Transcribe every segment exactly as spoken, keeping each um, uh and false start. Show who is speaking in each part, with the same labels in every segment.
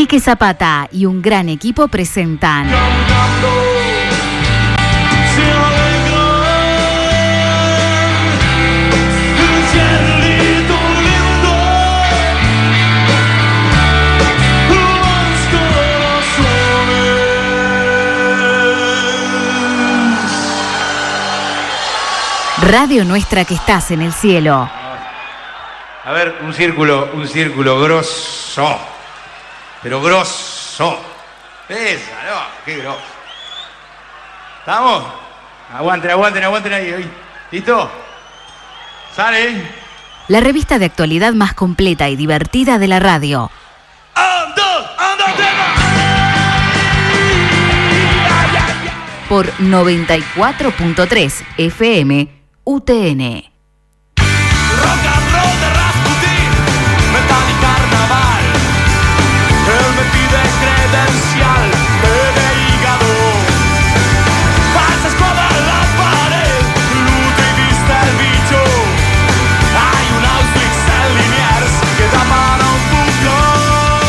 Speaker 1: Quique Zapata y un gran equipo presentan Radio Nuestra que estás en el cielo.
Speaker 2: A ver, un círculo, un círculo grosso. Pero grosso. Esa, no, qué grosso. ¿Estamos? Aguanten, aguanten, aguanten ahí, ahí. ¿Listo? ¿Sale?
Speaker 1: La revista de actualidad más completa y divertida de la radio.
Speaker 2: ¡Ando! ¡Ando, tema!
Speaker 1: Por noventa y cuatro punto tres F M U T N.
Speaker 3: Rock and roll de Rasputin, metal y carnaval. Él me pide credencial, de hígado. Falsa escuadra en la pared, luta y viste el bicho. Hay un Auschwitz en Liniers que da para un bucón.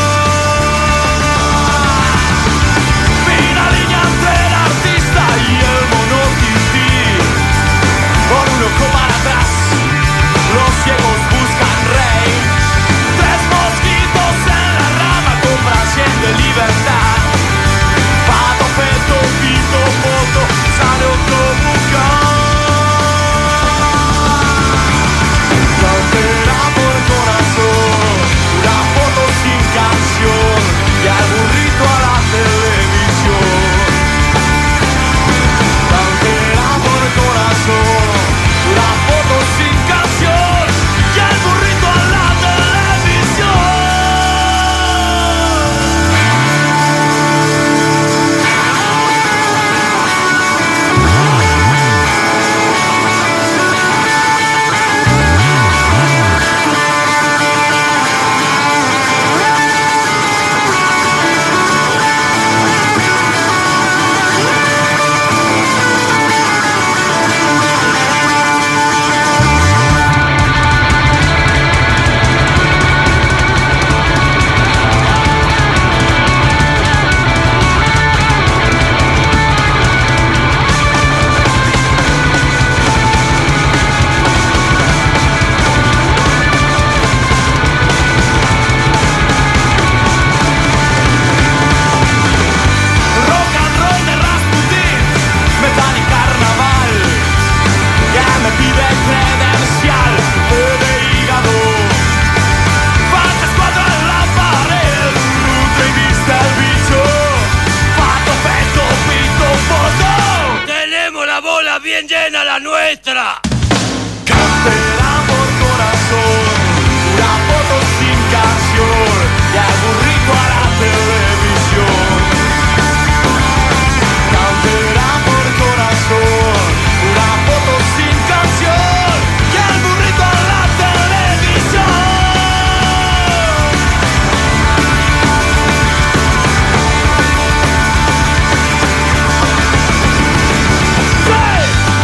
Speaker 3: Fina línea entre el artista y el monotipi. Por un ojo para atrás, los ciegos buscan rey. Tres mosquitos en la rama con brasier de libertad. Pato, peto, pito, poto, sale otro bucón. Cantera por corazón, una foto sin canción y al burrito a la televisión. Cantera por corazón, una foto sin canción y el burrito a la televisión. Rock and roll de Rasputin, metal y carnaval. Ya me pide credencial, de hígado. Falsa escuadra en la pared, nutre y viste el bicho. Pato, peto, pito, poto. Tenemos la bola bien llena, la nuestra. Cantera por corazón, una foto sin canción y al burrito a la televisión. Cantera por corazón, una foto sin canción y al burrito a la televisión. ¡Sí!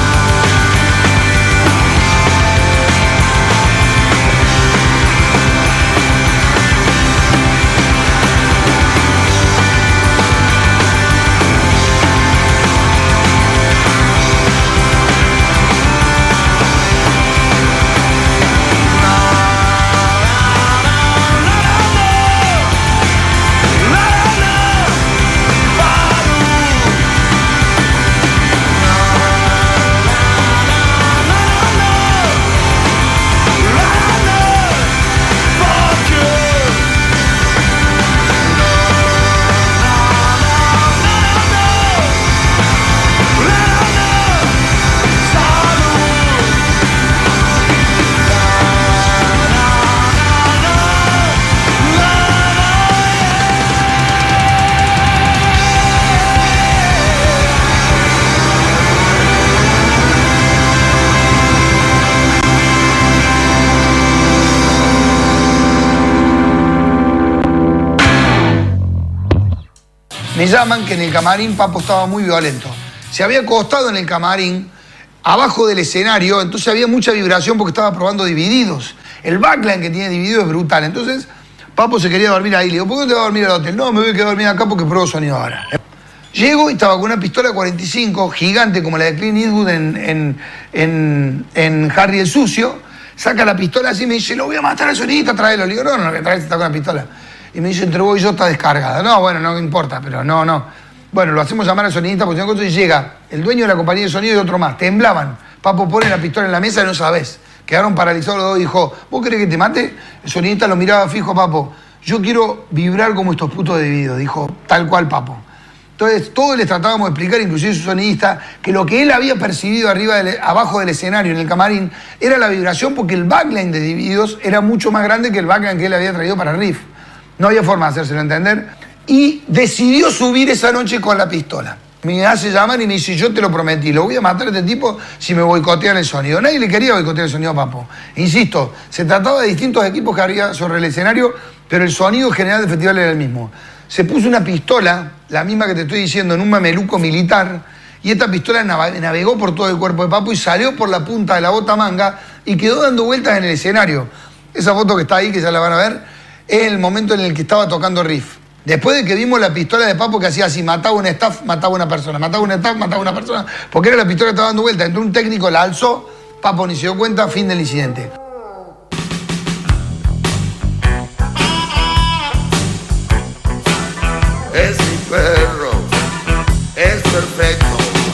Speaker 4: Me llaman que en el camarín Papo estaba muy violento. Se había acostado en el camarín, abajo del escenario, entonces había mucha vibración porque estaba probando Divididos. El backline que tiene Divididos es brutal. Entonces Papo se quería dormir ahí. Le digo, ¿por qué no te vas a dormir al hotel? No, me voy a quedar dormir acá porque pruebo sonido ahora. Llego y estaba con una pistola cuarenta y cinco, gigante como la de Clint Eastwood en, en, en, en Harry el Sucio. Saca la pistola así y me dice, lo voy a matar al sonidista, tráelo. Le digo, no, no, no, que traes, está con la pistola. Y me dice, entre vos y yo está descargada. No, bueno, no importa, pero no, no. Bueno, lo hacemos llamar al sonidista porque y llega el dueño de la compañía de sonido y otro más. Temblaban. Papo pone la pistola en la mesa y no sabés. Quedaron paralizados los dos y dijo, ¿vos querés que te mate? El sonidista lo miraba fijo, Papo. Yo quiero vibrar como estos putos de video, dijo, tal cual, Papo. Entonces, todos les tratábamos de explicar, inclusive su sonidista, que lo que él había percibido arriba del, abajo del escenario, en el camarín, era la vibración porque el backline de Divididos era mucho más grande que el backline que él había traído para Riff. No había forma de hacérselo entender. Y decidió subir esa noche con la pistola. Me hace llamar y me dice, yo te lo prometí, lo voy a matar a este tipo si me boicotean el sonido. Nadie le quería boicotear el sonido a Papo. Insisto, se trataba de distintos equipos que había sobre el escenario, pero el sonido general del festival era el mismo. Se puso una pistola, la misma que te estoy diciendo, en un mameluco militar, y esta pistola navegó por todo el cuerpo de Papo y salió por la punta de la bota manga y quedó dando vueltas en el escenario. Esa foto que está ahí, que ya la van a ver, es el momento en el que estaba tocando Riff. Después de que vimos la pistola de Papo que hacía así, mataba un staff, mataba una persona, mataba un staff, mataba una persona, porque era la pistola que estaba dando vueltas. Entonces un técnico la alzó, Papo ni se dio cuenta, fin del incidente.
Speaker 5: Es mi perro, es perfecto.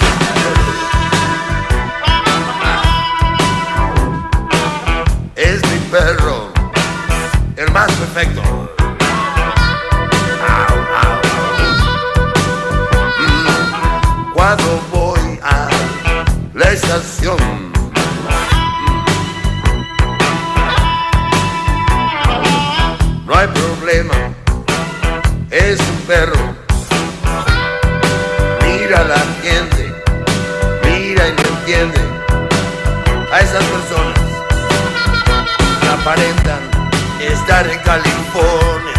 Speaker 5: Es mi perro, el más perfecto. Au, au. Mm. Cuando voy a la estación, no hay problema. Es un perro. Mira a la gente, mira y no entiende. A esas personas que aparentan estar en California.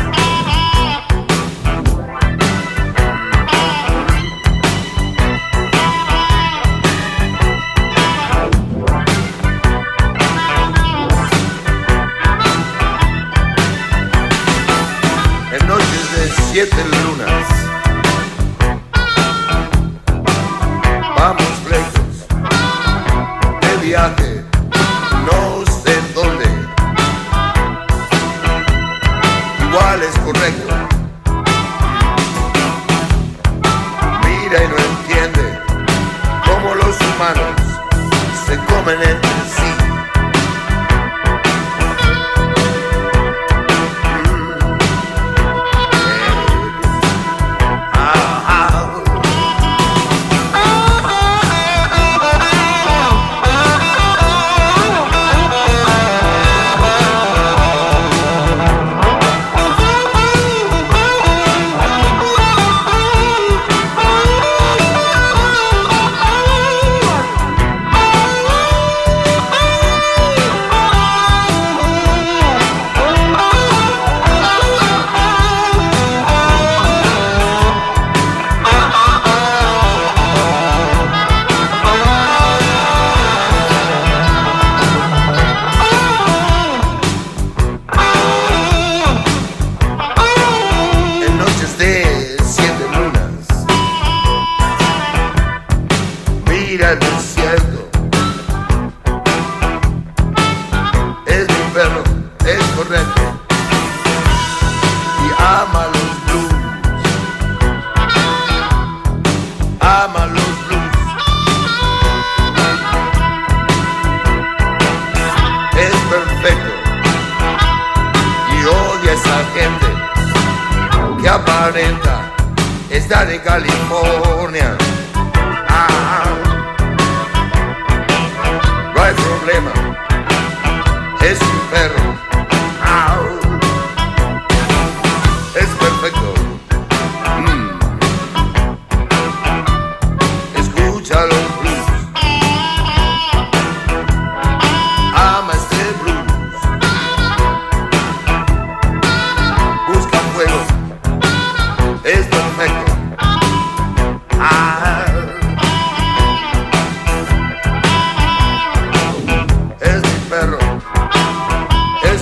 Speaker 5: En noches de siete lunas vamos lejos de viaje, no sé dónde. Igual es correcto. Mira y no entiende cómo los humanos se comen entre sí. Estar en California, ah, no hay problema, es un perro, ah, es perfecto. Mm. Escucha los blues, ama este blues, busca fuego, es perfecto. Ah, es mi perro,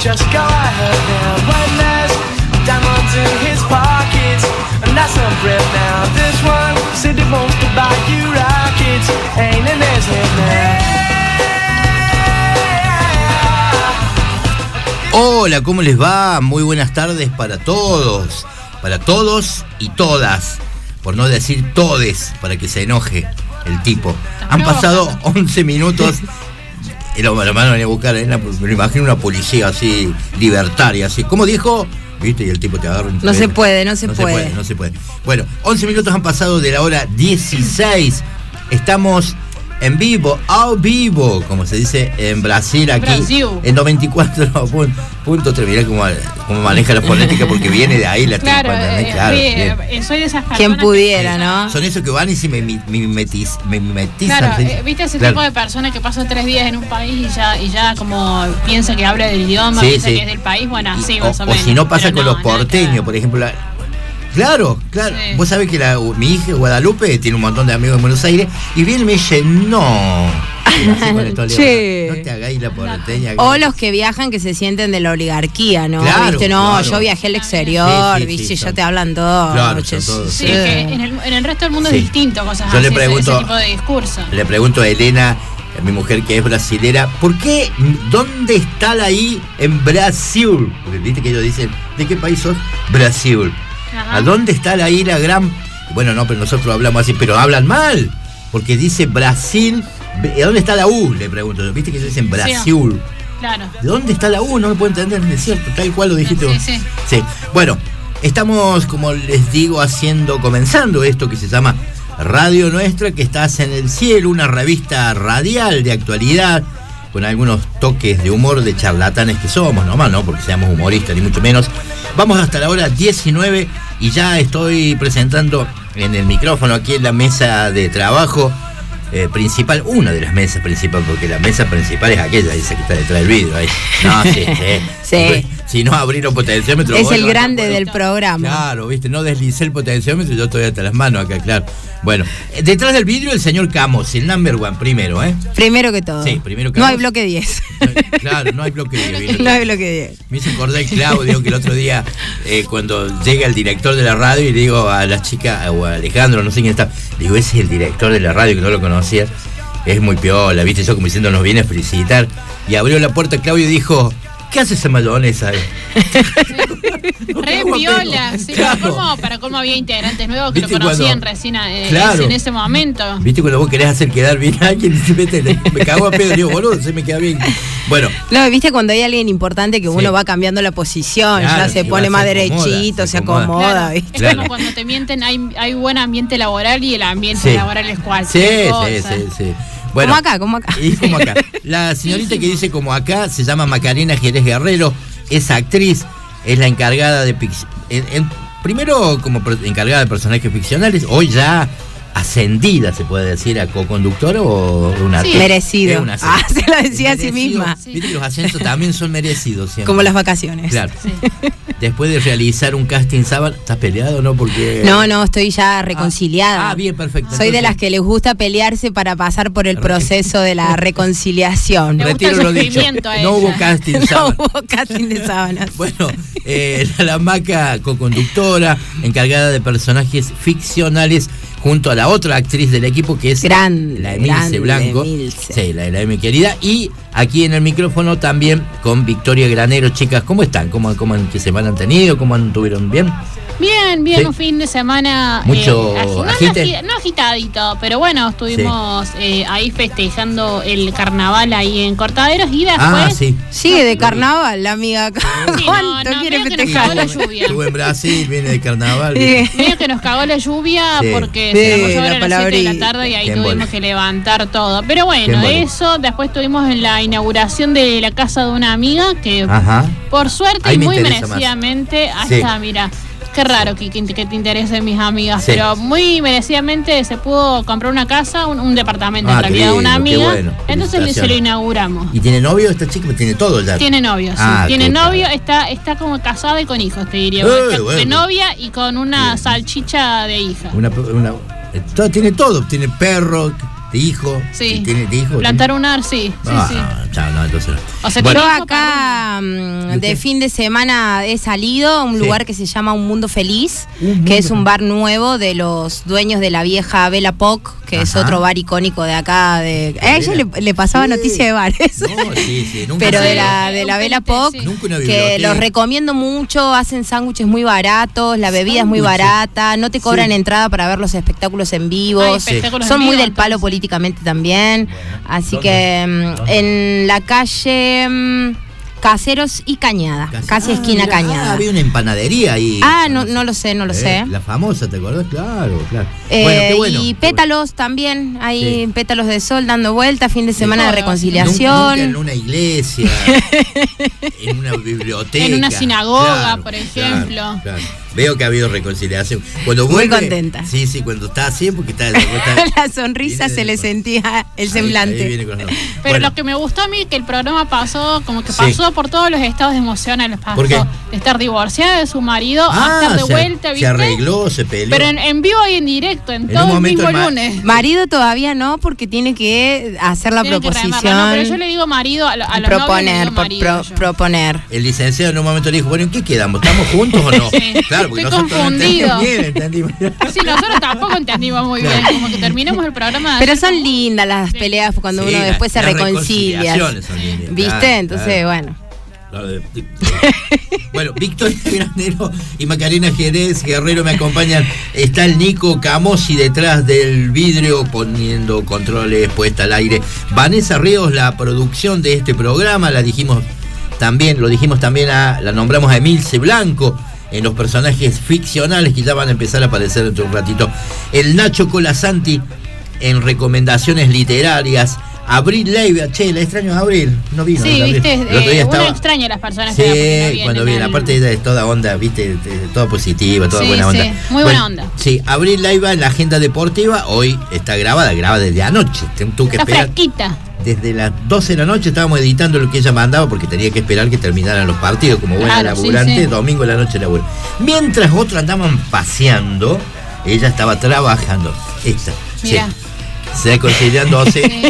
Speaker 3: just go ahead now. When there's diamonds in his pockets, and that's some bread now. This one said he wants to buy you rockets, ain't in his head now.
Speaker 6: Hola, ¿cómo les va? Muy buenas tardes para todos, para todos y todas, por no decir todes, para que se enoje el tipo. Han pasado once minutos, y lo, lo van a venir a buscar, ¿eh? Me lo imagino una policía así, libertaria, así. ¿Cómo dijo? ¿Viste? Y el tipo te agarra un
Speaker 7: No se puede, no se
Speaker 6: no
Speaker 7: puede.
Speaker 6: se puede. No se puede. Bueno, once minutos han pasado de la hora dieciséis. Estamos en vivo, ao vivo, como se dice en Brasil, aquí
Speaker 8: Brasil.
Speaker 6: En noventa y cuatro punto tres. Mirá cómo, cómo maneja la fonética, porque viene de ahí la
Speaker 8: Claro,
Speaker 6: tipa, ¿entendés?
Speaker 8: eh,
Speaker 6: Claro,
Speaker 8: eh,
Speaker 6: bien.
Speaker 8: soy de esas personas.
Speaker 7: Quien pudiera,
Speaker 8: que-
Speaker 7: ¿no?
Speaker 6: Son esos que van y se me mi- mimetiz- me mimetizan.
Speaker 8: Claro,
Speaker 6: ¿se dice?
Speaker 8: eh, viste ese
Speaker 6: Claro.
Speaker 8: tipo de persona que pasa tres días en un país y ya, y ya como piensa que habla del idioma,
Speaker 6: Sí,
Speaker 8: piensa
Speaker 6: sí.
Speaker 8: que es del país, bueno,
Speaker 6: Y-
Speaker 8: así
Speaker 6: o,
Speaker 8: más o,
Speaker 6: o
Speaker 8: menos.
Speaker 6: si no pasa
Speaker 8: Pero
Speaker 6: con
Speaker 8: no,
Speaker 6: los
Speaker 8: nada que
Speaker 6: porteños,
Speaker 8: ver.
Speaker 6: por ejemplo. La... Claro, claro.
Speaker 8: Sí.
Speaker 6: Vos sabés que la, mi hija Guadalupe tiene un montón de amigos en Buenos Aires y viene y me dice, no. Así con el toledo,
Speaker 7: Che.
Speaker 6: no te hagáis la porteña.
Speaker 7: O los que viajan que se sienten de la oligarquía, ¿no?
Speaker 6: Claro,
Speaker 7: ¿Viste? No,
Speaker 6: claro.
Speaker 7: yo viajé al exterior,
Speaker 6: Sí, sí,
Speaker 7: ¿viste?
Speaker 6: sí,
Speaker 7: Ya
Speaker 6: son-
Speaker 7: te hablan todo.
Speaker 6: Claro,
Speaker 7: che,
Speaker 6: son todos.
Speaker 8: Sí,
Speaker 7: sí.
Speaker 8: es que en el, en el resto del mundo
Speaker 6: Sí.
Speaker 8: es distinto, cosas
Speaker 6: Yo
Speaker 8: así,
Speaker 6: le pregunto-
Speaker 8: ese tipo de discurso.
Speaker 6: Le pregunto a Elena, a mi mujer que es brasilera, ¿por qué? ¿Dónde está la I en Brasil? Porque viste que ellos dicen, ¿de qué país sos? Brasil.
Speaker 8: Ajá.
Speaker 6: ¿A dónde está la I la gran? Bueno, no, pero nosotros hablamos así, pero hablan mal, porque dice Brasil. ¿De dónde está la U? Le pregunto. ¿Viste que ellos dicen Brasil?
Speaker 8: Claro.
Speaker 6: ¿De dónde está la U? No me puedo entender, es cierto, tal cual lo dijiste
Speaker 8: Sí,
Speaker 6: vos.
Speaker 8: sí.
Speaker 6: Sí. Bueno, estamos, como les digo, haciendo, comenzando esto que se llama Radio Nuestra, que estás en el cielo, una revista radial de actualidad, con algunos toques de humor de charlatanes que somos, nomás, no porque seamos humoristas, ni mucho menos. Vamos hasta la hora diecinueve y ya estoy presentando en el micrófono aquí en la mesa de trabajo eh, principal, una de las mesas principales, porque la mesa principal es aquella, esa que está detrás del vidrio ahí. No, sí, sí.
Speaker 7: Sí.
Speaker 6: Si no abrir los potenciómetros.
Speaker 7: Es
Speaker 6: bueno,
Speaker 7: el grande
Speaker 6: bueno,
Speaker 7: del programa.
Speaker 6: Claro, viste, no deslicé el potenciómetro y yo estoy hasta las manos acá, claro. Bueno, eh, detrás del vidrio el señor Camos, el number one, primero, ¿eh?
Speaker 7: Primero que todo.
Speaker 6: Sí, primero que
Speaker 7: No
Speaker 6: vos.
Speaker 7: hay bloque diez.
Speaker 6: No hay- claro, no hay bloque de vidrio.
Speaker 7: No hay bloque diez.
Speaker 6: Me hizo acordar el Claudio que el otro día, eh, cuando llega el director de la radio y le digo a la chica, o a Alejandro, no sé quién está, le digo, ese es el director de la radio, que no lo conocía, es muy piola, viste, yo como diciendo, nos viene a felicitar, y abrió la puerta Claudio y dijo, ¿qué hace esa mayonesa ahí?
Speaker 8: Re viola, sí,
Speaker 6: Claro.
Speaker 8: pero ¿cómo, pero cómo había integrantes nuevos que lo
Speaker 6: ¿Viste
Speaker 8: conocían
Speaker 6: cuando-
Speaker 8: recién eh,
Speaker 6: Claro.
Speaker 8: en ese momento?
Speaker 6: Viste cuando vos querés hacer quedar bien a alguien y se mete, me cago a pedo, digo, boludo, se me queda bien. Bueno,
Speaker 7: No, viste cuando hay alguien importante que
Speaker 6: Sí.
Speaker 7: uno va cambiando la posición,
Speaker 6: Claro,
Speaker 7: ya se
Speaker 6: sí,
Speaker 7: pone
Speaker 6: va,
Speaker 7: más
Speaker 6: se acomoda,
Speaker 7: derechito,
Speaker 6: se
Speaker 7: se
Speaker 6: acomoda.
Speaker 7: acomoda,
Speaker 8: Claro,
Speaker 7: ¿viste?
Speaker 8: es
Speaker 6: Claro.
Speaker 8: como cuando te mienten, hay, hay buen ambiente laboral y el ambiente
Speaker 6: Sí.
Speaker 8: laboral es
Speaker 6: sí,
Speaker 8: cualquier
Speaker 6: sí,
Speaker 8: cosa.
Speaker 6: sí, sí. Bueno,
Speaker 7: Como acá, como acá.
Speaker 6: Y como acá. La señorita que dice como acá se llama Macarena Jerez Guerrero, es actriz, es la encargada de... pic- en- en- primero como pro- encargada de personajes ficcionales, hoy ya ascendida, se puede decir, a co-conductora o una...
Speaker 8: Sí.
Speaker 6: es
Speaker 7: Merecido.
Speaker 6: una-
Speaker 7: Ah, se lo decía a sí
Speaker 6: merecido.
Speaker 7: misma.
Speaker 8: Sí.
Speaker 6: Viste que los ascensos también son merecidos siempre.
Speaker 7: Como las vacaciones.
Speaker 6: Claro.
Speaker 8: Sí.
Speaker 6: Después de realizar un casting sábado, ¿estás peleado o no? Porque...
Speaker 7: No, no, estoy ya reconciliada.
Speaker 6: Ah, bien, perfecto.
Speaker 7: Soy de
Speaker 6: Entonces-
Speaker 7: las que les gusta pelearse para pasar por el
Speaker 6: Re-
Speaker 7: proceso de la reconciliación.
Speaker 8: Le gusta
Speaker 6: Retiro
Speaker 8: el
Speaker 6: lo dicho.
Speaker 8: sufrimiento a
Speaker 6: No hubo
Speaker 8: ella.
Speaker 6: casting
Speaker 7: No
Speaker 6: sábado.
Speaker 7: hubo casting de sábanas.
Speaker 6: Bueno, eh, la, la Maca, co-conductora, encargada de personajes ficcionales, junto a la otra actriz del equipo que es
Speaker 7: Grande,
Speaker 6: la Emilce
Speaker 7: grande
Speaker 6: Blanco.
Speaker 7: Emilce.
Speaker 6: Sí, la de la M querida. Y aquí en el micrófono también con Victoria Granero. Chicas, ¿cómo están? ¿Cómo, cómo han, qué semana han tenido? ¿Cómo anduvieron? ¿Bien?
Speaker 8: Bien, bien,
Speaker 6: Sí.
Speaker 8: un fin de semana
Speaker 6: Mucho
Speaker 8: eh, agi- no,
Speaker 6: agite.
Speaker 8: agi- no agitadito, pero bueno, estuvimos eh, ahí festejando el carnaval ahí en Cortaderos y después...
Speaker 6: Ah, sí.
Speaker 7: Sigue de carnaval, la amiga.
Speaker 8: Sí,
Speaker 7: ¿Cuánto
Speaker 8: no, no,
Speaker 7: quiere
Speaker 8: medio que nos
Speaker 7: festejar?
Speaker 8: cagó la lluvia.
Speaker 6: Estuve en Brasil, viene de carnaval.
Speaker 7: Sí.
Speaker 8: Medio que nos cagó la lluvia
Speaker 6: Sí.
Speaker 8: porque
Speaker 7: Sí,
Speaker 8: se nos llevó
Speaker 7: la
Speaker 8: a las siete de la
Speaker 7: palabrita.
Speaker 8: tarde y ahí
Speaker 6: Qué
Speaker 8: tuvimos
Speaker 6: embole.
Speaker 8: que levantar todo. Pero
Speaker 6: Qué
Speaker 8: bueno,
Speaker 6: embole.
Speaker 8: eso, después estuvimos en la inauguración de la casa de una amiga que
Speaker 6: Ajá.
Speaker 8: por suerte
Speaker 6: Ahí
Speaker 8: y
Speaker 6: me
Speaker 8: muy
Speaker 6: interesa más.
Speaker 8: merecidamente, ahí
Speaker 6: Sí.
Speaker 8: está, mira. Qué raro que, que, que te interesen mis amigas,
Speaker 6: Sí.
Speaker 8: pero muy merecidamente se pudo comprar una casa, un, un departamento
Speaker 6: Ah,
Speaker 8: en
Speaker 6: qué
Speaker 8: realidad, de una
Speaker 6: lindo, qué
Speaker 8: amiga.
Speaker 6: bueno.
Speaker 8: Entonces le- se lo
Speaker 6: Felicitaciones.
Speaker 8: inauguramos.
Speaker 6: ¿Y tiene novio esta chica? Tiene todo ya.
Speaker 8: Tiene novio, sí.
Speaker 6: Ah,
Speaker 8: Tiene
Speaker 6: qué
Speaker 8: novio,
Speaker 6: cara.
Speaker 8: está, está como casada y con hijos, te diría.
Speaker 6: Eh,
Speaker 8: Está
Speaker 6: bueno.
Speaker 8: de novia y con una
Speaker 6: Bien.
Speaker 8: salchicha de hija.
Speaker 6: Una, una, eh, todo- tiene todo. Tiene perro, de hijo.
Speaker 8: Sí.
Speaker 6: Tiene de hijo.
Speaker 8: Plantar un ar, sí, sí,
Speaker 6: Ah,
Speaker 8: sí.
Speaker 6: Chao, no, entonces no.
Speaker 8: O sea,
Speaker 6: Bueno,
Speaker 7: Yo
Speaker 8: tenés
Speaker 7: acá mm,
Speaker 6: ¿Y
Speaker 7: de
Speaker 6: usted?
Speaker 7: fin de semana he salido a un
Speaker 6: Sí.
Speaker 7: lugar que se llama Un Mundo Feliz,
Speaker 6: Un Mundo
Speaker 7: que es un
Speaker 6: Feliz.
Speaker 7: bar nuevo de los dueños de la vieja Bella Poc, que es
Speaker 6: Ajá.
Speaker 7: otro bar icónico de acá. De, a ella le, le pasaba
Speaker 6: Sí.
Speaker 7: noticia de bares.
Speaker 6: no, sí, sí, nunca
Speaker 7: Pero
Speaker 6: se-
Speaker 7: de la, de la
Speaker 8: Un
Speaker 7: Bella
Speaker 8: pelete,
Speaker 7: Poc,
Speaker 8: sí.
Speaker 6: Nunca una
Speaker 7: que
Speaker 6: biblioteca.
Speaker 7: los recomiendo mucho, hacen sándwiches muy baratos, la bebida es muy
Speaker 6: Sándwiches.
Speaker 7: barata, no te cobran
Speaker 6: Sí.
Speaker 7: entrada para ver los espectáculos en
Speaker 8: Hay
Speaker 7: vivo.
Speaker 8: espectáculos
Speaker 7: Son
Speaker 8: en
Speaker 7: muy
Speaker 8: vivo,
Speaker 7: del palo
Speaker 8: entonces.
Speaker 7: políticamente también. Así
Speaker 6: ¿dónde?
Speaker 7: que mm,
Speaker 6: ¿Dónde?
Speaker 7: en la calle mm, Caseros y Cañada,
Speaker 6: Casi-
Speaker 7: casi
Speaker 6: ah,
Speaker 7: esquina
Speaker 6: mirá,
Speaker 7: Cañada.
Speaker 6: Ah, había una empanadería ahí.
Speaker 7: Ah, no, no lo sé, no lo
Speaker 6: Eh,
Speaker 7: sé.
Speaker 6: La famosa, ¿te acordás? Claro, claro.
Speaker 7: Eh,
Speaker 6: bueno, qué bueno.
Speaker 7: y
Speaker 6: qué
Speaker 7: pétalos también, hay
Speaker 6: Sí.
Speaker 7: pétalos de sol dando vuelta, fin de semana de
Speaker 8: Todo.
Speaker 6: bueno.
Speaker 7: reconciliación.
Speaker 6: Nunca en una iglesia, en una biblioteca.
Speaker 8: En una sinagoga,
Speaker 6: Claro,
Speaker 8: por
Speaker 6: claro,
Speaker 8: ejemplo.
Speaker 6: claro. Veo que ha habido reconciliación. Cuando
Speaker 7: Muy
Speaker 6: vuelve,
Speaker 7: contenta.
Speaker 6: Sí, sí, cuando está así, porque está. está
Speaker 7: La sonrisa
Speaker 6: viene
Speaker 7: se le
Speaker 6: de-
Speaker 7: sentía el
Speaker 6: ahí-
Speaker 7: semblante.
Speaker 6: ahí viene con los-
Speaker 8: Pero
Speaker 6: Bueno,
Speaker 8: lo que me gustó a mí que el programa pasó, como que
Speaker 6: Sí.
Speaker 8: pasó por todos los estados emocionales. Pasó
Speaker 6: ¿Por qué?
Speaker 8: de estar divorciada de su marido a
Speaker 6: ah,
Speaker 8: estar de
Speaker 6: se,
Speaker 8: vuelta,
Speaker 6: se
Speaker 8: ¿viste?
Speaker 6: arregló, se peleó.
Speaker 8: Pero en, en vivo y en directo, en,
Speaker 6: En
Speaker 8: todo
Speaker 6: un
Speaker 8: el
Speaker 6: momento
Speaker 8: mismo
Speaker 6: el ma-
Speaker 8: lunes.
Speaker 7: Marido todavía no, porque tiene que hacer la
Speaker 8: Tienen que
Speaker 7: proposición.
Speaker 8: remarla, no, pero yo le digo marido a, lo- a los novios le
Speaker 7: proponer,
Speaker 8: digo
Speaker 7: por
Speaker 8: marido,
Speaker 7: pro-
Speaker 8: yo.
Speaker 7: proponer.
Speaker 6: El licenciado en un momento le dijo, bueno, ¿en qué quedamos? ¿Estamos juntos o no?
Speaker 8: Sí.
Speaker 6: Claro, porque
Speaker 8: Estoy
Speaker 6: nosotros no
Speaker 8: confundido.
Speaker 6: entendimos bien, entendimos.
Speaker 8: Sí, nosotros tampoco entendimos muy bien, como que terminamos el programa. de
Speaker 7: Pero
Speaker 8: ayer
Speaker 7: son
Speaker 8: como-
Speaker 7: lindas las
Speaker 8: Sí.
Speaker 7: peleas cuando
Speaker 6: Sí,
Speaker 7: uno
Speaker 6: la-
Speaker 7: después se
Speaker 6: las
Speaker 7: reconcilia.
Speaker 6: reconciliaciones son lindas,
Speaker 7: ¿Viste?
Speaker 6: claro,
Speaker 7: Entonces,
Speaker 6: claro.
Speaker 7: bueno.
Speaker 6: Claro, de- de- Bueno, Victoria Granero y Macarena Jerez Guerrero me acompañan. Está el Nico Camosi detrás del vidrio poniendo controles puesta al aire. Vanessa Ríos, la producción de este programa, la dijimos también, lo dijimos también a, la nombramos a Emilce Blanco en los personajes ficcionales que ya van a empezar a aparecer dentro de un ratito. El Nacho Colasanti en recomendaciones literarias. Abril Leiva, che, la extraño a Abril, no vino.
Speaker 8: Sí,
Speaker 6: Abril.
Speaker 8: viste,
Speaker 6: El otro día
Speaker 8: eh, uno
Speaker 6: estaba-
Speaker 8: extraña a las personas
Speaker 6: Sí,
Speaker 8: que no vienen
Speaker 6: cuando viene,
Speaker 8: al-
Speaker 6: aparte ella es toda onda, viste, de- de- toda positiva, toda
Speaker 8: Sí,
Speaker 6: buena onda.
Speaker 8: sí, muy buena onda.
Speaker 6: Sí, Abril Leiva en la agenda deportiva, hoy está grabada, graba desde anoche. Tú que
Speaker 8: Está
Speaker 6: esperar.
Speaker 8: fresquita.
Speaker 6: Desde las doce de la noche estábamos editando lo que ella mandaba porque tenía que esperar que terminaran los partidos como buena
Speaker 8: Claro, sí,
Speaker 6: laburante,
Speaker 8: sí.
Speaker 6: domingo de la noche labura. Mientras otros andaban paseando, ella estaba trabajando. Esta,
Speaker 8: Mirá.
Speaker 6: sí, reconciliándose.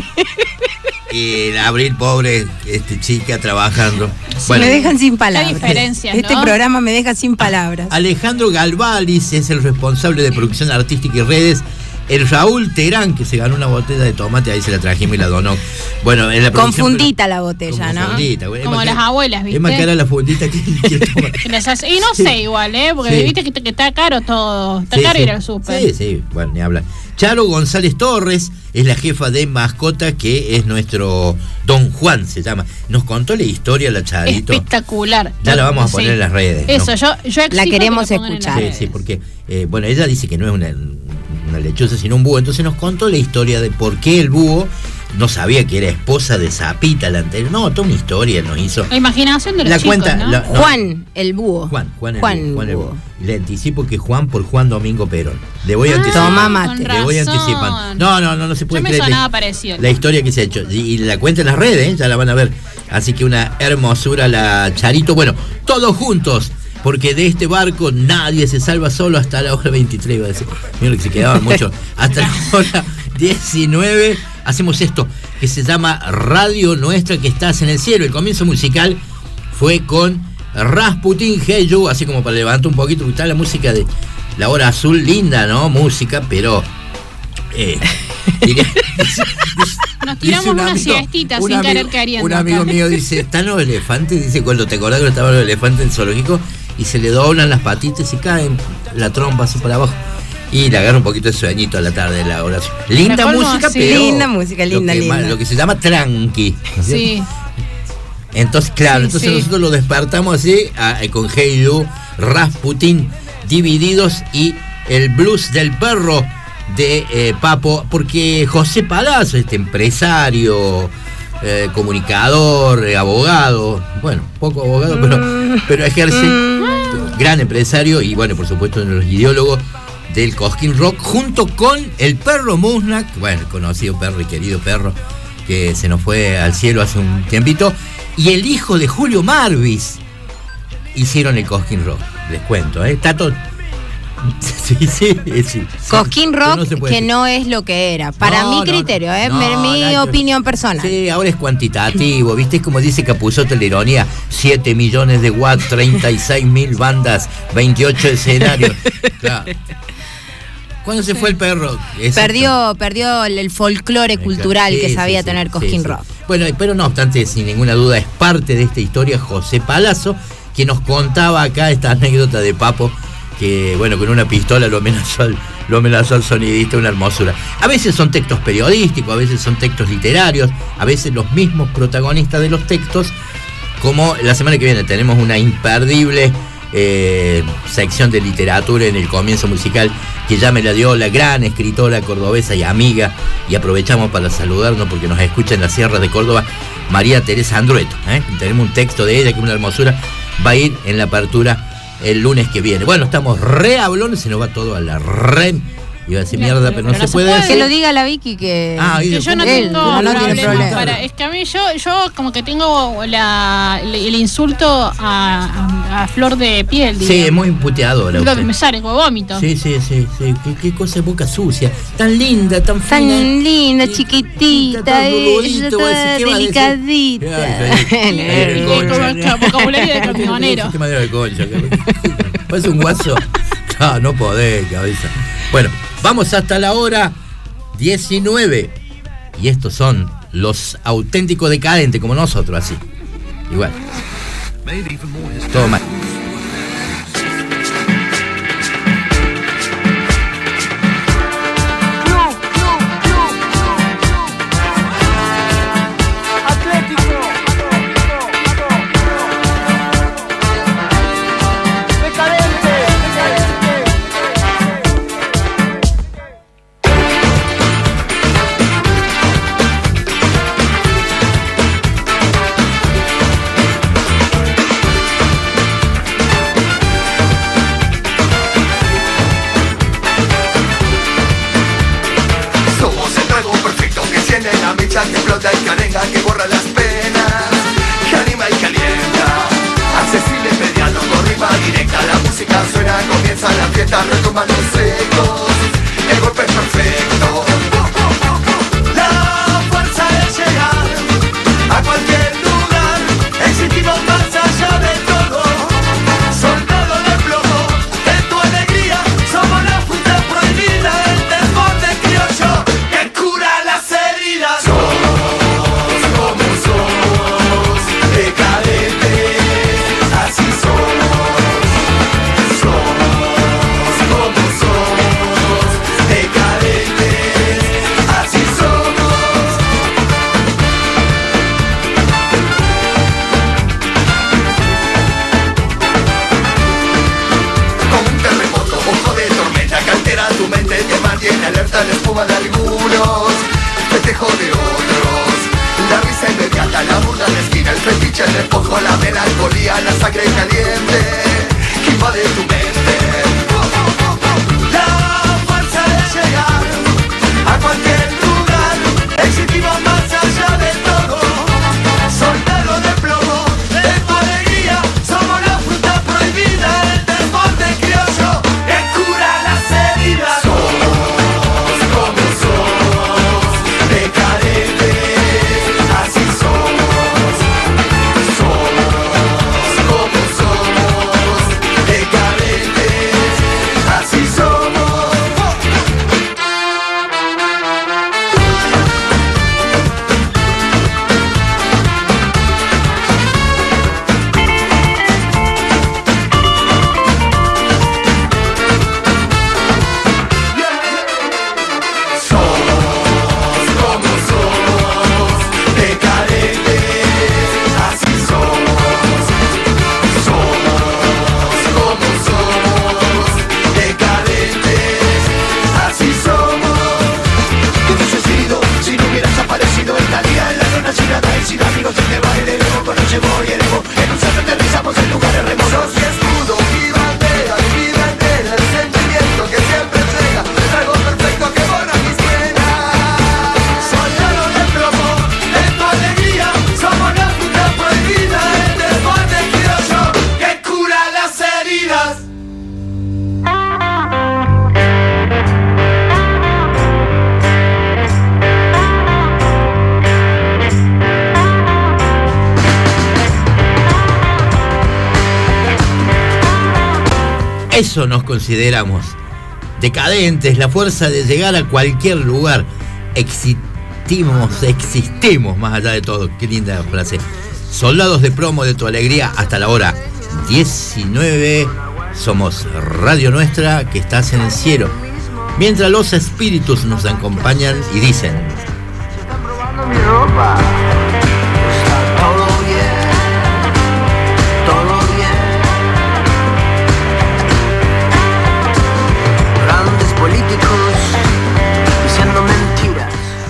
Speaker 6: Y el Abril, pobre este, chica, trabajando.
Speaker 7: me dejan sin palabras.
Speaker 8: diferencias,
Speaker 7: Este
Speaker 8: ¿no?
Speaker 7: programa me deja sin palabras.
Speaker 6: Alejandro Galvalis es el responsable de producción artística y redes. El Raúl Terán, que se ganó una botella de tomate, ahí se la trajimos y la donó. Bueno, en la producción.
Speaker 7: Confundita la botella, ¿no?
Speaker 6: Confundita, güey. Es
Speaker 8: Como
Speaker 6: más
Speaker 8: las
Speaker 6: cara-
Speaker 8: abuelas, ¿viste?
Speaker 6: Es más cara la fundita que, que toma.
Speaker 8: Que les hace- Y no sé igual, ¿eh? Porque
Speaker 6: Sí.
Speaker 8: viste que, que está caro todo. Está
Speaker 6: Sí,
Speaker 8: caro
Speaker 6: sí.
Speaker 8: ir al súper.
Speaker 6: Sí, sí, bueno, ni hablar. Charo González Torres es la jefa de mascota, que es nuestro Don Juan, se llama. Nos contó la historia, la Charito.
Speaker 8: Espectacular.
Speaker 6: Ya la vamos a
Speaker 8: Sí.
Speaker 6: poner en las redes, ¿no?
Speaker 8: Eso, yo, yo exijo
Speaker 7: La
Speaker 8: que
Speaker 7: queremos
Speaker 8: lo pongan en las
Speaker 7: escuchar.
Speaker 6: Sí,
Speaker 8: redes.
Speaker 6: sí, porque, eh, bueno, ella dice que no es una, una lechuza, sino un búho. Entonces nos contó la historia de por qué el búho no sabía que era esposa de Zapita, la anterior. No, toda una historia nos hizo.
Speaker 8: La imaginación de los
Speaker 6: La
Speaker 8: chicos,
Speaker 6: cuenta-
Speaker 8: ¿no?
Speaker 6: la- No.
Speaker 7: Juan, el búho.
Speaker 6: Juan, Juan el
Speaker 7: Juan
Speaker 6: búho, Juan el
Speaker 7: búho.
Speaker 6: búho. Le anticipo que Juan por Juan Domingo Perón. Le voy
Speaker 8: Ah,
Speaker 6: anticipando.
Speaker 7: Toma mate.
Speaker 8: con
Speaker 6: Le voy
Speaker 8: razón.
Speaker 6: anticipando. No, no, no, no se
Speaker 8: Yo
Speaker 6: puede
Speaker 8: me
Speaker 6: creer.
Speaker 8: sonaba
Speaker 6: la-
Speaker 8: parecido.
Speaker 6: La historia que se ha hecho. Y, y la cuenta en las redes, ¿eh? Ya la van a ver. Así que una hermosura la Charito. Bueno, todos juntos. Porque de este barco nadie se salva solo hasta la hora veintitrés, iba a decir. Mira que se quedaban mucho. Hasta la hora diecinueve hacemos esto, que se llama Radio Nuestra, que estás en el cielo. El comienzo musical fue con Rasputin Hey You, así como para levantar un poquito, porque está la música de La Hora Azul, linda, ¿no? Música, pero... Eh, diría-
Speaker 8: Nos
Speaker 6: dice
Speaker 8: tiramos
Speaker 6: un
Speaker 8: una
Speaker 6: amigo-
Speaker 8: siestita
Speaker 6: un
Speaker 8: sin
Speaker 6: amigo-
Speaker 8: querer queriendo.
Speaker 6: Un amigo
Speaker 8: acá.
Speaker 6: mío dice, están los elefantes, dice, cuando te acordás que estaban los elefantes en el zoológico, y se le doblan las patitas y caen la trompa así para abajo. Y le agarra un poquito de sueñito a la tarde de la oración. Linda
Speaker 8: colmo,
Speaker 6: música,
Speaker 8: sí.
Speaker 6: pero...
Speaker 7: Linda música, linda,
Speaker 6: lo que, ma-
Speaker 7: linda.
Speaker 6: Lo que se llama tranqui. ¿no es
Speaker 8: Sí.
Speaker 6: cierto? Entonces, claro,
Speaker 8: Sí,
Speaker 6: entonces
Speaker 8: sí.
Speaker 6: nosotros lo despertamos así, a- eh, con Hey You, Rasputin, Divididos y el blues del perro de eh, Papo, porque José Palazzo, este empresario, eh, comunicador, eh, abogado, bueno, poco abogado, pero, pero ejerce, gran empresario y bueno, por supuesto uno de los ideólogos del Cosquín Rock, junto con el perro Musnak, bueno, el conocido perro y querido perro, que se nos fue al cielo hace un tiempito, y el hijo de Julio Marvis hicieron el Cosquín Rock, les cuento, ¿eh? Está todo... Sí, sí, sí.
Speaker 7: Cosquín Rock,
Speaker 6: no se puede
Speaker 7: que
Speaker 6: decir.
Speaker 7: no es lo que era. Para
Speaker 6: No,
Speaker 7: mi
Speaker 6: no,
Speaker 7: criterio,
Speaker 6: no,
Speaker 7: ¿eh?
Speaker 6: no,
Speaker 7: mi
Speaker 6: nada que-
Speaker 7: opinión personal.
Speaker 6: Sí, ahora es cuantitativo, ¿viste? Es como dice Capusotto la ironía, siete millones de watts, treinta y seis mil bandas, veintiocho escenarios. Claro. ¿Cuándo se fue el perro? Exacto.
Speaker 7: Perdió, perdió el, el folclore cultural
Speaker 6: Sí,
Speaker 7: que
Speaker 6: sí,
Speaker 7: sabía
Speaker 6: sí,
Speaker 7: tener
Speaker 6: sí,
Speaker 7: Cosquín
Speaker 6: sí.
Speaker 7: Rock.
Speaker 6: Bueno, pero no obstante, sin ninguna duda, es parte de esta historia José Palazzo, que nos contaba acá esta anécdota de Papo, que bueno, con una pistola lo amenazó al, lo amenazó al sonidista, una hermosura. A veces son textos periodísticos, a veces son textos literarios, a veces los mismos protagonistas de los textos, como la semana que viene tenemos una imperdible eh, sección de literatura en el comienzo musical, que ya me la dio la gran escritora cordobesa y amiga, y aprovechamos para saludarnos porque nos escucha en las sierras de Córdoba, María Teresa Andrueto, ¿eh? Tenemos un texto de ella que es una hermosura, va a ir en la apertura el lunes que viene. Bueno, estamos re hablones, se nos va todo a la re... Iba a decir
Speaker 8: Mira,
Speaker 6: mierda,
Speaker 8: pero-
Speaker 6: pero no
Speaker 8: pero
Speaker 6: se
Speaker 8: no se
Speaker 6: puede
Speaker 8: puede.
Speaker 6: decir.
Speaker 7: Que lo diga la Vicky que...
Speaker 6: Ah, y
Speaker 8: Que yo no
Speaker 7: Él,
Speaker 8: tengo
Speaker 7: no, no tiene
Speaker 8: problema
Speaker 7: problema.
Speaker 8: para- es que a mí yo, yo como que tengo la, el, el insulto a, a, a flor de piel,
Speaker 6: Sí,
Speaker 8: digamos.
Speaker 6: es muy puteadora
Speaker 8: Lo que
Speaker 6: usted.
Speaker 8: me sale como vómito.
Speaker 6: Sí, sí, sí, sí. ¿Qué, qué cosa de boca sucia. Tan linda, tan fina.
Speaker 7: Tan linda,
Speaker 6: Sí,
Speaker 7: chiquitita,
Speaker 6: tan
Speaker 7: ella,
Speaker 6: duludito, voy a decir,
Speaker 7: toda
Speaker 6: ¿qué va a decir?
Speaker 7: delicadita.
Speaker 6: Ay, ay, ay,
Speaker 8: Sí,
Speaker 6: concha.
Speaker 8: como vocabulario de camionero.
Speaker 6: Qué madera de concha. Parece un guaso. No, no podés, cabeza. Bueno, vamos hasta la hora diecinueve. Y estos son los auténticos decadentes, como nosotros, así. Igual. Todo mal.
Speaker 5: Somos el trago perfecto que enciende la mecha, que explota y carenga, que borra las penas, que anima y calienta. Accesible, inmediato, con rima directa, la música suena, comienza la fiesta, retumban los ecos, el golpe es perfecto. La fuerza de llegar a cualquier lugar, existimos más allá de todo. Soldado de plomo, en tu alegría, somos la fruta prohibida, el desborde criollo que cura las heridas. Somos como somos, decadentes, así somos. Somos como somos, decadentes, así somos. Como un terremoto, ojo de tormenta que altera tu mente, te mantiene alerta la espuma de algunos, festejo de otros. La risa inmediata, la burla de esquina, el fetiche, el despojo, la melancolía, la sangre caliente que invade tu mente. La fuerza de llegar a cualquier lugar, existimos más allá de todo. Soldado de plomo, de tu alegría, somos la fruta prohibida, el desborde criollo que cura las heridas. Somos como somos, decadentes, así somos. Somos
Speaker 6: Eso nos consideramos. Decadentes, la fuerza de llegar a cualquier lugar. Existimos, existimos más allá de todo. Qué linda frase. Soldados de promo de tu alegría hasta la hora diecinueve. Somos Radio Nuestra, que estás en el cielo. Mientras los espíritus nos acompañan y dicen:
Speaker 5: Se están robando mi ropa. Está todo bien, todo bien. Grandes políticos diciendo mentiras.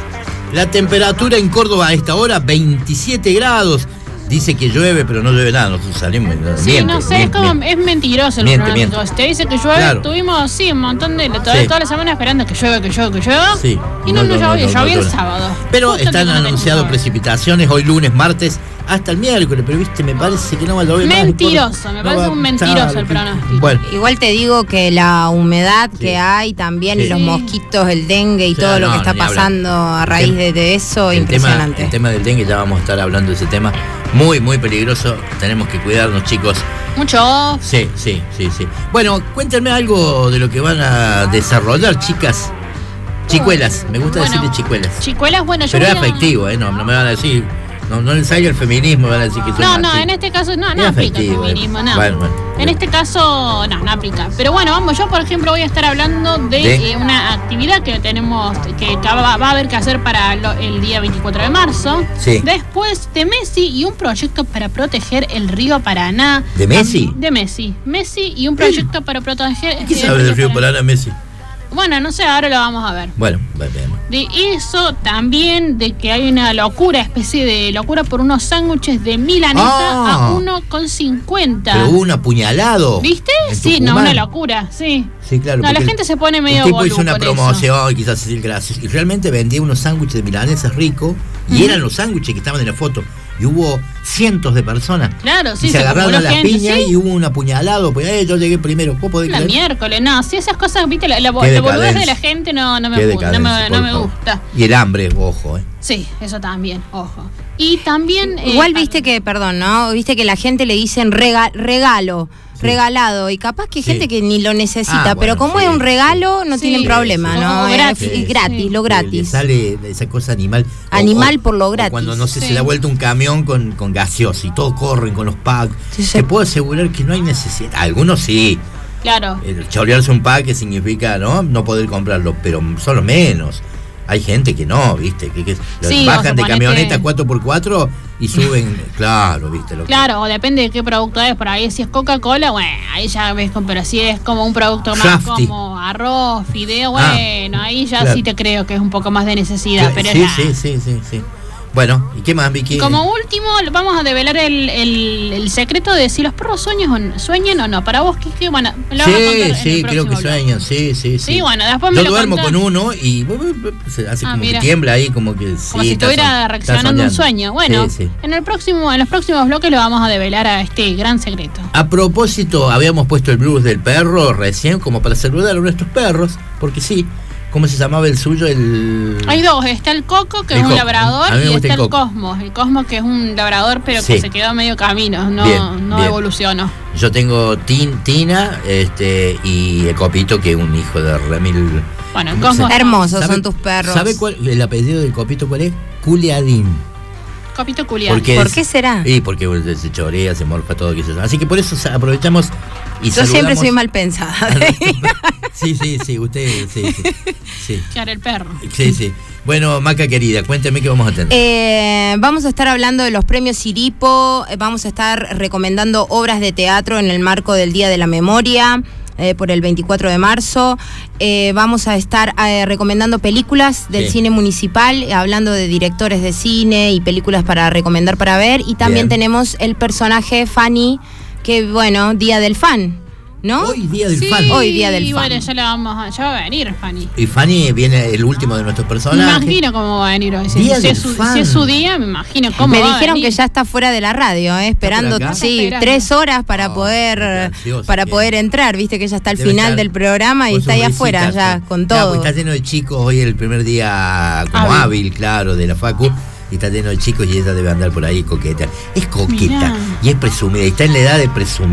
Speaker 6: la temperatura en Córdoba a esta hora, veintisiete grados. Dice que llueve, pero no llueve nada, nosotros salimos.
Speaker 8: Sí,
Speaker 6: miente,
Speaker 8: no sé,
Speaker 6: miente,
Speaker 8: es como,
Speaker 6: miente.
Speaker 8: es mentiroso el
Speaker 6: Miente,
Speaker 8: pronóstico.
Speaker 6: miente.
Speaker 8: Te dice que llueve,
Speaker 6: Claro.
Speaker 8: tuvimos, sí, un montón de, toda,
Speaker 6: Sí.
Speaker 8: toda la semana esperando que llueva, que llueva, que llueva.
Speaker 6: Sí.
Speaker 8: Y no, no, llovió,
Speaker 6: no,
Speaker 8: llovió el
Speaker 6: no.
Speaker 8: sábado.
Speaker 6: Pero
Speaker 8: Justo
Speaker 6: están
Speaker 8: cuando
Speaker 6: anunciadas
Speaker 8: teníamos-
Speaker 6: precipitaciones hoy lunes, martes, hasta el miércoles, pero viste, me parece que no va a llover más.
Speaker 8: Mentiroso, me
Speaker 6: No
Speaker 8: parece
Speaker 6: va a
Speaker 8: un mentiroso
Speaker 6: estar,
Speaker 8: el pronóstico.
Speaker 6: Bueno,
Speaker 7: Igual te digo que la humedad
Speaker 6: Sí.
Speaker 7: que hay también,
Speaker 6: Sí.
Speaker 7: y los mosquitos, el dengue y
Speaker 6: Sí,
Speaker 7: todo lo
Speaker 6: no,
Speaker 7: que está
Speaker 6: ni hablar.
Speaker 7: pasando a
Speaker 6: El
Speaker 7: raíz
Speaker 6: tema-
Speaker 7: de, de eso,
Speaker 6: el tema,
Speaker 7: impresionante.
Speaker 6: el tema del dengue, ya vamos a estar hablando de ese tema. Muy, muy peligroso. Tenemos que cuidarnos, chicos.
Speaker 8: Mucho.
Speaker 6: Sí, sí, sí, sí. Bueno, cuéntenme algo de lo que van a desarrollar, chicas. Chicuelas, me gusta
Speaker 8: Bueno,
Speaker 6: decirle chicuelas.
Speaker 8: Chicuelas, bueno, yo
Speaker 6: Pero es
Speaker 8: voy a-
Speaker 6: afectivo, ¿eh? No, no me van a decir, no, no les salga el feminismo, me van a decir que soy
Speaker 8: No, no,
Speaker 6: machista.
Speaker 8: en este caso no, no
Speaker 6: Es
Speaker 8: aplica el
Speaker 6: afectivo, eh.
Speaker 8: feminismo, no.
Speaker 6: Bueno, bueno.
Speaker 8: En este caso, no, no aplica. Pero bueno, vamos, yo por ejemplo voy a estar hablando de,
Speaker 6: ¿De?
Speaker 8: eh, una actividad que tenemos, que va, va a haber que hacer para lo- el día veinticuatro de marzo.
Speaker 6: Sí.
Speaker 8: Después de Messi y un proyecto para proteger el río Paraná.
Speaker 6: ¿De Messi?
Speaker 8: De Messi. Messi y un proyecto para proteger
Speaker 6: ¿Qué
Speaker 8: el
Speaker 6: sabe del río Paraná, Messi?
Speaker 8: Bueno, no sé, ahora lo vamos a ver.
Speaker 6: Bueno, veamos.
Speaker 8: De eso también, de que hay una locura, especie de locura por unos sándwiches de milanesa
Speaker 6: Ah.
Speaker 8: a uno con cincuenta.
Speaker 6: Pero hubo un apuñalado.
Speaker 8: ¿Viste?
Speaker 6: en
Speaker 8: Sí, no,
Speaker 6: Tucumán.
Speaker 8: una locura, sí.
Speaker 6: Sí, claro.
Speaker 8: No, la
Speaker 6: porque
Speaker 8: gente se pone
Speaker 6: el
Speaker 8: medio
Speaker 6: tipo
Speaker 8: boludo
Speaker 6: hizo una
Speaker 8: con eso.
Speaker 6: promoción, quizás decir gracias, y realmente vendía unos sándwiches de milanesas ricos, y
Speaker 8: Ujú.
Speaker 6: eran los sándwiches que estaban en la foto. Y hubo cientos de personas.
Speaker 8: Claro, sí,
Speaker 6: y se,
Speaker 8: se
Speaker 6: agarraron a
Speaker 8: acumuló
Speaker 6: las
Speaker 8: gente,
Speaker 6: piñas
Speaker 8: sí.
Speaker 6: y hubo un apuñalado. Pues eh, yo llegué primero. ¿Vos podés
Speaker 8: La
Speaker 6: creer?
Speaker 8: miércoles, no, sí, esas cosas, viste, la, la,
Speaker 6: Qué
Speaker 8: la boludez
Speaker 6: decadencia.
Speaker 8: de la gente no, no me,
Speaker 6: Qué
Speaker 8: gu- no me,
Speaker 6: decadencia,
Speaker 8: no
Speaker 6: por
Speaker 8: me
Speaker 6: favor.
Speaker 8: gusta.
Speaker 6: Y el hambre, ojo, ¿eh?
Speaker 8: Sí, eso también, ojo. Y también... eh,
Speaker 7: Igual viste que, perdón, ¿no? Viste que la gente le dicen rega- regalo, regalado, y capaz que hay
Speaker 6: Sí.
Speaker 7: gente que ni lo necesita,
Speaker 6: Ah,
Speaker 7: pero
Speaker 6: bueno,
Speaker 7: como
Speaker 6: sí,
Speaker 7: es un regalo, no
Speaker 8: sí.
Speaker 7: tienen
Speaker 8: Sí,
Speaker 7: problema,
Speaker 8: sí.
Speaker 7: ¿no?
Speaker 8: O
Speaker 7: Es
Speaker 8: gratis,
Speaker 7: es gratis,
Speaker 8: sí.
Speaker 7: lo
Speaker 6: Le
Speaker 7: gratis.
Speaker 6: sale esa cosa animal. O-
Speaker 7: Animal
Speaker 6: o-
Speaker 7: por lo
Speaker 6: o
Speaker 7: gratis.
Speaker 6: Cuando no sé,
Speaker 8: Sí.
Speaker 6: se da vuelta un camión con, con gaseosa y todos corren con los packs.
Speaker 7: Sí, sí.
Speaker 6: Te puedo asegurar que no hay necesidad. Algunos sí.
Speaker 8: Claro.
Speaker 6: El chorearse un pack significa no no poder comprarlo, pero son los menos. Hay gente que no, ¿viste? Que, que
Speaker 8: Sí, o
Speaker 6: bajan de
Speaker 8: suponete-
Speaker 6: camioneta cuatro por cuatro y suben, claro, ¿viste? Lo que-
Speaker 8: Claro, o depende de qué producto es. Por ahí, si es Coca-Cola, bueno, ahí ya ves, con- pero si es como un producto más
Speaker 6: Crafty.
Speaker 8: como arroz, fideo,
Speaker 6: Ah,
Speaker 8: bueno, ahí ya
Speaker 6: claro.
Speaker 8: sí te creo que es un poco más de necesidad.
Speaker 6: Cla-
Speaker 8: Pero
Speaker 6: sí,
Speaker 8: ya.
Speaker 6: sí, sí, sí, sí. Bueno, ¿y qué más, Vicky?
Speaker 8: Como último, vamos a develar el, el, el secreto de si los perros sueñan o no, sueñan o no. Para vos, ¿qué, qué bueno, me lo vas a contar
Speaker 6: Sí,
Speaker 8: en
Speaker 6: sí,
Speaker 8: el
Speaker 6: creo que
Speaker 8: próximo bloque.
Speaker 6: sueñan, sí, sí, sí.
Speaker 8: Sí, bueno, después me
Speaker 6: Yo
Speaker 8: lo
Speaker 6: duermo
Speaker 8: contás.
Speaker 6: con uno y se hace
Speaker 8: Ah,
Speaker 6: como
Speaker 8: mira.
Speaker 6: que tiembla ahí, como que sí,
Speaker 8: Como si
Speaker 6: está
Speaker 8: estuviera
Speaker 6: son- está
Speaker 8: reaccionando un
Speaker 6: soñando.
Speaker 8: sueño. Bueno,
Speaker 6: Sí, sí.
Speaker 8: en el próximo, en los próximos bloques lo vamos a develar a este gran secreto.
Speaker 6: A propósito, habíamos puesto el blues del perro recién como para saludar a nuestros perros, porque sí, ¿cómo se llamaba el suyo? El...
Speaker 8: Hay dos, está el Coco, que
Speaker 6: El
Speaker 8: es un
Speaker 6: Coco.
Speaker 8: labrador,
Speaker 6: A mí me
Speaker 8: y
Speaker 6: gusta
Speaker 8: está
Speaker 6: el
Speaker 8: el
Speaker 6: Coco.
Speaker 8: Cosmos. El Cosmos, que es un labrador, pero
Speaker 6: Sí.
Speaker 8: que se quedó a medio camino, no,
Speaker 6: Bien,
Speaker 8: no
Speaker 6: bien.
Speaker 8: evolucionó.
Speaker 6: Yo tengo Tin, Tina este, y el Copito, que es un hijo de Remil.
Speaker 8: Bueno, el
Speaker 6: ¿Cómo se-
Speaker 8: Cosmos.
Speaker 7: Hermosos
Speaker 6: ¿Sabe-
Speaker 7: son tus perros.
Speaker 6: ¿Sabe cuál, el apellido del Copito cuál es? Culiadín.
Speaker 8: Copito culiado.
Speaker 6: Porque
Speaker 7: ¿Por
Speaker 6: es-
Speaker 7: qué será?
Speaker 6: Sí, porque se chorea, se morfa todo. Que se- Así que por eso sa- aprovechamos y
Speaker 7: Yo siempre
Speaker 6: saludamos
Speaker 7: soy mal pensada.
Speaker 6: a nuestro perro. Sí, sí, sí, usted, sí, sí. Sí,
Speaker 8: Claro, el perro.
Speaker 6: sí, sí. Bueno, Maca querida, cuénteme qué vamos a tener.
Speaker 7: Eh, vamos a estar hablando de los premios Siripo, eh, vamos a estar recomendando obras de teatro en el marco del Día de la Memoria, eh, por el veinticuatro de marzo. Eh, vamos a estar eh, recomendando películas del
Speaker 6: Sí.
Speaker 7: cine municipal, eh, hablando de directores de cine y películas para recomendar para ver. Y también
Speaker 6: Bien.
Speaker 7: tenemos el personaje Fanny, que bueno, Día del Fan, ¿no?
Speaker 6: Hoy día del
Speaker 8: Sí,
Speaker 6: fan.
Speaker 7: Hoy día del
Speaker 8: y
Speaker 7: fan.
Speaker 8: bueno, ya la vamos a, ya va a venir, Fanny.
Speaker 6: Y Fanny viene el último de nuestros
Speaker 8: Me
Speaker 6: personajes.
Speaker 8: imagino cómo va a venir hoy. Si,
Speaker 6: Día
Speaker 8: si
Speaker 6: del
Speaker 8: es su,
Speaker 6: fan.
Speaker 8: si es su día, me imagino cómo
Speaker 7: Me
Speaker 8: va a
Speaker 7: dijeron
Speaker 8: venir.
Speaker 7: que ya está fuera de la radio, eh, esperando,
Speaker 6: acá?
Speaker 7: sí,
Speaker 8: Está esperando.
Speaker 7: tres horas para
Speaker 6: Oh,
Speaker 7: poder
Speaker 6: qué ansiosa
Speaker 7: para
Speaker 6: que
Speaker 7: poder
Speaker 6: es.
Speaker 7: entrar. Viste que ya está al
Speaker 6: Debe
Speaker 7: final
Speaker 6: estar
Speaker 7: del programa y
Speaker 6: con
Speaker 7: está
Speaker 6: sus
Speaker 7: ahí afuera
Speaker 6: risitas,
Speaker 7: ya
Speaker 6: sí.
Speaker 7: con
Speaker 6: Claro,
Speaker 7: todo.
Speaker 6: porque está lleno de chicos, hoy es el primer día como
Speaker 8: Hábil.
Speaker 6: hábil, claro, de la facu. Y está lleno de chicos y ella debe andar por ahí coqueta. Es coqueta
Speaker 8: Mirá.
Speaker 6: y es presumida. Y está en la edad de presumir.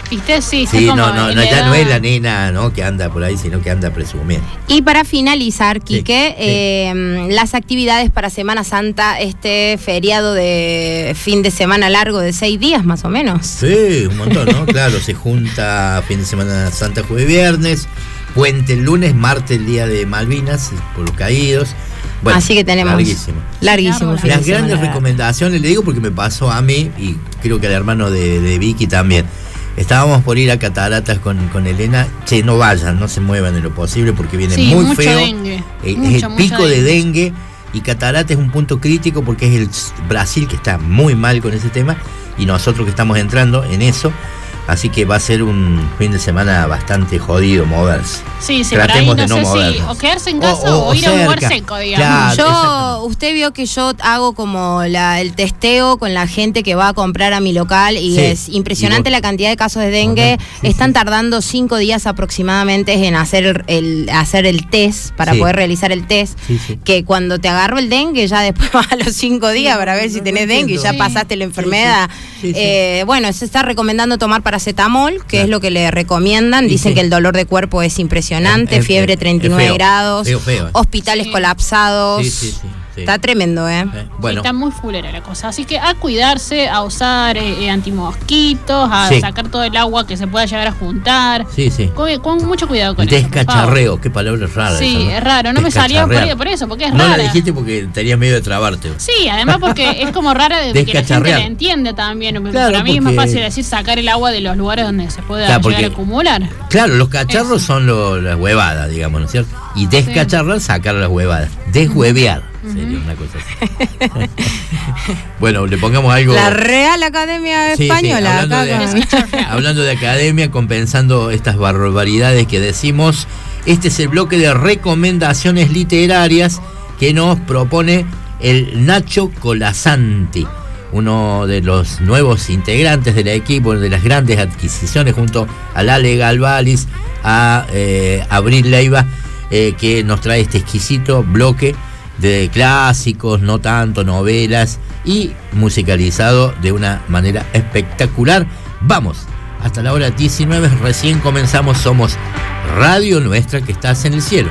Speaker 8: ¿Viste? Sí,
Speaker 6: Sí,
Speaker 8: como
Speaker 6: no, no, no,
Speaker 8: le
Speaker 6: ya
Speaker 8: da-
Speaker 6: no es la nena, ¿no?, que anda por ahí, sino que anda presumiendo.
Speaker 7: Y para finalizar, Quique,
Speaker 6: sí.
Speaker 7: eh, las actividades para Semana Santa, este feriado de fin de semana largo de seis días más o menos.
Speaker 6: Sí, un montón, ¿no? Claro, se junta fin de semana Santa, jueves, viernes, puente el lunes, martes el día de Malvinas, por los caídos. Bueno,
Speaker 7: Así que tenemos
Speaker 6: larguísimo.
Speaker 7: larguísimo
Speaker 8: Largo,
Speaker 7: fin de
Speaker 6: Las grandes
Speaker 7: semana.
Speaker 6: recomendaciones, le digo porque me pasó a mí y creo que al hermano de, de Vicky también. Estábamos por ir a Cataratas con, con Elena. Che, no vayan, no se muevan en lo posible porque viene
Speaker 8: Sí,
Speaker 6: muy
Speaker 8: mucho
Speaker 6: feo.
Speaker 8: dengue.
Speaker 6: Eh,
Speaker 8: Mucho,
Speaker 6: es el
Speaker 8: mucho
Speaker 6: pico de
Speaker 8: dengue.
Speaker 6: dengue y Cataratas es un punto crítico porque es el Brasil que está muy mal con ese tema y nosotros que estamos entrando en eso. Así que va a ser un fin de semana bastante jodido moverse.
Speaker 8: Sí, sí, por ahí
Speaker 6: Tratemos
Speaker 8: no,
Speaker 6: de no
Speaker 8: sé si
Speaker 6: movernos.
Speaker 8: o quedarse en casa
Speaker 6: O- o-
Speaker 8: o, ir a un lugar
Speaker 6: cerca.
Speaker 8: seco, digamos.
Speaker 6: Claro.
Speaker 7: Yo,
Speaker 6: exactamente.
Speaker 7: usted vio que yo hago como la, el testeo con la gente que va a comprar a mi local y
Speaker 6: Sí.
Speaker 7: es impresionante
Speaker 6: Y vos-
Speaker 7: la cantidad de casos de dengue.
Speaker 6: Ajá, sí,
Speaker 7: Están
Speaker 6: sí.
Speaker 7: tardando cinco días aproximadamente en hacer el, el- hacer el test, para
Speaker 6: Sí.
Speaker 7: poder realizar el test.
Speaker 6: Sí, sí.
Speaker 7: Que cuando te agarró el dengue, ya después vas a los cinco días para ver si
Speaker 6: no,
Speaker 7: tenés
Speaker 6: no
Speaker 7: dengue y ya
Speaker 6: entiendo.
Speaker 7: pasaste la
Speaker 6: Sí,
Speaker 7: enfermedad.
Speaker 6: sí, sí, sí.
Speaker 7: Eh, bueno, se está recomendando tomar paracetamol, que
Speaker 6: Claro.
Speaker 7: es lo que le recomiendan.
Speaker 6: Sí,
Speaker 7: Dicen
Speaker 6: sí.
Speaker 7: que el dolor de cuerpo es impresionante,
Speaker 6: Es- es-
Speaker 7: fiebre
Speaker 6: es-
Speaker 7: treinta y nueve
Speaker 6: es feo,
Speaker 7: grados,
Speaker 6: feo, feo, eh.
Speaker 7: hospitales
Speaker 8: Sí.
Speaker 7: colapsados.
Speaker 6: Sí, sí, sí, sí.
Speaker 7: Está tremendo, ¿eh?
Speaker 6: Eh,
Speaker 8: Sí,
Speaker 6: bueno,
Speaker 8: está muy fulera la cosa. Así que a cuidarse, a usar eh, eh, antimosquitos, a
Speaker 6: Sí.
Speaker 8: sacar todo el agua que se pueda llegar a juntar.
Speaker 6: sí, sí.
Speaker 8: Con, con mucho cuidado con eso. por favor.
Speaker 6: Descacharreo, qué palabra rara.
Speaker 8: Sí,
Speaker 6: esa,
Speaker 8: es raro. No me salía por,
Speaker 6: Descacharrear.
Speaker 8: por eso, porque es
Speaker 6: No
Speaker 8: rara.
Speaker 6: la dijiste porque tenías miedo de trabarte.
Speaker 8: Sí, además porque es como rara de que la gente
Speaker 6: Descacharrear.
Speaker 8: la entiende también.
Speaker 6: Claro,
Speaker 8: Para mí es más
Speaker 6: porque-
Speaker 8: fácil decir sacar el agua de los lugares donde se pueda
Speaker 6: Claro,
Speaker 8: llegar
Speaker 6: porque-
Speaker 8: a acumular.
Speaker 6: Claro, los cacharros
Speaker 8: Eso.
Speaker 6: son lo- las huevadas, digamos, ¿no es cierto? Y descacharrar, sacar las huevadas. Deshuevear, sería una cosa así. Bueno, le pongamos algo.
Speaker 7: La Real Academia
Speaker 6: Sí, sí,
Speaker 7: Española.
Speaker 6: hablando,
Speaker 7: acá
Speaker 6: de,
Speaker 7: con-
Speaker 6: hablando de academia, compensando estas barbaridades que decimos, este es el bloque de recomendaciones literarias que nos propone el Nacho Colasanti, uno de los nuevos integrantes del equipo, de las grandes adquisiciones, junto a Lale Galvalis, a eh, Abril Leiva, eh, que nos trae este exquisito bloque de clásicos, no tanto novelas, y musicalizado de una manera espectacular. Vamos, hasta la hora diecinueve, recién comenzamos, somos Radio Nuestra, que estás en el cielo.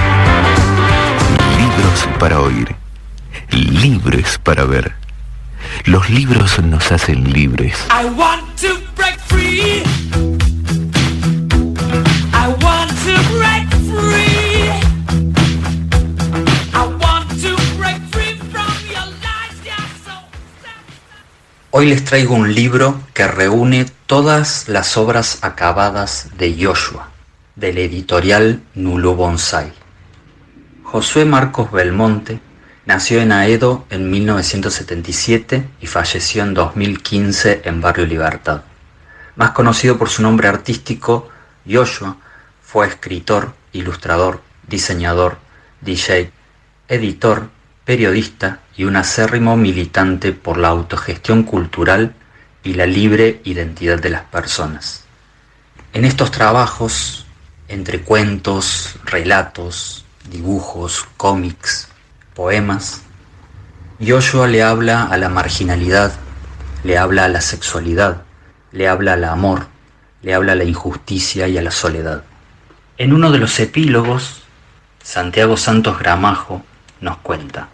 Speaker 9: Libros para oír, libres para ver. Los libros nos hacen libres.
Speaker 3: I want to break free. I want to break free. I want to break free from your lies, yeah, so
Speaker 10: Hoy les traigo un libro que reúne todas las obras acabadas de Joshua, del editorial Nulo Bonsai. Josué Marcos Belmonte nació en Aedo en mil novecientos setenta y siete y falleció en dos mil quince en Barrio Libertad. Más conocido por su nombre artístico, Joshua fue escritor, ilustrador, diseñador, D J, editor, periodista y un acérrimo militante por la autogestión cultural y la libre identidad de las personas. En estos trabajos, entre cuentos, relatos, dibujos, cómics, poemas, Joshua le habla a la marginalidad, le habla a la sexualidad, le habla al amor, le habla a la injusticia y a la soledad. En uno de los epílogos, Santiago Santos Gramajo nos cuenta: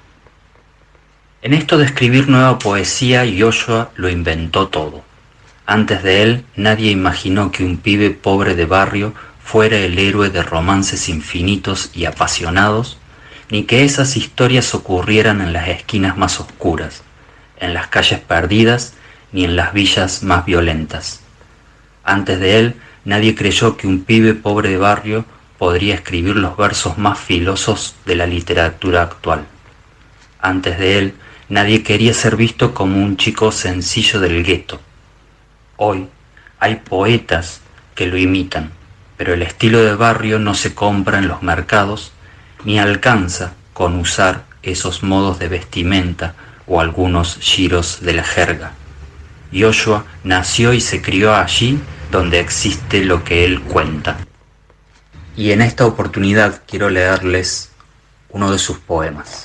Speaker 10: en esto de escribir nueva poesía, Joshua lo inventó todo. Antes de él, nadie imaginó que un pibe pobre de barrio fuera el héroe de romances infinitos y apasionados, ni que esas historias ocurrieran en las esquinas más oscuras, en las calles perdidas, ni en las villas más violentas. Antes de él, nadie creyó que un pibe pobre de barrio podría escribir los versos más filosos de la literatura actual. Antes de él, nadie quería ser visto como un chico sencillo del gueto. Hoy hay poetas que lo imitan, pero el estilo de barrio no se compra en los mercados, ni alcanza con usar esos modos de vestimenta o algunos giros de la jerga. Joshua nació y se crió allí donde existe lo que él cuenta. Y en esta oportunidad quiero leerles uno de sus poemas.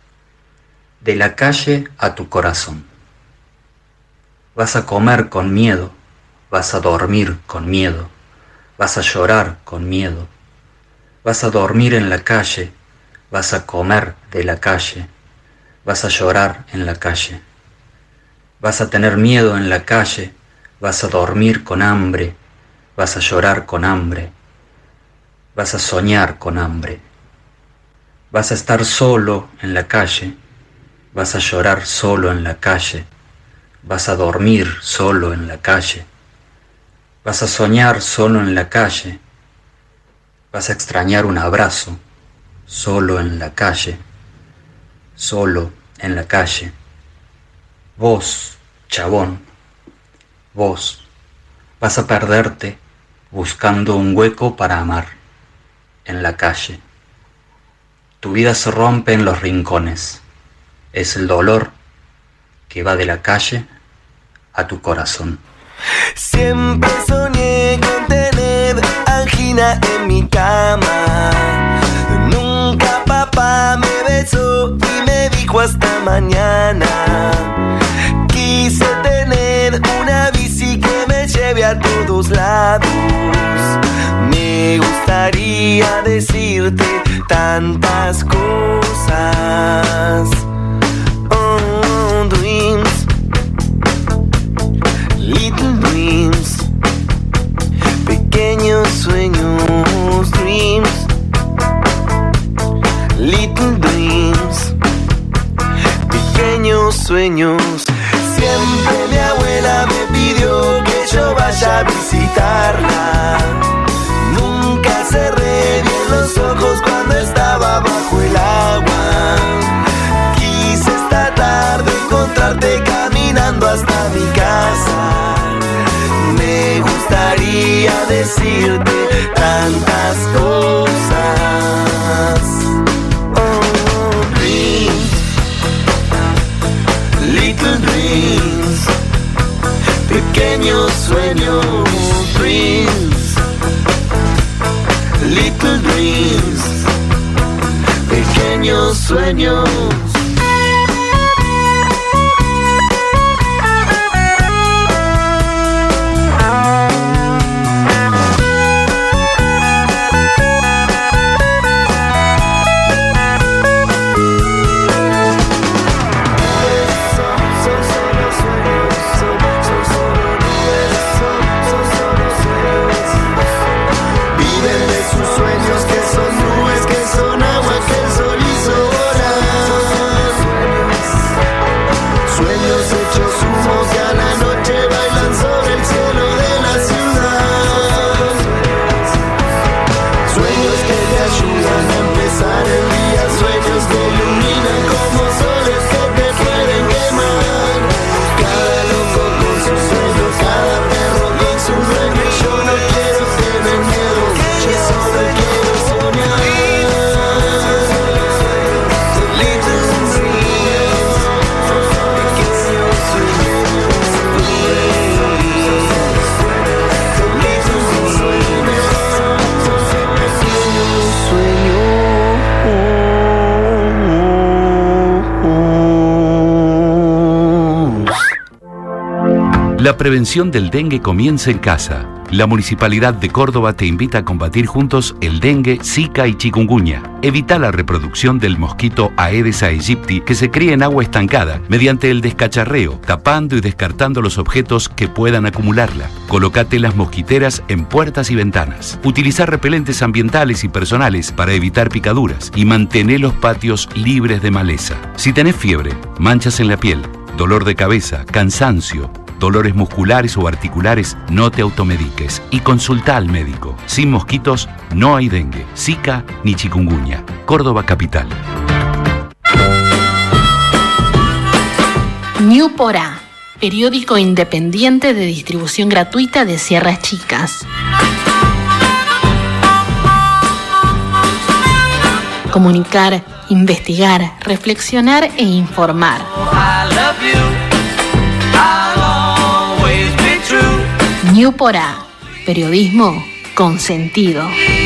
Speaker 10: De la calle a tu corazón. Vas a comer con miedo, vas a dormir con miedo, vas a llorar con miedo, vas a dormir en la calle, vas a comer de la calle, vas a llorar en la calle, vas a tener miedo en la calle, vas a dormir con hambre, vas a llorar con hambre, vas a soñar con hambre, vas a estar solo en la calle, vas a llorar solo en la calle, vas a dormir solo en la calle, vas a soñar solo en la calle, vas a extrañar un abrazo solo en la calle, solo en la calle. Vos, chabón, vos vas a perderte buscando un hueco para amar en la calle. Tu vida se rompe en los rincones. Es el dolor que va de la calle a tu corazón.
Speaker 5: Siempre soñé con tener angina en mi cama. Nunca papá me besó y me dijo hasta mañana. Quise tener una bici que me lleve a todos lados. Me gustaría decirte tantas cosas. Oh, dreams, little dreams, pequeños sueños, dreams, little dreams, pequeños sueños. Siempre mi abuela me pidió que yo vaya a visitarla. Nunca cerré bien los ojos cuando estaba bajo el agua. Quise esta tarde encontrarte caminando hasta mi casa. Me gustaría decirte tantas cosas. Oh, dreams, little dreams, pequeños sueños, dreams, little dreams, pequeños sueños.
Speaker 11: La prevención del dengue comienza en casa. La Municipalidad de Córdoba te invita a combatir juntos el dengue, zika y chikungunya. Evita la reproducción del mosquito Aedes aegypti que se cría en agua estancada mediante el descacharreo, tapando y descartando los objetos que puedan acumularla. Colócate las mosquiteras en puertas y ventanas. Utilizar repelentes ambientales y personales para evitar picaduras y mantener los patios libres de maleza. Si tenés fiebre, manchas en la piel, dolor de cabeza, cansancio, dolores musculares o articulares, no te automediques y consulta al médico. Sin mosquitos no hay dengue, zika ni chikungunya. Córdoba Capital.
Speaker 12: New Porá, periódico independiente de distribución gratuita de Sierras Chicas. Comunicar, investigar, reflexionar e informar. New Porá, periodismo con sentido.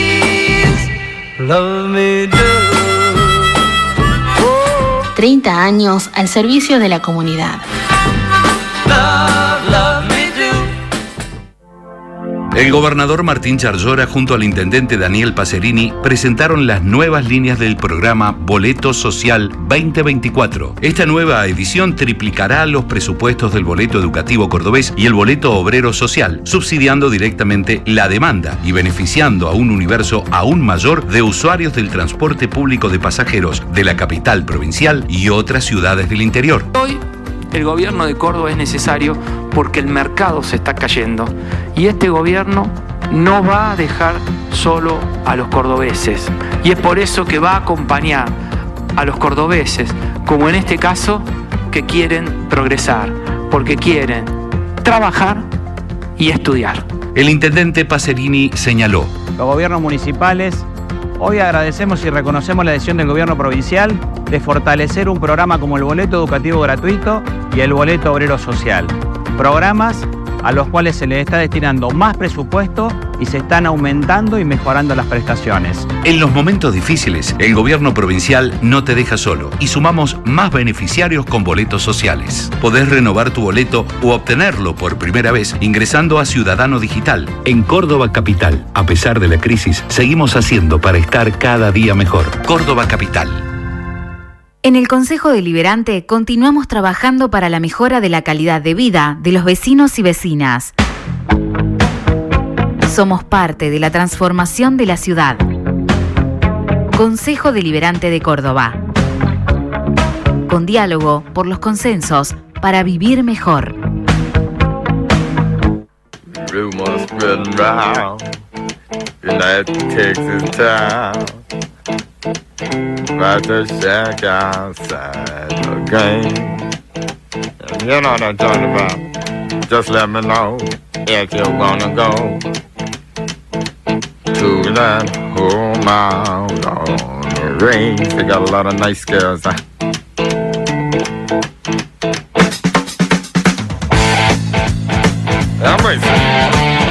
Speaker 12: treinta años al servicio de la comunidad.
Speaker 11: El gobernador Martín Charllora junto al intendente Daniel Pacerini presentaron las nuevas líneas del programa Boleto Social veinte veinticuatro. Esta nueva edición triplicará los presupuestos del boleto educativo cordobés y el boleto obrero social, subsidiando directamente la demanda y beneficiando a un universo aún mayor de usuarios del transporte público de pasajeros de la capital provincial y otras ciudades del interior.
Speaker 13: Hoy el gobierno de Córdoba es necesario porque el mercado se está cayendo y este gobierno no va a dejar solo a los cordobeses y es por eso que va a acompañar a los cordobeses, como en este caso, que quieren progresar, porque quieren trabajar y estudiar.
Speaker 11: El intendente Pacerini señaló:
Speaker 14: los gobiernos municipales, hoy agradecemos y reconocemos la decisión del gobierno provincial de fortalecer un programa como el boleto educativo gratuito y el boleto obrero social. Programas a los cuales se les está destinando más presupuesto y se están aumentando y mejorando las prestaciones.
Speaker 11: En los momentos difíciles, el gobierno provincial no te deja solo y sumamos más beneficiarios con boletos sociales. Podés renovar tu boleto o obtenerlo por primera vez ingresando a Ciudadano Digital. En Córdoba Capital, a pesar de la crisis, seguimos haciendo para estar cada día mejor. Córdoba Capital.
Speaker 1: En el Consejo Deliberante continuamos trabajando para la mejora de la calidad de vida de los vecinos y vecinas. Somos parte de la transformación de la ciudad. Consejo Deliberante de Córdoba. Con diálogo por los consensos para vivir mejor.
Speaker 15: Rumors spreading round, United Texas town. About to shack outside the game. You know what I'm talking about. Just let me know if you wanna go to that home out on the range. They got a lot of nice girls. Huh? I'm racing.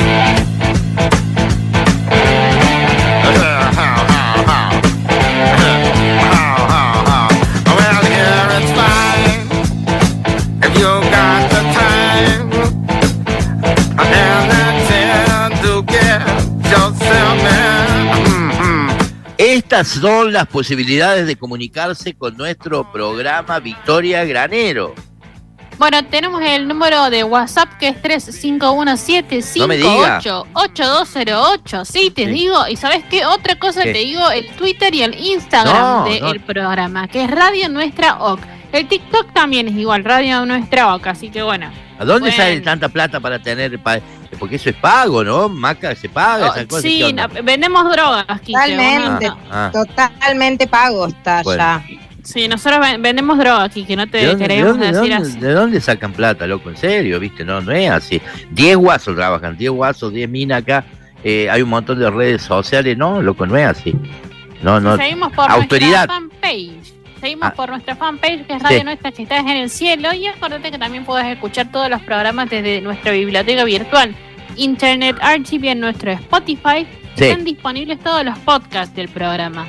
Speaker 6: Estas son las posibilidades de comunicarse con nuestro programa Victoria Granero.
Speaker 8: Bueno, tenemos el número de WhatsApp que es tres cinco uno siete, cinco ocho, ocho dos cero ocho. Sí, te sí. digo. ¿Y sabes qué? Otra cosa ¿Qué? te digo, el Twitter y el Instagram no, del no. programa, que es Radio Nuestra O C. El TikTok también es igual, Radio Nuestra O C, así que bueno.
Speaker 6: ¿A dónde
Speaker 8: bueno.
Speaker 6: sale tanta plata para tener? Pa- porque eso es pago, ¿no? Maca, se paga, esa
Speaker 8: oh,
Speaker 6: cosa.
Speaker 8: Sí, no, vendemos drogas, Quique.
Speaker 7: Totalmente,
Speaker 6: ah, ah.
Speaker 7: totalmente pago está bueno. ya.
Speaker 8: Sí, nosotros vendemos drogas, Quique, no te
Speaker 6: ¿De dónde,
Speaker 8: queremos
Speaker 6: de dónde,
Speaker 8: decir
Speaker 6: de dónde,
Speaker 8: así.
Speaker 6: ¿De dónde sacan plata, loco? En serio, ¿viste? No, no es así. Diez guasos trabajan, diez guasos, diez minas acá. Eh, hay un montón de redes sociales. No, loco, no es así. No, no.
Speaker 8: Seguimos por
Speaker 6: autoridad.
Speaker 8: nuestra fanpage. Seguimos
Speaker 6: Ah.
Speaker 8: por nuestra fanpage, que es Radio
Speaker 6: Sí.
Speaker 8: Nuestra, que está en el cielo. Y acuérdate que también puedes escuchar todos los programas desde nuestra biblioteca virtual. Internet Archive en nuestro Spotify.
Speaker 6: Sí.
Speaker 8: Están disponibles todos los podcasts del programa.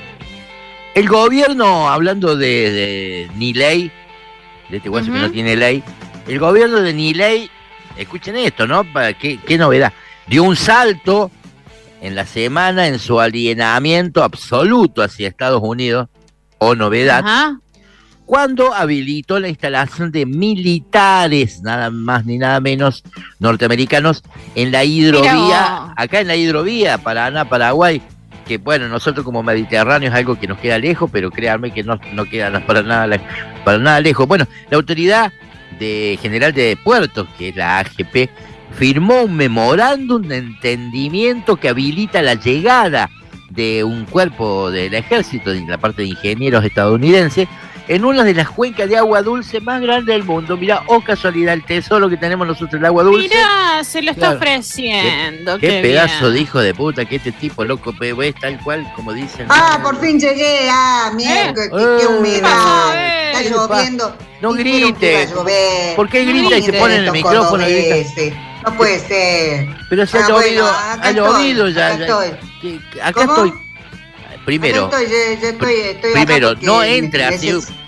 Speaker 6: El gobierno, hablando de, de ni ley, de este guaso uh-huh. que no tiene ley, el gobierno de ni ley, escuchen esto, ¿no? ¿Para qué, qué novedad? Dio un salto en la semana en su alienamiento absoluto hacia Estados Unidos, o novedad,
Speaker 8: Ajá.
Speaker 6: cuando habilitó la instalación de militares, nada más ni nada menos, norteamericanos, en la hidrovía, acá en la hidrovía, Paraná-Paraguay, que bueno, nosotros como mediterráneos es algo que nos queda lejos, pero créanme que no, no queda no, para, nada, para nada lejos. Bueno, la Autoridad de General de Puertos, que es la A G P, firmó un memorándum de entendimiento que habilita la llegada de un cuerpo del ejército, de la parte de ingenieros estadounidenses, en una de las cuencas de agua dulce más grandes del mundo. Mirá, oh casualidad, el tesoro que tenemos nosotros, el agua dulce.
Speaker 8: Mirá, se lo está
Speaker 6: Claro.
Speaker 8: ofreciendo.
Speaker 6: Qué,
Speaker 8: Qué,
Speaker 6: qué pedazo
Speaker 8: bien.
Speaker 6: de hijo de puta que este tipo, loco, es tal cual como dicen.
Speaker 16: Ah, por fin llegué. Ah, mierda, qué, qué
Speaker 6: Eh,
Speaker 16: humedad.
Speaker 8: eh,
Speaker 16: Está
Speaker 6: ¿qué
Speaker 16: lloviendo.
Speaker 6: No
Speaker 16: Dijeron que iba a
Speaker 6: grites.
Speaker 16: llover.
Speaker 6: ¿Por qué grita y se
Speaker 16: Miren
Speaker 6: pone en el
Speaker 16: estos
Speaker 6: micrófono y grita?
Speaker 16: cordobeses. No puede ser.
Speaker 6: Pero se ha
Speaker 16: Ah,
Speaker 6: llovido,
Speaker 16: bueno, acá
Speaker 6: ha llovido
Speaker 16: estoy,
Speaker 6: ya.
Speaker 16: acá
Speaker 6: ya.
Speaker 16: estoy.
Speaker 6: Que- Acá
Speaker 16: ¿Cómo?
Speaker 6: estoy. Primero,
Speaker 16: Acá estoy, yo, yo estoy, estoy acá
Speaker 6: primero,
Speaker 16: porque
Speaker 6: no
Speaker 16: me-
Speaker 6: entre así.
Speaker 16: neces-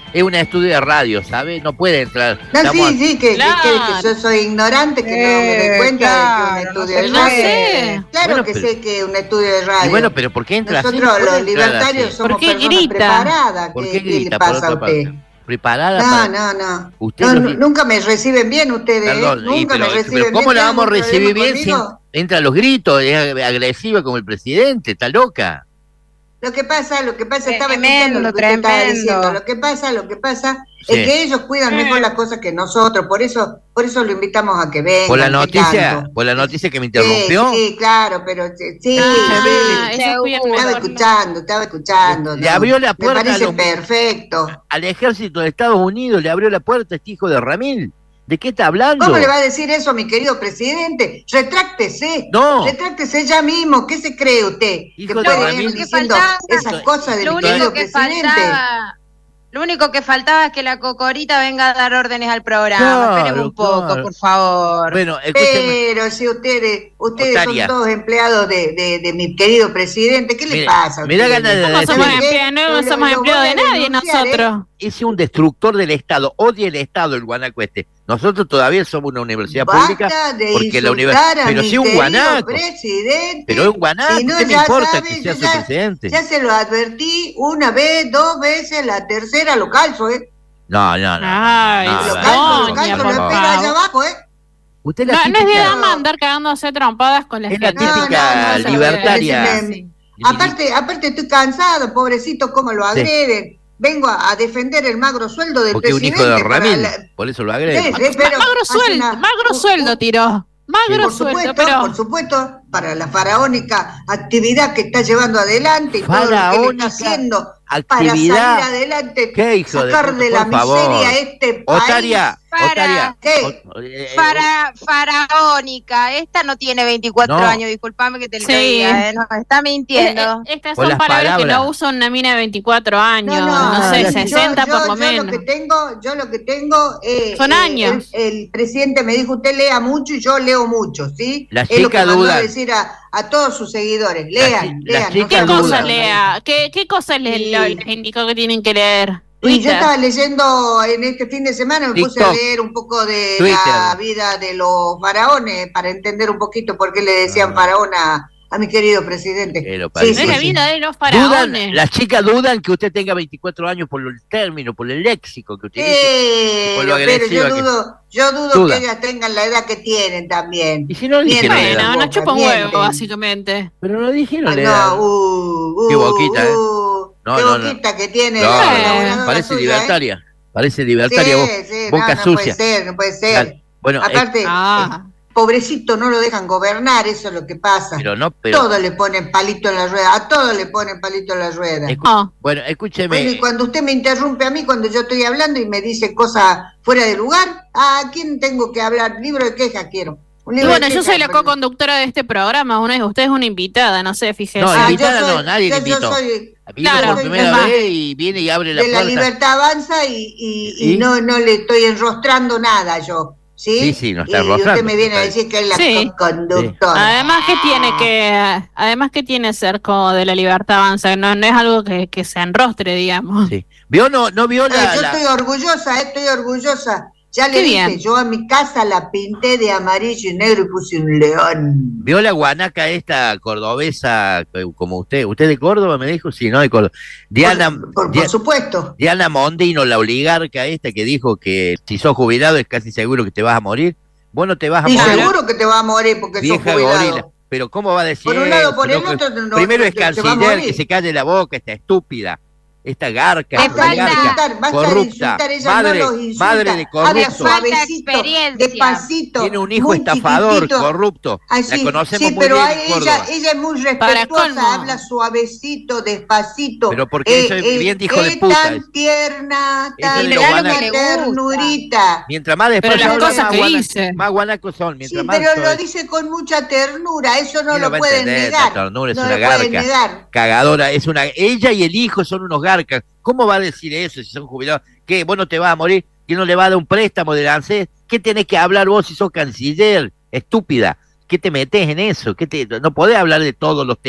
Speaker 17: Es un estudio de radio, ¿sabes? No puede entrar.
Speaker 16: No,
Speaker 17: Estamos-
Speaker 16: sí, sí, que,
Speaker 8: Claro.
Speaker 16: que, que yo soy ignorante, que no me
Speaker 7: Eh,
Speaker 16: doy cuenta
Speaker 7: claro,
Speaker 16: de que es un
Speaker 7: no
Speaker 16: estudio
Speaker 7: sé,
Speaker 16: de
Speaker 8: no
Speaker 16: radio.
Speaker 8: sé.
Speaker 16: Claro
Speaker 17: Bueno,
Speaker 16: que
Speaker 17: pero-
Speaker 16: sé que es un estudio de radio.
Speaker 17: Y bueno, pero ¿por qué entra así?
Speaker 16: Nosotros
Speaker 17: ¿Puede
Speaker 16: los
Speaker 17: entrar
Speaker 16: libertarios
Speaker 17: así?
Speaker 16: somos
Speaker 8: ¿Por qué
Speaker 16: personas
Speaker 8: grita?
Speaker 16: preparadas.
Speaker 17: ¿Por
Speaker 16: ¿Qué,
Speaker 17: qué
Speaker 16: qué le
Speaker 17: grita?
Speaker 16: pasa a
Speaker 17: Por otra
Speaker 16: usted?
Speaker 17: parte. ¿Preparada
Speaker 16: No,
Speaker 17: para...?
Speaker 16: no, no.
Speaker 17: Usted
Speaker 16: No,
Speaker 17: lo
Speaker 16: nu-
Speaker 17: que-
Speaker 16: nunca me reciben bien ustedes,
Speaker 17: Perdón,
Speaker 16: ¿eh?
Speaker 17: y
Speaker 16: Nunca
Speaker 17: pero,
Speaker 16: me reciben
Speaker 17: pero
Speaker 16: bien.
Speaker 17: ¿cómo la
Speaker 16: ¿Tienen
Speaker 17: vamos a
Speaker 16: algún
Speaker 17: recibir
Speaker 16: problema
Speaker 17: bien si
Speaker 16: conmigo?
Speaker 17: entra a los gritos, es ag- agresiva como el presidente? ¿Está loca?
Speaker 16: Lo que pasa, lo que pasa, estaba
Speaker 7: Tremendo,
Speaker 16: escuchando lo que usted estaba
Speaker 7: tremendo.
Speaker 16: diciendo. Lo que pasa, lo que pasa
Speaker 17: Sí.
Speaker 16: es que ellos cuidan mejor las cosas que nosotros. Por eso, por eso lo invitamos a que venga.
Speaker 17: ¿Por la noticia, por la noticia que me interrumpió?
Speaker 16: Sí, sí, claro, pero sí, sí,
Speaker 8: Ah,
Speaker 16: sí.
Speaker 8: eso cuidan
Speaker 16: Estaba
Speaker 8: mejor.
Speaker 16: escuchando, estaba escuchando.
Speaker 17: Le
Speaker 16: ¿no?
Speaker 17: abrió la puerta
Speaker 16: Me parece
Speaker 17: a los-
Speaker 16: perfecto.
Speaker 17: Al ejército de Estados Unidos le abrió la puerta este hijo de Ramil. ¿De qué está hablando?
Speaker 16: ¿Cómo le va a decir eso a mi querido presidente? Retráctese.
Speaker 17: No.
Speaker 16: Retráctese ya mismo. ¿Qué se cree usted?
Speaker 17: Hijo
Speaker 16: que
Speaker 17: de
Speaker 16: puede
Speaker 17: Ramil.
Speaker 16: ir
Speaker 17: Lo que
Speaker 16: diciendo
Speaker 7: faltaba-
Speaker 16: esas cosas de
Speaker 7: Lo
Speaker 16: mi
Speaker 7: único
Speaker 16: querido
Speaker 7: que
Speaker 16: presidente.
Speaker 7: faltaba, lo único que faltaba es que la cocorita venga a dar órdenes al programa.
Speaker 17: Claro,
Speaker 7: Esperemos un poco,
Speaker 17: claro.
Speaker 7: por favor.
Speaker 17: Bueno, escúcheme.
Speaker 16: Pero si ustedes, ustedes
Speaker 17: Otaria.
Speaker 16: son todos empleados de, de, de mi querido presidente, ¿qué le
Speaker 17: Mire,
Speaker 16: pasa? a
Speaker 17: me da
Speaker 16: ustedes?
Speaker 17: ganas de
Speaker 8: ¿Cómo somos
Speaker 17: decirle-
Speaker 8: empleados? No
Speaker 16: Lo-
Speaker 8: somos
Speaker 16: lo
Speaker 8: empleados
Speaker 16: voy
Speaker 8: de
Speaker 16: a
Speaker 8: nadie
Speaker 16: denunciar, ¿eh?
Speaker 8: nosotros.
Speaker 17: Es un destructor del Estado, odia el Estado el guanaco este. Nosotros todavía somos una universidad pública
Speaker 16: Basta de
Speaker 17: porque la
Speaker 16: insultar
Speaker 17: universidad,
Speaker 16: a
Speaker 17: pero
Speaker 16: mi
Speaker 17: sí un
Speaker 16: querido
Speaker 17: guanaco,
Speaker 16: presidente.
Speaker 17: pero es un guanaco,
Speaker 16: Si no,
Speaker 17: ¿qué me
Speaker 16: ya
Speaker 17: importa
Speaker 16: sabe,
Speaker 17: que sea
Speaker 16: yo
Speaker 17: su
Speaker 16: ya-
Speaker 17: presidente?
Speaker 16: Ya se lo advertí una vez, dos veces, la tercera lo calzo, ¿eh?
Speaker 17: No, no, no.
Speaker 8: Ay,
Speaker 17: no,
Speaker 16: Lo
Speaker 17: no,
Speaker 16: calzo,
Speaker 17: no,
Speaker 16: lo
Speaker 17: no,
Speaker 16: calzo,
Speaker 17: por
Speaker 16: lo
Speaker 17: favor.
Speaker 16: pega allá abajo, ¿eh?
Speaker 17: Usted
Speaker 8: No,
Speaker 17: la
Speaker 8: no es de
Speaker 17: típica-
Speaker 8: dama andar cagándose trompadas con la
Speaker 17: Es la
Speaker 8: gente.
Speaker 17: típica
Speaker 16: No, no, no,
Speaker 17: libertaria.
Speaker 16: me- me- Aparte, aparte estoy cansado, pobrecito, cómo lo
Speaker 17: Sí.
Speaker 16: agreden. Vengo a, a defender el magro sueldo del
Speaker 17: Porque es un
Speaker 16: presidente.
Speaker 17: hijo de
Speaker 16: para
Speaker 17: Ramil,
Speaker 16: la-
Speaker 17: por eso lo agrede.
Speaker 16: Sí, sí, pero
Speaker 8: Magro
Speaker 16: hace
Speaker 8: sueldo,
Speaker 16: una-
Speaker 8: magro sueldo tiró. Magro
Speaker 16: por
Speaker 8: sueldo,
Speaker 16: supuesto,
Speaker 8: pero.
Speaker 16: por supuesto, para la faraónica actividad que está llevando adelante y todo lo que le
Speaker 17: Faraónica
Speaker 16: está haciendo
Speaker 17: actividad.
Speaker 16: para salir adelante,
Speaker 17: ¿Qué hijo de
Speaker 16: sacar
Speaker 17: puta?
Speaker 16: de, la
Speaker 17: Por favor.
Speaker 16: miseria a este país.
Speaker 17: Otaria,
Speaker 7: Para-
Speaker 17: Otaria.
Speaker 16: ¿Qué?
Speaker 17: o- eh,
Speaker 7: Para, faraónica, esta no tiene veinticuatro
Speaker 17: No.
Speaker 7: años, disculpame que te lo
Speaker 8: Sí.
Speaker 7: diga, ¿eh? No, está mintiendo.
Speaker 8: Eh, eh, Estas
Speaker 17: Con
Speaker 8: son
Speaker 17: las
Speaker 8: palabras que
Speaker 17: palabras.
Speaker 8: no usa una mina de veinticuatro años, no,
Speaker 16: No, no,
Speaker 8: sé,
Speaker 16: yo-
Speaker 8: sesenta
Speaker 16: yo-
Speaker 8: por lo
Speaker 16: yo
Speaker 8: menos.
Speaker 16: Lo que tengo, yo lo que tengo eh,
Speaker 8: Son
Speaker 16: eh,
Speaker 8: años.
Speaker 16: El, el presidente me dijo, usted lea mucho y yo leo mucho, ¿sí?
Speaker 17: Las
Speaker 16: es lo que
Speaker 17: chicas
Speaker 16: mandó a
Speaker 17: dudan.
Speaker 16: decir a, a todos sus seguidores. Lean,
Speaker 17: Las- las
Speaker 16: lean.
Speaker 17: chicas
Speaker 8: ¿Qué
Speaker 16: no
Speaker 8: cosas
Speaker 17: dudan.
Speaker 8: lea? ¿Qué, qué cosas le,
Speaker 16: Sí.
Speaker 8: lo- les indicó que tienen que leer?
Speaker 16: Y yo
Speaker 8: Twitter.
Speaker 16: estaba leyendo en este fin de semana, me puse a
Speaker 17: TikTok.
Speaker 16: leer un poco de
Speaker 17: Twitter.
Speaker 16: la vida de los faraones para entender un poquito por qué le decían
Speaker 17: Ah.
Speaker 16: faraón a, a mi querido presidente.
Speaker 17: Que lo
Speaker 16: Sí,
Speaker 17: parece.
Speaker 8: No
Speaker 16: sí,
Speaker 8: es la
Speaker 16: sí.
Speaker 8: vida de los
Speaker 17: Dudan,
Speaker 8: faraones.
Speaker 17: las chicas dudan que usted tenga veinticuatro años por el término, por el léxico que utiliza. por lo
Speaker 16: Pero, pero
Speaker 17: agresiva
Speaker 16: yo
Speaker 17: que-
Speaker 16: dudo, yo dudo
Speaker 17: Duda.
Speaker 16: que ellas tengan la edad que tienen también.
Speaker 17: Y si no dijeron la
Speaker 16: Mienten,
Speaker 17: edad.
Speaker 8: Bueno, nos chupa un
Speaker 16: mienten.
Speaker 8: huevo, básicamente.
Speaker 17: Pero no dijeron
Speaker 16: Ah,
Speaker 17: la edad.
Speaker 16: no, uh,
Speaker 17: Qué
Speaker 16: uh,
Speaker 17: boquita, ¿eh?
Speaker 16: uh,
Speaker 17: No,
Speaker 16: qué
Speaker 17: no, no.
Speaker 16: boquita que tiene
Speaker 17: No,
Speaker 16: la
Speaker 17: no,
Speaker 16: colaboradora
Speaker 17: parece
Speaker 16: suya, ¿eh?
Speaker 17: libertaria. Parece libertaria
Speaker 16: Sí,
Speaker 17: vos.
Speaker 16: sí,
Speaker 17: Boca
Speaker 16: no, no
Speaker 17: sucia.
Speaker 16: puede ser, no puede ser.
Speaker 17: Dale. Bueno,
Speaker 16: Aparte,
Speaker 17: eh,
Speaker 8: Ah.
Speaker 16: eh, pobrecito, no lo dejan gobernar, eso es lo que pasa.
Speaker 17: pero no, pero.
Speaker 16: Todo le ponen palito en la rueda, a todo le ponen palito en la rueda.
Speaker 17: escu-
Speaker 8: Oh.
Speaker 17: Bueno, escúcheme.
Speaker 16: Bueno, y cuando usted me interrumpe a mí, cuando yo estoy hablando y me dice cosas fuera de lugar, ¿a quién tengo que hablar? Libro de quejas quiero. Un
Speaker 8: Y
Speaker 16: libro
Speaker 8: bueno,
Speaker 16: de
Speaker 8: yo
Speaker 16: quejas,
Speaker 8: soy la
Speaker 16: porque-
Speaker 8: co-conductora de este programa, una, usted es una invitada, no sé, fíjese.
Speaker 17: No,
Speaker 16: Ah, yo
Speaker 17: invitada
Speaker 16: soy-
Speaker 17: no, nadie
Speaker 16: yo-
Speaker 17: le
Speaker 16: yo
Speaker 17: invitó.
Speaker 16: soy
Speaker 17: Vino
Speaker 8: Claro,
Speaker 17: por primera
Speaker 16: es más,
Speaker 17: vez y viene y abre la
Speaker 16: de la
Speaker 17: puerta.
Speaker 16: libertad avanza y, y, y
Speaker 17: ¿Y?
Speaker 16: no, no le estoy enrostrando nada yo. ¿Sí?
Speaker 17: Sí, sí, no está
Speaker 16: Y
Speaker 17: enrostrando.
Speaker 16: usted me viene a decir que es la
Speaker 8: Sí.
Speaker 16: conductora.
Speaker 8: Además que tiene que, además que tiene ser como de la libertad avanza, no, no es algo que, que se enrostre, digamos.
Speaker 17: Sí. ¿Vio no, no vio
Speaker 16: Eh,
Speaker 17: la,
Speaker 16: yo
Speaker 17: la-
Speaker 16: estoy orgullosa, eh, estoy orgullosa. Ya le
Speaker 8: Qué
Speaker 16: dije,
Speaker 8: bien.
Speaker 16: yo a mi casa la pinté de amarillo y negro y puse un león.
Speaker 17: vio la guanaca esta cordobesa eh, como usted? ¿Usted de Córdoba me dijo? Sí, no de Córdoba. Diana,
Speaker 16: Por, por-
Speaker 17: Dia-
Speaker 16: por supuesto.
Speaker 17: Diana Mondino, la oligarca esta que dijo que si sos jubilado es casi seguro que te vas a morir. Vos no te vas a
Speaker 16: Y
Speaker 17: morir.
Speaker 16: seguro que te va a morir porque sos
Speaker 17: Vieja
Speaker 16: jubilado.
Speaker 17: gorila. Pero ¿cómo va a decir
Speaker 16: Por un lado,
Speaker 17: eso?
Speaker 16: por el
Speaker 17: No,
Speaker 16: otro, no,
Speaker 17: primero es
Speaker 16: te- te va a
Speaker 17: canciller,
Speaker 16: morir.
Speaker 17: que se calle la boca, esta estúpida, esta garca,
Speaker 7: Basta
Speaker 17: esta
Speaker 7: de
Speaker 17: oligarca,
Speaker 16: insultar, basta de
Speaker 17: corrupta,
Speaker 16: insultar, ella
Speaker 17: madre,
Speaker 16: no los insulta.
Speaker 17: madre de
Speaker 16: Habla
Speaker 17: corrupto.
Speaker 16: suavecito,
Speaker 7: Falta experiencia.
Speaker 16: despacito.
Speaker 17: Tiene un hijo
Speaker 16: muy
Speaker 17: estafador,
Speaker 16: chiquitito.
Speaker 17: corrupto.
Speaker 16: Ay,
Speaker 17: La
Speaker 16: sí,
Speaker 17: conocemos
Speaker 16: sí,
Speaker 17: muy
Speaker 16: pero
Speaker 17: bien
Speaker 16: a
Speaker 17: en
Speaker 16: ella,
Speaker 17: Córdoba.
Speaker 16: ella es muy
Speaker 8: Para
Speaker 16: respetuosa,
Speaker 8: colmo.
Speaker 16: habla suavecito, despacito.
Speaker 17: Pero porque ella es bien hijo de
Speaker 16: es
Speaker 17: puta,
Speaker 16: tan
Speaker 17: es.
Speaker 16: tierna,
Speaker 17: Eso
Speaker 16: tan
Speaker 17: es lo
Speaker 16: tierna,
Speaker 17: guana-
Speaker 7: que le gusta.
Speaker 16: ternurita.
Speaker 17: Mientras más después
Speaker 8: Pero las
Speaker 17: habla,
Speaker 8: cosas
Speaker 17: más,
Speaker 8: que
Speaker 17: guana-
Speaker 8: dice.
Speaker 17: más guanacos son.
Speaker 16: Sí,
Speaker 17: Mientras más
Speaker 16: pero
Speaker 17: son-
Speaker 16: lo dice con mucha ternura, eso no
Speaker 17: ¿Quién
Speaker 16: lo
Speaker 17: va a
Speaker 16: pueden
Speaker 17: entender esta
Speaker 16: negar.
Speaker 17: ternura? Es
Speaker 16: no
Speaker 17: una
Speaker 16: lo pueden
Speaker 17: garca.
Speaker 16: negar.
Speaker 17: Cagadora, es una. Ella y el hijo son unos garcas. ¿Cómo va a decir eso si son jubilados? ¿Qué? ¿Vos no te vas a morir? ¿Que no le va a dar un préstamo de ANSES? ¿Qué tenés que hablar vos si sos canciller? Estúpida. ¿Qué te metés en eso? ¿Qué te... No podés hablar de todos los temas.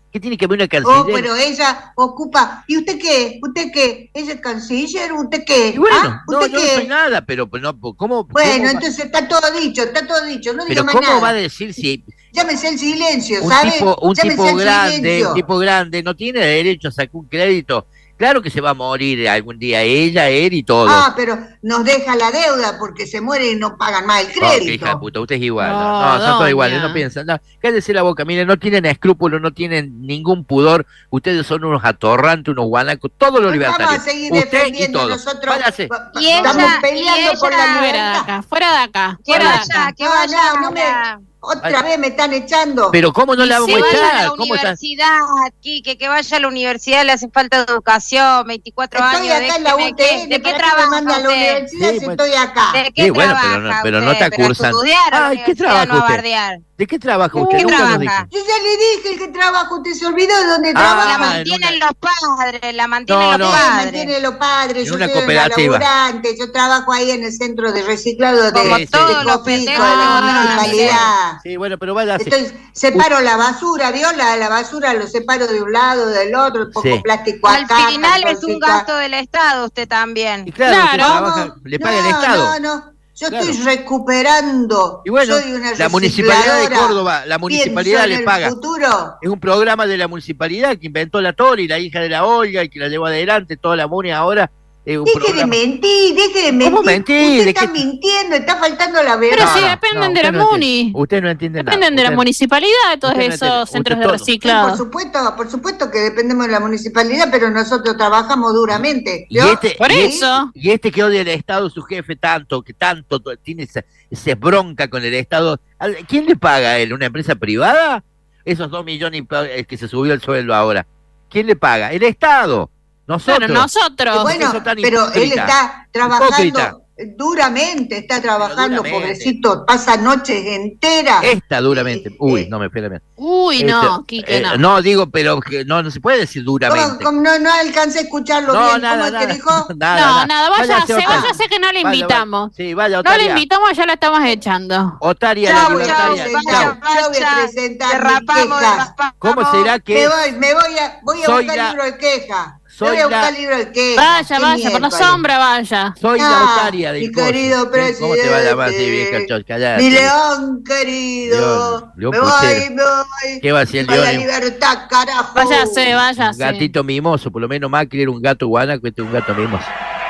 Speaker 17: ¿Qué tiene que ver una canciller?
Speaker 16: Oh, pero ella ocupa. ¿Y usted qué? ¿Usted qué? ¿Ella es canciller? ¿Usted qué?
Speaker 17: Y bueno,
Speaker 16: ¿Ah?
Speaker 17: no,
Speaker 16: ¿Usted
Speaker 17: yo
Speaker 16: qué?
Speaker 17: no soy nada, pero pues, no, ¿cómo?
Speaker 16: Bueno,
Speaker 17: cómo
Speaker 16: entonces está todo dicho, está todo dicho. No diga
Speaker 17: pero
Speaker 16: más
Speaker 17: ¿cómo
Speaker 16: nada.
Speaker 17: va a decir si
Speaker 16: Llámese el silencio,
Speaker 17: un
Speaker 16: ¿sabe?
Speaker 17: tipo, un
Speaker 16: Llámese
Speaker 17: tipo
Speaker 16: el
Speaker 17: grande,
Speaker 16: silencio.
Speaker 17: un tipo grande no tiene derecho a sacar un crédito? Claro que se va a morir algún día ella, él y todo.
Speaker 16: Ah, pero nos deja la deuda porque se muere y no pagan más el
Speaker 17: Oh, qué
Speaker 16: crédito.
Speaker 17: hija de puta, usted es igual. No,
Speaker 16: No,
Speaker 17: no, son todos
Speaker 16: doña.
Speaker 17: iguales, no piensan. No, cállese la boca, miren, no tienen escrúpulos, no tienen ningún pudor. Ustedes son unos atorrantes, unos guanacos, todos los
Speaker 16: Pues vamos
Speaker 17: libertarios.
Speaker 16: a seguir
Speaker 17: Usted y
Speaker 16: defendiendo
Speaker 17: todos.
Speaker 16: nosotros.
Speaker 17: Váyase.
Speaker 16: Y estamos
Speaker 7: ella-
Speaker 16: peleando
Speaker 7: y
Speaker 16: por la
Speaker 7: ella-
Speaker 8: Fuera de
Speaker 16: libertad.
Speaker 8: acá, fuera de acá,
Speaker 7: Que
Speaker 8: fuera de
Speaker 7: vaya,
Speaker 8: acá.
Speaker 7: que
Speaker 16: No,
Speaker 7: vaya.
Speaker 16: no, no me-
Speaker 7: a-
Speaker 16: Otra vez me están echando.
Speaker 17: Pero ¿cómo no
Speaker 7: Y
Speaker 17: la vamos
Speaker 7: si
Speaker 17: a
Speaker 7: vaya a
Speaker 17: echar?
Speaker 7: la
Speaker 17: ¿Cómo está?
Speaker 7: universidad, Quique, que vaya a la universidad, le hace falta educación, veinticuatro
Speaker 16: Estoy
Speaker 7: años.
Speaker 16: acá en la
Speaker 7: déjeme
Speaker 16: U T N,
Speaker 7: que- ¿De qué
Speaker 16: ¿para qué me
Speaker 7: trabaja
Speaker 16: manda a la
Speaker 7: usted?
Speaker 16: universidad
Speaker 17: Sí,
Speaker 16: si
Speaker 17: bueno.
Speaker 16: estoy acá?
Speaker 7: ¿De qué
Speaker 17: Sí, bueno,
Speaker 7: trabaja
Speaker 17: pero no- pero no
Speaker 7: usted?
Speaker 17: está cursando.
Speaker 7: Estudiar a la
Speaker 17: Ay, ¿qué
Speaker 7: universidad,
Speaker 17: trabaja
Speaker 7: no a
Speaker 17: usted?
Speaker 7: bardear.
Speaker 17: ¿De qué trabaja
Speaker 7: ¿De
Speaker 17: usted?
Speaker 7: qué
Speaker 17: Nunca nos
Speaker 7: trabaja?
Speaker 17: dijo.
Speaker 16: Yo ya le dije el que trabaja, usted se olvidó de dónde
Speaker 17: Ah,
Speaker 16: trabaja.
Speaker 7: La
Speaker 17: en
Speaker 7: mantienen
Speaker 17: una-
Speaker 7: los padres, la mantienen
Speaker 17: No,
Speaker 7: los
Speaker 17: no.
Speaker 16: Sí,
Speaker 7: padres.
Speaker 16: mantiene los padres,
Speaker 17: En
Speaker 16: yo
Speaker 17: una
Speaker 16: soy una
Speaker 17: cooperativa.
Speaker 16: laburante, yo trabajo ahí en el centro de reciclado de,
Speaker 7: Como
Speaker 17: Sí, sí.
Speaker 7: todos
Speaker 16: de
Speaker 7: los
Speaker 16: Copico,
Speaker 7: pendejos
Speaker 16: de
Speaker 7: que
Speaker 16: la
Speaker 7: no tienen
Speaker 16: municipalidad.
Speaker 17: Sí, bueno, pero vaya así.
Speaker 16: Estoy, separo la basura, ¿vio? La, la basura lo separo de un lado, del otro, pongo
Speaker 17: Sí.
Speaker 16: plástico
Speaker 7: Al
Speaker 16: acá.
Speaker 7: final es un
Speaker 16: cartoncito.
Speaker 7: gasto del Estado usted también.
Speaker 17: Y claro, usted
Speaker 8: Claro.
Speaker 17: trabaja, le paga el
Speaker 16: No,
Speaker 17: Estado.
Speaker 16: No, no, yo
Speaker 17: Claro.
Speaker 16: estoy recuperando.
Speaker 17: Y bueno,
Speaker 16: Soy una
Speaker 17: la Municipalidad de
Speaker 16: recicladora.
Speaker 17: Córdoba, la municipalidad
Speaker 16: Pienso
Speaker 17: le
Speaker 16: en el
Speaker 17: paga.
Speaker 16: futuro.
Speaker 17: Es un programa de la municipalidad que inventó la Tori, la hija de la Olga, y que la llevó adelante toda la Muni ahora. Es un
Speaker 16: Deje de
Speaker 17: programa.
Speaker 16: mentir, deje de mentir.
Speaker 17: ¿Cómo mentir?
Speaker 16: Usted
Speaker 17: ¿De
Speaker 16: está
Speaker 17: qué-
Speaker 16: mintiendo, está faltando la verdad.
Speaker 8: Pero
Speaker 17: No,
Speaker 8: si
Speaker 17: no,
Speaker 8: dependen
Speaker 17: no,
Speaker 8: de
Speaker 17: usted
Speaker 8: la
Speaker 17: no entiende.
Speaker 8: MUNI.
Speaker 17: Usted no entiende nada.
Speaker 8: Dependen de la
Speaker 17: Usted-
Speaker 8: municipalidad de todos
Speaker 17: usted no entiende.
Speaker 8: esos centros
Speaker 17: Usted
Speaker 8: de
Speaker 17: todo.
Speaker 16: Sí,
Speaker 8: reciclado.
Speaker 16: por supuesto, por supuesto que dependemos de la municipalidad, pero nosotros trabajamos duramente.
Speaker 17: Y
Speaker 16: ¿vio?
Speaker 17: este,
Speaker 8: Por
Speaker 17: y-
Speaker 8: eso.
Speaker 17: Y este que odia al Estado, su jefe, tanto, que tanto to- tiene esa, esa bronca con el Estado. ¿Al- ¿Quién le paga a él? ¿Una empresa privada? Esos dos millones y pa- eh, que se subió el sueldo ahora. ¿Quién le paga? El Estado. Nosotros.
Speaker 8: Claro, nosotros.
Speaker 16: Bueno,
Speaker 17: Eso tan
Speaker 16: pero él
Speaker 17: hipócrita.
Speaker 16: está trabajando
Speaker 17: Hipócrita.
Speaker 16: duramente, está trabajando,
Speaker 17: duramente.
Speaker 16: pobrecito, pasa noches enteras.
Speaker 17: Esta duramente. Uy, no me espera.
Speaker 8: Uy, no, Quique,
Speaker 17: Eh,
Speaker 8: no.
Speaker 17: no, digo, pero que no, no se puede decir
Speaker 16: ¿Cómo-
Speaker 17: duramente.
Speaker 16: cómo no, no alcancé a escucharlo
Speaker 17: No,
Speaker 16: bien?
Speaker 17: nada,
Speaker 16: ¿Cómo es
Speaker 17: nada,
Speaker 16: que dijo?
Speaker 17: nada,
Speaker 8: No,
Speaker 17: nada.
Speaker 8: nada, váyase,
Speaker 17: Váyase, Otaria.
Speaker 8: váyase que no le
Speaker 17: Vaya,
Speaker 8: invitamos.
Speaker 17: vaya. Sí, vaya,
Speaker 8: No le
Speaker 17: Otaria.
Speaker 8: invitamos, ya la estamos echando.
Speaker 17: Otaria, la
Speaker 16: Chau, chau,
Speaker 17: libertaria.
Speaker 16: señor.
Speaker 17: Chau.
Speaker 16: Yo voy a presentar mis
Speaker 7: Derrapamos,
Speaker 16: quejas.
Speaker 7: derrapamos.
Speaker 17: ¿Cómo será que
Speaker 16: Me
Speaker 17: es?
Speaker 16: voy, me voy a, voy a
Speaker 17: Soy
Speaker 16: buscar
Speaker 17: la-
Speaker 16: libro de queja. Me
Speaker 17: soy
Speaker 16: voy a buscar
Speaker 17: la-
Speaker 16: libro de queja.
Speaker 8: Vaya,
Speaker 16: Qué
Speaker 8: vaya, por la
Speaker 16: miércoles.
Speaker 8: sombra, vaya.
Speaker 17: Soy
Speaker 16: Ah,
Speaker 17: la Otaria del
Speaker 16: mi
Speaker 17: coso.
Speaker 16: querido
Speaker 17: ¿Eh? ¿Cómo te va a llamar así,
Speaker 16: presidente?
Speaker 17: vieja chos? Callate.
Speaker 16: Mi león querido.
Speaker 17: León, león
Speaker 16: me voy,
Speaker 17: puchero.
Speaker 16: me voy.
Speaker 17: ¿Qué va a ser el
Speaker 16: Para la
Speaker 17: león?
Speaker 16: libertad, carajo.
Speaker 8: Váyase,
Speaker 17: Un
Speaker 8: váyase.
Speaker 17: gatito mimoso, por lo menos Macri era un gato guanaco, este es un gato mimoso.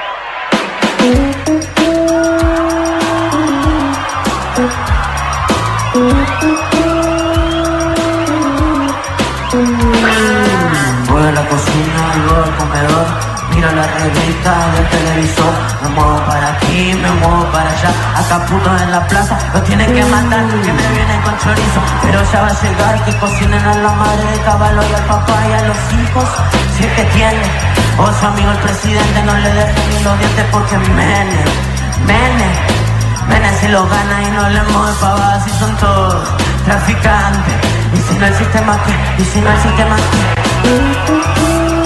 Speaker 5: Voy a la cocina, luego al comedor, miro la revista del televisor. Me muevo para aquí, me muevo para allá. Acá putos en la plaza, los tienen que matar, que me vienen con chorizo. Pero ya va a llegar que cocinen a la madre de caballo y al papá y a los hijos. Si es que tiene, o su amigo el presidente no le deje ni los dientes porque Mene, Mene, Mene si lo gana y no le mueve pavadas y son todos traficantes. Y si no el sistema qué, y si no el sistema qué.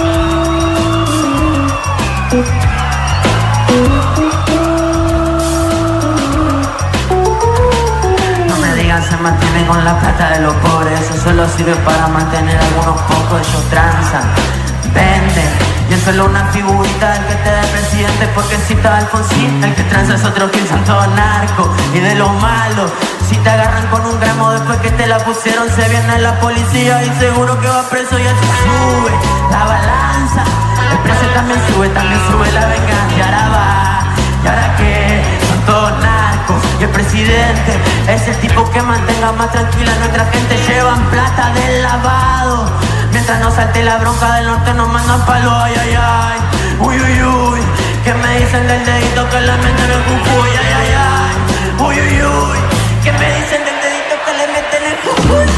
Speaker 5: No me digan se mantiene con la plata de los pobres, eso solo sirve para mantener algunos pocos, ellos transan, venden, y es solo una figurita el que te da presidente, porque si está Alfonsín, el que transa es otro que son todos narcos, y de lo malo, si te agarran con un gramo después que te la pusieron, se viene la policía y seguro que va preso y así sube la balanza, el precio también sube, también sube la venganza, y ahora va, y ahora qué, son todos narcos, y el presidente es el tipo que mantenga más tranquila a nuestra gente, llevan plata del lavado, mientras no salte la bronca del norte nos mandan palo, ay, ay, ay, uy, uy, uy, que me dicen del dedito que le meten el cucuy, ay, ay, ay, uy, uy, uy, que me dicen del dedito que le meten el cucuy.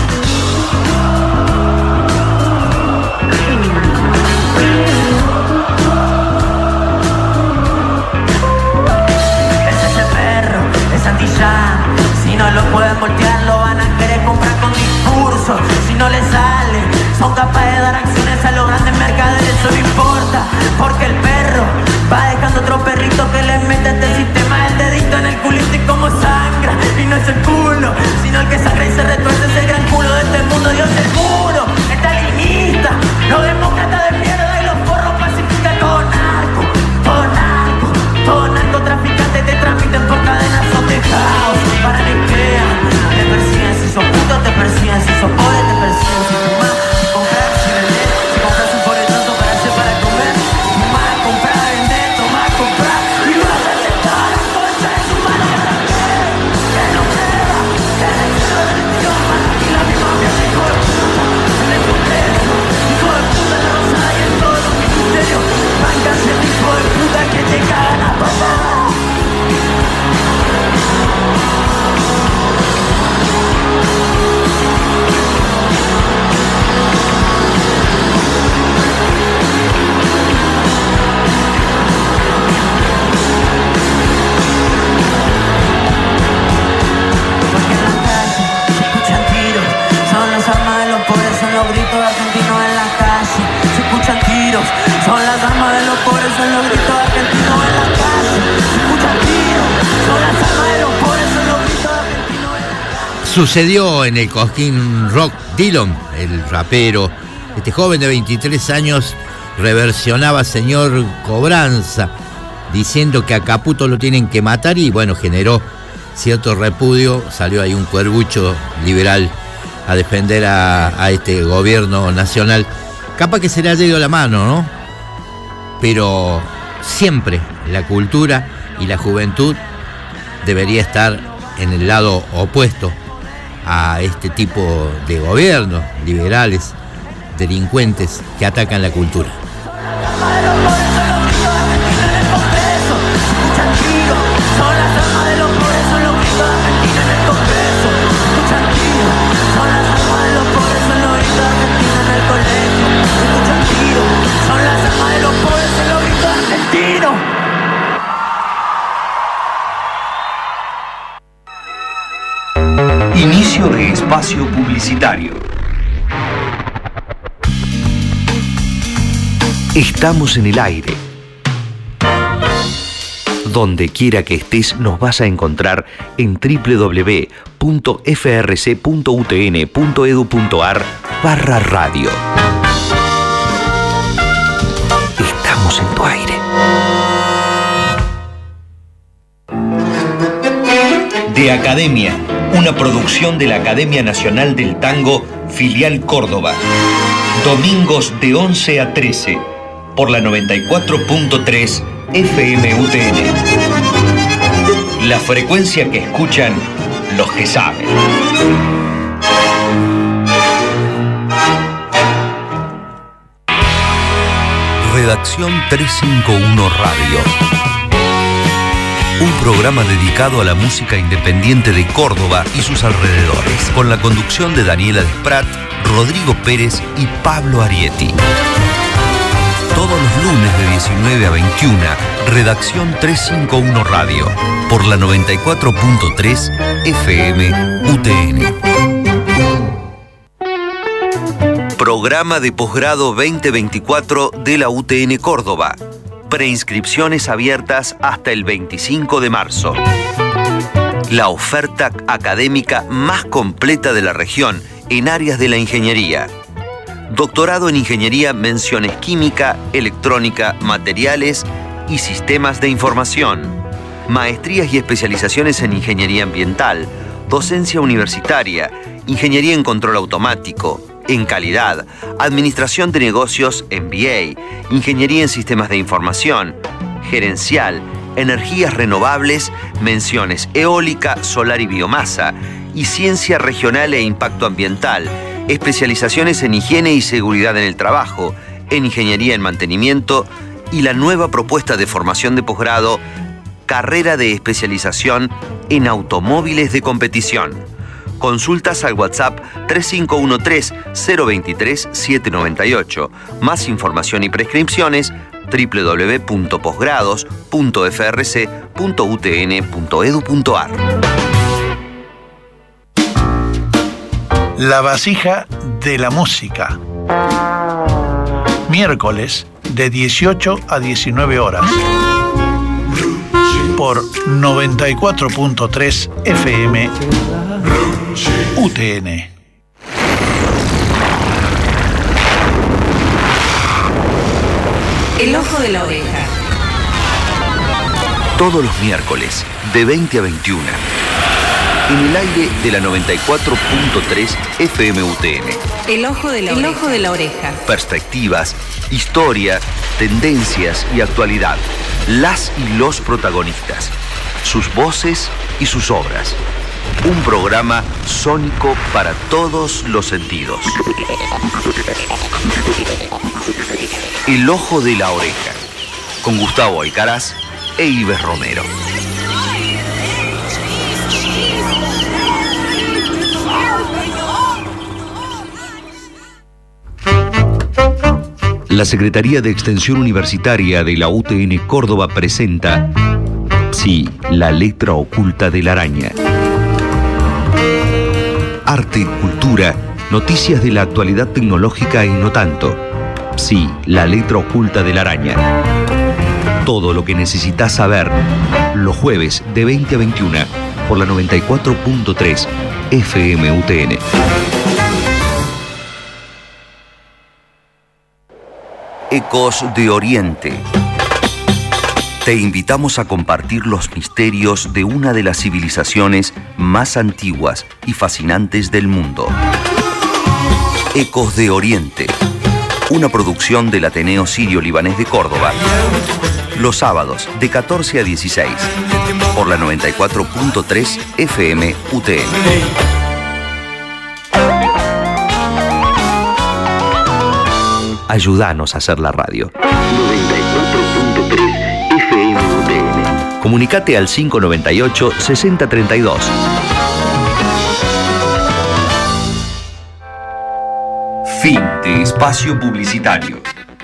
Speaker 5: Ese es el perro, es Santillán. Si no lo pueden voltear, lo van a querer comprar con discursos. Si no les sale, son capaces de dar acciones a los grandes mercaderes. Eso no importa, porque el perro va dejando otro perrito que le mete a este sistema el dedito en el culito y como sangra. Y no es el culo, sino el que sangra y se retuerce ese gran culo.
Speaker 6: sucedió en el Cosquín Rock. Dillon, el rapero, este joven de veintitrés años, reversionaba Señor Cobranza, diciendo que a Caputo lo tienen que matar, y bueno, generó cierto repudio. Salió ahí un cuervucho liberal a defender a, a este gobierno nacional. Capaz que se le ha ido la mano, ¿no? Pero siempre la cultura y la juventud debería estar en el lado opuesto a este tipo de gobiernos liberales, delincuentes que atacan la cultura.
Speaker 11: Inicio de espacio publicitario. Estamos en el aire. Donde quiera que estés nos vas a encontrar en doble u doble u doble u punto f r c punto u t n punto e d u punto a r barra radio. Estamos en tu aire. De Academia, una producción de la Academia Nacional del Tango, filial Córdoba. Domingos de once a trece, por la noventa y cuatro punto tres F M U T N. La frecuencia que escuchan los que saben. Redacción trescientos cincuenta y uno Radio. Un programa dedicado a la música independiente de Córdoba y sus alrededores, con la conducción de Daniela Desprat, Rodrigo Pérez y Pablo Arietti. Todos los lunes de diecinueve a veintiuna, Redacción trescientos cincuenta y uno Radio, por la noventa y cuatro punto tres F M U T N. Programa de posgrado veinte veinticuatro de la U T N Córdoba. Preinscripciones abiertas hasta el veinticinco de marzo. La oferta académica más completa de la región en áreas de la ingeniería. Doctorado en Ingeniería, menciones química, electrónica, materiales y sistemas de información. Maestrías y especializaciones en Ingeniería Ambiental, docencia universitaria, Ingeniería en Control Automático, en Calidad, Administración de Negocios M B A, Ingeniería en Sistemas de Información, Gerencial, Energías Renovables, menciones Eólica, Solar y Biomasa, y Ciencia Regional e Impacto Ambiental, especializaciones en Higiene y Seguridad en el Trabajo, en Ingeniería en Mantenimiento, y la nueva propuesta de formación de posgrado, Carrera de Especialización en Automóviles de Competición. Consultas al WhatsApp tres cinco uno tres, cero dos tres, siete nueve ocho. Más información y prescripciones doble u doble u doble u punto posgrados punto f r c punto u t n punto e d u punto a r.
Speaker 18: La vasija de la música. Miércoles de dieciocho a diecinueve horas. Por noventa y cuatro punto tres F M U T N.
Speaker 11: El ojo de la oreja. Todos los miércoles de veinte a veintiuna. En el aire de la noventa y cuatro punto tres F M U T N.
Speaker 12: El ojo de la
Speaker 11: El
Speaker 12: oreja.
Speaker 11: ojo de la oreja. Perspectivas, historia, tendencias y actualidad. Las y los protagonistas, sus voces y sus obras. Un programa sónico para todos los sentidos. El ojo de la oreja, con Gustavo Alcaraz e Ives Romero. La Secretaría de Extensión Universitaria de la U T N Córdoba presenta Psi, la letra oculta de la araña. Arte, cultura, noticias de la actualidad tecnológica y no tanto. Psi, la letra oculta de la araña. Todo lo que necesitas saber, los jueves de veinte a veintiuna,
Speaker 9: por la noventa y cuatro punto tres F M U T N. Ecos de Oriente. Te invitamos a compartir los misterios de una de las civilizaciones más antiguas y fascinantes del mundo. Ecos de Oriente, una producción del Ateneo Sirio-Libanés de Córdoba. Los sábados de catorce a dieciséis, por la noventa y cuatro punto tres F M U T N. Ayúdanos a hacer la radio. noventa y cuatro punto tres F M U T N. Comunicate al cinco noventa y ocho, sesenta treinta y dos. Fin de espacio publicitario.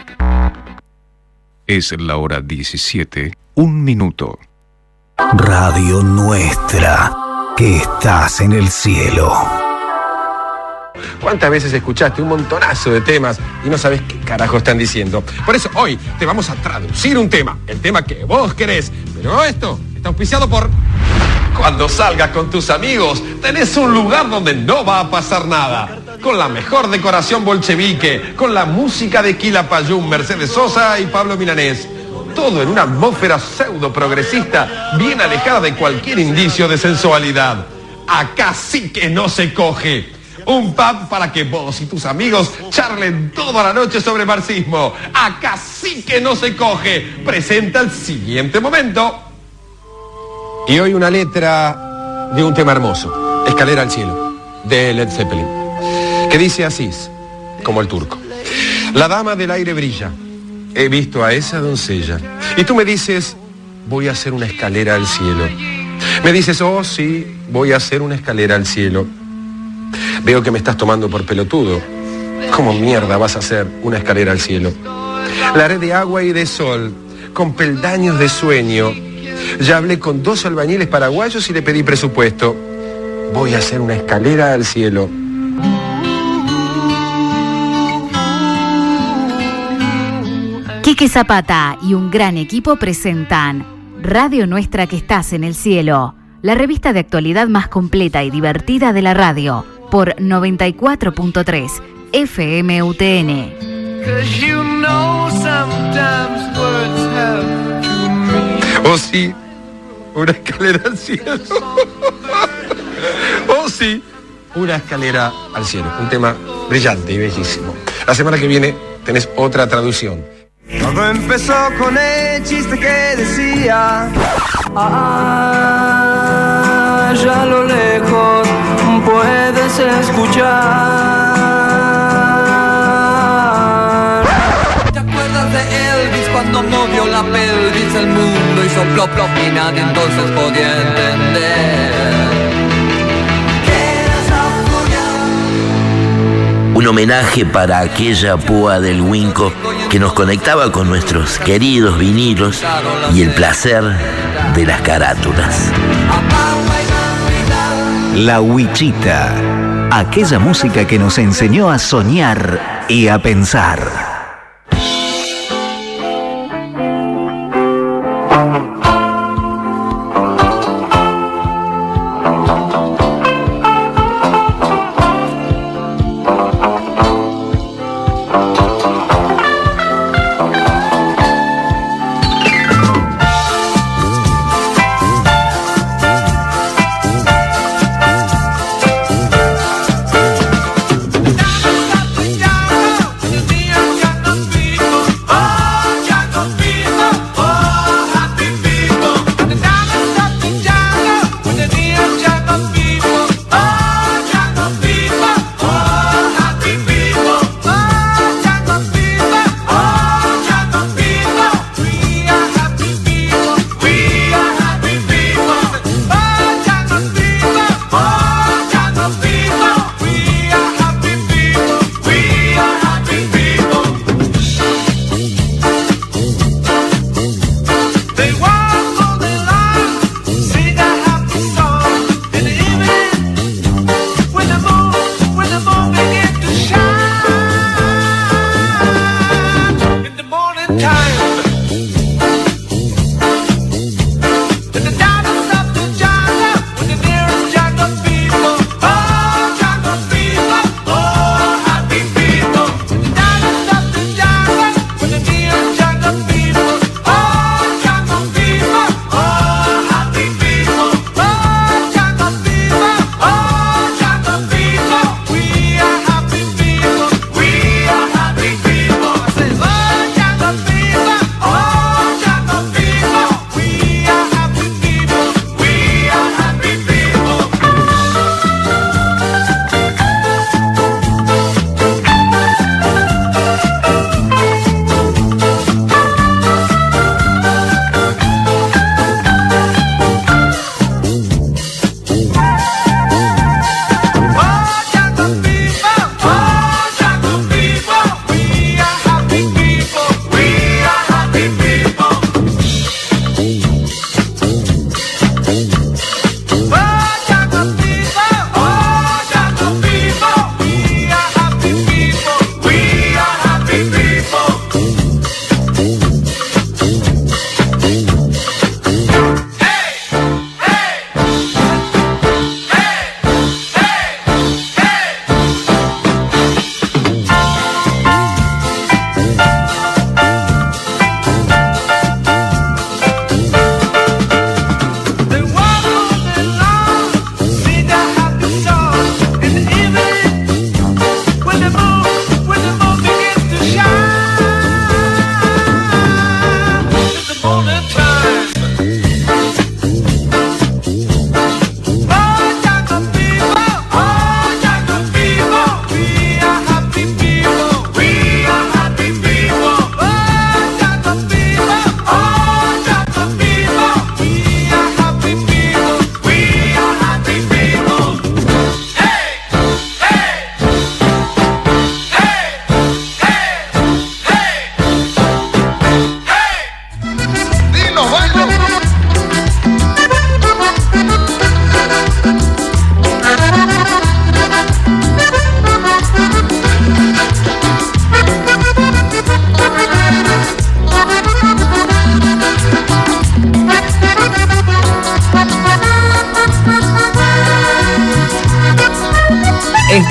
Speaker 11: Es la hora diecisiete, un minuto.
Speaker 19: Radio Nuestra, que estás en el cielo.
Speaker 20: ¿Cuántas veces escuchaste un montonazo de temas y no sabes qué carajo están diciendo? Por eso hoy te vamos a traducir un tema, el tema que vos querés. Pero esto está auspiciado por... Cuando salgas con tus amigos, tenés un lugar donde no va a pasar nada. Con la mejor decoración bolchevique, con la música de Quilapayún, Mercedes Sosa y Pablo Milanés. Todo en una atmósfera pseudo progresista, bien alejada de cualquier indicio de sensualidad. Acá sí que no se coge. Un pub para que vos y tus amigos charlen toda la noche sobre marxismo. Acá sí que no se coge. Presenta el siguiente momento. Y hoy una letra de un tema hermoso, Escalera al cielo, de Led Zeppelin, que dice así, como el turco. La dama del aire brilla, he visto a esa doncella. Y tú me dices, voy a hacer una escalera al cielo. Me dices, oh sí, voy a hacer una escalera al cielo. Veo que me estás tomando por pelotudo. ¿Cómo mierda vas a hacer una escalera al cielo? La haré de agua y de sol, con peldaños de sueño. Ya hablé con dos albañiles paraguayos y le pedí presupuesto. Voy a hacer una escalera al cielo.
Speaker 1: Quique Zapata y un gran equipo presentan Radio Nuestra, que estás en el cielo, la revista de actualidad más completa y divertida de la radio, por noventa y cuatro punto tres F M U T N.
Speaker 20: Oh sí, una escalera al cielo. Oh sí, una escalera al cielo. Un tema brillante y bellísimo. La semana que viene tenés otra traducción.
Speaker 5: Todo empezó con el chiste que decía: allá a lo lejos puedes escuchar. ¿Te acuerdas de Elvis cuando movió la pelvis? El mundo hizo plop plop y nadie entonces podía entender.
Speaker 6: Un homenaje para aquella púa del Winco que nos conectaba con nuestros queridos vinilos y el placer de las carátulas.
Speaker 19: La Huichita, aquella música que nos enseñó a soñar y a pensar.
Speaker 5: Yo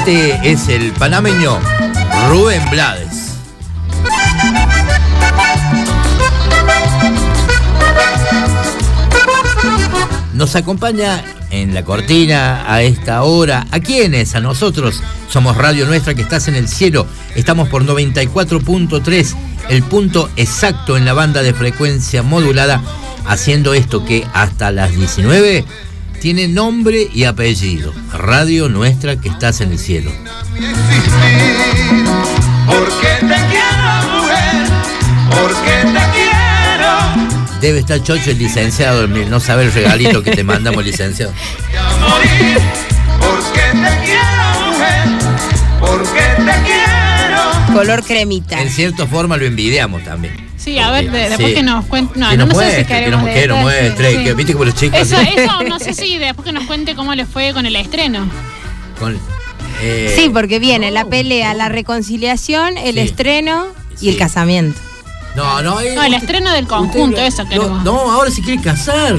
Speaker 6: Este es el panameño Rubén Blades. Nos acompaña en la cortina a esta hora. ¿A quiénes? A nosotros. Somos Radio Nuestra, que estás en el cielo. Estamos por noventa y cuatro punto tres, el punto exacto en la banda de frecuencia modulada, haciendo esto que hasta las diecinueve tiene nombre y apellido. Radio Nuestra, que estás en el cielo.
Speaker 5: Porque te quiero, mujer, porque te quiero.
Speaker 6: Debe estar chocho el licenciado, no sabe el regalito que te mandamos, licenciado.
Speaker 5: Morir, porque te quiero, mujer, porque te quiero.
Speaker 7: Color cremita.
Speaker 6: En cierta forma lo envidiamos también.
Speaker 8: Sí, a ver, de, después
Speaker 6: sí.
Speaker 8: que nos cuente. No,
Speaker 6: que
Speaker 8: no,
Speaker 6: nos
Speaker 8: no sé
Speaker 6: muestre,
Speaker 8: si queremos
Speaker 6: que nos muestre,
Speaker 8: sí.
Speaker 6: que viste como los chicos.
Speaker 8: Eso, eso, no sé si después que nos cuente cómo le fue con el estreno.
Speaker 6: Con, eh,
Speaker 7: sí, porque viene la pelea, la reconciliación, el
Speaker 6: Sí.
Speaker 7: estreno y
Speaker 6: Sí.
Speaker 7: el casamiento.
Speaker 6: No, no, eh,
Speaker 8: No, el
Speaker 6: usted-
Speaker 8: estreno del conjunto,
Speaker 6: usted-
Speaker 8: eso queremos.
Speaker 6: No, no, ahora se quiere casar.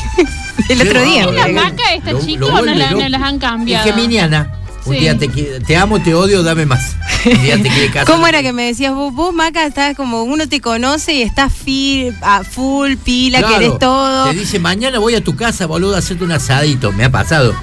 Speaker 7: El otro día.
Speaker 8: ¿Y la maca de este
Speaker 6: Lo-
Speaker 8: chico
Speaker 6: lo
Speaker 8: no,
Speaker 6: vuelve
Speaker 8: la- no
Speaker 6: loco.
Speaker 8: las han cambiado?
Speaker 6: Es geminiana. Un
Speaker 8: Sí.
Speaker 6: día te, qui- te amo, te odio, dame más. Un día te quiere casar.
Speaker 7: ¿Cómo era que me decías vos, vos, Maca, estás como uno te conoce y estás fi- a full, pila,
Speaker 6: Claro,
Speaker 7: querés todo?
Speaker 6: Te dice, mañana voy a tu casa, boludo, a hacerte un asadito. Me ha pasado.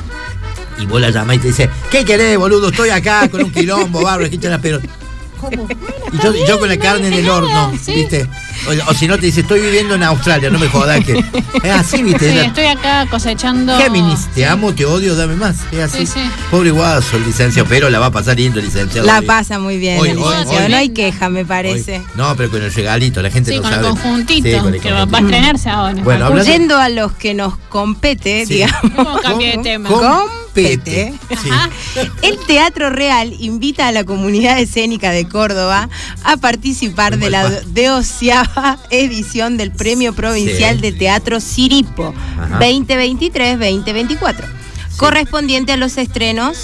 Speaker 6: Y vos la llamás y te dice, ¿qué querés, boludo? Estoy acá con un quilombo, barro, escucha pero. ¿Cómo? Y yo, y yo con la carne en el horno,
Speaker 8: sí.
Speaker 6: ¿viste? O, o si no te dice, estoy viviendo en Australia, no me jodas que. Es así, ¿viste?
Speaker 8: Sí,
Speaker 6: Ella-
Speaker 8: estoy acá cosechando.
Speaker 6: Géminis, te amo, te odio, dame más. Es así.
Speaker 8: Sí, sí.
Speaker 6: Pobre guaso el licenciado, pero la va a pasar lindo el licenciado.
Speaker 7: La
Speaker 6: Hoy.
Speaker 7: pasa muy bien,
Speaker 6: Hoy,
Speaker 7: el
Speaker 6: hoy,
Speaker 7: licenciado.
Speaker 6: hoy.
Speaker 7: No hay queja, me parece.
Speaker 6: Hoy. No, pero con el regalito, la gente
Speaker 8: Sí,
Speaker 6: no
Speaker 8: con
Speaker 6: sabe.
Speaker 8: el conjuntito,
Speaker 6: Sí, con el
Speaker 8: que va- va a
Speaker 6: conjuntito.
Speaker 8: estrenarse ahora.
Speaker 6: Bueno, hablando-
Speaker 7: Yendo a los que nos compete,
Speaker 6: Sí.
Speaker 7: digamos.
Speaker 8: ¿Cómo cambié de tema?
Speaker 7: Compete.
Speaker 6: Sí.
Speaker 7: El Teatro Real invita a la comunidad escénica de Córdoba a participar de la doceava edición del Premio Provincial
Speaker 5: Sí.
Speaker 7: de Teatro Siripo
Speaker 5: Ajá.
Speaker 7: veinte veintitrés veinte veinticuatro, correspondiente a los estrenos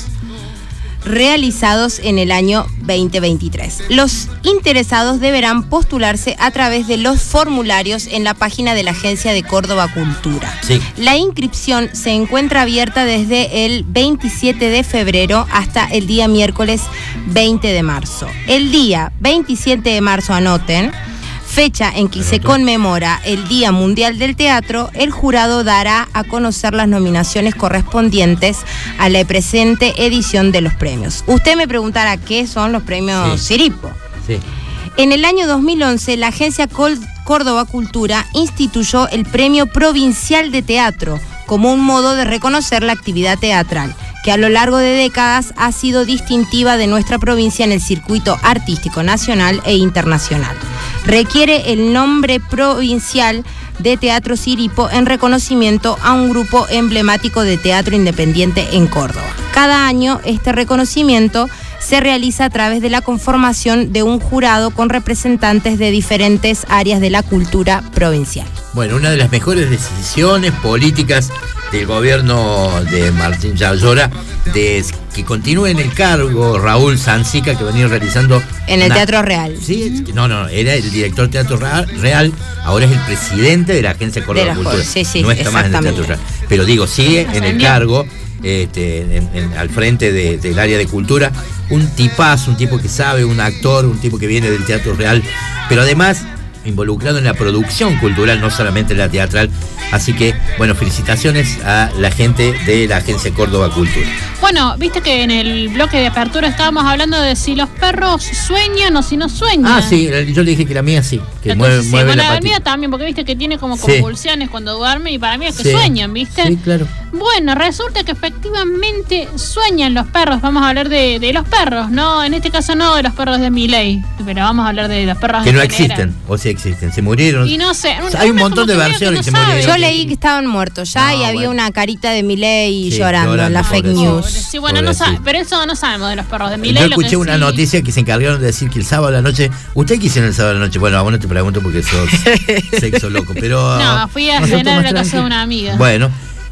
Speaker 7: realizados en el año veinte veintitrés. Los interesados deberán postularse a través de los formularios en la página de la Agencia de Córdoba Cultura.
Speaker 6: Sí.
Speaker 7: La inscripción se encuentra abierta desde el veintisiete de febrero hasta el día miércoles veinte de marzo. El día veintisiete de marzo, anoten, fecha en que se conmemora el Día Mundial del Teatro, el jurado dará a conocer las nominaciones correspondientes a la presente edición de los premios. Usted me preguntará qué son los premios
Speaker 6: Sí.
Speaker 7: Siripo.
Speaker 6: Sí.
Speaker 7: En el año dos mil once, la agencia Col- Córdoba Cultura instituyó el Premio Provincial de Teatro como un modo de reconocer la actividad teatral, que a lo largo de décadas ha sido distintiva de nuestra provincia en el circuito artístico nacional e internacional. Requiere el nombre provincial de Teatro Siripo en reconocimiento a un grupo emblemático de teatro independiente en Córdoba. Cada año este reconocimiento se realiza a través de la conformación de un jurado con representantes de diferentes áreas de la cultura provincial.
Speaker 6: Bueno, una de las mejores decisiones políticas del gobierno de Martín Yayora de que continúe en el cargo Raúl Sancica, que venía realizando
Speaker 7: En el
Speaker 6: una-
Speaker 7: Teatro Real.
Speaker 6: Sí, no, no, era el director del Teatro Ra- Real, ahora es el presidente de la Agencia Córdoba
Speaker 7: De la
Speaker 6: Cultura.
Speaker 7: sí, sí,
Speaker 6: no está más en el Teatro
Speaker 7: exactamente.
Speaker 6: Real. Pero digo, sigue en el
Speaker 7: Ascendió.
Speaker 6: cargo, este, en- en- al frente de- del área de cultura, un tipazo, un tipo que sabe, un actor, un tipo que viene del Teatro Real, pero además involucrado en la producción cultural, no solamente en la teatral. Así que, bueno, felicitaciones a la gente de la Agencia Córdoba Cultura.
Speaker 8: Bueno, viste que en el bloque de apertura estábamos hablando de si los perros sueñan o si no sueñan.
Speaker 6: Ah, sí, yo le dije que la mía sí, que
Speaker 8: Entonces,
Speaker 6: mueve,
Speaker 8: sí,
Speaker 6: mueve
Speaker 8: bueno,
Speaker 6: la
Speaker 8: la
Speaker 6: patita.
Speaker 8: mía también, porque viste que tiene como
Speaker 6: Sí.
Speaker 8: convulsiones cuando duerme y para mí es que
Speaker 6: Sí.
Speaker 8: sueñan, ¿viste?
Speaker 6: Sí, claro.
Speaker 8: Bueno, resulta que efectivamente sueñan los perros. Vamos a hablar de, de los perros, ¿no? En este caso no de los perros de Milei, pero vamos a hablar de los perros
Speaker 6: Que
Speaker 8: en
Speaker 6: no
Speaker 8: general.
Speaker 6: existen, o sí existen, se murieron.
Speaker 8: Y no sé,
Speaker 6: Hay un
Speaker 8: una
Speaker 6: montón
Speaker 8: como
Speaker 6: de
Speaker 8: que medio
Speaker 6: versiones que
Speaker 8: que no
Speaker 6: se murieron.
Speaker 7: Yo leí que estaban muertos ya
Speaker 6: No,
Speaker 7: y había
Speaker 6: bueno.
Speaker 7: una carita de Milei
Speaker 6: Sí,
Speaker 7: llorando en
Speaker 6: llorando,
Speaker 7: la fake
Speaker 6: pobrecito.
Speaker 7: news.
Speaker 8: Sí, bueno, no
Speaker 6: Pobrecito.
Speaker 8: sabe, pero eso no sabemos de los perros de
Speaker 6: Yo
Speaker 8: Milei. lo que
Speaker 6: escuché una
Speaker 8: sí-
Speaker 6: noticia que se encargaron de decir que el sábado a la noche. ¿Usted qué hicieron el sábado a la noche? Bueno, a vos no te pregunto porque sos sexo loco, pero.
Speaker 8: No, fui a
Speaker 6: nosotros
Speaker 8: cenar
Speaker 6: más
Speaker 8: a la casa de
Speaker 6: tranqui.
Speaker 8: una amiga.
Speaker 6: Bueno,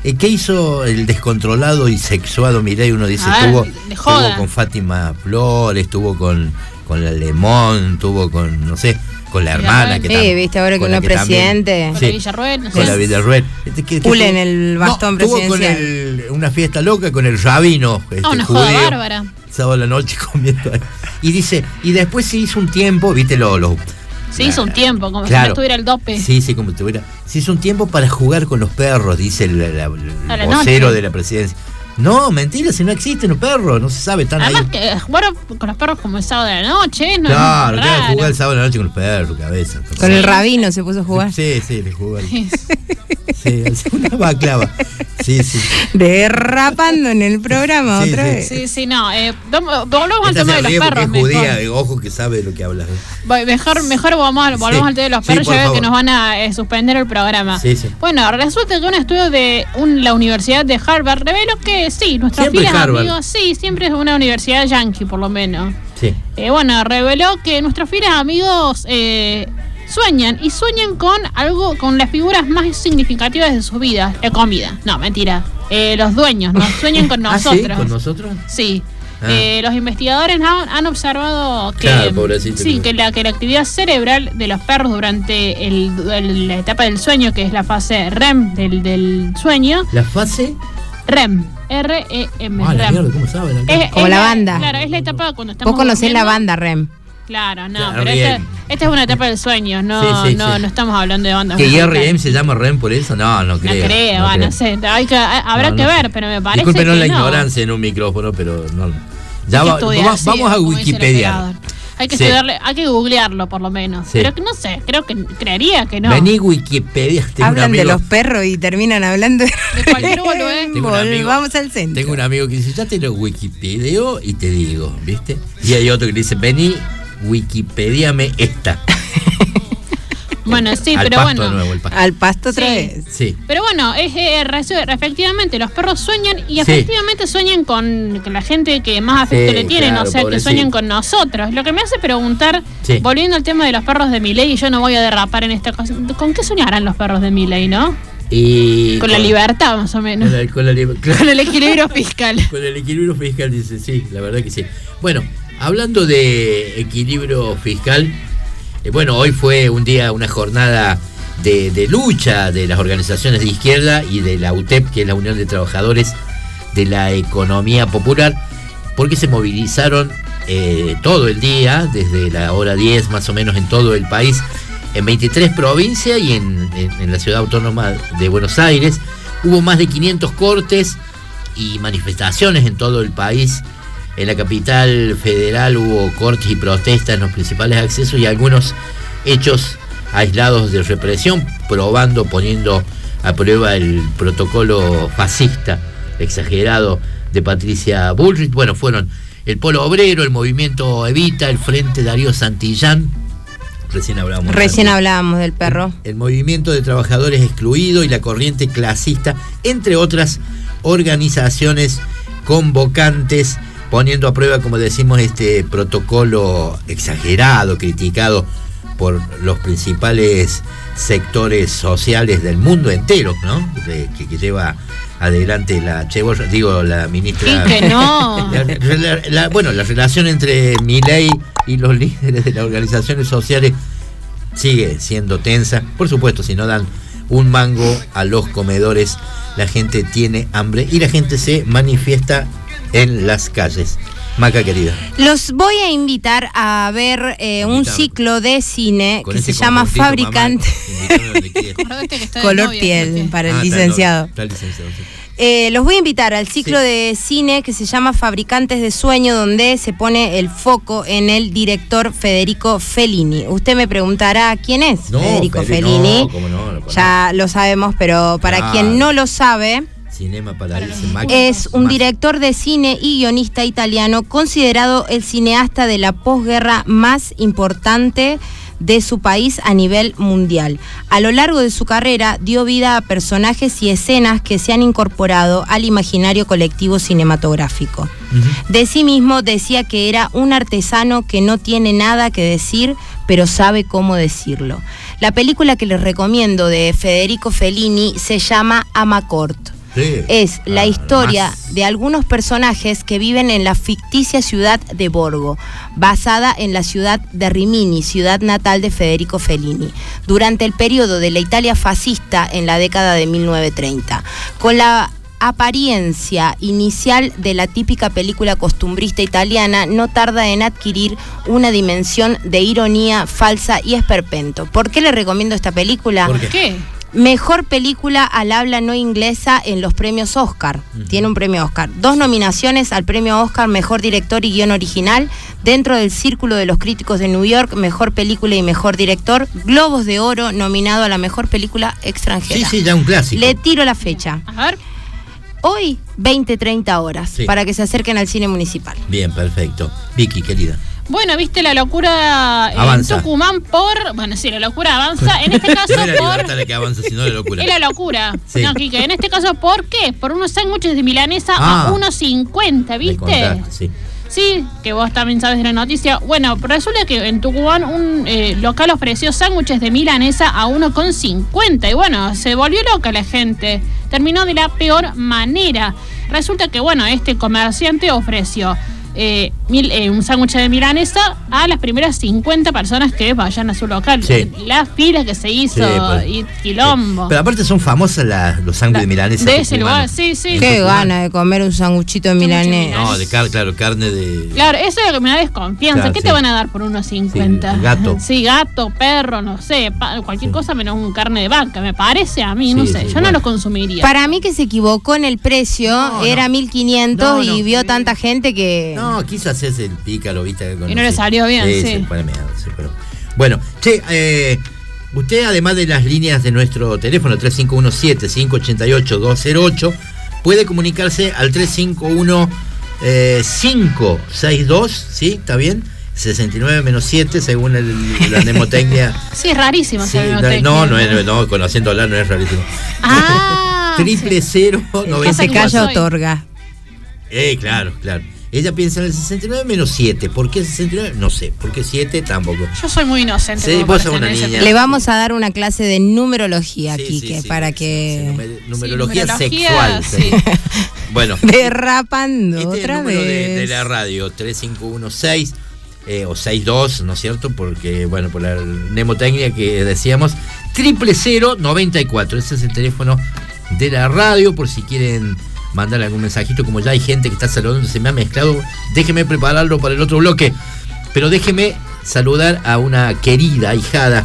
Speaker 6: Eh, ¿Qué hizo el descontrolado y sexuado Milei? Uno dice,
Speaker 8: Ah,
Speaker 6: estuvo,
Speaker 8: de
Speaker 6: estuvo
Speaker 8: joda.
Speaker 6: con Fátima Flores, estuvo con, con la Lemón, estuvo con, no sé, con la hermana. Que
Speaker 7: Sí,
Speaker 6: tam-
Speaker 7: viste, ahora que
Speaker 6: con
Speaker 7: uno
Speaker 6: la
Speaker 7: es presidente.
Speaker 6: también-
Speaker 8: Con
Speaker 6: sí,
Speaker 8: la Villarruel, no
Speaker 6: con
Speaker 8: sé.
Speaker 6: la Villarruel. Este, que- que
Speaker 7: Pule en
Speaker 6: tuvo-
Speaker 7: el bastón
Speaker 6: no, tuvo con
Speaker 7: presidencial.
Speaker 6: el, una fiesta loca con el rabino. Este,
Speaker 8: Ah, una joda
Speaker 6: judío,
Speaker 8: bárbara.
Speaker 6: sábado a la noche comiendo ahí. Y dice, y después se hizo un tiempo, viste, los... Lo,
Speaker 8: Se hizo un tiempo, como si
Speaker 6: Claro.
Speaker 8: no estuviera el dope.
Speaker 6: Sí, sí, como tuviera. Se hizo un tiempo para jugar con los perros, dice el, la- el
Speaker 8: A la
Speaker 6: vocero
Speaker 8: noche.
Speaker 6: de la presidencia. No, mentira, si no existen los perros, no se sabe, están
Speaker 8: Además
Speaker 6: ahí.
Speaker 8: que jugar con los perros como el sábado de la noche, ¿no?
Speaker 6: Claro,
Speaker 8: es
Speaker 6: claro,
Speaker 8: raro.
Speaker 6: jugar el sábado a la noche con los perros, cabeza.
Speaker 7: Con el rabino se puso a jugar.
Speaker 6: Sí, sí, le jugó. al- Sí, hace una baclava. Sí, sí.
Speaker 7: Derrapando en el programa
Speaker 6: Sí,
Speaker 7: otra
Speaker 6: sí.
Speaker 7: vez.
Speaker 8: Sí, sí, no. Eh, vam- volvamos al
Speaker 6: Esta
Speaker 8: tema
Speaker 6: se
Speaker 8: de los
Speaker 6: ríe porque
Speaker 8: perros.
Speaker 6: es judía,
Speaker 8: Mejor,
Speaker 6: eh, ojo que sabe de lo que habla. ¿eh?
Speaker 8: Voy- mejor, mejor vamos, al- volvamos
Speaker 6: Sí.
Speaker 8: al tema de los
Speaker 6: Sí,
Speaker 8: perros,
Speaker 6: por
Speaker 8: ya veo que
Speaker 6: favor.
Speaker 8: nos van a eh, suspender el programa.
Speaker 6: Sí, sí.
Speaker 8: Bueno, resulta que un estudio de un- la Universidad de Harvard reveló que sí, nuestros
Speaker 6: Siempre
Speaker 8: fieles
Speaker 6: Harvard.
Speaker 8: amigos, sí, siempre es una universidad yankee por lo menos.
Speaker 6: Sí.
Speaker 8: Eh, bueno, reveló que nuestros fieles amigos eh, sueñan y sueñan con algo, con las figuras más significativas de sus vidas. La comida. No, mentira. Eh, los dueños, ¿no? Sueñan con
Speaker 6: ¿Ah, sí?
Speaker 8: nosotros.
Speaker 6: ¿Con nosotros?
Speaker 8: Sí.
Speaker 6: Ah.
Speaker 8: Eh, los investigadores han, han observado que,
Speaker 6: Claro, pobrecito,
Speaker 8: sí,
Speaker 6: claro.
Speaker 8: que, la, que la actividad cerebral de los perros durante el, el- la etapa del sueño, que es la fase R E M del, del sueño,
Speaker 6: ¿La fase?
Speaker 8: R E M, R E M,
Speaker 6: Ah, la
Speaker 8: R E M.
Speaker 6: mierda, ¿cómo saben? acá?
Speaker 8: Es-
Speaker 7: Como
Speaker 8: es
Speaker 7: la banda.
Speaker 8: Claro, es la etapa cuando estamos
Speaker 7: Vos conocés la
Speaker 8: durmiendo.
Speaker 7: banda R E M.
Speaker 8: Claro, no,
Speaker 6: Claro,
Speaker 8: pero
Speaker 6: R E M.
Speaker 8: esta, esta es una etapa del sueño, no,
Speaker 6: Sí, sí,
Speaker 8: no,
Speaker 6: sí.
Speaker 8: no estamos hablando de bandas
Speaker 6: ¿Que
Speaker 8: musicales.
Speaker 6: R E M se llama R E M por eso? No, no
Speaker 8: No
Speaker 6: creo.
Speaker 8: creo,
Speaker 6: no
Speaker 8: ah,
Speaker 6: creo.
Speaker 8: no sé, hay que, habrá
Speaker 6: No,
Speaker 8: que
Speaker 6: no sé.
Speaker 8: ver, pero me parece
Speaker 6: Discúlpenos
Speaker 8: que
Speaker 6: la
Speaker 8: no.
Speaker 6: ignorancia en un micrófono, pero no. Ya
Speaker 8: Hay que
Speaker 6: va-
Speaker 8: estudiar,
Speaker 6: va-
Speaker 8: sí,
Speaker 6: vamos a
Speaker 8: como dice el
Speaker 6: Wikipedia.
Speaker 8: operador. Hay que
Speaker 6: Sí.
Speaker 8: estudiarle, hay que googlearlo por lo menos.
Speaker 6: Sí.
Speaker 8: Pero que no sé, creo que creería que no.
Speaker 6: Vení Wikipedia. Tengo un
Speaker 7: Hablan de
Speaker 6: amigo-
Speaker 7: los perros y terminan hablando de
Speaker 8: cualquier boludez.
Speaker 6: Tengo un amigo-
Speaker 7: Vamos al centro.
Speaker 6: Tengo un amigo que dice, ya te lo Wikipedia y te digo, ¿viste? Y hay otro que dice, vení, Wikipediame esta.
Speaker 8: Bueno, sí,
Speaker 6: Al
Speaker 8: pero
Speaker 6: pasto
Speaker 8: bueno.
Speaker 6: de nuevo, el pasto.
Speaker 7: Al pasto otra
Speaker 8: Sí.
Speaker 7: vez.
Speaker 6: Sí.
Speaker 8: Pero bueno, es, eh, resu- efectivamente los perros sueñan y
Speaker 6: Sí.
Speaker 8: efectivamente sueñan con, con la gente que más afecto
Speaker 6: Sí,
Speaker 8: le tienen,
Speaker 6: claro,
Speaker 8: o sea, que
Speaker 6: pobrecito.
Speaker 8: sueñan con nosotros. Lo que me hace preguntar,
Speaker 6: Sí.
Speaker 8: volviendo al tema de los perros de Milei, y yo no voy a derrapar en esta cosa, ¿con qué soñarán los perros de Milei, no?
Speaker 6: Y
Speaker 8: Con la libertad, más o menos.
Speaker 6: Con, la- con la liber- claro.
Speaker 8: Con el equilibrio fiscal.
Speaker 6: Con el equilibrio fiscal, dice, sí, la verdad que sí. Bueno, hablando de equilibrio fiscal, eh, bueno, hoy fue un día, una jornada de, de lucha de las organizaciones de izquierda y de la U T E P, que es la Unión de Trabajadores de la Economía Popular, porque se movilizaron eh, todo el día, desde la hora diez más o menos en todo el país, en veintitrés provincias y en, en, en la ciudad autónoma de Buenos Aires. Hubo más de quinientos cortes y manifestaciones en todo el país. En la capital federal hubo cortes y protestas en los principales accesos y algunos hechos aislados de represión, probando, poniendo a prueba el protocolo fascista exagerado de Patricia Bullrich. Bueno, fueron el Polo Obrero, el Movimiento Evita, el Frente Darío Santillán, recién hablábamos.
Speaker 7: Recién
Speaker 6: antes,
Speaker 7: hablábamos del perro.
Speaker 6: el Movimiento de Trabajadores Excluidos y la Corriente Clasista, entre otras organizaciones convocantes, poniendo a prueba, como decimos, este protocolo exagerado, criticado por los principales sectores sociales del mundo entero, ¿no? De- que, que lleva adelante la Che Borra, digo, la ministra.
Speaker 8: Y que no.
Speaker 6: La- la- la- bueno, la relación entre Milei y los líderes de las organizaciones sociales sigue siendo tensa. Por supuesto, si no dan un mango a los comedores, la gente tiene hambre y la gente se manifiesta en las calles. Maca querida.
Speaker 7: Los voy a invitar a ver eh, un
Speaker 6: Invítame.
Speaker 7: ciclo de cine
Speaker 6: Con
Speaker 7: que
Speaker 6: ese
Speaker 7: se llama
Speaker 6: conjuntito,
Speaker 7: Fabricante.
Speaker 8: Acordate que está de
Speaker 7: Color
Speaker 8: novia,
Speaker 7: piel
Speaker 8: porque-
Speaker 7: para
Speaker 6: Ah,
Speaker 7: el
Speaker 6: está
Speaker 7: licenciado.
Speaker 6: Está el licenciado, sí.
Speaker 7: Eh, los voy a invitar al ciclo
Speaker 6: Sí.
Speaker 7: de cine que se llama Fabricantes de Sueño, donde se pone el foco en el director Federico Fellini. Usted me preguntará quién es
Speaker 6: No,
Speaker 7: Federico
Speaker 6: Feli-
Speaker 7: Fellini.
Speaker 6: no, cómo no, lo conozco.
Speaker 7: Ya lo sabemos, pero para
Speaker 6: Claro.
Speaker 7: quien no lo sabe,
Speaker 6: Cinema Paradiso. Maca.
Speaker 7: es un
Speaker 6: Maca.
Speaker 7: director de cine y guionista italiano considerado el cineasta de la posguerra más importante de su país a nivel mundial. A lo largo de su carrera dio vida a personajes y escenas que se han incorporado al imaginario colectivo cinematográfico. De sí mismo decía que era un artesano que no tiene nada que decir, pero sabe cómo decirlo. La película que les recomiendo de Federico Fellini se llama Amarcord.
Speaker 6: Sí.
Speaker 7: Es la
Speaker 6: Ah,
Speaker 7: historia
Speaker 6: más.
Speaker 7: de algunos personajes que viven en la ficticia ciudad de Borgo, basada en la ciudad de Rimini, ciudad natal de Federico Fellini, durante el periodo de la Italia fascista en la década de mil novecientos treinta. Con la apariencia inicial de la típica película costumbrista italiana, no tarda en adquirir una dimensión de ironía falsa y esperpento. ¿Por qué le recomiendo esta película?
Speaker 6: ¿Por qué?
Speaker 8: ¿Qué?
Speaker 7: Mejor película al habla no inglesa en los premios Oscar. Uh-huh. Tiene un premio Oscar. Dos nominaciones al premio Oscar, Mejor Director y Guión Original, dentro del Círculo de los Críticos de New York, Mejor Película y Mejor Director. Globos de Oro, nominado a la Mejor Película Extranjera.
Speaker 6: Sí, sí, ya un clásico.
Speaker 7: Le tiro la fecha.
Speaker 8: A ver.
Speaker 7: Hoy, veinte treinta horas,
Speaker 6: Sí.
Speaker 7: para que se acerquen al cine municipal.
Speaker 6: Bien, perfecto. Vicky, querida.
Speaker 8: Bueno, viste la locura en
Speaker 6: Avanza.
Speaker 8: Tucumán por... Bueno, sí, la locura avanza. En este caso
Speaker 6: No es la
Speaker 8: por...
Speaker 6: libertad la que avanza, sino la locura.
Speaker 8: Es la locura.
Speaker 6: Sí.
Speaker 8: No, Quique, en este caso, ¿por qué? Por unos sándwiches de milanesa
Speaker 6: Ah.
Speaker 8: a uno cincuenta,
Speaker 6: Me
Speaker 8: ¿viste?
Speaker 6: contaste, sí.
Speaker 8: Sí, que vos también sabes de la noticia. Bueno, resulta que en Tucumán un eh, local ofreció sándwiches de milanesa a uno cincuenta. Y bueno, se volvió loca la gente. Terminó de la peor manera. Resulta que, bueno, este comerciante ofreció eh, mil, eh, un sándwich de milanesa a las primeras cincuenta personas que vayan a su local.
Speaker 6: Sí.
Speaker 8: Las filas que se hizo
Speaker 6: Sí, pues,
Speaker 8: y quilombo.
Speaker 6: Pero aparte son famosas la- los sándwiches de milanesa.
Speaker 8: De ese
Speaker 6: tucumanos.
Speaker 8: lugar, sí, sí.
Speaker 7: Qué gana de comer un sanguchito de milanés.
Speaker 6: No, de car claro, carne de...
Speaker 8: Claro, eso es lo que me da desconfianza.
Speaker 6: Claro,
Speaker 8: ¿Qué
Speaker 6: sí.
Speaker 8: te van a dar por unos cincuenta?
Speaker 6: Sí, gato.
Speaker 8: Sí, gato, perro, no sé, pa- cualquier cosa menos un carne de vaca, me parece a mí, no
Speaker 6: Sí,
Speaker 8: sé,
Speaker 6: sí,
Speaker 8: yo
Speaker 6: bueno.
Speaker 8: no lo consumiría.
Speaker 7: Para mí que se equivocó en el precio,
Speaker 6: No,
Speaker 7: era
Speaker 6: no.
Speaker 7: mil quinientos
Speaker 6: No, no.
Speaker 7: y vio tanta gente que...
Speaker 6: No, quiso hacerse el pícaro, ¿viste? Con-
Speaker 8: Y no le salió bien, sí.
Speaker 6: se pone miedo, sí, pero... Bueno, che, eh, usted además de las líneas de nuestro teléfono tres cinco uno siete, cinco ocho ocho, dos cero ocho, puede comunicarse al tres cinco uno, cinco seis dos, ¿sí? ¿Está bien? sesenta y nueve menos siete, según el- la mnemotecnia.
Speaker 8: Sí, es rarísimo.
Speaker 6: Sí,
Speaker 8: esa
Speaker 6: no,
Speaker 8: biblioteca.
Speaker 6: no, no, es- no, conociendo hablar no es rarísimo.
Speaker 8: Ah,
Speaker 6: Triple cero,
Speaker 7: que
Speaker 6: noventa
Speaker 7: se
Speaker 6: y
Speaker 7: calla
Speaker 6: cuatro.
Speaker 7: otorga.
Speaker 6: Eh, claro, claro. Ella piensa en el sesenta y nueve menos siete. ¿Por qué sesenta y nueve? No sé. ¿Por qué siete? Tampoco.
Speaker 8: Yo soy muy inocente.
Speaker 6: Sí,
Speaker 8: como
Speaker 6: vos
Speaker 8: para
Speaker 6: sos una
Speaker 8: tener ese-
Speaker 6: niña.
Speaker 7: Le vamos a dar una clase de numerología,
Speaker 6: Sí,
Speaker 7: Quique,
Speaker 6: sí, sí,
Speaker 7: para
Speaker 6: sí,
Speaker 7: que...
Speaker 6: Numer- numerología,
Speaker 8: numerología,
Speaker 6: sexual.
Speaker 8: sí.
Speaker 6: sería. Bueno,
Speaker 7: Derrapando
Speaker 6: este es el
Speaker 7: otra
Speaker 6: número
Speaker 7: vez.
Speaker 6: de, de la radio, tres cinco uno seis eh, o sesenta y dos, ¿no es cierto? Porque, bueno, por la mnemotecnia que decíamos, triple cero noventa y cuatro. Ese es el teléfono de la radio, por si quieren mandar algún mensajito. Como ya hay gente que está saludando, se me ha mezclado, déjeme prepararlo para el otro bloque. Pero déjeme saludar a una querida ahijada,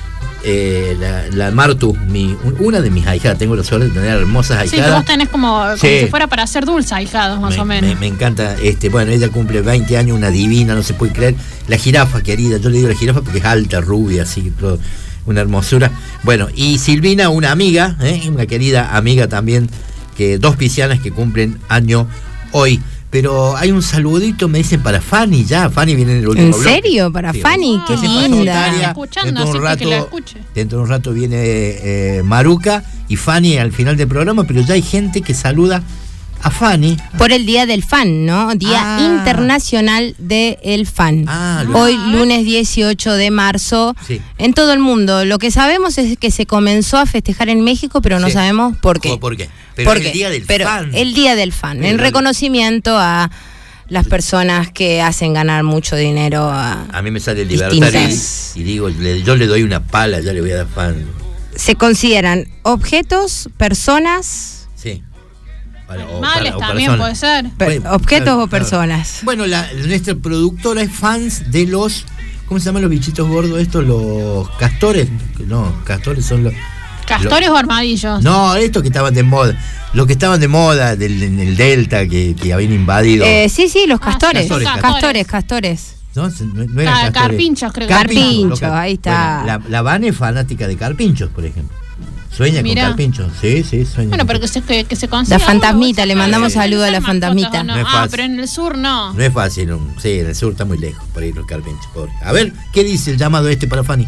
Speaker 6: eh, la, la Martu, mi, una de mis ahijadas. Tengo la suerte de tener hermosas
Speaker 8: Sí, que
Speaker 6: ahijadas.
Speaker 8: vos tenés como, como
Speaker 6: Sí.
Speaker 8: si fuera para hacer dulce ahijados, más
Speaker 6: Me,
Speaker 8: o menos.
Speaker 6: me- me encanta, este, bueno, ella cumple veinte años, una divina, no se puede creer. La jirafa, querida, yo le digo la jirafa porque es alta, rubia, así, todo, una hermosura. Bueno, y Silvina, una amiga, ¿eh? Una querida amiga también, que dos piscianas que cumplen año hoy. Pero hay un saludito, me dicen, para Fanny ya. Fanny viene en el último
Speaker 7: ¿En
Speaker 6: bloque.
Speaker 7: serio? Para
Speaker 6: Sí,
Speaker 7: Fanny,
Speaker 6: bueno.
Speaker 7: qué
Speaker 6: Que sepa
Speaker 7: linda.
Speaker 6: solitaria.
Speaker 8: Escuchando,
Speaker 6: Dentro de un
Speaker 8: así que la
Speaker 6: rato,
Speaker 8: escuche.
Speaker 6: dentro de un rato viene eh, Maruca y Fanny al final del programa, pero ya hay gente que saluda a Fanny.
Speaker 7: Por el Día del Fan, ¿no? Día
Speaker 6: Ah.
Speaker 7: Internacional del Fan.
Speaker 6: Ah, lo-
Speaker 7: Hoy, lunes dieciocho de marzo,
Speaker 6: Sí.
Speaker 7: en todo el mundo. Lo que sabemos es que se comenzó a festejar en México, pero no
Speaker 6: Sí.
Speaker 7: sabemos por qué.
Speaker 6: ¿Por qué? Pero
Speaker 7: ¿Por
Speaker 6: el
Speaker 7: qué?
Speaker 6: Día del
Speaker 7: Pero
Speaker 6: Fan.
Speaker 7: el Día del Fan,
Speaker 6: Pero
Speaker 7: en
Speaker 6: el-
Speaker 7: reconocimiento a las personas que hacen ganar mucho dinero a...
Speaker 6: A mí me sale el libertario
Speaker 7: Distintas.
Speaker 6: y, y digo, le- yo le doy una pala, ya le voy a dar pan.
Speaker 7: Se consideran objetos, personas,
Speaker 6: Sí. Para- o
Speaker 8: Animales
Speaker 6: para- o
Speaker 8: también
Speaker 6: personas.
Speaker 8: puede ser.
Speaker 7: per-
Speaker 6: Bueno,
Speaker 7: objetos
Speaker 6: claro,
Speaker 7: o personas.
Speaker 6: Bueno, la, nuestra productora es fans de los, ¿cómo se llaman los bichitos gordos estos? Los castores. No, castores son los...
Speaker 8: ¿Castores o armadillos?
Speaker 6: No, estos que estaban de moda. Los que estaban de moda del, en el Delta, que, que habían invadido.
Speaker 7: Eh, sí, sí, los
Speaker 8: Ah,
Speaker 7: castores.
Speaker 8: sí,
Speaker 6: Castores,
Speaker 7: castores, castores.
Speaker 6: ¿No? No, no eran
Speaker 8: Ca-
Speaker 6: castores.
Speaker 8: carpinchos, creo que
Speaker 7: Carpinchos,
Speaker 6: los car-
Speaker 7: ahí está.
Speaker 6: Bueno, la, la Vane es fanática de carpinchos, por ejemplo. Sueña
Speaker 8: Mirá.
Speaker 6: con carpinchos. Sí, sí, sueña.
Speaker 8: Bueno,
Speaker 6: con
Speaker 8: pero que se, que, que se consiga.
Speaker 7: La fantasmita,
Speaker 8: uno,
Speaker 7: le
Speaker 8: vos
Speaker 7: mandamos
Speaker 8: sabés,
Speaker 7: saludo a la
Speaker 8: ¿esas mascotas
Speaker 7: fantasmita.
Speaker 8: o no?
Speaker 6: No es
Speaker 8: Ah,
Speaker 6: fácil.
Speaker 8: pero en el sur no.
Speaker 6: No es fácil, no. Sí, en el sur está muy lejos para ir los carpinchos, pobre. A ver, ¿qué dice el llamado este para Fanny?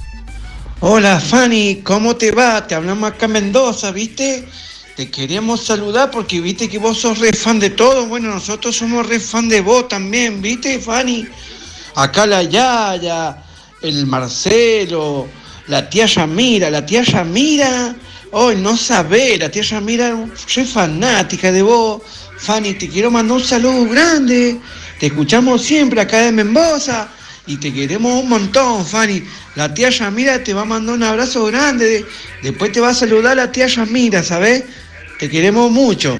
Speaker 21: Hola Fanny, ¿cómo te va? Te hablamos acá en Mendoza, ¿viste? Te queríamos saludar porque viste que vos sos re fan de todo. Bueno, nosotros somos re fan de vos también, ¿viste, Fanny? Acá la Yaya, el Marcelo, la tía Yamira. La tía Yamira Hoy no sabés, la tía Yamira, soy fanática de vos. Fanny, te quiero mandar un saludo grande. Te escuchamos siempre acá de Mendoza y te queremos un montón, Fanny. La tía Yamira te va a mandar un abrazo grande. Después te va a saludar la tía Yamira, ¿sabés? Te queremos mucho.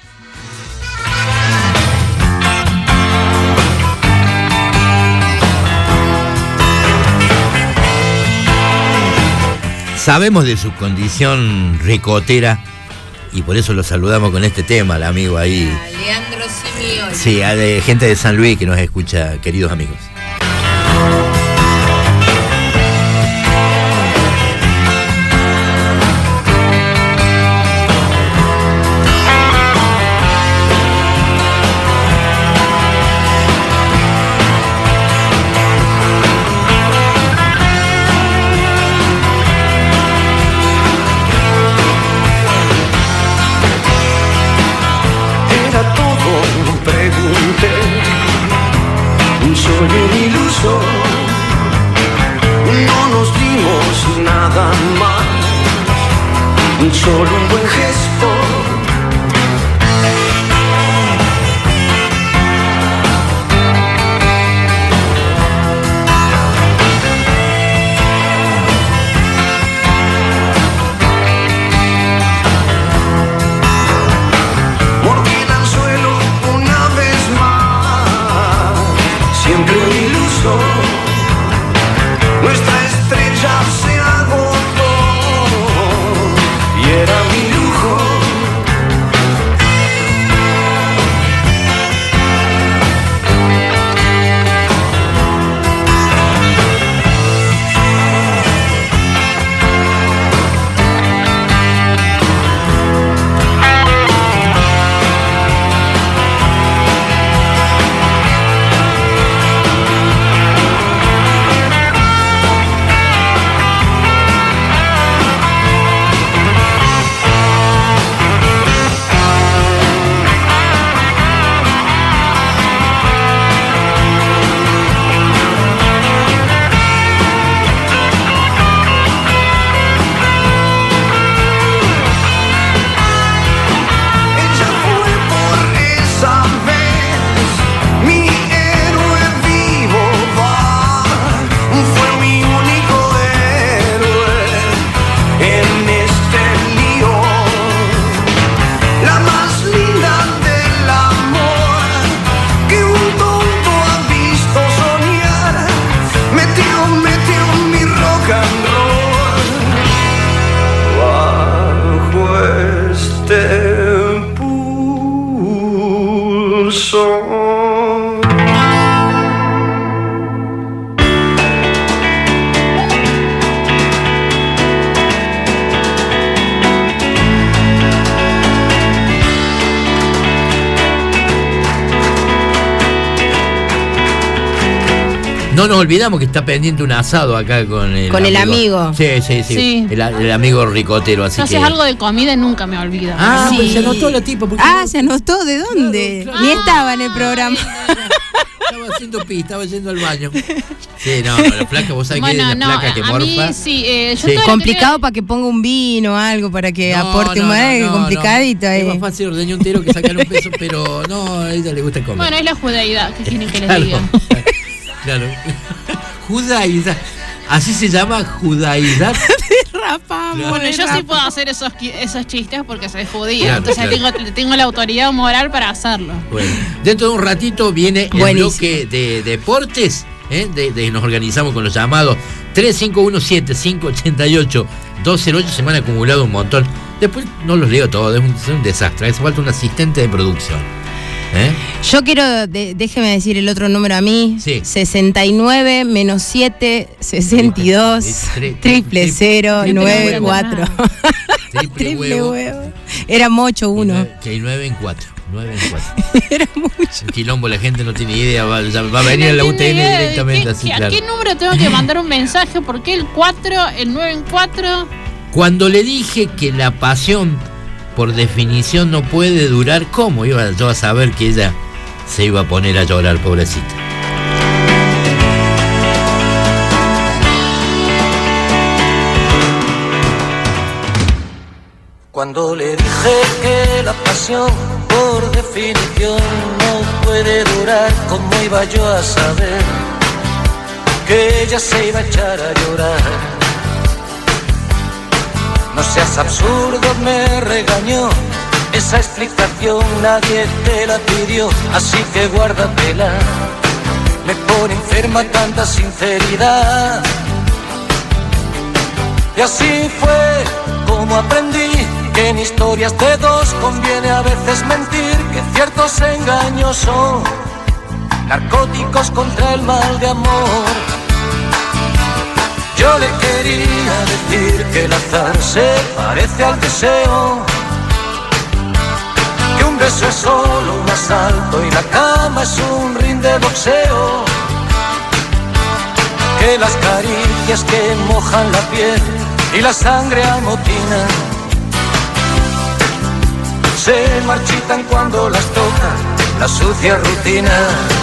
Speaker 6: Sabemos de su condición ricotera y por eso lo saludamos con este tema, el amigo ahí.
Speaker 7: Leandro Simioli.
Speaker 6: Sí, a de gente de San Luis que nos escucha, queridos amigos.
Speaker 5: Soy un iluso, no nos dimos nada más, solo un buen gesto. Mordí el anzuelo una vez más, siempre un iluso, nuestra estrella se agotó y era mi lujo.
Speaker 6: No nos olvidamos que está pendiente un asado acá con el
Speaker 7: Con el amigo.
Speaker 6: Sí, sí, sí.
Speaker 8: Sí.
Speaker 6: El, el amigo ricotero, así
Speaker 8: No
Speaker 6: que.
Speaker 8: haces algo de comida y nunca me olvido.
Speaker 6: Ah,
Speaker 7: Sí.
Speaker 6: pues se anotó la tipa. Porque
Speaker 7: Ah, ¿se anotó? ¿De dónde?
Speaker 6: Claro,
Speaker 7: Ni
Speaker 6: claro.
Speaker 7: estaba en el programa.
Speaker 6: Estaba haciendo pis, estaba yendo al baño. Sí, no, la placa, vos sabés
Speaker 8: Bueno,
Speaker 6: que es
Speaker 8: no,
Speaker 6: la placa que
Speaker 8: a
Speaker 6: morfa.
Speaker 8: mí sí, eh, yo
Speaker 6: Sí.
Speaker 8: todo lo
Speaker 7: Complicado para que ponga un vino o algo para que
Speaker 6: No,
Speaker 7: aporte
Speaker 6: no,
Speaker 7: un
Speaker 6: no,
Speaker 7: eh,
Speaker 6: no,
Speaker 7: complicadito
Speaker 6: no.
Speaker 7: ahí.
Speaker 6: Es más fácil ordeñar un tero que sacar un peso, pero no, a ella le gusta
Speaker 8: que-
Speaker 6: comer.
Speaker 8: Bueno, es la judaidad que quieren que les
Speaker 6: Claro.
Speaker 8: diga.
Speaker 6: Claro. Judaidad. Así se llama judaidad.
Speaker 7: Rapamos.
Speaker 8: Bueno, yo sí puedo hacer esos, qui- esos chistes porque soy judía.
Speaker 6: Claro,
Speaker 8: entonces
Speaker 6: claro.
Speaker 8: Tengo, tengo la autoridad moral para hacerlo.
Speaker 6: Bueno, dentro de un ratito viene el
Speaker 7: Buenísimo.
Speaker 6: bloque de deportes. ¿eh? De, de- nos organizamos con los llamados tres cinco uno siete, cinco ocho ocho, dos cero ocho. Se me han acumulado un montón. Después no los leo todos, es un, es un desastre. Hace falta un asistente de producción. ¿eh?
Speaker 7: Yo quiero, de- déjeme decir el otro número a mí.
Speaker 6: Sí.
Speaker 7: sesenta y nueve menos siete, sesenta y dos,
Speaker 6: Tri-
Speaker 7: triple cero,
Speaker 6: triple
Speaker 7: nueve,
Speaker 6: huevo.
Speaker 7: cuatro.
Speaker 6: Triple
Speaker 7: Triple
Speaker 6: huevo.
Speaker 7: huevo. Era mocho uno.
Speaker 6: Que hay nueve en cuatro. nueve en cuatro.
Speaker 7: Era mucho.
Speaker 6: Un quilombo, la gente no tiene idea. Va, ya va a venir a la
Speaker 8: No
Speaker 6: U T
Speaker 8: tiene
Speaker 6: N
Speaker 8: idea de
Speaker 6: directamente.
Speaker 8: qué-
Speaker 6: Así,
Speaker 8: ¿A
Speaker 6: claro.
Speaker 8: qué número tengo que mandar un mensaje? ¿Por qué el cuatro, el nueve en cuatro?
Speaker 6: Cuando le dije que la pasión, por definición, no puede durar, ¿cómo iba yo a saber que ella se iba a poner a llorar, pobrecita?
Speaker 2: Cuando le dije que la pasión, por definición, no puede durar, ¿cómo iba yo a saber que ella se iba a echar a llorar? No seas absurdo, me regañó, esa explicación nadie te la pidió, así que guárdatela. Me pone enferma tanta sinceridad. Y así fue como aprendí que en historias de dos conviene a veces mentir, que ciertos engaños son narcóticos contra el mal de amor. Yo le quería decir que el azar se parece al deseo, que un beso es solo un asalto y la cama es un ring de boxeo, que las caricias que mojan la piel y la sangre amotinan se marchitan cuando las toca la sucia rutina.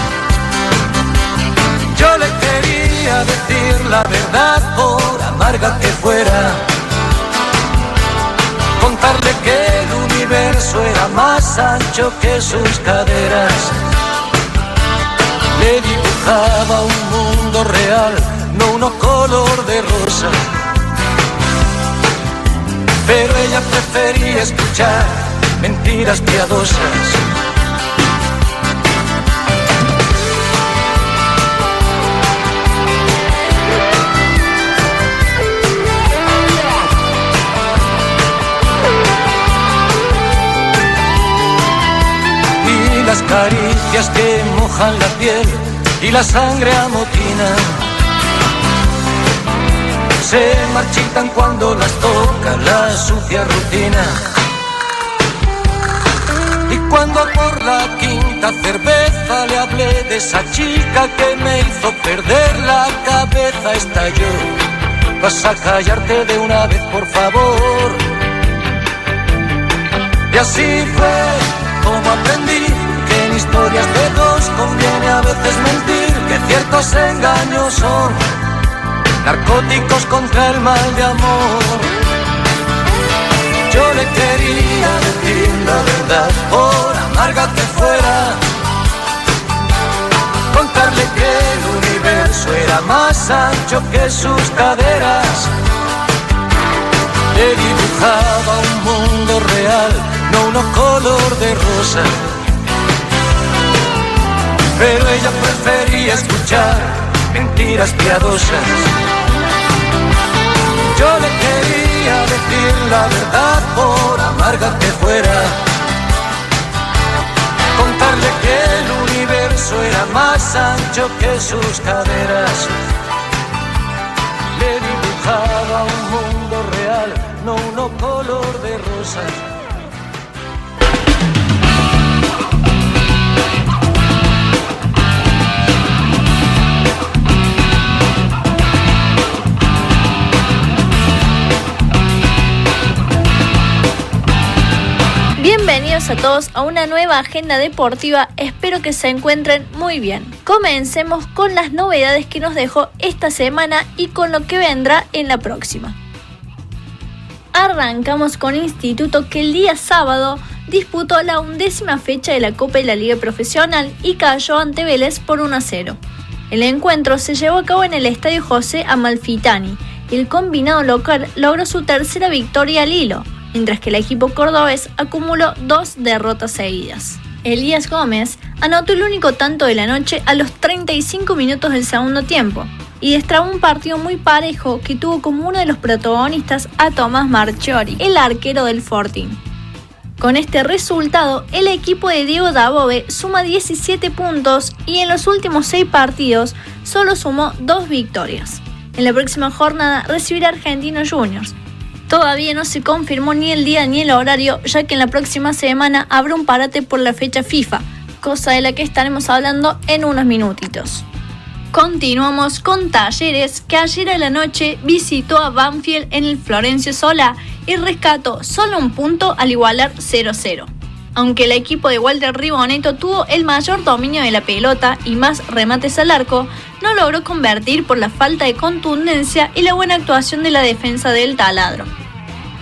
Speaker 2: Yo le quería decir la verdad por amarga que fuera, contarle que el universo era más ancho que sus caderas. Le dibujaba un mundo real, no uno color de rosa, pero ella prefería escuchar mentiras piadosas. Y las caricias que mojan la piel y la sangre amotina se marchitan cuando las toca la sucia rutina. Y cuando por la quinta cerveza le hablé de esa chica que me hizo perder la cabeza, estalló. Vas a callarte de una vez, por favor. Y así fue como aprendí que en historias de dos conviene a veces mentir, que ciertos engaños son narcóticos contra el mal de amor. Yo le quería decir la verdad, por amarga que fuera, contarle que el universo era más ancho que sus caderas. Le dibujaba un mundo real, no uno color de rosa, pero ella prefería escuchar mentiras piadosas. Yo le quería decir la verdad, por amarga que fuera, contarle que el universo era más ancho que sus caderas. Le dibujaba un mundo real, no uno color de rosa.
Speaker 22: Bienvenidos a todos a una nueva agenda deportiva, espero que se encuentren muy bien. Comencemos con las novedades que nos dejó esta semana y con lo que vendrá en la próxima. Arrancamos con Instituto, que el día sábado disputó la undécima fecha de la Copa de la Liga Profesional y cayó ante Vélez por uno a cero. El encuentro se llevó a cabo en el Estadio José Amalfitani y el combinado local logró su tercera victoria al hilo, mientras que el equipo cordobés acumuló dos derrotas seguidas. Elías Gómez anotó el único tanto de la noche a los treinta y cinco minutos del segundo tiempo y destrabó un partido muy parejo que tuvo como uno de los protagonistas a Tomás Marchiori, el arquero del Fortín. Con este resultado, el equipo de Diego Dabove suma diecisiete puntos y en los últimos seis partidos solo sumó dos victorias. En la próxima jornada recibirá Argentinos Juniors. Todavía no se confirmó ni el día ni el horario, ya que en la próxima semana habrá un parate por la fecha FIFA, cosa de la que estaremos hablando en unos minutitos. Continuamos con Talleres, que ayer a la noche visitó a Banfield en el Florencio Solá y rescató solo un punto al igualar cero a cero. Aunque el equipo de Walter Ribonetto tuvo el mayor dominio de la pelota y más remates al arco, no logró convertir por la falta de contundencia y la buena actuación de la defensa del taladro.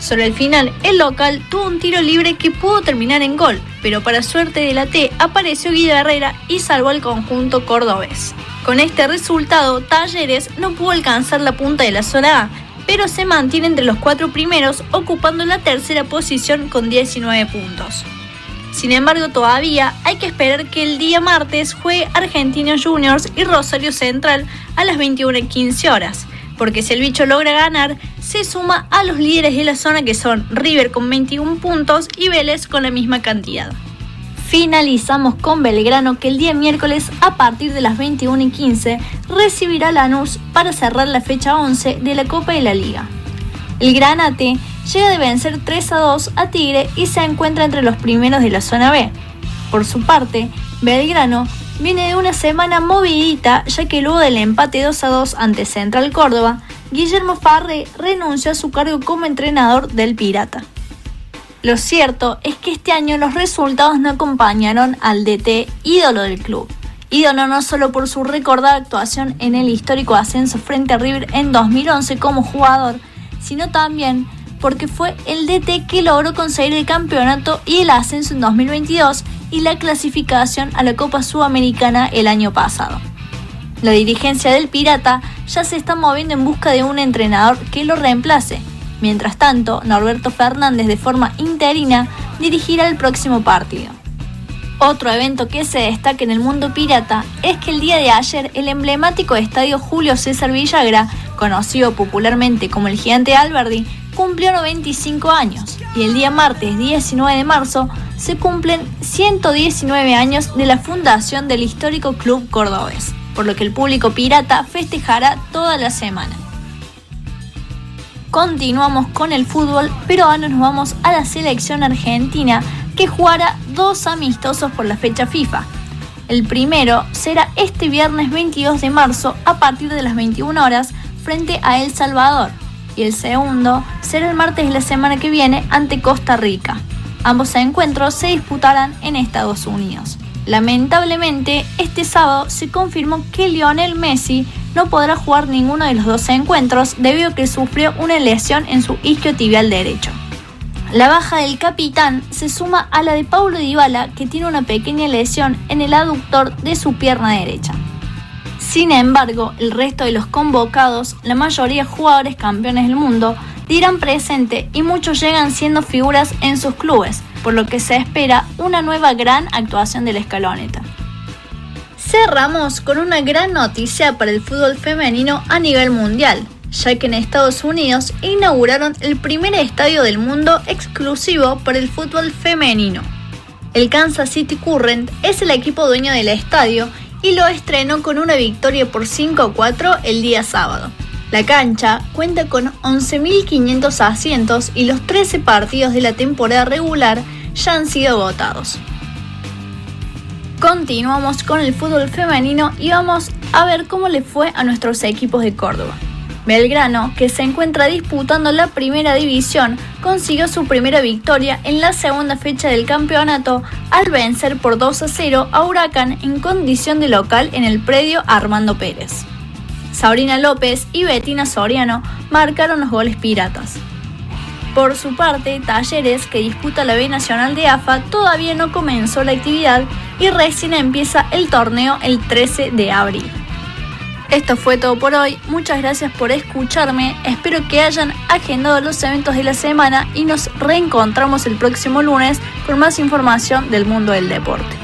Speaker 22: Sobre el final, el local tuvo un tiro libre que pudo terminar en gol, pero para suerte de la T apareció Guido Herrera y salvó al conjunto cordobés. Con este resultado, Talleres no pudo alcanzar la punta de la zona A, pero se mantiene entre los cuatro primeros, ocupando la tercera posición con diecinueve puntos. Sin embargo, todavía hay que esperar que el día martes juegue Argentinos Juniors y Rosario Central a las veintiuna y quince horas, porque si el bicho logra ganar, se suma a los líderes de la zona que son River con veintiún puntos y Vélez con la misma cantidad. Finalizamos con Belgrano, que el día miércoles a partir de las veintiuna y quince recibirá a Lanús para cerrar la fecha once de la Copa de la Liga. El Granate llega de vencer tres a dos a Tigre y se encuentra entre los primeros de la zona B. Por su parte, Belgrano viene de una semana movidita, ya que luego del empate dos a dos ante Central Córdoba, Guillermo Farré renunció a su cargo como entrenador del Pirata. Lo cierto es que este año los resultados no acompañaron al D T ídolo del club. Ídolo no solo por su recordada actuación en el histórico ascenso frente a River en dos mil once como jugador, sino también porque fue el D T que logró conseguir el campeonato y el ascenso en dos mil veintidós y la clasificación a la Copa Sudamericana el año pasado. La dirigencia del Pirata ya se está moviendo en busca de un entrenador que lo reemplace. Mientras tanto, Norberto Fernández, de forma interina, dirigirá el próximo partido. Otro evento que se destaca en el mundo pirata es que el día de ayer el emblemático estadio Julio César Villagra, conocido popularmente como el Gigante Alberdi, cumplió noventa y cinco años, y el día martes diecinueve de marzo se cumplen ciento diecinueve años de la fundación del histórico club cordobés, por lo que el público pirata festejará toda la semana. Continuamos con el fútbol, pero ahora nos vamos a la selección argentina, que jugará dos amistosos por la fecha FIFA. El primero será este viernes veintidós de marzo a partir de las veintiuna horas frente a El Salvador, y el segundo será el martes de la semana que viene ante Costa Rica. Ambos encuentros se disputarán en Estados Unidos. Lamentablemente, este sábado se confirmó que Lionel Messi no podrá jugar ninguno de los dos encuentros debido a que sufrió una lesión en su isquiotibial derecho. La baja del capitán se suma a la de Paulo Dybala, que tiene una pequeña lesión en el aductor de su pierna derecha. Sin embargo, el resto de los convocados, la mayoría jugadores campeones del mundo, dirán presente y muchos llegan siendo figuras en sus clubes, por lo que se espera una nueva gran actuación de la escaloneta. Cerramos con una gran noticia para el fútbol femenino a nivel mundial, ya que en Estados Unidos inauguraron el primer estadio del mundo exclusivo para el fútbol femenino. El Kansas City Current es el equipo dueño del estadio y lo estrenó con una victoria por cinco a cuatro el día sábado. La cancha cuenta con once mil quinientos asientos y los trece partidos de la temporada regular ya han sido agotados. Continuamos con el fútbol femenino y vamos a ver cómo le fue a nuestros equipos de Córdoba. Belgrano, que se encuentra disputando la primera división, consiguió su primera victoria en la segunda fecha del campeonato al vencer por dos a cero a Huracán en condición de local en el predio Armando Pérez. Sabrina López y Betina Soriano marcaron los goles piratas. Por su parte, Talleres, que disputa la B Nacional de A F A, todavía no comenzó la actividad y recién empieza el torneo el trece de abril. Esto fue todo por hoy, muchas gracias por escucharme, espero que hayan agendado los eventos de la semana y nos reencontramos el próximo lunes con más información del mundo del deporte.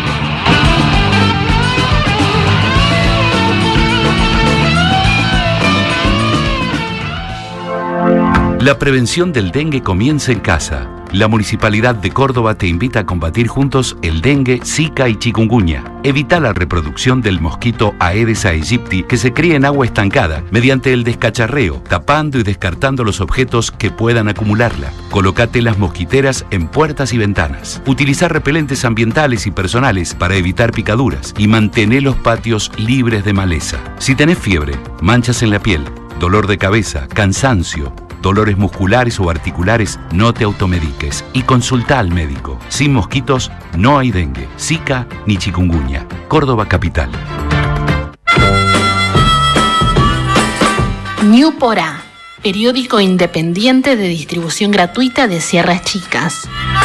Speaker 11: La prevención del dengue comienza en casa. La Municipalidad de Córdoba te invita a combatir juntos el dengue, zika y chikungunya. Evita la reproducción del mosquito Aedes aegypti que se cría en agua estancada mediante el descacharreo, tapando y descartando los objetos que puedan acumularla. Colócate las mosquiteras en puertas y ventanas. Utilizar repelentes ambientales y personales para evitar picaduras y mantener los patios libres de maleza. Si tenés fiebre, manchas en la piel, dolor de cabeza, cansancio, dolores musculares o articulares, no te automediques y consulta al médico. Sin mosquitos no hay dengue, zika ni chikungunya. Córdoba Capital.
Speaker 12: Ñupora. periódico independiente de distribución gratuita de Sierras Chicas.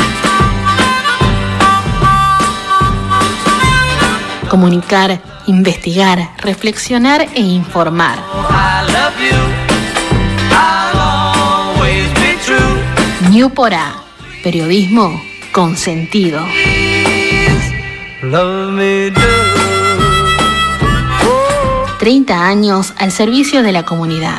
Speaker 12: Comunicar, investigar, reflexionar e informar. Ñupora, periodismo con sentido. treinta años al servicio de la comunidad.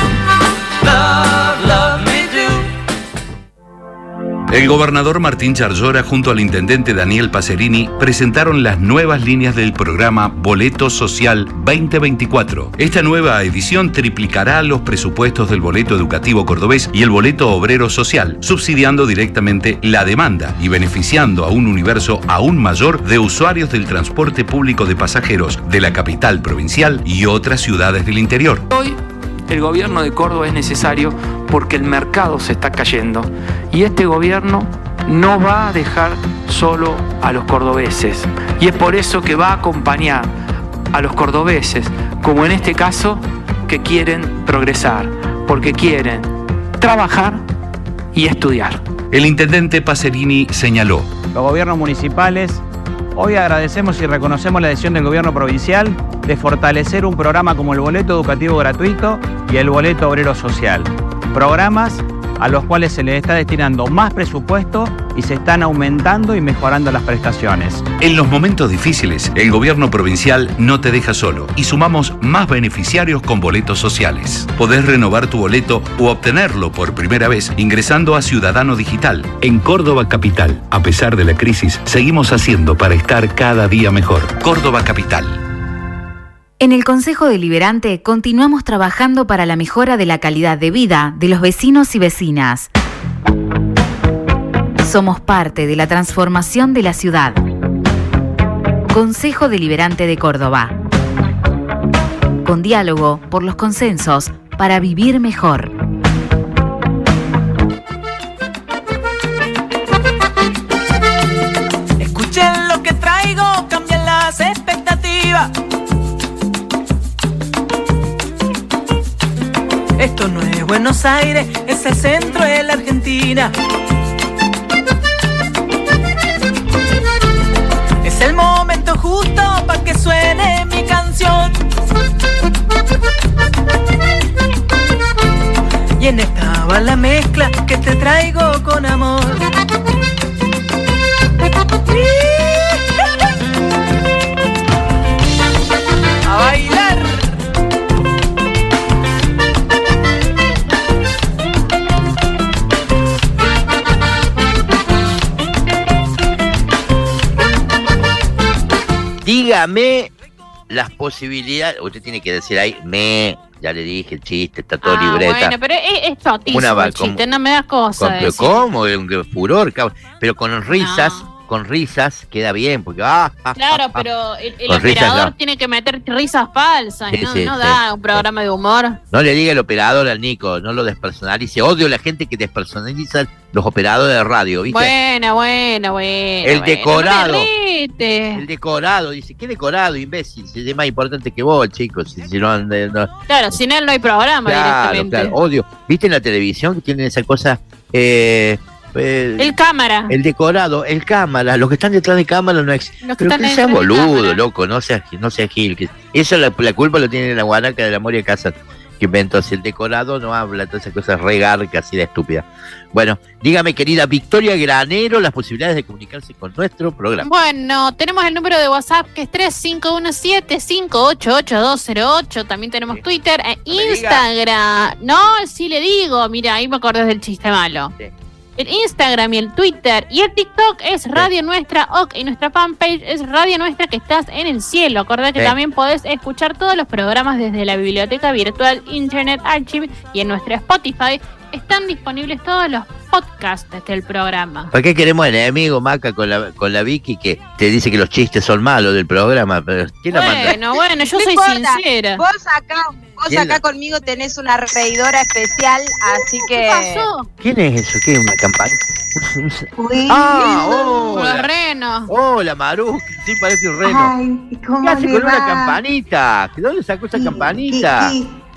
Speaker 11: El gobernador Martín Charllora junto al intendente Daniel Pacerini presentaron las nuevas líneas del programa Boleto Social veinte veinticuatro. Esta nueva edición triplicará los presupuestos del boleto educativo cordobés y el boleto obrero social, subsidiando directamente la demanda y beneficiando a un universo aún mayor de usuarios del transporte público de pasajeros de la capital provincial y otras ciudades del interior.
Speaker 13: Hoy el gobierno de Córdoba es necesario porque el mercado se está cayendo y este gobierno no va a dejar solo a los cordobeses y es por eso que va a acompañar a los cordobeses, como en este caso, que quieren progresar, porque quieren trabajar y estudiar.
Speaker 11: El intendente Pacerini señaló:
Speaker 14: los gobiernos municipales, hoy agradecemos y reconocemos la decisión del gobierno provincial de fortalecer un programa como el boleto educativo gratuito y el boleto obrero social. Programas a los cuales se les está destinando más presupuesto y se están aumentando y mejorando las prestaciones.
Speaker 11: En los momentos difíciles, el gobierno provincial no te deja solo y sumamos más beneficiarios con boletos sociales. Podés renovar tu boleto u obtenerlo por primera vez ingresando a Ciudadano Digital. En Córdoba Capital, a pesar de la crisis, seguimos haciendo para estar cada día mejor. Córdoba Capital.
Speaker 1: En el Consejo Deliberante continuamos trabajando para la mejora de la calidad de vida de los vecinos y vecinas. Somos parte de la transformación de la ciudad. Consejo Deliberante de Córdoba. Con diálogo por los consensos para vivir mejor.
Speaker 3: Escuchen lo que traigo, cambian las expectativas. Esto no es Buenos Aires, es el centro de la Argentina. Es el momento justo para que suene mi canción. Y en esta va la mezcla que te traigo con amor. A bailar.
Speaker 17: Dígame las posibilidades. Usted tiene que decir ahí, me, ya le dije el chiste, está todo
Speaker 8: ah,
Speaker 17: libreta.
Speaker 8: Bueno, pero es, es chotísimo el chiste, no me da cosa.
Speaker 17: Con, pero ¿cómo? Un furor, cabrón. Pero con risas, no. con risas queda bien, porque ah, ah
Speaker 8: claro,
Speaker 17: ah,
Speaker 8: pero el, el
Speaker 17: con
Speaker 8: operador
Speaker 17: risas, no.
Speaker 8: tiene que meter risas falsas,
Speaker 17: sí,
Speaker 8: no,
Speaker 17: sí,
Speaker 8: no
Speaker 17: sí,
Speaker 8: da
Speaker 17: sí,
Speaker 8: un programa sí. de humor.
Speaker 17: No le diga el operador al Nico, no lo despersonalice. Odio a la gente que despersonaliza los operadores de radio, ¿viste?
Speaker 8: Bueno, bueno, bueno.
Speaker 17: El
Speaker 8: bueno,
Speaker 17: decorado.
Speaker 8: No
Speaker 17: el decorado, dice, ¿qué decorado, imbécil? Si es más importante que vos, chicos. Si, si no, no,
Speaker 8: claro, sin él no hay programa
Speaker 17: claro,
Speaker 8: directamente.
Speaker 17: Claro, odio. ¿Viste en la televisión que tienen esa cosa? Eh, eh,
Speaker 8: el cámara.
Speaker 17: El decorado, el cámara. Los que están detrás de cámara no existen. Pero que sea boludo, loco, no sea, no sea gil. Que, eso la, la culpa lo tiene la guanaca de la Moria Casa, que inventó. Si el decorado no habla, todas esas cosas regarcas así de estúpidas. Bueno, dígame, querida Victoria Granero, las posibilidades de comunicarse con nuestro programa.
Speaker 8: Bueno, tenemos el número de WhatsApp que es tres cinco uno siete, cinco ocho ocho, dos cero ocho. También tenemos sí. Twitter e no Instagram. No, sí le digo, mira, ahí me acordé del chiste malo. Sí. El Instagram y el Twitter y el TikTok es Radio Nuestra O C y nuestra fanpage es Radio Nuestra que estás en el cielo. Acordá que sí. también podés escuchar todos los programas desde la biblioteca virtual Internet Archive y en nuestra Spotify están disponibles todos los podcasts del programa.
Speaker 17: ¿Para qué queremos enemigos, Maca, con la, con la Vicky que te dice que los chistes son malos del programa? Pero ¿quién la manda?
Speaker 8: Bueno, bueno, yo
Speaker 7: no
Speaker 8: soy
Speaker 7: importa.
Speaker 8: sincera.
Speaker 7: Vos acá, vos acá la... conmigo tenés una reidora especial, así que...
Speaker 8: ¿Qué pasó?
Speaker 17: ¿Quién es eso? ¿Qué es una campaña?
Speaker 7: Uy,
Speaker 17: ah, hola.
Speaker 8: Los renos.
Speaker 17: Hola, Maru, sí parece un reno.
Speaker 16: Ay, ¿cómo
Speaker 17: ¿Qué hace
Speaker 16: le
Speaker 17: con
Speaker 16: va?
Speaker 17: una campanita? ¿De dónde sacó esa
Speaker 16: ¿Y,
Speaker 17: campanita?
Speaker 16: y, y,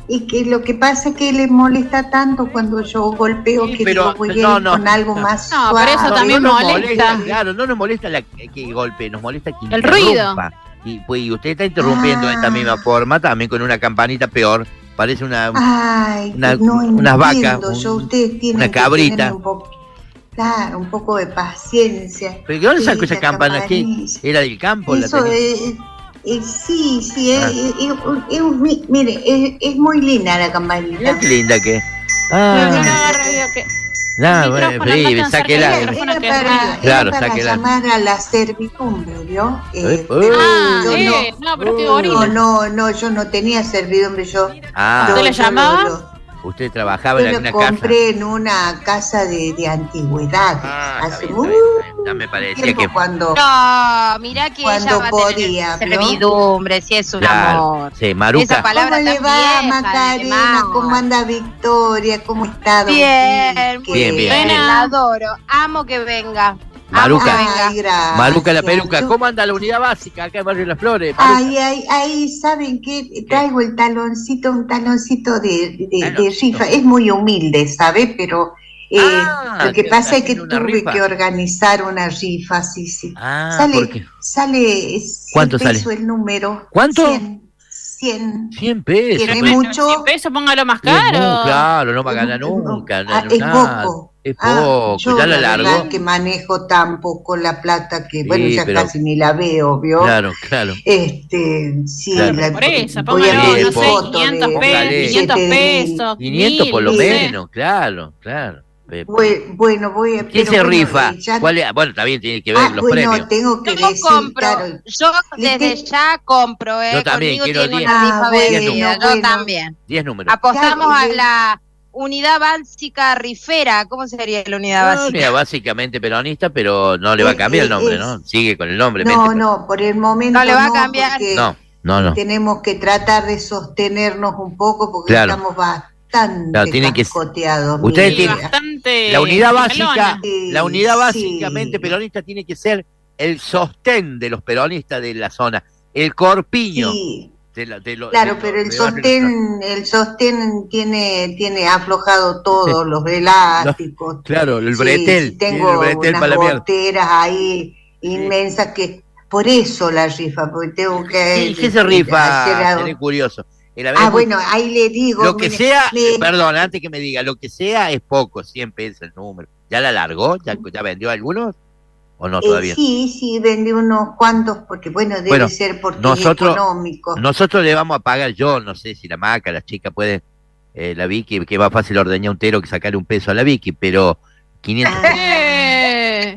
Speaker 16: Y que lo que pasa es que le molesta tanto cuando yo golpeo
Speaker 17: Sí,
Speaker 16: que
Speaker 17: pero
Speaker 16: digo, voy
Speaker 17: no,
Speaker 16: a ir
Speaker 17: no,
Speaker 16: con algo
Speaker 17: no.
Speaker 16: más
Speaker 8: No,
Speaker 16: suave.
Speaker 8: pero eso también
Speaker 17: no nos
Speaker 8: molesta.
Speaker 17: Claro, no nos molesta la, que golpe, nos molesta que
Speaker 8: El ruido.
Speaker 17: interrumpa. Y, pues, y usted está interrumpiendo de esta misma forma, también con una campanita peor. Parece una,
Speaker 16: Ay,
Speaker 17: una
Speaker 16: no
Speaker 17: unas vacas,
Speaker 16: entiendo yo,
Speaker 17: un-
Speaker 16: ustedes tienen
Speaker 17: una
Speaker 16: que
Speaker 17: cabrita.
Speaker 16: tener un poco, claro, un poco de paciencia.
Speaker 17: ¿Pero de dónde
Speaker 16: Sí,
Speaker 17: sacó esa
Speaker 16: la
Speaker 17: campana? ¿Qué?
Speaker 16: campanilla.
Speaker 17: ¿Era del campo? ¿La
Speaker 16: Eso
Speaker 17: tenía?
Speaker 16: es, eh, sí, sí,
Speaker 17: Ah.
Speaker 16: es, es- es- es- mi- mire, es, es muy linda la campanita.
Speaker 17: Mirá qué linda que es.
Speaker 8: Pero que no
Speaker 17: Ah,
Speaker 8: agarre ruido, que-
Speaker 17: nada,
Speaker 8: el
Speaker 17: bueno,
Speaker 8: micrófono
Speaker 17: sí,
Speaker 8: no tan cerca
Speaker 17: sáquela.
Speaker 8: del
Speaker 16: Era,
Speaker 8: micrófono
Speaker 16: era
Speaker 8: que es
Speaker 16: para,
Speaker 8: ruido.
Speaker 16: era
Speaker 17: Claro,
Speaker 16: para
Speaker 17: sáquela.
Speaker 16: llamar a la servidumbre, ¿vio? Eh,
Speaker 17: Eh,
Speaker 16: pero
Speaker 8: Ah,
Speaker 16: yo
Speaker 8: eh, no, pero qué
Speaker 16: no,
Speaker 8: gorila.
Speaker 16: no, no, yo no tenía servidumbre, yo,
Speaker 17: Ah,
Speaker 16: yo-
Speaker 8: ¿Usted le
Speaker 16: yo
Speaker 8: llamaba?
Speaker 16: lo- lo-
Speaker 17: usted trabajaba
Speaker 16: yo
Speaker 17: en
Speaker 16: lo
Speaker 17: alguna casa.
Speaker 16: compré en una casa de, de antigüedades,
Speaker 17: Ah, está
Speaker 16: hace
Speaker 17: bien,
Speaker 16: mucho
Speaker 17: está bien, está bien. Ya me parecía
Speaker 16: tiempo
Speaker 17: que...
Speaker 16: cuando...
Speaker 7: No, mirá que
Speaker 16: Cuando
Speaker 7: ella va a
Speaker 16: podía,
Speaker 7: tener
Speaker 16: ¿no?
Speaker 7: servidumbre, si es un
Speaker 17: Claro,
Speaker 7: amor.
Speaker 17: sí, Maruca.
Speaker 7: Esa palabra
Speaker 16: ¿Cómo le
Speaker 7: tan
Speaker 16: va,
Speaker 7: vieja,
Speaker 16: Macarena?
Speaker 7: además.
Speaker 16: ¿Cómo anda Victoria? ¿Cómo está, don
Speaker 7: Bien,
Speaker 16: Quique?
Speaker 17: Bien, bien, bien.
Speaker 7: La adoro, amo que venga.
Speaker 17: Maruca.
Speaker 7: Amo que venga.
Speaker 16: Ay, gracias.
Speaker 17: Maruca la peluca,
Speaker 16: Yo-
Speaker 17: ¿cómo anda la unidad básica acá en Barrio Las Flores? Maruca?
Speaker 16: Ay, ay, ay, ¿saben qué? Traigo el taloncito, un taloncito de, de, de
Speaker 17: Taloncito.
Speaker 16: rifa. Es muy humilde, ¿sabe? Pero eh,
Speaker 17: Ah,
Speaker 16: lo que
Speaker 17: que
Speaker 16: pasa es que
Speaker 17: haciendo una
Speaker 16: tuve
Speaker 17: rifa.
Speaker 16: que organizar una rifa, sí, sí.
Speaker 17: Ah,
Speaker 16: sale,
Speaker 17: ¿por qué?
Speaker 16: sale cien
Speaker 17: ¿Cuánto sale?
Speaker 16: pesos el número.
Speaker 17: ¿Cuánto?
Speaker 16: cien. cien.
Speaker 17: cien pesos.
Speaker 16: ¿Tiene
Speaker 17: pues.
Speaker 16: mucho?
Speaker 8: cien pesos, póngalo más
Speaker 17: Y es muy-
Speaker 8: caro.
Speaker 17: claro, no va a ganar nunca.
Speaker 16: Ah,
Speaker 17: no,
Speaker 16: es
Speaker 17: nada.
Speaker 16: poco.
Speaker 17: Es
Speaker 16: Ah,
Speaker 17: poco,
Speaker 16: yo
Speaker 17: ya la
Speaker 16: la
Speaker 17: largó.
Speaker 16: verdad que manejo tan poco la plata que,
Speaker 17: Sí,
Speaker 16: bueno, ya
Speaker 17: pero-
Speaker 16: casi ni la veo, ¿vio?
Speaker 17: Claro, claro.
Speaker 16: Este, sí,
Speaker 17: Claro.
Speaker 16: la,
Speaker 8: Por eso,
Speaker 16: voy a
Speaker 8: póngalo,
Speaker 16: ver
Speaker 8: no sé,
Speaker 16: foto
Speaker 8: quinientos
Speaker 16: de-
Speaker 8: pesos,
Speaker 17: Póngale.
Speaker 8: quinientos
Speaker 16: billete de mil.
Speaker 8: pesos.
Speaker 17: quinientos por lo
Speaker 8: mil, no sé.
Speaker 17: menos, claro, claro. Pe-
Speaker 16: Bue- Bueno, voy a...
Speaker 17: ¿Quién
Speaker 16: pero
Speaker 17: se
Speaker 16: bueno,
Speaker 17: rifa?
Speaker 16: eh, ya-
Speaker 17: ¿Cuál es? Bueno, también tiene que ver
Speaker 16: Ah,
Speaker 17: los
Speaker 16: bueno,
Speaker 17: premios.
Speaker 16: tengo que
Speaker 7: Yo
Speaker 16: decir,
Speaker 7: compro,
Speaker 16: claro,
Speaker 7: yo
Speaker 16: ¿de
Speaker 7: desde
Speaker 16: qué?
Speaker 7: ya compro, ¿eh?
Speaker 17: Yo también,
Speaker 7: Conmigo
Speaker 17: quiero
Speaker 7: tiene
Speaker 17: diez.
Speaker 7: una
Speaker 16: Ah,
Speaker 7: rifa
Speaker 16: bueno,
Speaker 7: vencida, yo
Speaker 16: bueno.
Speaker 7: también.
Speaker 17: diez números.
Speaker 7: Apostamos
Speaker 16: Claro,
Speaker 7: a
Speaker 16: y-
Speaker 7: la unidad básica rifera. ¿Cómo sería la unidad
Speaker 17: No,
Speaker 7: básica?
Speaker 17: mira, básicamente peronista, pero no le va a
Speaker 16: Eh,
Speaker 17: cambiar el
Speaker 16: eh,
Speaker 17: nombre,
Speaker 16: es-
Speaker 17: ¿no? Sigue con el nombre.
Speaker 16: No,
Speaker 17: mente,
Speaker 16: no, por el momento
Speaker 7: No le va a cambiar.
Speaker 16: porque
Speaker 17: No, no, no.
Speaker 16: tenemos que tratar de sostenernos un poco porque
Speaker 17: Claro.
Speaker 16: estamos bastante
Speaker 17: Claro, tienen que-
Speaker 16: cascoteados.
Speaker 17: Ustedes
Speaker 16: mire.
Speaker 17: tienen-
Speaker 8: Bastante
Speaker 17: La unidad
Speaker 8: regalona.
Speaker 17: básica,
Speaker 16: Sí,
Speaker 17: la unidad
Speaker 16: sí.
Speaker 17: básicamente peronista tiene que ser el sostén de los peronistas de la zona, el corpiño.
Speaker 16: Sí,
Speaker 17: de la- de lo-
Speaker 16: claro,
Speaker 17: de
Speaker 16: pero
Speaker 17: lo-
Speaker 16: el
Speaker 17: de Barrio
Speaker 16: sostén, el sostén tiene, tiene aflojado todos los elásticos.
Speaker 17: Claro, el
Speaker 16: Sí,
Speaker 17: bretel,
Speaker 16: sí,
Speaker 17: tiene
Speaker 16: tengo
Speaker 17: el bretel
Speaker 16: unas
Speaker 17: para la mierda.
Speaker 16: goteras ahí inmensas que por eso la rifa, porque tengo que
Speaker 17: ¿Y qué se rifa?
Speaker 16: hacer algo.
Speaker 17: Seré curioso. El haber-
Speaker 16: Ah, bueno, ahí le digo.
Speaker 17: Lo que
Speaker 16: mire,
Speaker 17: sea,
Speaker 16: le-
Speaker 17: perdón, antes que me diga, lo que sea es poco, cien pesos el número. ¿Ya la largó? ¿Ya, ya vendió algunos? ¿O no
Speaker 16: eh,
Speaker 17: todavía?
Speaker 16: sí, sí, vendí unos cuantos, porque bueno, debe
Speaker 17: Bueno,
Speaker 16: ser porque
Speaker 17: nosotros-
Speaker 16: es económico.
Speaker 17: Nosotros le vamos a pagar, yo no sé si la maca, la chica puede, eh, la Vicky, que es más fácil ordeñar un tero que sacarle un peso a la Vicky, pero quinientos
Speaker 16: Ah.
Speaker 8: Eh,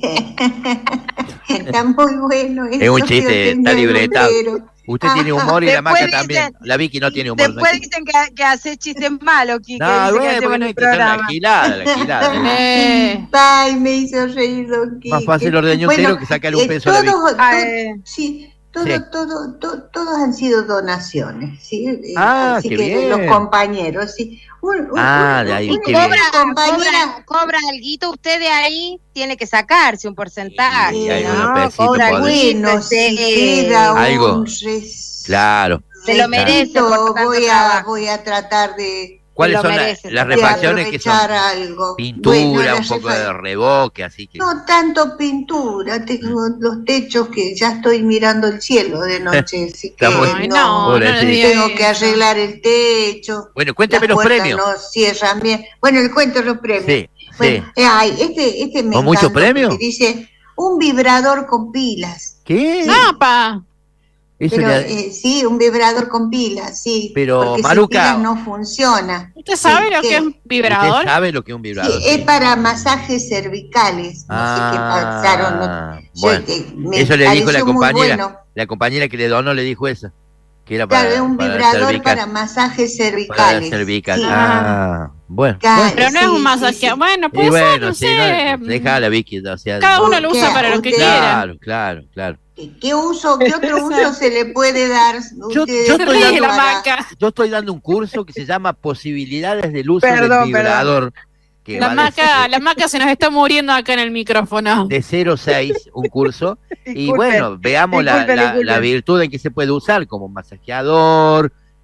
Speaker 16: Está muy bueno.
Speaker 17: es un
Speaker 16: eso,
Speaker 17: chiste,
Speaker 16: yo
Speaker 17: está
Speaker 16: tenía
Speaker 17: libretado.
Speaker 16: número.
Speaker 17: Usted tiene humor y la
Speaker 7: Después
Speaker 17: maca también.
Speaker 7: dicen-
Speaker 17: La Vicky no tiene humor.
Speaker 7: Después
Speaker 17: ¿no?
Speaker 7: dicen que, que hace chistes malos, Kike,
Speaker 17: No,
Speaker 7: dice que
Speaker 17: bueno,
Speaker 7: hacemos
Speaker 17: porque
Speaker 7: en
Speaker 17: no
Speaker 7: el
Speaker 17: hay que hacer la
Speaker 7: programa.
Speaker 17: gilada, la gilada.
Speaker 8: eh.
Speaker 16: Ay, me hizo reír, don Quique.
Speaker 17: Más fácil ordeñar un
Speaker 16: Bueno,
Speaker 17: tero que sacarle un
Speaker 16: eh,
Speaker 17: peso a la Vicky.
Speaker 16: todos, to-
Speaker 7: Ay.
Speaker 16: sí, todo,
Speaker 17: Sí.
Speaker 16: todo, to- todos han sido donaciones, ¿sí? Eh,
Speaker 17: Ah,
Speaker 16: así
Speaker 17: qué
Speaker 16: que
Speaker 17: bien.
Speaker 16: los compañeros, sí. Un- un-
Speaker 17: Ah,
Speaker 16: un-
Speaker 17: de ahí,
Speaker 16: una
Speaker 17: qué bien.
Speaker 7: Cobra,
Speaker 16: compañera,
Speaker 7: cobra, cobra alguito, usted de ahí tiene que sacarse un porcentaje,
Speaker 17: Sí, hay
Speaker 7: ¿no?
Speaker 17: unos pesitos
Speaker 7: Cobra
Speaker 17: por ahí.
Speaker 7: alguito,
Speaker 16: bueno, si
Speaker 7: sí.
Speaker 16: queda
Speaker 17: Algo.
Speaker 16: un res-
Speaker 17: Claro.
Speaker 7: Se lo merece
Speaker 16: respeto,
Speaker 7: por tanto
Speaker 16: voy a,
Speaker 7: trabajo.
Speaker 16: voy a tratar de,
Speaker 17: ¿Cuáles
Speaker 7: lo
Speaker 17: son la-
Speaker 7: merece,
Speaker 17: las
Speaker 16: de
Speaker 17: refacciones que son?
Speaker 16: aprovechar algo.
Speaker 17: Pintura,
Speaker 16: Bueno,
Speaker 17: un
Speaker 16: las
Speaker 17: poco
Speaker 16: refa-
Speaker 17: de revoque, así que.
Speaker 16: No tanto pintura, tengo los techos que ya estoy mirando el cielo de noche, así que
Speaker 17: Está muy-
Speaker 8: Ay,
Speaker 16: no,
Speaker 8: no, no
Speaker 17: Pobrecito.
Speaker 8: le diga
Speaker 16: tengo que
Speaker 8: eso.
Speaker 16: arreglar el techo.
Speaker 17: Bueno, cuénteme
Speaker 16: las
Speaker 17: los
Speaker 16: puertas
Speaker 17: premios.
Speaker 16: no cierran bien. Bueno, el cuento de los premios.
Speaker 17: Sí,
Speaker 16: Bueno,
Speaker 17: sí.
Speaker 16: eh, ay, este, este me
Speaker 17: ¿Con muchos
Speaker 16: encantó,
Speaker 17: premios?
Speaker 16: porque dice un vibrador con pilas.
Speaker 17: ¿Qué?
Speaker 8: ¡Napa!
Speaker 17: Eso
Speaker 16: Pero,
Speaker 17: le-
Speaker 16: eh, sí, un vibrador con pilas, sí.
Speaker 17: Pero,
Speaker 16: porque
Speaker 17: Maruca-
Speaker 16: sin pilas no funciona.
Speaker 8: ¿Usted sabe
Speaker 16: Sí,
Speaker 8: lo que
Speaker 16: ¿qué?
Speaker 8: es un
Speaker 17: ¿Usted
Speaker 8: vibrador?
Speaker 17: sabe lo que es un
Speaker 16: Sí,
Speaker 17: vibrador?
Speaker 16: es para masajes cervicales. No sé qué pasaron. no-
Speaker 17: Ah,
Speaker 16: yo,
Speaker 17: bueno,
Speaker 16: eh, me
Speaker 17: eso le dijo la
Speaker 16: pareció muy
Speaker 17: compañera.
Speaker 16: bueno.
Speaker 17: La compañera que le donó le dijo eso. Que era para,
Speaker 16: Claro, es un
Speaker 17: para
Speaker 16: vibrador
Speaker 17: cervical,
Speaker 16: para masajes
Speaker 17: para
Speaker 16: cervicales.
Speaker 17: cervical.
Speaker 16: Sí.
Speaker 17: Ah, bueno.
Speaker 16: Claro,
Speaker 17: bueno.
Speaker 8: Pero no es
Speaker 16: sí,
Speaker 8: un
Speaker 16: sí,
Speaker 8: masaje.
Speaker 16: sí.
Speaker 8: Bueno,
Speaker 17: Y
Speaker 8: puede ser,
Speaker 17: bueno,
Speaker 8: no
Speaker 17: sí,
Speaker 8: sé.
Speaker 17: no, déjala, Vicky. O sea,
Speaker 8: Cada uno lo
Speaker 16: ¿Qué?
Speaker 8: usa para lo que
Speaker 16: Usted-
Speaker 8: quiera.
Speaker 17: Claro, claro, claro.
Speaker 16: ¿Qué, qué uso, qué otro uso se le puede dar?
Speaker 17: Yo,
Speaker 16: ustedes
Speaker 17: yo estoy
Speaker 8: ríe
Speaker 17: dando,
Speaker 8: la
Speaker 16: para-
Speaker 8: maca.
Speaker 17: yo estoy dando un curso que se llama Posibilidades del uso
Speaker 7: Perdón,
Speaker 17: del vibrador. Que
Speaker 8: La
Speaker 17: va de-
Speaker 8: maca, la maca se nos está muriendo acá en el micrófono.
Speaker 17: de cero a seis, un curso. Y
Speaker 7: Disculpen,
Speaker 17: bueno, veamos la,
Speaker 7: disculpen,
Speaker 17: la-
Speaker 7: disculpen.
Speaker 17: la virtud en que se puede usar como masajeador,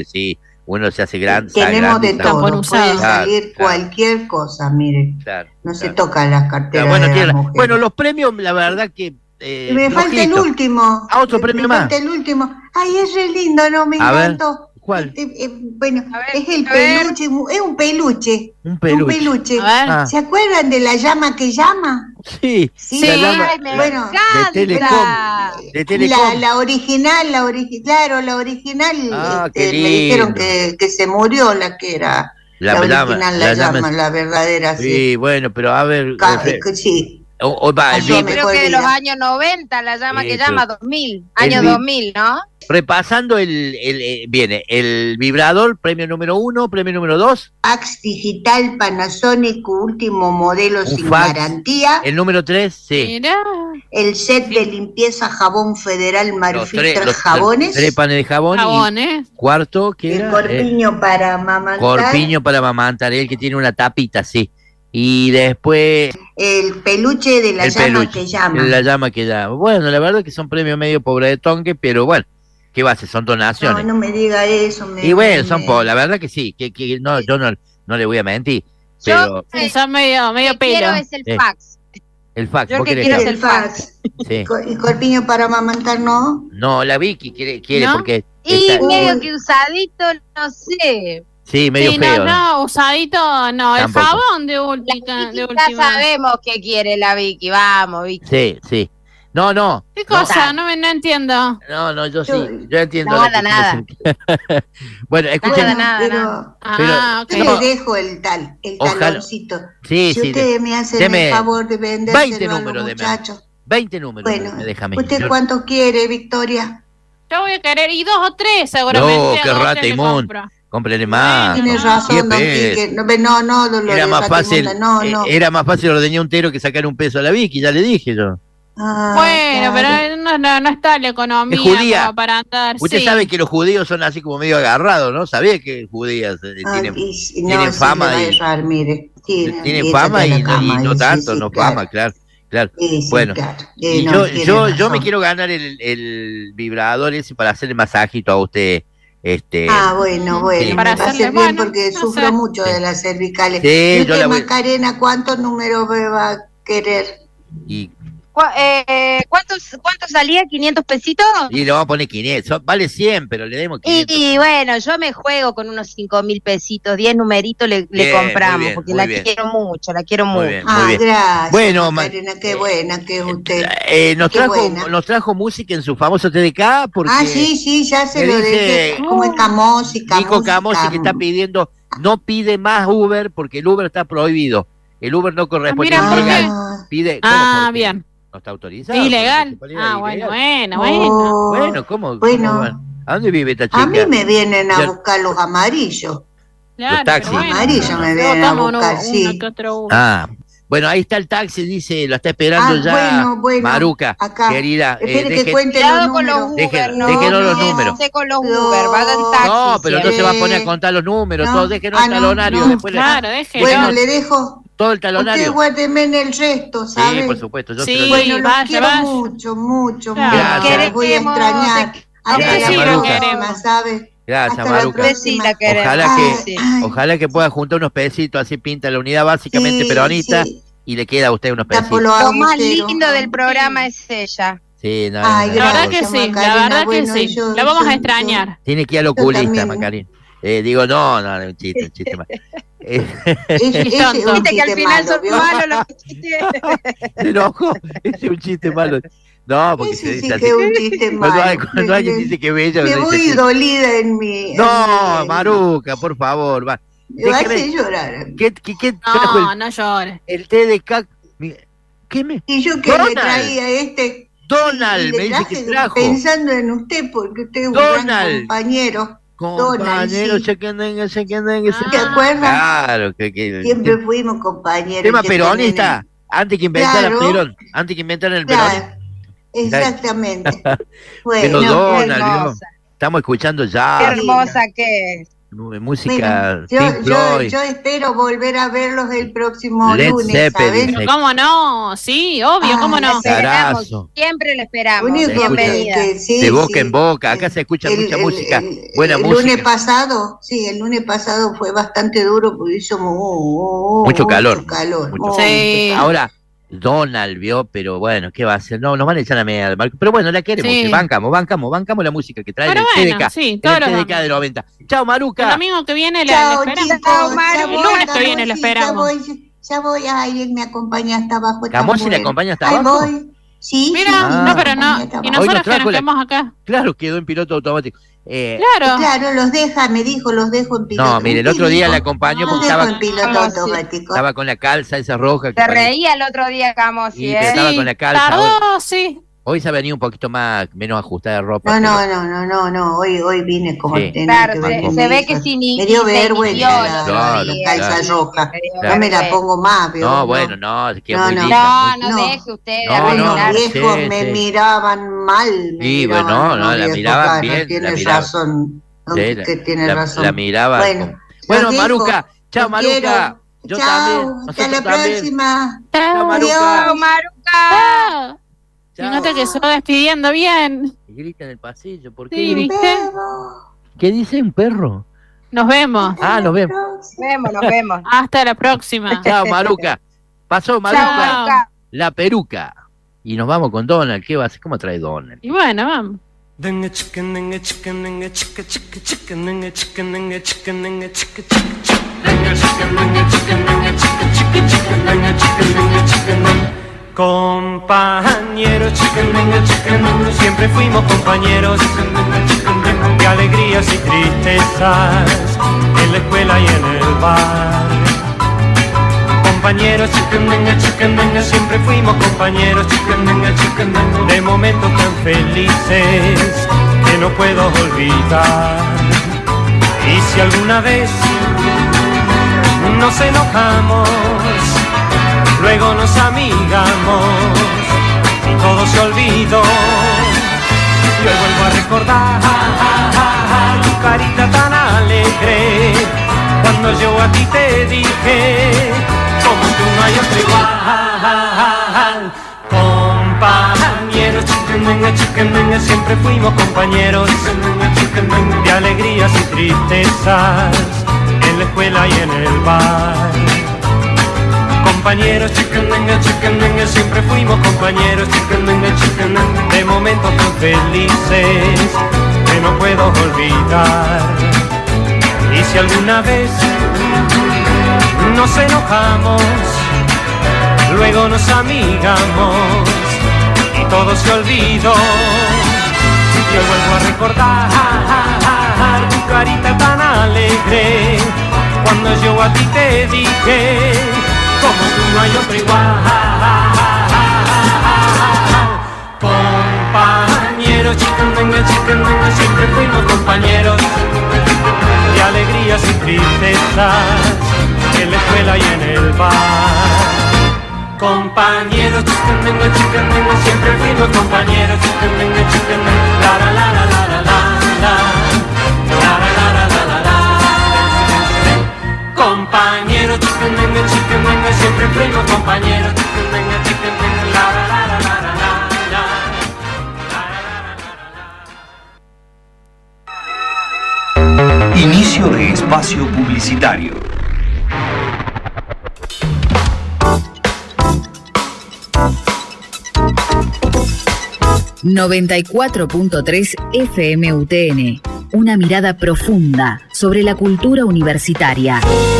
Speaker 17: sí. uno se hace grande.
Speaker 16: Tenemos
Speaker 17: grande,
Speaker 16: de todo, puede
Speaker 17: claro,
Speaker 16: salir
Speaker 17: claro,
Speaker 16: cualquier cosa, mire.
Speaker 17: claro,
Speaker 16: no
Speaker 17: claro.
Speaker 16: se tocan las carteras
Speaker 17: Bueno,
Speaker 16: de
Speaker 17: tiene-
Speaker 16: las mujeres.
Speaker 17: bueno, los premios, la verdad que... Eh,
Speaker 16: me falta el
Speaker 17: flojito.
Speaker 16: último.
Speaker 17: Ah, otro
Speaker 16: Me-
Speaker 17: premio
Speaker 16: me
Speaker 17: más.
Speaker 16: falta el último. Ay, es re lindo, no me
Speaker 17: A ver,
Speaker 16: encantó.
Speaker 17: ¿cuál?
Speaker 16: Este, eh, bueno, es el
Speaker 17: a ver.
Speaker 16: peluche, mu- es un peluche.
Speaker 17: Un peluche.
Speaker 16: Un peluche.
Speaker 17: A ver. Ah.
Speaker 16: ¿Se acuerdan de la llama que llama?
Speaker 17: Sí,
Speaker 16: Sí,
Speaker 17: la llama-
Speaker 16: ay, me bueno,
Speaker 17: de Telecom. De Telecom.
Speaker 16: La, la original, la original, claro, la original,
Speaker 17: Ah,
Speaker 16: este,
Speaker 17: qué
Speaker 16: me dijeron
Speaker 17: lindo.
Speaker 16: que, que se murió la que era
Speaker 17: La
Speaker 16: la,
Speaker 17: llama-
Speaker 16: original,
Speaker 17: la
Speaker 16: la,
Speaker 17: llama
Speaker 16: llama,
Speaker 17: es-
Speaker 16: la verdadera, sí.
Speaker 17: Sí, bueno, pero a ver...
Speaker 16: Ca-
Speaker 17: eh,
Speaker 16: que sí.
Speaker 17: o- o va, el
Speaker 16: Yo
Speaker 17: vib-
Speaker 16: me
Speaker 7: Creo que de los
Speaker 16: olvida.
Speaker 7: años noventa, la llama
Speaker 17: Sí,
Speaker 7: que
Speaker 17: pero-
Speaker 7: llama dos mil,
Speaker 17: el
Speaker 7: año
Speaker 17: vi-
Speaker 7: dos mil, ¿no?
Speaker 17: Repasando el, el eh, viene el vibrador, premio número uno, premio número dos,
Speaker 16: Fax digital Panasonic, último modelo
Speaker 17: un
Speaker 16: sin
Speaker 17: fax,
Speaker 16: garantía.
Speaker 17: el número tres, sí.
Speaker 8: Mira.
Speaker 16: El set de limpieza jabón federal
Speaker 17: Los
Speaker 16: Marfil
Speaker 17: tres,
Speaker 16: tres
Speaker 17: los
Speaker 16: jabones.
Speaker 17: tres panes de jabón. y
Speaker 8: Jabones.
Speaker 17: cuarto, que
Speaker 16: El
Speaker 17: era?
Speaker 16: corpiño para amamantar.
Speaker 17: Eh, corpiño para amamantar, el que tiene una tapita, sí. Y después
Speaker 16: El peluche de la
Speaker 17: el
Speaker 16: llama
Speaker 17: peluche,
Speaker 16: que llama.
Speaker 17: la llama que llama. Bueno, la verdad que son premios medio pobre de tongue, pero bueno, ¿qué va a hacer? Son
Speaker 16: No,
Speaker 17: donaciones.
Speaker 16: no me diga eso. Me,
Speaker 17: y bueno,
Speaker 16: me-
Speaker 17: son pobres, la verdad que sí, que, que no, yo no, no le voy a mentir, pero
Speaker 8: Sí, son medio, medio
Speaker 7: Lo que quiero
Speaker 8: pelo.
Speaker 7: es el
Speaker 17: Eh,
Speaker 7: fax.
Speaker 17: el fax,
Speaker 7: Yo
Speaker 17: ¿vos
Speaker 7: que
Speaker 17: querés
Speaker 7: quiero
Speaker 17: que-
Speaker 7: es el fax.
Speaker 17: Sí.
Speaker 16: Co- ¿Y corpiño para amamantar no?
Speaker 17: No, la Vicky quiere, quiere
Speaker 8: ¿No?
Speaker 17: porque
Speaker 7: Y
Speaker 17: está-
Speaker 7: medio que usadito, no sé.
Speaker 17: sí, medio
Speaker 8: Sí,
Speaker 17: feo.
Speaker 8: no, no, usadito, no, el
Speaker 17: Tampoco.
Speaker 8: jabón de última. De
Speaker 7: Ya
Speaker 8: última.
Speaker 7: sabemos qué quiere la Vicky, vamos, Vicky.
Speaker 17: Sí, sí. No, no.
Speaker 8: ¿Qué cosa? No, me no entiendo.
Speaker 17: No, no, yo sí,
Speaker 16: Yo-
Speaker 17: yo entiendo.
Speaker 7: Nada,
Speaker 17: la que
Speaker 7: nada.
Speaker 17: quiere- bueno, escuchen.
Speaker 7: Nada, nada,
Speaker 16: pero
Speaker 7: nada.
Speaker 8: Ah, ok.
Speaker 16: yo
Speaker 17: no.
Speaker 16: le dejo el tal, el
Speaker 17: Ojalá.
Speaker 16: taloncito.
Speaker 17: Sí,
Speaker 16: si
Speaker 17: sí.
Speaker 16: ustedes
Speaker 17: de-
Speaker 16: me hacen
Speaker 17: deme
Speaker 16: el favor de vendérselo
Speaker 17: veinte
Speaker 16: a los
Speaker 17: números de
Speaker 16: muchachos.
Speaker 17: veinte números,
Speaker 16: Bueno,
Speaker 17: me déjame.
Speaker 16: ¿usted
Speaker 17: Yo-
Speaker 16: cuánto quiere, Victoria?
Speaker 8: Yo voy a querer, y dos o tres seguramente.
Speaker 17: No,
Speaker 8: a
Speaker 17: qué
Speaker 8: dos,
Speaker 17: rata
Speaker 8: tres le
Speaker 17: inmunda.
Speaker 8: compro.
Speaker 17: Cómprele más.
Speaker 16: Tiene
Speaker 8: no,
Speaker 16: razón,
Speaker 17: diez
Speaker 16: don
Speaker 17: pesos.
Speaker 16: Quique. No, no, no, Dolores,
Speaker 17: Era más
Speaker 16: rata
Speaker 17: fácil,
Speaker 16: inmunda, no, no.
Speaker 17: eh, era más fácil ordeñar un tero que sacar un peso a la Vicky, ya le dije yo.
Speaker 16: Ah,
Speaker 8: Bueno,
Speaker 16: claro.
Speaker 8: pero no, no, no está la economía
Speaker 17: Es judía.
Speaker 8: como para andar.
Speaker 17: Usted
Speaker 8: sí.
Speaker 17: sabe que los judíos son así como medio agarrados, ¿no? Sabía que judías eh,
Speaker 16: Ah,
Speaker 17: tienen,
Speaker 16: y si-
Speaker 17: tienen
Speaker 16: no, sí,
Speaker 17: fama
Speaker 16: le va a
Speaker 17: y-
Speaker 16: errar, mire. Tienen,
Speaker 17: tienen
Speaker 16: échate
Speaker 17: fama
Speaker 16: a
Speaker 17: y,
Speaker 16: la
Speaker 17: no- y
Speaker 16: cama,
Speaker 17: no
Speaker 16: sí,
Speaker 17: tanto,
Speaker 16: sí,
Speaker 17: no
Speaker 16: claro.
Speaker 17: fama, claro, claro.
Speaker 16: Sí, sí,
Speaker 17: Bueno,
Speaker 16: claro.
Speaker 17: y
Speaker 16: Eh, no,
Speaker 17: yo,
Speaker 16: tiene
Speaker 17: yo, yo
Speaker 16: razón.
Speaker 17: me quiero ganar el, el vibrador ese para hacerle masajito a usted. Este,
Speaker 16: Ah, bueno, bueno,
Speaker 17: sí.
Speaker 16: me
Speaker 8: Para
Speaker 16: va a
Speaker 8: hacerle,
Speaker 16: hacer bien
Speaker 8: bueno,
Speaker 16: porque
Speaker 8: no
Speaker 16: sufro
Speaker 8: sé.
Speaker 16: mucho de las cervicales.
Speaker 17: Sí,
Speaker 16: ¿Y
Speaker 17: yo
Speaker 16: usted,
Speaker 17: la voy-
Speaker 16: Macarena, cuántos números me va a querer?
Speaker 17: y,
Speaker 7: Cu- eh, ¿cuántos, ¿Cuánto salía? ¿quinientos pesitos?
Speaker 17: y le vamos a poner quinientos. Son- Vale cien, pero le demos
Speaker 7: Y,
Speaker 17: quinientos.
Speaker 7: y bueno, yo me juego con unos cinco mil pesitos, diez numeritos le, le
Speaker 17: Bien,
Speaker 7: compramos,
Speaker 17: muy bien,
Speaker 7: porque
Speaker 17: muy
Speaker 7: la
Speaker 17: bien.
Speaker 7: quiero mucho, la quiero
Speaker 17: Muy
Speaker 7: mucho.
Speaker 17: bien,
Speaker 16: Ah,
Speaker 17: muy bien.
Speaker 16: gracias,
Speaker 17: Bueno, ma-
Speaker 16: Macarena, qué buena que es usted.
Speaker 17: Eh, nos,
Speaker 16: Qué
Speaker 17: trajo,
Speaker 16: buena.
Speaker 17: nos trajo música en su famoso T D K porque
Speaker 16: Ah, sí, sí, ya se
Speaker 17: me
Speaker 16: lo
Speaker 17: dice-
Speaker 16: dejé. Como es Camosi, Camosi,
Speaker 17: Nico Camosi que está
Speaker 16: Cam-
Speaker 17: pidiendo, no pide más Uber porque el Uber está prohibido. El Uber no corresponde
Speaker 8: mira,
Speaker 17: a
Speaker 8: ¿por qué?
Speaker 17: legal.
Speaker 16: Ah,
Speaker 17: Pide, ¿cómo?
Speaker 8: Ah,
Speaker 17: Porque
Speaker 8: bien.
Speaker 17: No está autorizado.
Speaker 8: Ilegal.
Speaker 17: porque
Speaker 8: Ah,
Speaker 17: es
Speaker 8: bueno,
Speaker 17: ilegal.
Speaker 8: bueno, bueno.
Speaker 16: oh,
Speaker 17: Bueno, ¿cómo?
Speaker 16: Bueno.
Speaker 17: cómo va? ¿A dónde vive esta chica?
Speaker 16: a mí me vienen a
Speaker 17: Ya-
Speaker 16: buscar los amarillos.
Speaker 8: Claro,
Speaker 17: Los taxis.
Speaker 8: pero bueno,
Speaker 16: Amarillo me
Speaker 8: yo
Speaker 16: vienen a
Speaker 8: tomo uno-
Speaker 16: buscar,
Speaker 8: uno
Speaker 16: sí.
Speaker 8: que otro uno.
Speaker 17: Ah, bueno, ahí está el taxi, dice, lo está esperando
Speaker 16: Ah,
Speaker 17: ya
Speaker 16: bueno, bueno,
Speaker 17: Maruca,
Speaker 16: acá.
Speaker 17: querida. eh,
Speaker 16: Espere que
Speaker 17: deje-
Speaker 16: cuente los
Speaker 7: Cuidado con los
Speaker 16: números.
Speaker 7: Uber,
Speaker 17: Deje-
Speaker 7: no,
Speaker 17: déjenos los
Speaker 7: no,
Speaker 17: números.
Speaker 7: no con los
Speaker 16: No.
Speaker 7: Uber, vaya en taxi.
Speaker 17: No, pero no
Speaker 7: siempre.
Speaker 17: se va a poner a contar los números,
Speaker 16: No.
Speaker 17: todo, déjenos
Speaker 16: Ah,
Speaker 17: el
Speaker 16: no,
Speaker 17: talonario,
Speaker 16: no,
Speaker 17: después le-
Speaker 8: Claro, déjelo.
Speaker 16: Bueno, le dejo.
Speaker 17: todo el
Speaker 16: Usted
Speaker 17: talonario.
Speaker 16: guárdeme en el resto,
Speaker 17: Sí,
Speaker 16: ¿sabe?
Speaker 17: por supuesto, yo
Speaker 8: Sí.
Speaker 17: se lo
Speaker 16: Bueno, los
Speaker 8: vaya,
Speaker 16: quiero
Speaker 8: vaya.
Speaker 16: mucho, mucho,
Speaker 8: Claro.
Speaker 16: mucho.
Speaker 17: Gracias.
Speaker 16: Los voy a
Speaker 7: Queremos,
Speaker 16: extrañar.
Speaker 7: te-
Speaker 16: Hasta
Speaker 17: Gracias,
Speaker 16: la
Speaker 17: Maruca.
Speaker 16: próxima, ¿sabe?
Speaker 17: Gracias,
Speaker 16: Hasta la
Speaker 17: Maruca.
Speaker 16: próxima.
Speaker 7: Sí, la queremos.
Speaker 17: Ojalá que,
Speaker 7: Sí.
Speaker 16: Ay.
Speaker 17: ojalá que pueda juntar unos pesitos, así pinta la unidad básicamente
Speaker 16: Sí,
Speaker 17: peronista
Speaker 16: sí.
Speaker 17: y le queda a usted unos
Speaker 16: Tapo
Speaker 17: pesitos.
Speaker 16: los
Speaker 7: Lo más
Speaker 16: agujeros.
Speaker 7: lindo del programa es ella.
Speaker 17: Sí, no,
Speaker 16: Ay,
Speaker 17: no,
Speaker 8: La
Speaker 17: no,
Speaker 8: verdad
Speaker 17: no.
Speaker 8: que
Speaker 16: Gracias,
Speaker 8: sí, la
Speaker 16: Macarena.
Speaker 8: verdad que
Speaker 16: Bueno,
Speaker 8: sí.
Speaker 16: yo-
Speaker 8: La vamos
Speaker 16: yo-
Speaker 8: a extrañar.
Speaker 17: Tiene que ir al
Speaker 16: Yo
Speaker 17: oculista,
Speaker 16: también.
Speaker 17: Macarín. Eh, digo, no, no, no, un chiste, un chiste más. Eh,
Speaker 16: Ese, ese es un
Speaker 7: Viste que al
Speaker 16: chiste
Speaker 7: final
Speaker 16: malo,
Speaker 7: son
Speaker 16: ¿vio?
Speaker 7: malos los chistes.
Speaker 17: se enojó, ese es un chiste malo. No, porque
Speaker 16: Ese
Speaker 17: se
Speaker 16: sí
Speaker 17: dice
Speaker 16: que
Speaker 17: así.
Speaker 16: es un chiste
Speaker 17: Cuando, hay-
Speaker 16: malo.
Speaker 17: cuando alguien dice que bella,
Speaker 16: Me
Speaker 17: uno
Speaker 16: voy
Speaker 17: dice así.
Speaker 16: dolida en mi...
Speaker 17: No,
Speaker 16: en mi-
Speaker 17: Maruca, por favor, va.
Speaker 16: Me va a
Speaker 17: Déjeme-
Speaker 16: hacer llorar.
Speaker 17: ¿Qué, qué, qué trajo
Speaker 8: No,
Speaker 17: el,
Speaker 8: no llores.
Speaker 17: el té de cac? Mi- ¿Qué me?
Speaker 16: Y yo que
Speaker 17: Donald.
Speaker 16: le traía este...
Speaker 17: Donald,
Speaker 16: y le
Speaker 17: me dice que
Speaker 16: traje
Speaker 17: trajo.
Speaker 16: pensando en usted, porque usted es un gran
Speaker 17: Donald.
Speaker 16: compañero. Donald,
Speaker 17: Compañero,
Speaker 16: sí.
Speaker 17: chequendengue, chequendengue,
Speaker 16: ¿Te acuerdas?
Speaker 17: Claro, que, que
Speaker 16: Siempre fuimos compañeros.
Speaker 17: tema
Speaker 16: que
Speaker 17: peronista, antes que inventara
Speaker 16: Claro.
Speaker 17: Perón, antes que inventaran el
Speaker 16: Claro,
Speaker 17: peronismo.
Speaker 16: exactamente.
Speaker 17: Pero
Speaker 16: Bueno,
Speaker 17: Donald,
Speaker 7: hermosa.
Speaker 17: ¿no? Estamos escuchando
Speaker 7: Qué
Speaker 17: ya.
Speaker 7: hermosa que es.
Speaker 17: Música
Speaker 16: Bueno, yo,
Speaker 17: Pink
Speaker 16: yo,
Speaker 17: Floyd.
Speaker 16: yo espero volver a verlos el próximo
Speaker 17: Led
Speaker 16: lunes,
Speaker 17: Zeppelin.
Speaker 16: ¿sabes?
Speaker 8: ¿Cómo no? Sí, obvio, ¿cómo
Speaker 16: Ah,
Speaker 8: no?
Speaker 17: Carazo.
Speaker 7: Siempre lo esperamos.
Speaker 16: Único
Speaker 7: Bienvenida.
Speaker 16: que- que sí,
Speaker 17: De boca
Speaker 16: sí.
Speaker 17: en boca, acá se escucha
Speaker 16: El-
Speaker 17: mucha
Speaker 16: el-
Speaker 17: música,
Speaker 16: el-
Speaker 17: buena
Speaker 16: el
Speaker 17: música.
Speaker 16: lunes pasado, sí, el lunes pasado fue bastante duro porque hizo mu-
Speaker 17: Mucho calor.
Speaker 16: Mucho calor.
Speaker 17: Mucho-
Speaker 16: muy-
Speaker 17: Ahora, Donald vio, pero bueno, ¿qué va a hacer? No, nos van a echar a media, Marco. Pero bueno, la queremos,
Speaker 8: Sí.
Speaker 17: que bancamos, bancamos, bancamos la música que trae
Speaker 8: Pero
Speaker 17: el
Speaker 8: bueno,
Speaker 17: T D K.
Speaker 8: sí,
Speaker 17: el
Speaker 8: todos los
Speaker 17: T D K
Speaker 8: vamos.
Speaker 17: de noventa. Chao,
Speaker 8: El
Speaker 17: Maruca.
Speaker 8: domingo que viene la,
Speaker 16: Chao,
Speaker 8: la esperamos.
Speaker 16: chicos, ya
Speaker 8: El
Speaker 16: voy,
Speaker 8: lunes que viene la
Speaker 16: Camusi, ya
Speaker 8: esperamos.
Speaker 16: voy, ya voy, ay, él me acompaña hasta abajo. está
Speaker 17: ¿Camusi le
Speaker 16: bueno.
Speaker 17: acompaña hasta
Speaker 16: Ahí
Speaker 17: abajo?
Speaker 16: voy. Sí,
Speaker 8: Mira,
Speaker 16: sí,
Speaker 17: Ah.
Speaker 8: no, pero no.
Speaker 16: acompaña hasta
Speaker 8: Y
Speaker 16: abajo.
Speaker 17: Hoy
Speaker 8: nosotros
Speaker 17: nos
Speaker 8: que
Speaker 17: trajo
Speaker 8: nos
Speaker 17: la-
Speaker 8: quedamos acá.
Speaker 17: Claro, quedó en piloto automático. Eh,
Speaker 8: Claro.
Speaker 16: Claro, los deja, me dijo, los dejo en piloto.
Speaker 17: No, mire, el otro día le acompañó
Speaker 16: Los
Speaker 17: porque
Speaker 16: dejo
Speaker 17: estaba,
Speaker 16: en piloto
Speaker 7: Vamos, sí.
Speaker 16: automático.
Speaker 17: estaba con la calza esa roja. que
Speaker 7: Se
Speaker 17: parece-
Speaker 7: reía el otro día, Camosi,
Speaker 17: Y
Speaker 7: ¿eh?
Speaker 17: estaba con la calza. Hoy,
Speaker 8: Tardó, sí.
Speaker 17: hoy se ha venido un poquito más, menos ajustada de ropa.
Speaker 16: No,
Speaker 17: pero-
Speaker 16: no, no, no, no, no, hoy, hoy vine como
Speaker 17: Sí.
Speaker 16: tenía
Speaker 7: Claro,
Speaker 16: que
Speaker 7: se,
Speaker 16: venir.
Speaker 7: se ve que sin
Speaker 16: Me dio
Speaker 7: se
Speaker 16: vergüenza
Speaker 7: inició
Speaker 16: la,
Speaker 7: el otro
Speaker 17: Claro,
Speaker 16: la
Speaker 7: día.
Speaker 16: calza
Speaker 17: claro.
Speaker 16: roja.
Speaker 7: Me dio
Speaker 16: No me la
Speaker 7: vergüenza.
Speaker 16: pongo más, veo.
Speaker 17: No, bueno, no, es que es
Speaker 16: No,
Speaker 17: muy
Speaker 16: no.
Speaker 17: linda.
Speaker 7: No,
Speaker 17: muy-
Speaker 7: no,
Speaker 16: No.
Speaker 7: deje usted de
Speaker 17: No,
Speaker 16: Los
Speaker 17: no,
Speaker 7: arreglar.
Speaker 16: viejos
Speaker 17: sí,
Speaker 16: me
Speaker 17: sí.
Speaker 16: miraban mal. Me
Speaker 17: Sí,
Speaker 16: miraban
Speaker 17: bueno, no,
Speaker 16: los
Speaker 17: la
Speaker 16: viejos,
Speaker 17: miraban
Speaker 16: claro,
Speaker 17: bien, la
Speaker 16: Tienes
Speaker 17: miraban.
Speaker 16: razón. Don
Speaker 17: Sí,
Speaker 16: Quique tiene
Speaker 17: la,
Speaker 16: razón.
Speaker 17: la miraba.
Speaker 16: Bueno,
Speaker 17: como- Bueno,
Speaker 16: los dejo.
Speaker 17: Maruca. Chao,
Speaker 16: Los
Speaker 17: Maruca.
Speaker 16: quiero.
Speaker 17: Yo
Speaker 16: Chao,
Speaker 17: también.
Speaker 16: hasta
Speaker 17: Nosotros
Speaker 16: la
Speaker 17: también.
Speaker 16: próxima.
Speaker 17: Chao, Maruca.
Speaker 7: Chao, Maruca.
Speaker 8: Ah,
Speaker 17: Chao.
Speaker 8: fíjate que se va despidiendo bien.
Speaker 17: Y grita en el pasillo. ¿Por qué
Speaker 8: Sí,
Speaker 17: grita?
Speaker 8: ¿viste?
Speaker 17: ¿Qué dice un perro?
Speaker 8: Nos vemos.
Speaker 17: Ah, nos vemos.
Speaker 7: Vemos, nos vemos.
Speaker 8: Hasta la próxima.
Speaker 17: Chao, Maruca. Pasó, Maruca.
Speaker 8: Chao.
Speaker 17: La peruca. Y nos vamos con Donald. ¿Qué va a hacer? ¿Cómo trae Donald?
Speaker 8: Y bueno, vamos.
Speaker 5: Dinga chicken, dinga chicken, dinga chicka chicka chicken, dinga chicken, dinga chicken, dinga chicka chicka chicken, dinga chicken, dinga chicken, dinga chicka chicka chicken, dinga chicken, dinga chicken, dinga. Compañeros, chicken, dinga chicken, dinga, siempre fuimos compañeros de alegrías y tristezas en la escuela y en el bar. Compañeros, chicken, dinga, chicken, dinga, siempre fuimos compañeros, chicken, dinga, chicken, dinga, de momentos tan felices que no puedo olvidar. Y si alguna vez nos enojamos, luego nos amigamos y todo se olvidó. Y hoy vuelvo a recordar tu carita tan alegre cuando yo a ti te dije, como tú no hay otro igual. Compañeros, chicken, dinga, chicken, dinga, siempre fuimos compañeros de alegrías y tristezas en la escuela y en el bar. Compañeros, chicken, dinga, chicken, dinga, siempre fuimos compañeros, chicken, dinga, chicken, dinga, de momentos tan felices que no puedo olvidar. Y si alguna vez nos enojamos, luego nos amigamos y todo se olvidó. Yo vuelvo a recordar tu carita tan alegre cuando yo a ti te dije, como tú no hay otro igual. Compañeros, chicken, dinga, chicken, dinga, siempre fuimos compañeros de alegrías y tristezas en la escuela y en el bar. Compañeros, chicken, dinga, chicken, dinga, siempre fuimos compañeros, chicken, dinga, chicken, dinga, la la la la la la la la la la la la la. Compañeros, chicken, dinga, chicken, dinga, siempre fuimos compañeros, chicken, dinga, chicken, dinga, la la la la la la la.
Speaker 19: Inicio de espacio publicitario.
Speaker 1: noventa y cuatro punto tres F M U T N. Una mirada profunda sobre la cultura universitaria.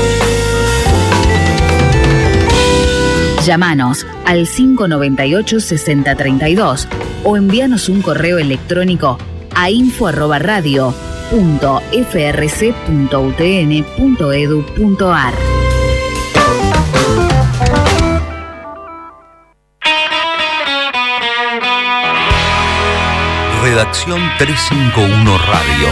Speaker 1: Llámanos al cinco nueve ocho, sesenta treinta y dos o envíanos un correo electrónico a info arroba radio punto f r c punto u t n punto e d u punto a r.
Speaker 9: Redacción trescientos cincuenta y uno Radio.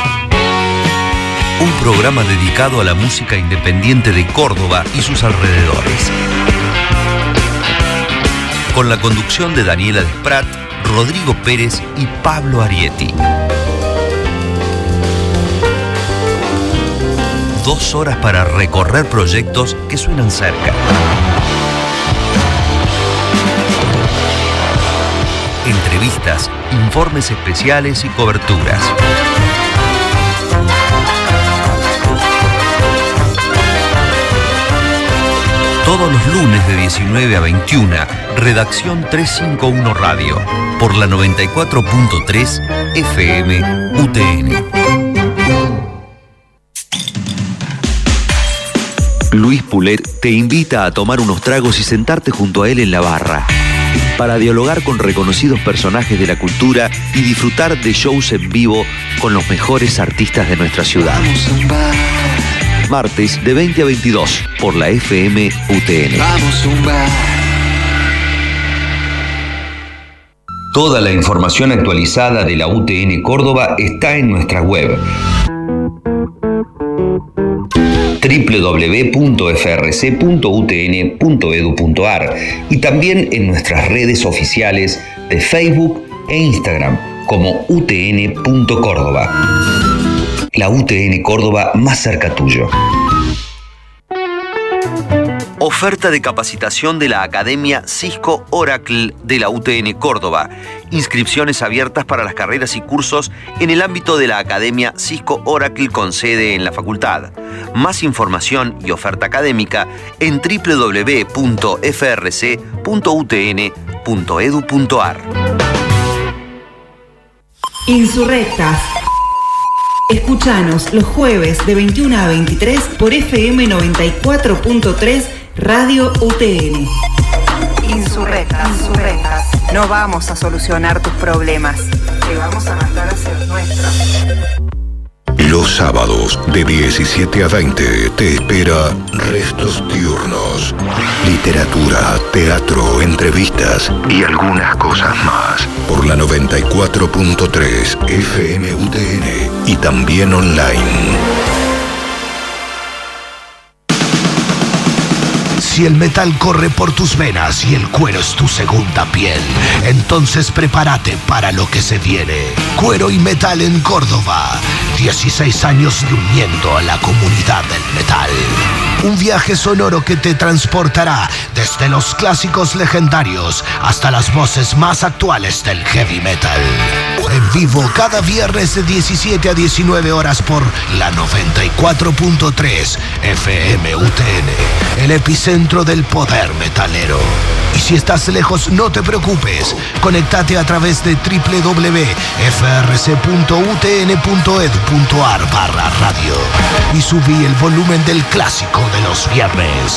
Speaker 9: Un programa dedicado a la música independiente de Córdoba y sus alrededores. Con la conducción de Daniela Desprat, Rodrigo Pérez y Pablo Arietti. dos horas para recorrer proyectos que suenan cerca. Entrevistas, informes especiales y coberturas. Todos los lunes de diecinueve a veintiuno, Redacción trescientos cincuenta y uno Radio, por la noventa y cuatro punto tres F M U T N. Luis Poulet te invita a tomar unos tragos y sentarte junto a él en la barra, para dialogar con reconocidos personajes de la cultura y disfrutar de shows en vivo con los mejores artistas de nuestra ciudad. Martes de veinte a veintidós por la F M U T N.
Speaker 5: Vamos a un bar.
Speaker 9: Toda la información actualizada de la U T N Córdoba está en nuestra web doble u doble u doble u punto f r c punto u t n punto e d u punto a r y también en nuestras redes oficiales de Facebook e Instagram como U T N punto Córdoba. La U T N Córdoba más cerca tuyo. Oferta de capacitación de la Academia Cisco Oracle de la U T N Córdoba. Inscripciones abiertas para las carreras y cursos en el ámbito de la Academia Cisco Oracle con sede en la facultad. Más información y oferta académica en doble u doble u doble u punto f r c punto u t n punto e d u punto a r.
Speaker 4: Insurrectas. Escuchanos los jueves de veintiuno a veintitrés por F M noventa y cuatro punto tres Radio U T N.
Speaker 10: Insurrectas, insurrectas. No vamos a solucionar tus problemas. Te vamos a mandar a hacer nuestros.
Speaker 23: Los sábados de diecisiete a veinte te espera Restos Diurnos. Literatura, teatro, entrevistas y algunas cosas más. Por la noventa y cuatro punto tres F M U T N y también online.
Speaker 24: Si el metal corre por tus venas y el cuero es tu segunda piel, entonces prepárate para lo que se viene. Cuero y Metal en Córdoba. dieciséis años uniendo a la comunidad del metal. Un viaje sonoro que te transportará desde los clásicos legendarios hasta las voces más actuales del heavy metal. En vivo cada viernes de diecisiete a diecinueve horas por la noventa y cuatro punto tres F M U T N, el epicentro del poder metalero. Y si estás lejos, no te preocupes. Conéctate a través de doble u doble u doble u punto f r c punto u t n punto e d u punto a r barra radio y subí el volumen del clásico de los viernes.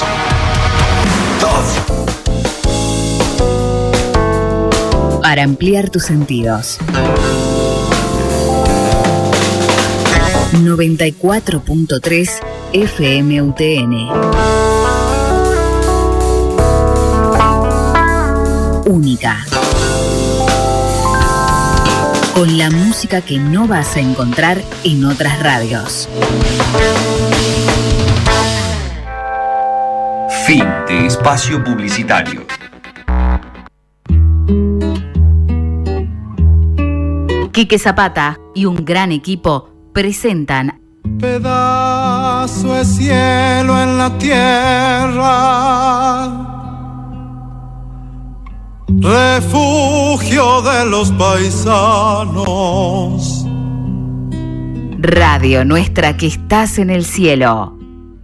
Speaker 1: Para ampliar tus sentidos. noventa y cuatro punto tres F M U T N. Única. Con la música que no vas a encontrar en otras radios.
Speaker 9: Fin de espacio publicitario.
Speaker 1: Quique Zapata y un gran equipo presentan
Speaker 5: Pedazo de cielo en la tierra, refugio de los paisanos.
Speaker 1: Radio Nuestra que estás en el cielo.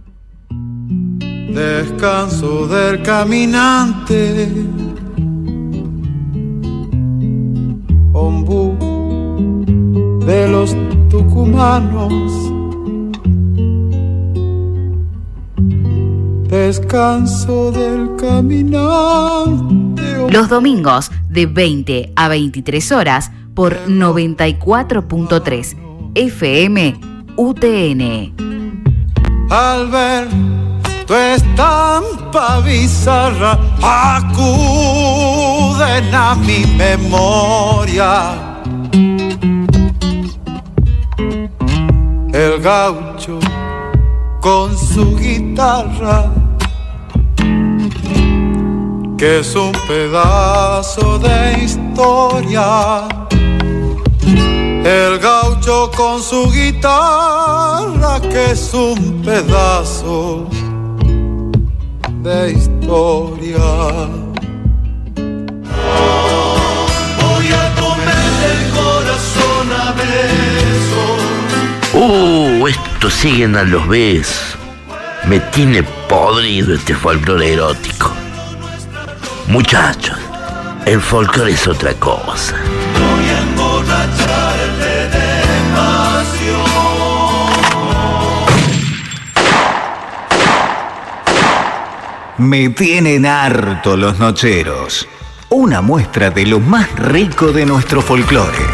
Speaker 5: Descanso del caminante, ombú de los tucumanos. Descanso del caminante.
Speaker 1: Los domingos de veinte a veintitrés horas por noventa y cuatro punto tres F M U T N.
Speaker 5: Al ver tu estampa bizarra, acuden a mi memoria. El gaucho con su guitarra, que es un pedazo de historia. El gaucho con su guitarra, que es un pedazo de historia. Voy a comer el corazón a besos.
Speaker 15: Uh, esto siguen a los besos. Me tiene podrido este folclore erótico. Muchachos, el folclore es otra cosa.
Speaker 5: Voy a emborracharte de pasión.
Speaker 19: Me tienen harto los nocheros. Una muestra de lo más rico de nuestro folclore.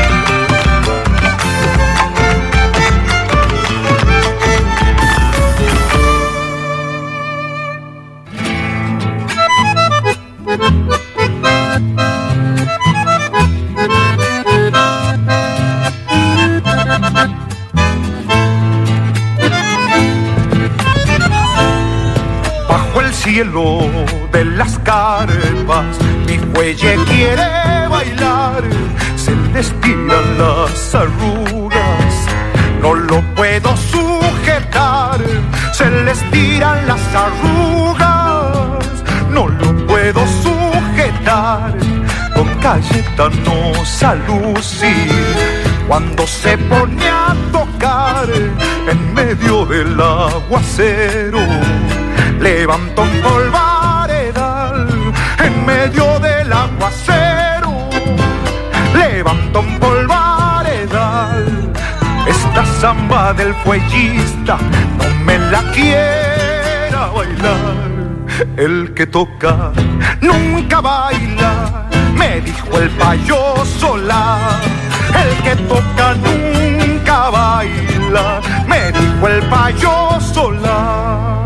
Speaker 5: Bajo el cielo de las carpas, mi fuelle quiere bailar. Se le estiran las arrugas, no lo puedo sujetar. Se le estiran las arrugas, no lo puedo sujetar. Con Cayetano Saluzzi, cuando se pone a tocar en medio del aguacero, levanta un polvaredal en medio del aguacero, levanta un polvaredal. Esta samba del fuellista no me la quiera bailar. El que toca nunca baila, me dijo el payoso la. El que toca nunca baila, me dijo el payoso la.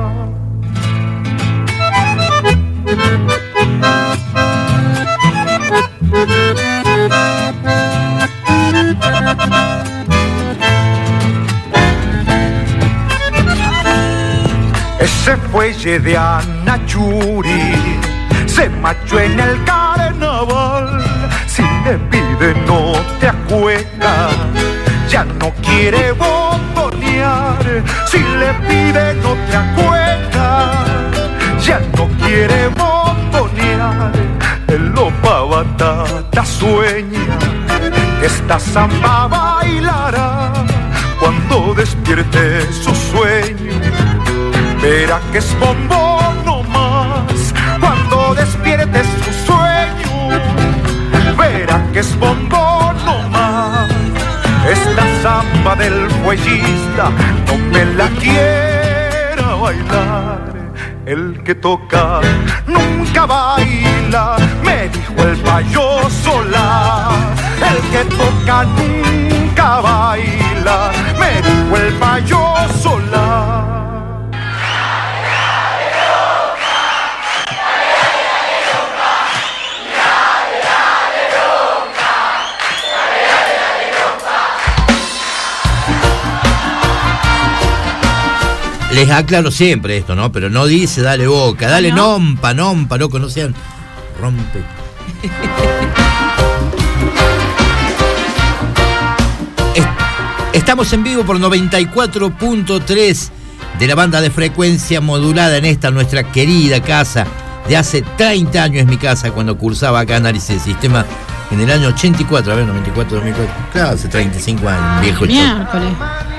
Speaker 5: Ese fuelle de Anachuri se machó en el carnaval. Si le pide no te acuesta, ya no quiere botonear. Si le pide no te acuesta, ya no quiere botonear. El lopa batata sueña que esta samba bailará. Cuando despierte su sueño, verá que es bombón no más. Cuando despierte su sueño, verá que es bombón no más. Esta samba del fuellista no me la quiera bailar. El que toca nunca baila, me dijo el payoso la. El que toca nunca baila, me dijo el payoso la.
Speaker 6: Les aclaro siempre esto, ¿no? Pero no dice dale boca, dale no. nompa, nompa, loco, no sean rompe. Estamos en vivo por noventa y cuatro punto tres de la banda de frecuencia modulada en esta nuestra querida casa. De hace treinta años es mi casa, cuando cursaba acá análisis de sistema en el año ochenta y cuatro, a ver, noventa y cuatro, dos mil cuatro. Claro, hace treinta y cinco años, viejo
Speaker 8: miércoles.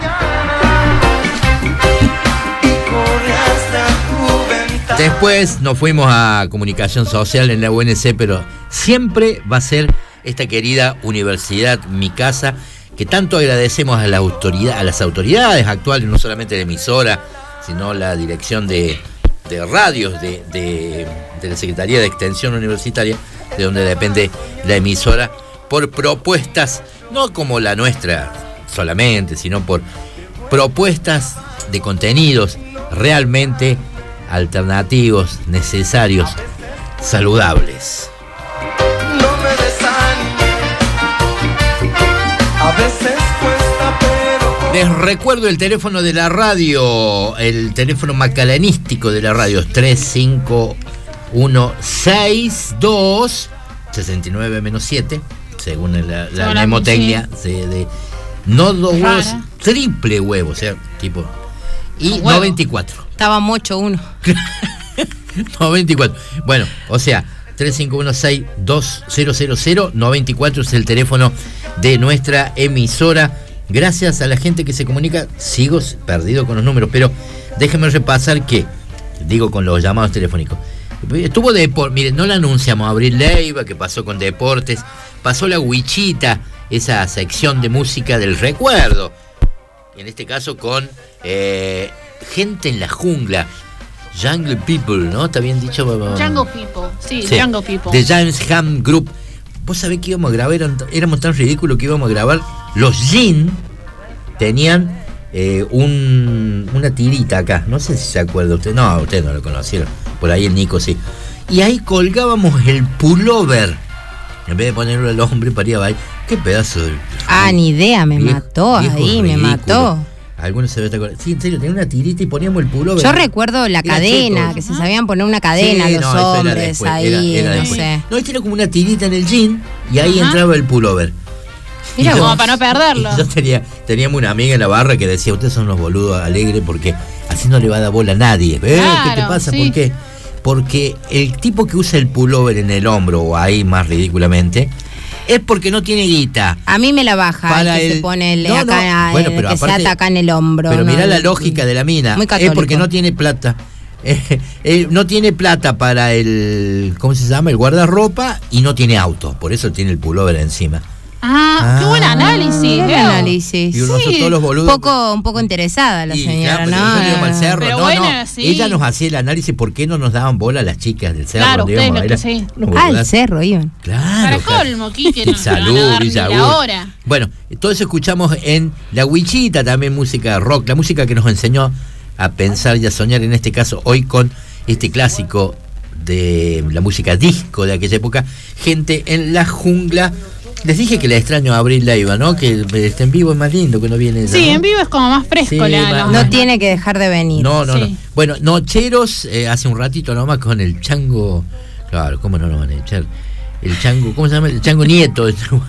Speaker 6: Después nos fuimos a comunicación social en la U N C, pero siempre va a ser esta querida universidad, mi casa, que tanto agradecemos a, la autoridad, a las autoridades actuales, no solamente de emisora, sino la dirección de, de radios de, de, de la Secretaría de Extensión Universitaria, de donde depende la emisora, por propuestas, no como la nuestra solamente, sino por propuestas de contenidos realmente alternativos, necesarios, saludables.
Speaker 5: No me desanime, a veces cuesta, pero...
Speaker 6: Les recuerdo el teléfono de la radio, el teléfono macalanístico de la radio es tres cinco uno seis dos seis nueve menos siete, según la, la
Speaker 8: Según la-
Speaker 6: mnemotecnia,
Speaker 8: sí.
Speaker 6: de, de no dos
Speaker 8: Rara.
Speaker 6: huevos, triple huevo, o sea, tipo. Y
Speaker 7: Huevo.
Speaker 6: no veinticuatro.
Speaker 7: Estaba mocho uno.
Speaker 6: No veinticuatro. Bueno, o sea, tres cinco uno seis dos cero cero cero, no veinticuatro es el teléfono de nuestra emisora. Gracias a la gente que se comunica, sigo perdido con los números, pero déjenme repasar que, digo con los llamados telefónicos. Estuvo deportes, miren, no la anunciamos, Abril Leiva, que pasó con deportes, pasó la Huichita, esa sección de música del recuerdo, en este caso con eh, gente en la jungla, Jungle People, ¿no? ¿Está bien dicho?
Speaker 8: Jungle People, sí,
Speaker 6: Sí,
Speaker 8: Jungle People.
Speaker 6: de James Ham Group. Vos sabés que íbamos a grabar, eran- éramos tan ridículos que íbamos a grabar. Los Jean tenían eh, un, una tirita acá, no sé si se acuerda usted, no, ustedes no lo conocieron, por ahí el Nico sí. Y ahí colgábamos el pullover, en vez de ponerlo al hombre para ir a bailar. Qué pedazo de...
Speaker 7: Ah, ni idea, me
Speaker 6: Viejo-
Speaker 7: mató
Speaker 6: viejo
Speaker 7: ahí, me
Speaker 6: ridículo.
Speaker 7: mató.
Speaker 6: Algunos se ve Sí, en serio, tenía una tirita y poníamos el pullover.
Speaker 7: Yo recuerdo la
Speaker 6: Era
Speaker 7: cadena,
Speaker 6: checo.
Speaker 7: que se sabían poner una cadena
Speaker 6: Sí,
Speaker 7: los
Speaker 6: no, eso era
Speaker 7: hombres
Speaker 6: después,
Speaker 7: ahí,
Speaker 6: era- era
Speaker 7: no
Speaker 6: después.
Speaker 7: sé.
Speaker 6: No, este era como una tirita en el jean y ahí
Speaker 8: Ajá.
Speaker 6: entraba el pullover.
Speaker 8: Mira,
Speaker 6: Y yo-
Speaker 8: como para no perderlo.
Speaker 6: y Yo tenía, teníamos una amiga en la barra que decía, ustedes son unos boludos alegres porque así no le va a dar bola a nadie. ¿Eh? ¿Qué te
Speaker 8: Claro,
Speaker 6: pasa?
Speaker 8: sí.
Speaker 6: ¿Por qué? Porque el tipo que usa el pullover en el hombro o ahí más ridículamente es porque no tiene guita.
Speaker 7: A mí me la baja
Speaker 6: Para
Speaker 7: el que
Speaker 6: el-
Speaker 7: se pone el,
Speaker 6: No, no.
Speaker 7: acá,
Speaker 6: Bueno,
Speaker 7: el
Speaker 6: pero
Speaker 7: que se
Speaker 6: aparte-
Speaker 7: ata acá en el hombro.
Speaker 6: Pero
Speaker 7: ¿no?
Speaker 6: mirá la lógica de la mina.
Speaker 7: Muy
Speaker 6: Es
Speaker 7: católico.
Speaker 6: porque no tiene plata. Eh, eh, no tiene plata para el, ¿cómo se llama? El guardarropa y no tiene auto. Por eso tiene el pullover encima.
Speaker 8: Ah, qué buen
Speaker 6: Ah,
Speaker 8: análisis.
Speaker 7: Qué
Speaker 8: Leo.
Speaker 7: análisis.
Speaker 6: Y nosotros
Speaker 7: Sí,
Speaker 6: todos los boludos-
Speaker 7: Un poco, un poco interesada la
Speaker 6: Y
Speaker 7: señora,
Speaker 6: claro,
Speaker 7: ¿no?
Speaker 6: nosotros íbamos al cerro.
Speaker 8: Pero
Speaker 6: no,
Speaker 8: bueno,
Speaker 6: no.
Speaker 8: sí.
Speaker 6: Ella nos hacía el análisis por qué no nos daban bola las chicas del cerro.
Speaker 8: Claro,
Speaker 6: donde
Speaker 8: ustedes
Speaker 6: íbamos a
Speaker 8: lo que
Speaker 6: bailar.
Speaker 8: sí.
Speaker 6: Unos
Speaker 7: Ah, el
Speaker 6: boludazos.
Speaker 7: cerro iban.
Speaker 6: Claro.
Speaker 8: Para
Speaker 6: claro.
Speaker 8: colmo, Quique, no
Speaker 6: Salud,
Speaker 8: no van a dar ni
Speaker 6: Villa
Speaker 8: la
Speaker 6: Ur.
Speaker 8: hora.
Speaker 6: Bueno, entonces escuchamos en La Huichita también música rock, la música que nos enseñó a pensar y a soñar, en este caso hoy con este clásico de la música disco de aquella época, Gente en la Jungla. Les dije que la extraño a Abril Leiva, ¿no? Que este en vivo es más lindo que no viene ella,
Speaker 8: Sí,
Speaker 6: ¿no?
Speaker 8: en vivo es como más fresco.
Speaker 6: Sí,
Speaker 8: la,
Speaker 6: más-
Speaker 8: la-
Speaker 6: más-
Speaker 7: No tiene que dejar de venir.
Speaker 6: No, no,
Speaker 8: Sí.
Speaker 6: no. Bueno, Nocheros, eh, hace un ratito nomás con el chango. Claro, ¿cómo no lo van a echar? El chango, ¿cómo se llama? El chango nieto.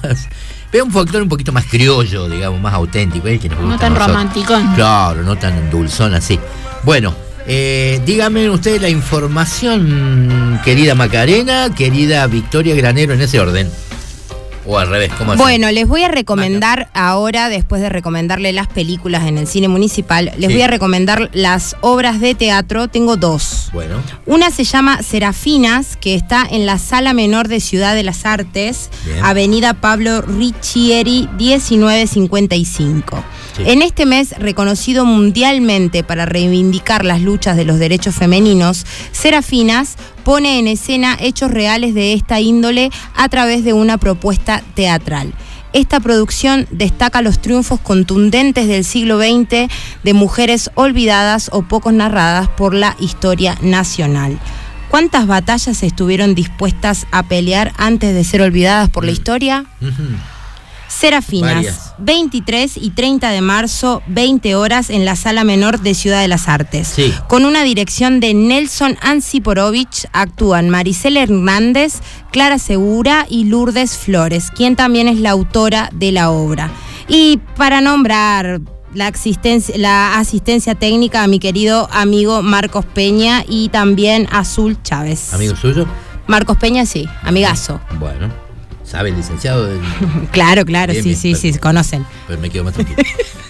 Speaker 6: Pero un factor un poquito más criollo, digamos, más auténtico. El que nos
Speaker 8: No
Speaker 6: gusta
Speaker 8: tan
Speaker 6: a nosotros.
Speaker 8: romanticón.
Speaker 6: Claro, no tan dulzón así. Bueno, eh, díganme ustedes la información, querida Macarena, querida Victoria Granero, en ese orden. O al revés, ¿cómo hacemos?
Speaker 7: Bueno, les voy a recomendar ahora, después de recomendarle las películas en el cine municipal, les
Speaker 6: Sí.
Speaker 7: voy a recomendar las obras de teatro. Tengo dos.
Speaker 6: Bueno,
Speaker 7: Una se llama Serafinas, que está en la Sala Menor de Ciudad de las Artes,
Speaker 6: Bien.
Speaker 7: Avenida Pablo Riccieri, diecinueve cincuenta y cinco.
Speaker 6: Sí.
Speaker 7: En este mes, reconocido mundialmente para reivindicar las luchas de los derechos femeninos, Serafinas pone en escena hechos reales de esta índole a través de una propuesta teatral. Esta producción destaca los triunfos contundentes del siglo veinte de mujeres olvidadas o poco narradas por la historia nacional. ¿Cuántas batallas estuvieron dispuestas a pelear antes de ser olvidadas por la historia?
Speaker 6: ujú.
Speaker 7: Serafinas,
Speaker 6: Varias.
Speaker 7: veintitrés y treinta de marzo, veinte horas en la Sala Menor de Ciudad de las Artes.
Speaker 6: Sí.
Speaker 7: Con una dirección de Nelson Ansiporovich, actúan Maricela Hernández, Clara Segura y Lourdes Flores, quien también es la autora de la obra. Y para nombrar la, asistencia, la asistencia técnica a mi querido amigo Marcos Peña y también Azul Chávez.
Speaker 6: ¿Amigo suyo?
Speaker 7: Marcos Peña, sí, amigazo.
Speaker 6: Bueno, ¿sabe el licenciado? Del...
Speaker 7: Claro, claro,
Speaker 6: Bien,
Speaker 7: sí,
Speaker 6: bien,
Speaker 7: sí, sí, se conocen.
Speaker 6: Pero me quedo más tranquilo.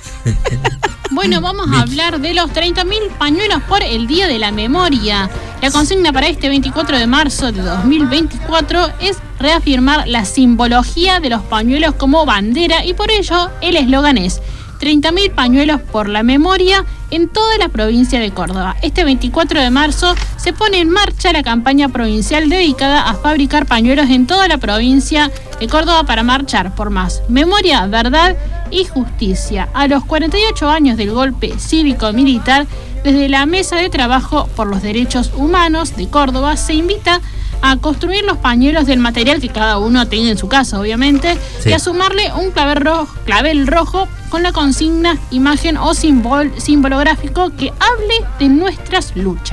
Speaker 8: Bueno, vamos a hablar de los treinta mil pañuelos por el Día de la Memoria. La consigna para este veinticuatro de marzo de dos mil veinticuatro es reafirmar la simbología de los pañuelos como bandera y por ello el eslogan es treinta mil pañuelos por la memoria en toda la provincia de Córdoba. Este veinticuatro de marzo se pone en marcha la campaña provincial dedicada a fabricar pañuelos en toda la provincia de Córdoba para marchar por más memoria, verdad y justicia. A los cuarenta y ocho años del golpe cívico-militar, desde la Mesa de Trabajo por los Derechos Humanos de Córdoba se invita a construir los pañuelos del material que cada uno tenga en su casa, obviamente,
Speaker 6: Sí.
Speaker 8: y a sumarle un clavel rojo, clavel rojo con la consigna, imagen o simbol, símbolo gráfico que hable de nuestras luchas.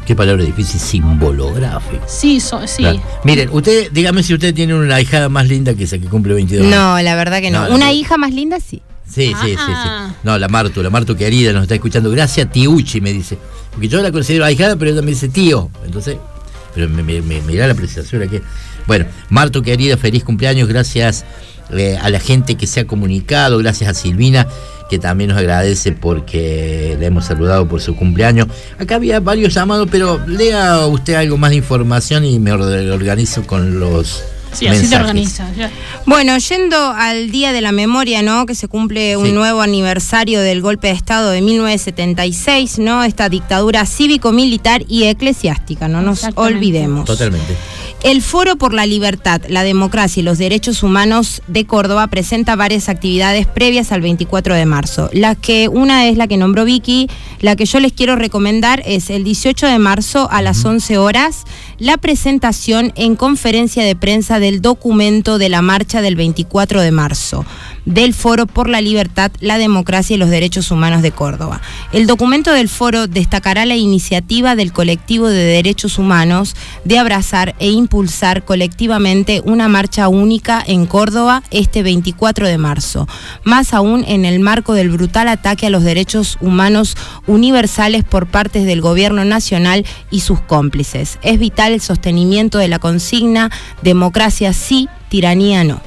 Speaker 6: Qué palabra difícil, simbolográfico.
Speaker 8: Sí, so, sí.
Speaker 6: Claro. Miren, usted, dígame si usted tiene una hijada más linda que esa que cumple veintidós años.
Speaker 7: No, la verdad que no.
Speaker 6: No,
Speaker 7: Una
Speaker 6: no.
Speaker 7: hija más linda, sí.
Speaker 6: Sí, sí, sí, sí. No, la Martu, la Martu querida nos está escuchando. Gracias, Tiuchi, me dice. Porque yo la considero ahijada, pero ella me dice tío. Entonces, pero me, me, me mirá la apreciación aquí. Bueno, Martu querida, feliz cumpleaños. Gracias eh, a la gente que se ha comunicado. Gracias a Silvina, que también nos agradece porque le hemos saludado por su cumpleaños. Acá había varios llamados, pero lea usted algo más de información y me organizo con los...
Speaker 8: Sí, así te organizas. Ya.
Speaker 7: Bueno, yendo al Día de la Memoria, ¿no? Que se cumple un
Speaker 6: Sí.
Speaker 7: nuevo aniversario del golpe de Estado de mil novecientos setenta y seis, ¿no? Esta dictadura cívico-militar y eclesiástica, no nos olvidemos.
Speaker 6: Totalmente.
Speaker 7: El Foro por la Libertad, la Democracia y los Derechos Humanos de Córdoba presenta varias actividades previas al veinticuatro de marzo. La que, una es la que nombró Vicky, la que yo les quiero recomendar es el dieciocho de marzo a las once horas, la presentación en conferencia de prensa del documento de la marcha del veinticuatro de marzo, del Foro por la Libertad, la Democracia y los Derechos Humanos de Córdoba. El documento del foro destacará la iniciativa del colectivo de derechos humanos de abrazar e impulsar colectivamente una marcha única en Córdoba este veinticuatro de marzo, más aún en el marco del brutal ataque a los derechos humanos universales por parte del gobierno nacional y sus cómplices. Es vital el sostenimiento de la consigna democracia sí, tiranía no.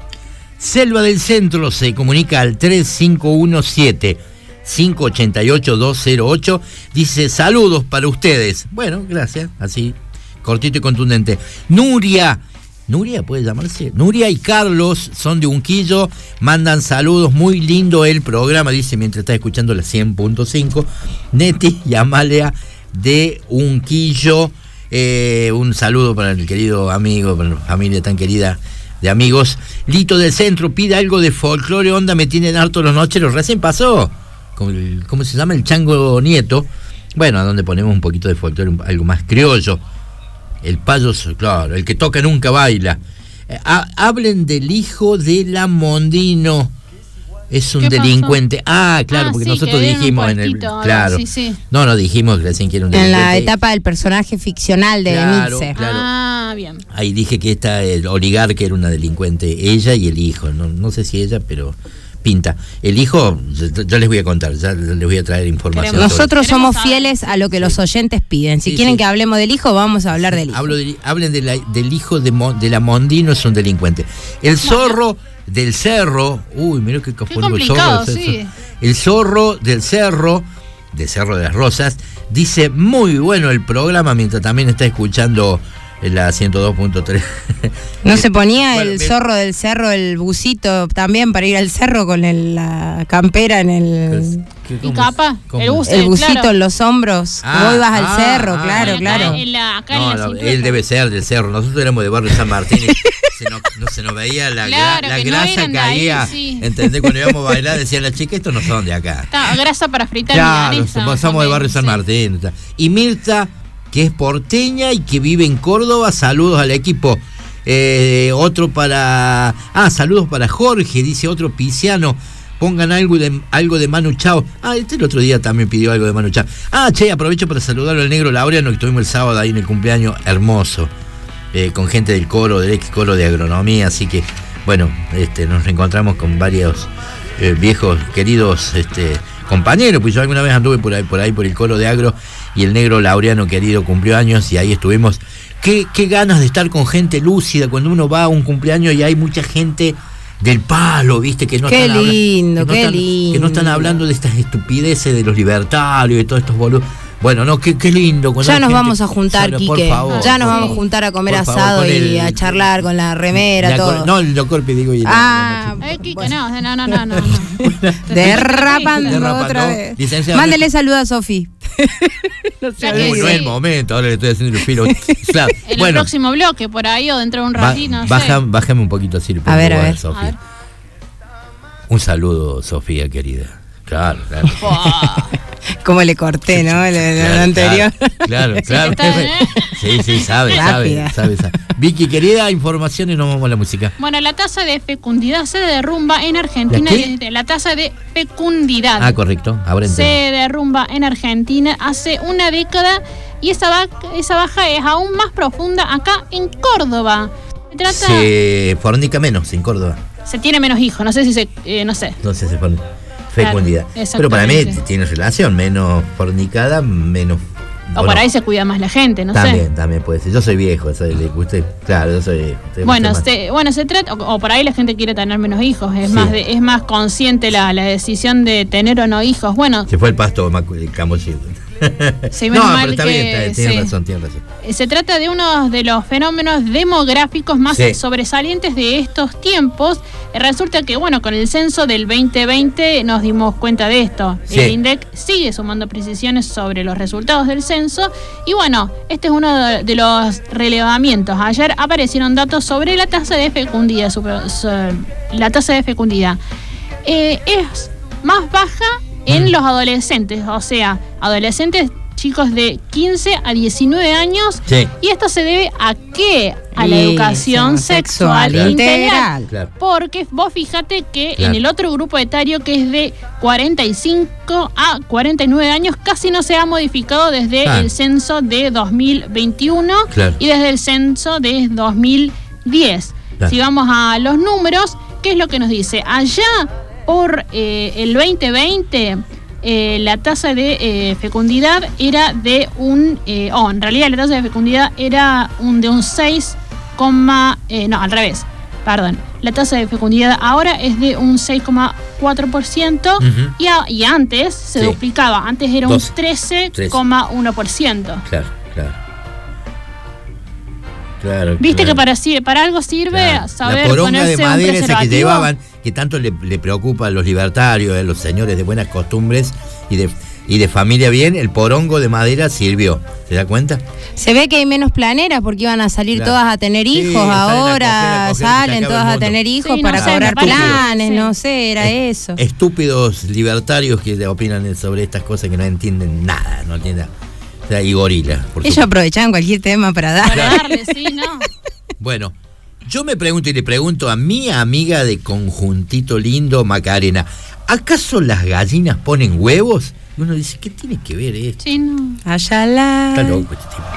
Speaker 6: Selva del Centro se comunica al tres cinco uno siete, cinco ocho ocho, dos cero ocho. Dice, saludos para ustedes. Bueno, gracias, así, cortito y contundente. Nuria, Nuria puede llamarse. Nuria y Carlos son de Unquillo, mandan saludos, muy lindo el programa, dice, mientras está escuchando la cien punto cinco. Neti y Amalia de Unquillo, eh, un saludo para el querido amigo, para la familia tan querida de amigos. Lito del Centro pide algo de folclore, onda, me tienen harto los nocheros. Recién pasó, el, ¿cómo se llama? El Chango Nieto. Bueno, a donde ponemos un poquito de folclore, algo más criollo. El payo, claro, el que toca nunca baila. Eh, ha, hablen del hijo de la Mondino. Es un delincuente. Pasó? Ah, claro, ah, porque sí, nosotros dijimos en el... Claro.
Speaker 8: Sí, sí.
Speaker 6: No, no dijimos recién que era un
Speaker 7: en
Speaker 6: delincuente.
Speaker 7: En la etapa del personaje ficcional de
Speaker 6: claro,
Speaker 7: Emilce.
Speaker 6: Claro.
Speaker 8: Ah, bien.
Speaker 6: Ahí dije que esta, el oligarca era una delincuente, ella y el hijo. No, no sé si ella, pero pinta. El hijo, yo, yo les voy a contar, ya les voy a traer información.
Speaker 7: Nosotros somos fieles a lo que los oyentes piden. Si sí, quieren sí. que hablemos del hijo, vamos a hablar sí, del hijo.
Speaker 6: Hablo de, hablen de la, del hijo de, Mo, de la Mondino, es un delincuente. El zorro del cerro, uy, mirá qué,
Speaker 8: qué complicado,
Speaker 6: el zorro,
Speaker 8: sí.
Speaker 6: El zorro del cerro, del Cerro de las Rosas, dice muy bueno el programa, mientras también está escuchando la ciento dos punto tres.
Speaker 7: ¿No se ponía bueno, el me... zorro del cerro, el busito también para ir al cerro con el, la campera en el...
Speaker 8: ¿Y capa?
Speaker 7: El, bus, el busito claro. en los hombros. Ah, Vos ibas ah, al cerro, ah, claro,
Speaker 8: acá,
Speaker 7: claro.
Speaker 8: En la, acá
Speaker 6: no,
Speaker 8: en la
Speaker 6: no, él debe ser del cerro. Nosotros éramos de Barrio San Martín y se nos, no se nos veía la,
Speaker 8: claro,
Speaker 6: gra, la grasa
Speaker 8: no
Speaker 6: caía.
Speaker 8: Ahí, sí.
Speaker 6: ¿Entendés? Cuando íbamos a bailar decían las chicas, estos no son de acá.
Speaker 8: Está, grasa para fritar.
Speaker 6: Claro, somos también, de Barrio San sí. Martín. Y Mirta, que es porteña y que vive en Córdoba, saludos al equipo. Eh, otro para... Ah, saludos para Jorge, dice otro pisciano. Pongan algo de, algo de Manu Chao. Ah, este el otro día también pidió algo de Manu Chao. Ah, che, aprovecho para saludar al negro Laureano, que estuvimos el sábado ahí en el cumpleaños hermoso, eh, con gente del coro, del ex coro de agronomía, así que, bueno, este, nos reencontramos con varios eh, viejos, queridos este, compañeros, pues yo alguna vez anduve por ahí, por ahí, por el coro de agro, y el negro Laureano querido cumplió años, y ahí estuvimos. Qué, qué ganas de estar con gente lúcida, cuando uno va a un cumpleaños y hay mucha gente del palo, viste, que no
Speaker 7: qué
Speaker 6: están
Speaker 7: lindo,
Speaker 6: hablando, que
Speaker 7: qué
Speaker 6: no están,
Speaker 7: lindo.
Speaker 6: que no están hablando de estas estupideces de los libertarios y todos estos boludos. Bueno, no, qué, qué lindo.
Speaker 7: Ya nos gente, vamos a juntar, Quique. Favor, ya nos vamos a juntar a comer asado favor, y el, a charlar con la remera, la, todo.
Speaker 6: No, el Corpi digo. Y
Speaker 7: ah,
Speaker 8: la, eh, Quique, no, no, no, no, no.
Speaker 7: Derrapando, Derrapando otra vez. Mándele saludo a Sofi.
Speaker 6: No, sé, no, no es el momento, ahora le estoy haciendo el filo. Claro.
Speaker 8: En
Speaker 6: bueno,
Speaker 8: el próximo bloque, por ahí, o dentro de un ratito, no
Speaker 6: baja,
Speaker 8: sé.
Speaker 6: Bájame un poquito así.
Speaker 7: A ver, a ver.
Speaker 6: Sofía. A ver. Un saludo, Sofía, querida. Claro, claro.
Speaker 7: Como le corté, ¿no? El, el
Speaker 6: Claro,
Speaker 7: anterior.
Speaker 6: Claro, claro.
Speaker 8: está, ¿eh?
Speaker 6: Sí, sí, sabe, sabe, sabe, sabe. Vicky, querida, información y nos vamos a la música.
Speaker 8: Bueno, la tasa de fecundidad se derrumba en Argentina.
Speaker 6: ¿La qué?
Speaker 8: Desde la tasa de fecundidad
Speaker 6: Ah, correcto. Ahora
Speaker 8: se
Speaker 6: entiendo.
Speaker 8: derrumba en Argentina hace una década y esa, ba- esa baja es aún más profunda acá en Córdoba. Se trata, se,
Speaker 6: Se fornica menos en Córdoba.
Speaker 8: tiene menos hijos, no sé si se, eh, no sé.
Speaker 6: No sé, se fornica. Fecundidad.
Speaker 8: Claro,
Speaker 6: Pero para mí
Speaker 8: exactamente.
Speaker 6: tiene relación. Menos fornicada, menos.
Speaker 8: O
Speaker 6: ¿o
Speaker 8: por
Speaker 6: no?
Speaker 8: ahí se cuida más la gente, no
Speaker 6: también,
Speaker 8: sé.
Speaker 6: también puede ser. Yo soy viejo, soy, usted, claro, yo soy viejo. Usted
Speaker 8: Bueno,
Speaker 6: mucho más.
Speaker 8: se, bueno, se trata, o, o por ahí la gente quiere tener menos hijos, es
Speaker 6: Sí.
Speaker 8: más de, es más consciente la, la decisión de tener o no hijos. Bueno,
Speaker 6: Se fue el pasto Macu- el Camboyito.
Speaker 8: Sí,
Speaker 6: no,
Speaker 8: menos
Speaker 6: pero
Speaker 8: mal
Speaker 6: está
Speaker 8: que-
Speaker 6: bien, está- tiene
Speaker 8: sí.
Speaker 6: razón, tiene razón.
Speaker 8: eh, se trata de uno de los fenómenos demográficos más
Speaker 6: Sí.
Speaker 8: sobresalientes de estos tiempos. Eh, Resulta que, bueno, con el censo del veinte veinte nos dimos cuenta de esto.
Speaker 6: Sí.
Speaker 8: El INDEC sigue sumando precisiones sobre los resultados del censo. Y bueno, este es uno de de los relevamientos. Ayer aparecieron datos sobre la tasa de fecundidad. super- so- la tasa de fecundidad Eh, es más baja en los adolescentes, o sea, adolescentes chicos de quince a diecinueve años.
Speaker 6: Sí.
Speaker 8: ¿Y esto se debe a qué? A la
Speaker 7: Sí,
Speaker 8: educación
Speaker 7: sí,
Speaker 8: sexual
Speaker 7: sexual
Speaker 8: integral.
Speaker 7: integral.
Speaker 6: Claro.
Speaker 8: Porque vos fíjate que
Speaker 6: Claro.
Speaker 8: en el otro grupo etario, que es de cuarenta y cinco a cuarenta y nueve años, casi no se ha modificado desde
Speaker 6: Ah.
Speaker 8: el censo de dos mil veintiuno
Speaker 6: Claro.
Speaker 8: y desde el censo de dos mil diez.
Speaker 6: Claro.
Speaker 8: Si vamos a los números, ¿qué es lo que nos dice? Allá por eh, el veinte veinte, eh, la tasa de eh, fecundidad era de un... Eh, oh, en realidad la tasa de fecundidad era un, de un seis, eh, no, al revés, perdón. La tasa de fecundidad ahora es de un seis coma cuatro por ciento
Speaker 6: Ujú.
Speaker 8: y, a- y antes se
Speaker 6: Sí.
Speaker 8: duplicaba, antes era un
Speaker 6: doce.
Speaker 8: trece coma uno por ciento.
Speaker 6: Claro, claro. Claro.
Speaker 8: Viste
Speaker 6: claro.
Speaker 8: que para, si- para algo sirve
Speaker 6: Claro.
Speaker 8: saber
Speaker 6: la poronga de
Speaker 8: ponerse un
Speaker 6: madera esa que
Speaker 8: preservativo.
Speaker 6: llevaban, que tanto le, le preocupa a los libertarios, a los señores de buenas costumbres y de, y de familia bien, el porongo de madera sirvió. ¿Se da cuenta?
Speaker 7: Se ve que hay menos planeras porque iban a salir
Speaker 6: Claro.
Speaker 7: todas a tener
Speaker 6: Sí,
Speaker 7: hijos
Speaker 6: salen a coger, a
Speaker 7: ahora,
Speaker 6: coger, que se
Speaker 7: salen
Speaker 6: acabe
Speaker 7: todas
Speaker 6: el
Speaker 7: a
Speaker 6: mundo.
Speaker 7: tener hijos
Speaker 8: Sí, no
Speaker 7: para
Speaker 8: sé, me
Speaker 7: cobrar
Speaker 8: parece-
Speaker 7: planes,
Speaker 8: sí.
Speaker 7: no sé, era
Speaker 6: Eh,
Speaker 7: eso.
Speaker 6: Estúpidos libertarios que opinan sobre estas cosas que no entienden nada, no entienden nada. O sea, y gorilas, por
Speaker 7: Ellos
Speaker 6: supuesto.
Speaker 7: aprovechaban cualquier tema para dar.
Speaker 8: Para darle, sí, ¿no?
Speaker 6: Bueno, yo me pregunto y le pregunto a mi amiga de Conjuntito Lindo, Macarena, ¿acaso las gallinas ponen huevos? Y uno dice, ¿qué tiene que ver esto?
Speaker 8: Sí, no.
Speaker 7: Allá la...
Speaker 6: Está loco este tipo.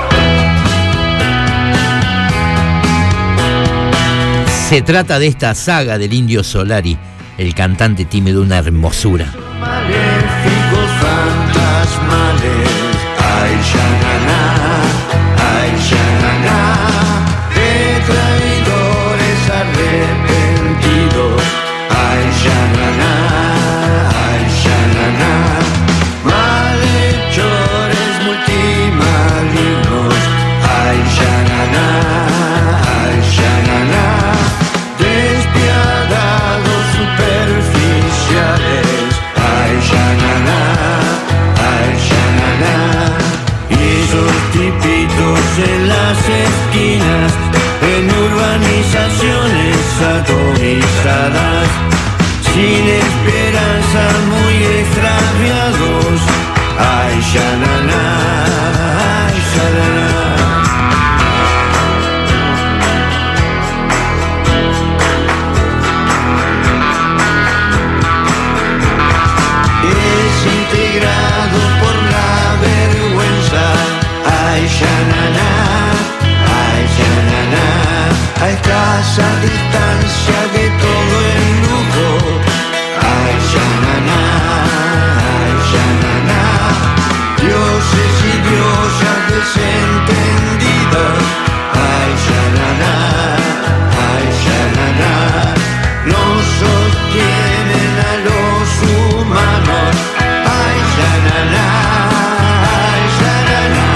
Speaker 6: Se trata de esta saga del Indio Solari, el cantante tímido, una hermosura.
Speaker 5: Maléficos fantasmales, ay shananá, ay shananá, de traidores arrepentidos, ay shananá, ay shananá, malhechores multimalignos, ay shananá, ay shananá, despiadados superficiales, ay shananá, ay shananá, y esos tipitos en las esquinas, en urbanizaciones atomizadas, sin esperanza, muy extraviados, ay shananá, ay shananá. Desintegrado por la vergüenza, ay shananá, ay shananá, a escasa distancia de todo el lujo, ay shananá, ay shananá, dioses y diosas desentendidas, ay shananá, ay shananá, no sostienen a los humanos, ay shananá, ay shananá.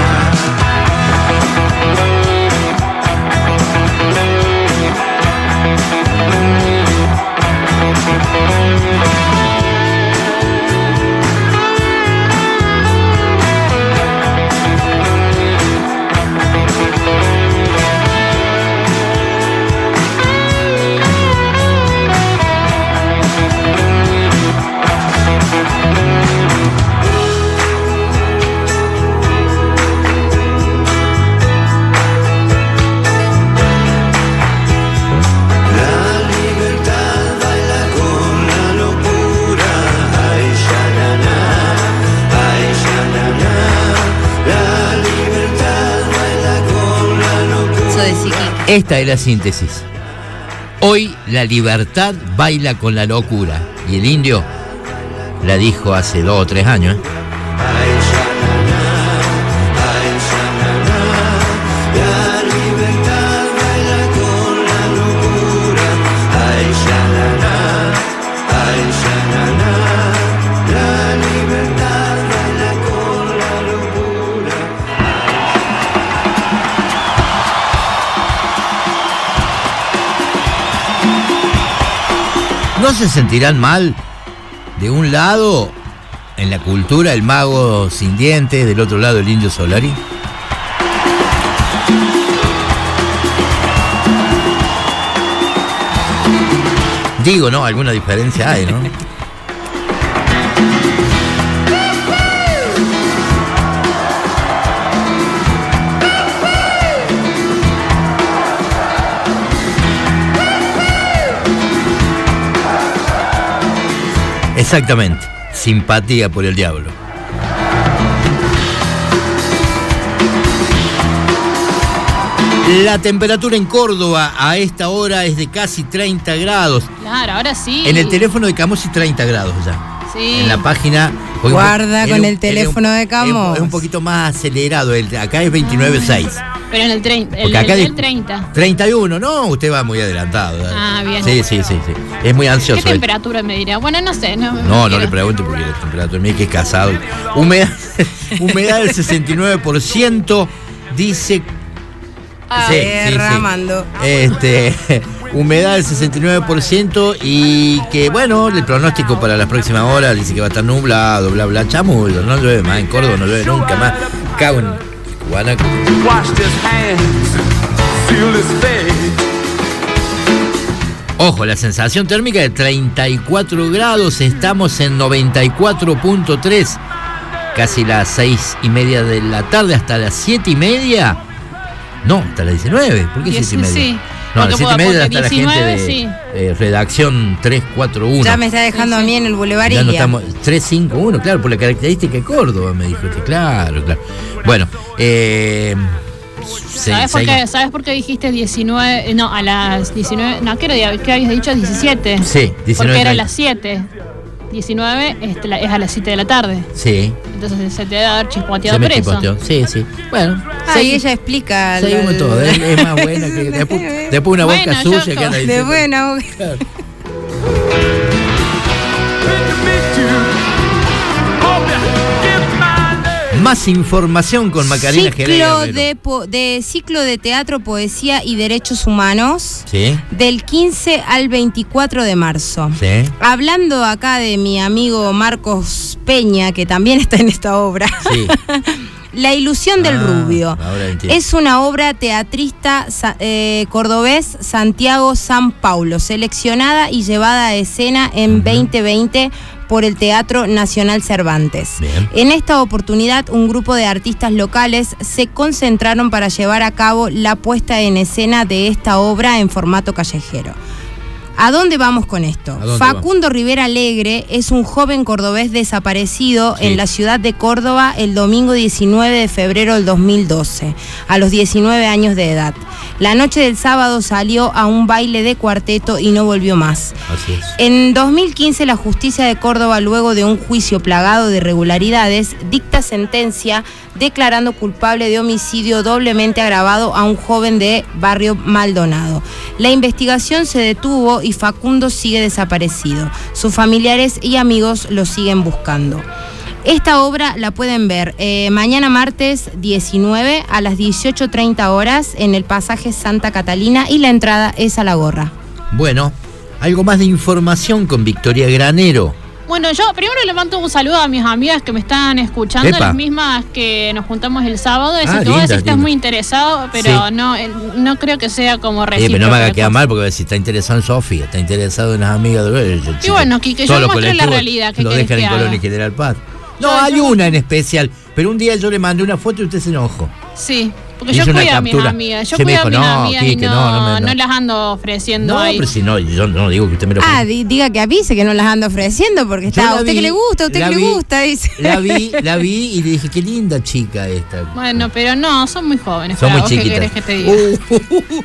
Speaker 7: de Siquique.
Speaker 6: Esta es la síntesis. Hoy la libertad baila con la locura. Y el indio la dijo hace dos o tres años. ¿eh? ¿No se sentirán mal? De un lado, en la cultura, el mago sin dientes, del otro lado, el indio Solari. Digo, ¿no? Alguna diferencia hay, ¿no? Exactamente, simpatía por el diablo. La temperatura en Córdoba a esta hora es de casi treinta grados.
Speaker 8: Claro, ahora sí.
Speaker 6: En el teléfono de Camosi treinta grados ya.
Speaker 8: Sí.
Speaker 6: En la página...
Speaker 7: Guarda con
Speaker 6: un,
Speaker 7: el teléfono
Speaker 6: un,
Speaker 7: de Camosi.
Speaker 6: Es un poquito más acelerado, el, acá es veintinueve punto seis.
Speaker 8: Pero en el, treinta, el,
Speaker 6: acá
Speaker 8: el,
Speaker 6: el
Speaker 8: el treinta.
Speaker 6: treinta y uno, no, usted va muy adelantado.
Speaker 8: Ah, bien.
Speaker 6: Sí, sí, sí, sí. Es muy ansioso.
Speaker 8: ¿Qué temperatura me dirá? Bueno, no sé. No,
Speaker 6: no, no le pregunte porque la temperatura mía que es casado. Humedad, humedad del sesenta y nueve por ciento, dice...
Speaker 7: A
Speaker 6: sí,
Speaker 7: ver,
Speaker 6: sí,
Speaker 7: Ramando.
Speaker 6: Sí. Este, humedad del sesenta y nueve por ciento y que, bueno, el pronóstico para las próximas horas dice que va a estar nublado, bla, bla, chamullo, no llueve más en Córdoba, no llueve nunca más. Cago en Guanaco. Ojo, la sensación térmica de treinta y cuatro grados, estamos en noventa y cuatro punto tres, casi las seis y media de la tarde, hasta las siete y media. No, hasta las diecinueve. ¿Por qué siete y media?
Speaker 8: Sí.
Speaker 6: No, a las siete y media está la gente de
Speaker 8: sí.
Speaker 6: eh, redacción tres cuatro uno.
Speaker 7: Ya me está dejando sí, sí. a mí en el Boulevard
Speaker 6: Ya no estamos, tres cinco uno, claro, por la característica de Córdoba, me dijo usted. Claro, claro. Bueno, eh...
Speaker 8: ¿Sabes, por qué, ¿Sabes por qué dijiste diecinueve? No, a las diecinueve. No, ¿qué, era, qué habías dicho? diecisiete.
Speaker 6: Sí, diecinueve.
Speaker 8: Porque era a las siete. diecinueve es, es a las siete de la tarde.
Speaker 6: Sí.
Speaker 8: Entonces se te debe haber chispoteado por eso.
Speaker 6: Sí, sí. Bueno.
Speaker 7: Ahí ella explica.
Speaker 6: Seguimos todo. Es, es más buena que después, después una
Speaker 8: bueno,
Speaker 6: boca suya que anda diciendo.
Speaker 7: De buena boca. Claro.
Speaker 6: Más información con Macarena
Speaker 7: Ciclo de, po, de ciclo de teatro, poesía y derechos humanos.
Speaker 6: Sí.
Speaker 7: Del quince al veinticuatro de marzo.
Speaker 6: Sí.
Speaker 7: Hablando acá de mi amigo Marcos Peña, que también está en esta obra.
Speaker 6: Sí.
Speaker 7: La ilusión del
Speaker 6: ah,
Speaker 7: rubio. Es una obra teatrista eh, cordobés Santiago San Paulo, seleccionada y llevada a escena en uh-huh. veinte veinte por el Teatro Nacional Cervantes.
Speaker 6: Bien.
Speaker 7: En esta oportunidad, un grupo de artistas locales se concentraron para llevar a cabo la puesta en escena de esta obra en formato callejero. ¿A dónde vamos con esto? Facundo va? Rivera Alegre es un joven cordobés desaparecido sí. en la ciudad de Córdoba el domingo diecinueve de febrero del dos mil doce, a los diecinueve años de edad. La noche del sábado salió a un baile de cuarteto y no volvió más.
Speaker 6: Así es.
Speaker 7: En dos mil quince, la justicia de Córdoba, luego de un juicio plagado de irregularidades, dicta sentencia declarando culpable de homicidio doblemente agravado a un joven de Barrio Maldonado. La investigación se detuvo y Facundo sigue desaparecido. Sus familiares y amigos lo siguen buscando. Esta obra la pueden ver eh, mañana martes diecinueve a las dieciocho treinta horas en el pasaje Santa Catalina y la entrada es a la gorra.
Speaker 6: Bueno, algo más de información con Victoria Granero.
Speaker 8: Bueno, yo primero le mando un saludo a mis amigas que me están escuchando,
Speaker 6: Epa.
Speaker 8: las mismas que nos juntamos el sábado. Ese
Speaker 6: Ah,
Speaker 8: que vos
Speaker 6: linda,
Speaker 8: decís estás
Speaker 6: linda.
Speaker 8: muy interesado, pero
Speaker 6: Sí.
Speaker 8: no, eh, no creo que sea como
Speaker 6: Eh,
Speaker 8: recíproco.
Speaker 6: pero no me haga
Speaker 8: la
Speaker 6: quedar
Speaker 8: cosa.
Speaker 6: mal porque si está interesado en Sofía, está interesado en las amigas de él.
Speaker 8: Y bueno, Quique, yo muestro la realidad. ¿Qué
Speaker 6: lo
Speaker 8: querés
Speaker 6: dejan
Speaker 8: que
Speaker 6: en
Speaker 8: haga?
Speaker 6: Colón y General Paz. No,
Speaker 8: Yo-
Speaker 6: hay
Speaker 8: yo-
Speaker 6: una en especial, pero un día yo le mandé una foto y usted se enojó.
Speaker 8: Sí. Porque yo cuido a mis amigas, yo cuido a mis amigas y no, no las ando ofreciendo ahí.
Speaker 6: No, pero si no, yo no digo que usted me lo...
Speaker 7: Ah, di- diga que avise que no las ando ofreciendo porque está a usted que le gusta, a usted que le gusta, dice.
Speaker 6: La vi, la vi y le dije, qué linda chica esta.
Speaker 8: Bueno, pero no, son muy jóvenes.
Speaker 6: Son muy
Speaker 8: ¿Vos qué
Speaker 6: chiquitas.
Speaker 8: querés que te diga?
Speaker 6: Uh, uh, uh,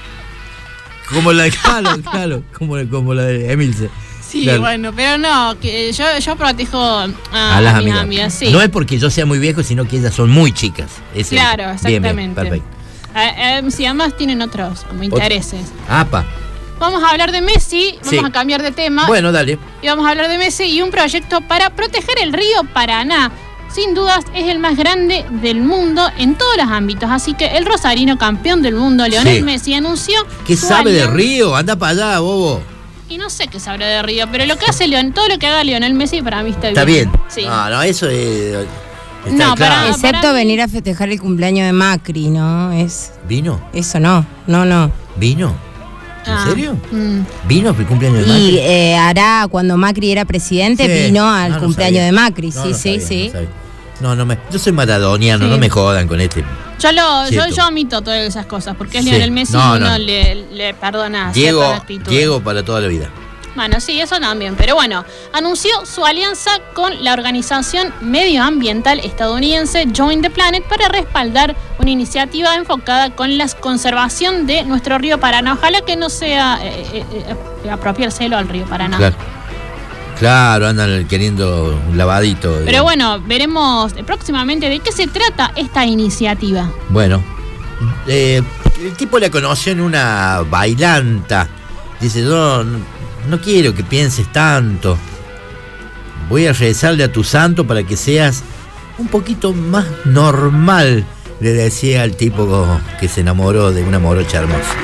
Speaker 6: como la de Claro, claro, como, como la de Emilce.
Speaker 8: Sí,
Speaker 6: Claro.
Speaker 8: bueno, pero no, que yo, yo protejo a,
Speaker 6: A las
Speaker 8: a mis
Speaker 6: amigas.
Speaker 8: amigas, sí.
Speaker 6: No es porque yo sea muy viejo, sino que ellas son muy chicas. Es el-
Speaker 8: Claro,
Speaker 6: Bien, bien,
Speaker 8: exactamente.
Speaker 6: perfecto.
Speaker 8: Eh, eh, sí, además tienen otros como intereses.
Speaker 6: Apa.
Speaker 8: Vamos a hablar de Messi, vamos
Speaker 6: Sí.
Speaker 8: a cambiar de tema.
Speaker 6: Bueno, dale.
Speaker 8: Y vamos a hablar de Messi y un proyecto para proteger el río Paraná. Sin dudas es el más grande del mundo en todos los ámbitos. Así que el rosarino campeón del mundo, Lionel
Speaker 6: Sí.
Speaker 8: Messi, anunció...
Speaker 6: ¿Qué
Speaker 8: su
Speaker 6: sabe de
Speaker 8: alianza-
Speaker 6: Río? Anda para allá, bobo.
Speaker 8: Y no sé qué sabrá de Río, pero lo que hace Leon, todo lo que haga Lionel Messi para mí está bien.
Speaker 6: Está bien.
Speaker 8: Sí.
Speaker 6: No, no, eso es... está
Speaker 8: No,
Speaker 6: claro.
Speaker 8: para-
Speaker 7: Excepto venir a festejar el cumpleaños de Macri, ¿no? Es
Speaker 6: ¿Vino?
Speaker 7: Eso no, no, no.
Speaker 6: ¿Vino? ¿En
Speaker 8: Ah,
Speaker 6: serio?
Speaker 8: mm.
Speaker 6: ¿Vino el cumpleaños de
Speaker 7: Y
Speaker 6: Macri?
Speaker 7: eh, hará, cuando Macri era presidente,
Speaker 6: Sí.
Speaker 7: vino al
Speaker 6: No, no
Speaker 7: cumpleaños
Speaker 6: sabía.
Speaker 7: de Macri.
Speaker 6: No,
Speaker 7: sí,
Speaker 6: no
Speaker 7: sí,
Speaker 6: sabía,
Speaker 7: sí.
Speaker 6: no sabía. No, no me, yo soy maradoniano,
Speaker 8: Sí.
Speaker 6: no me jodan con este.
Speaker 8: Yo, lo, yo,
Speaker 6: Cierto.
Speaker 8: yo omito todas esas cosas, porque es
Speaker 6: Sí.
Speaker 8: Lionel Messi
Speaker 6: No,
Speaker 8: y uno
Speaker 6: no.
Speaker 8: le, le perdona
Speaker 6: Diego,
Speaker 8: ciertas actitudes.
Speaker 6: Diego para toda la vida.
Speaker 8: Bueno, sí, eso también. Pero bueno, anunció su alianza con la organización medioambiental estadounidense Join the Planet para respaldar una iniciativa enfocada con la conservación de nuestro río Paraná. Ojalá que no sea eh, eh, eh, apropiárselo al río Paraná.
Speaker 6: Claro. Claro, andan queriendo un lavadito. de-
Speaker 8: Pero bueno, veremos próximamente de qué se trata esta iniciativa.
Speaker 6: Bueno, eh, el tipo la conoció en una bailanta. Dice, no, no, no quiero que pienses tanto. Voy a rezarle a tu santo para que seas un poquito más normal, le decía al tipo que se enamoró de una morocha hermosa.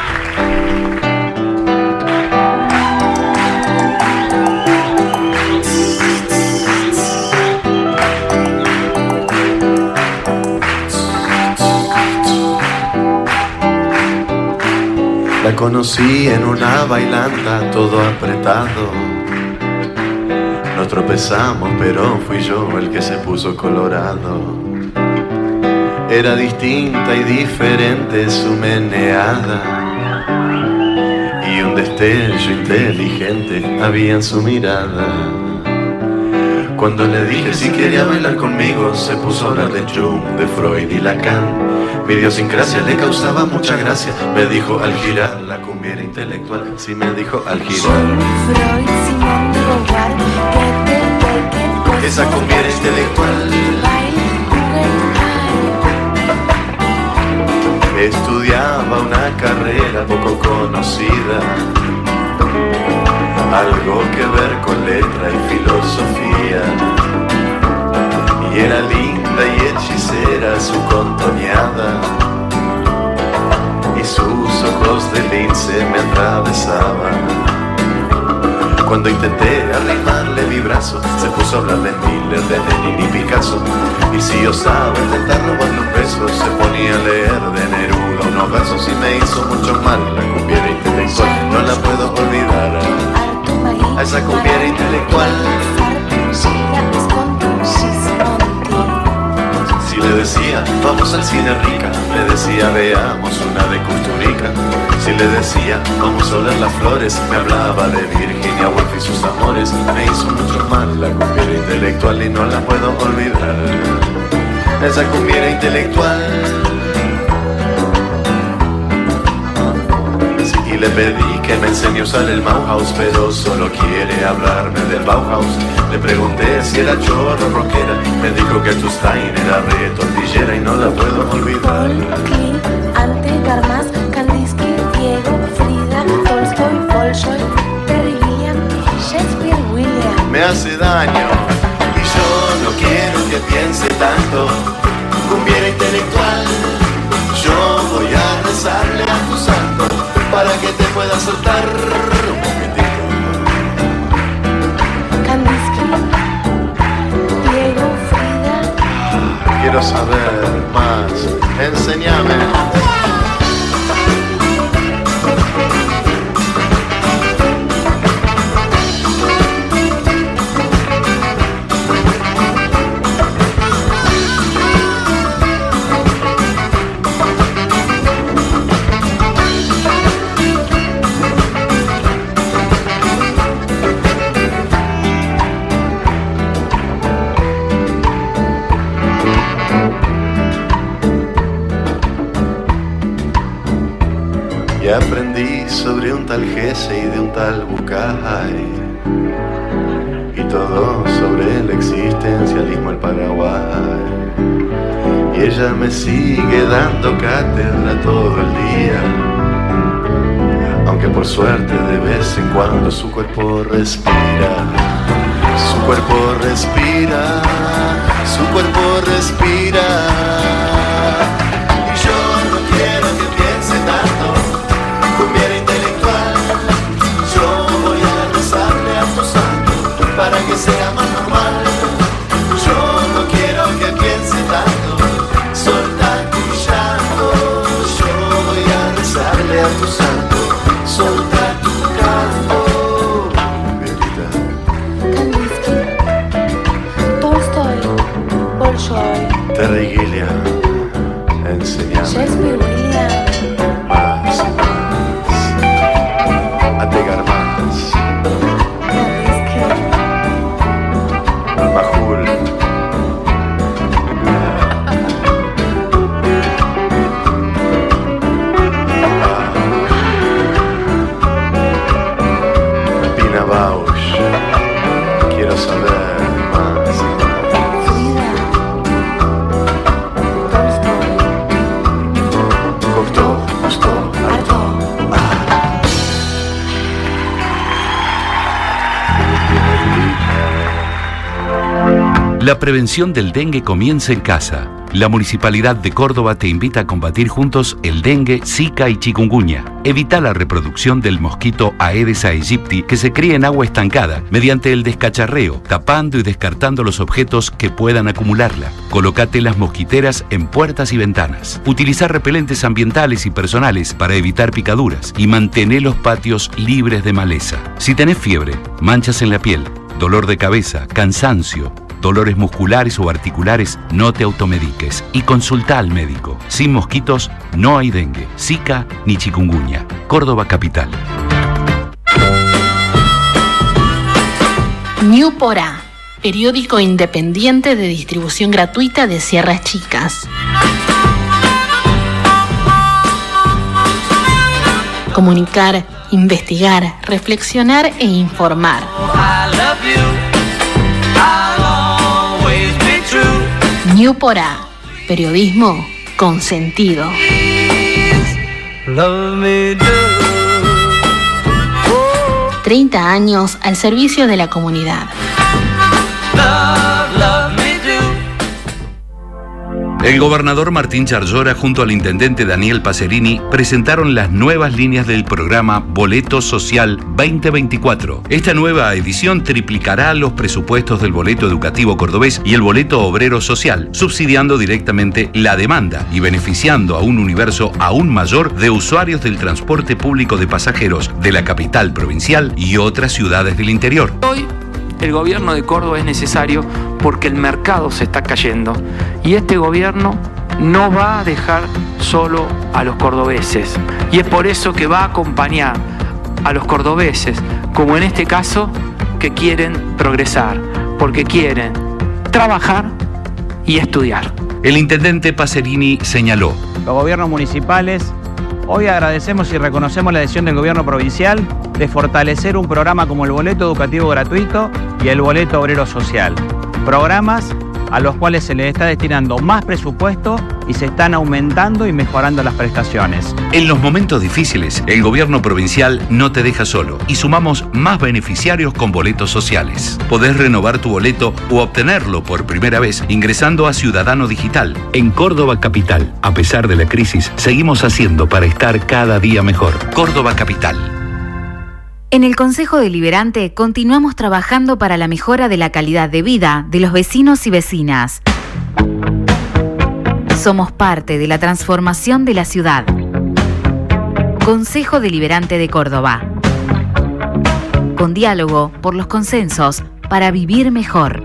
Speaker 2: La conocí en una bailanta, todo apretado. Nos tropezamos, pero fui yo el que se puso colorado. Era distinta y diferente su meneada, y un destello inteligente había en su mirada. Cuando le dije si quería bailar conmigo, se puso a hablar de Jung, de Freud y Lacan. Mi idiosincrasia le causaba mucha gracia. Me dijo al girar, la cumbia era intelectual. Sí, me dijo al girar. Esa cumbia era intelectual. Estudiaba una carrera poco conocida, algo que ver con letra y filosofía. Y era linda y hechicera su contoneada, y sus ojos de lince me atravesaban. Cuando intenté arrimarle mi brazo, se puso a hablar de Miller, de Lenin y Picasso. Y si osaba intentar robarle un beso, se ponía a leer de Neruda unos versos y me hizo mucho mal. La cumbia era intelectual, no la puedo olvidar. A esa cumbia era intelectual. Si le decía, vamos al cine rica, le decía, veamos una de Kusturica. Si le decía, vamos a oler las flores, me hablaba de Virginia Woolf y sus amores. Me hizo mucho mal, la cumbia era intelectual y no la puedo olvidar. Esa cumbia era intelectual. Y le pedí que me enseñe a usar el Bauhaus, pero solo quiere hablarme del Bauhaus. Le pregunté si era chorro o rockera, me dijo que Tustein era re tortillera y no la puedo olvidar.
Speaker 18: Ante Garmas, Kandinsky, Diego, Frida, Tolstoy, Bolshoi, Terry Gilliam, Shakespeare, William.
Speaker 2: Me hace daño y yo no quiero que piense tanto. Cumbia era intelectual, yo voy a rezarle a tu santo para que te pueda soltar un momentito.
Speaker 18: Kandinsky, Diego, Frida.
Speaker 2: Quiero saber más, enséñame. Y aprendí sobre un tal Gese y de un tal Bucay, y todo sobre el existencialismo, el Paraguay. Y ella me sigue dando cátedra todo el día, aunque por suerte de vez en cuando su cuerpo respira. Su cuerpo respira, su cuerpo respira. Y yo no quiero que piense tanto, cumbiera intelectual. Yo voy a rezarle a tu santo para que sea más normal. Yo no quiero que piense tanto, solta tu llanto. Yo voy a rezarle a tu santo, solta tu canto. Terry Gilliam, enseñame
Speaker 18: Shakespeare William,
Speaker 2: más y más, a pegar más. Majul, Pina Bausch, quiero saber más y más.
Speaker 11: La prevención del dengue comienza en casa. La Municipalidad de Córdoba te invita a combatir juntos el dengue, zika y chikungunya. Evita la reproducción del mosquito Aedes aegypti que se cría en agua estancada mediante el descacharreo, tapando y descartando los objetos que puedan acumularla. Colócate las mosquiteras en puertas y ventanas. Utilizar repelentes ambientales y personales para evitar picaduras y mantener los patios libres de maleza. Si tenés fiebre, manchas en la piel, dolor de cabeza, cansancio, dolores musculares o articulares, no te automediques y consulta al médico. Sin mosquitos no hay dengue, zika ni chikungunya. Córdoba Capital.
Speaker 12: Ñupora, periódico independiente de distribución gratuita de Sierras Chicas. Comunicar, investigar, reflexionar e informar. Ñupora, periodismo con sentido. treinta años al servicio de la comunidad.
Speaker 11: El gobernador Martín Charllora junto al intendente Daniel Pacerini presentaron las nuevas líneas del programa Boleto Social veinte veinticuatro. Esta nueva edición triplicará los presupuestos del boleto educativo cordobés y el boleto obrero social, subsidiando directamente la demanda y beneficiando a un universo aún mayor de usuarios del transporte público de pasajeros de la capital provincial y otras ciudades del interior.
Speaker 13: Hoy el gobierno de Córdoba es necesario porque el mercado se está cayendo y este gobierno no va a dejar solo a los cordobeses y es por eso que va a acompañar a los cordobeses, como en este caso, que quieren progresar, porque quieren trabajar y estudiar.
Speaker 11: El intendente Pacerini señaló:
Speaker 14: los gobiernos municipales, hoy agradecemos y reconocemos la decisión del gobierno provincial de fortalecer un programa como el boleto educativo gratuito y el boleto obrero social. Programas a los cuales se les está destinando más presupuesto y se están aumentando y mejorando las prestaciones.
Speaker 11: En los momentos difíciles, el gobierno provincial no te deja solo y sumamos más beneficiarios con boletos sociales. Podés renovar tu boleto o obtenerlo por primera vez ingresando a Ciudadano Digital. En Córdoba Capital, a pesar de la crisis, seguimos haciendo para estar cada día mejor. Córdoba Capital.
Speaker 1: En el Consejo Deliberante continuamos trabajando para la mejora de la calidad de vida de los vecinos y vecinas. Somos parte de la transformación de la ciudad. Consejo Deliberante de Córdoba. Con diálogo por los consensos para vivir mejor.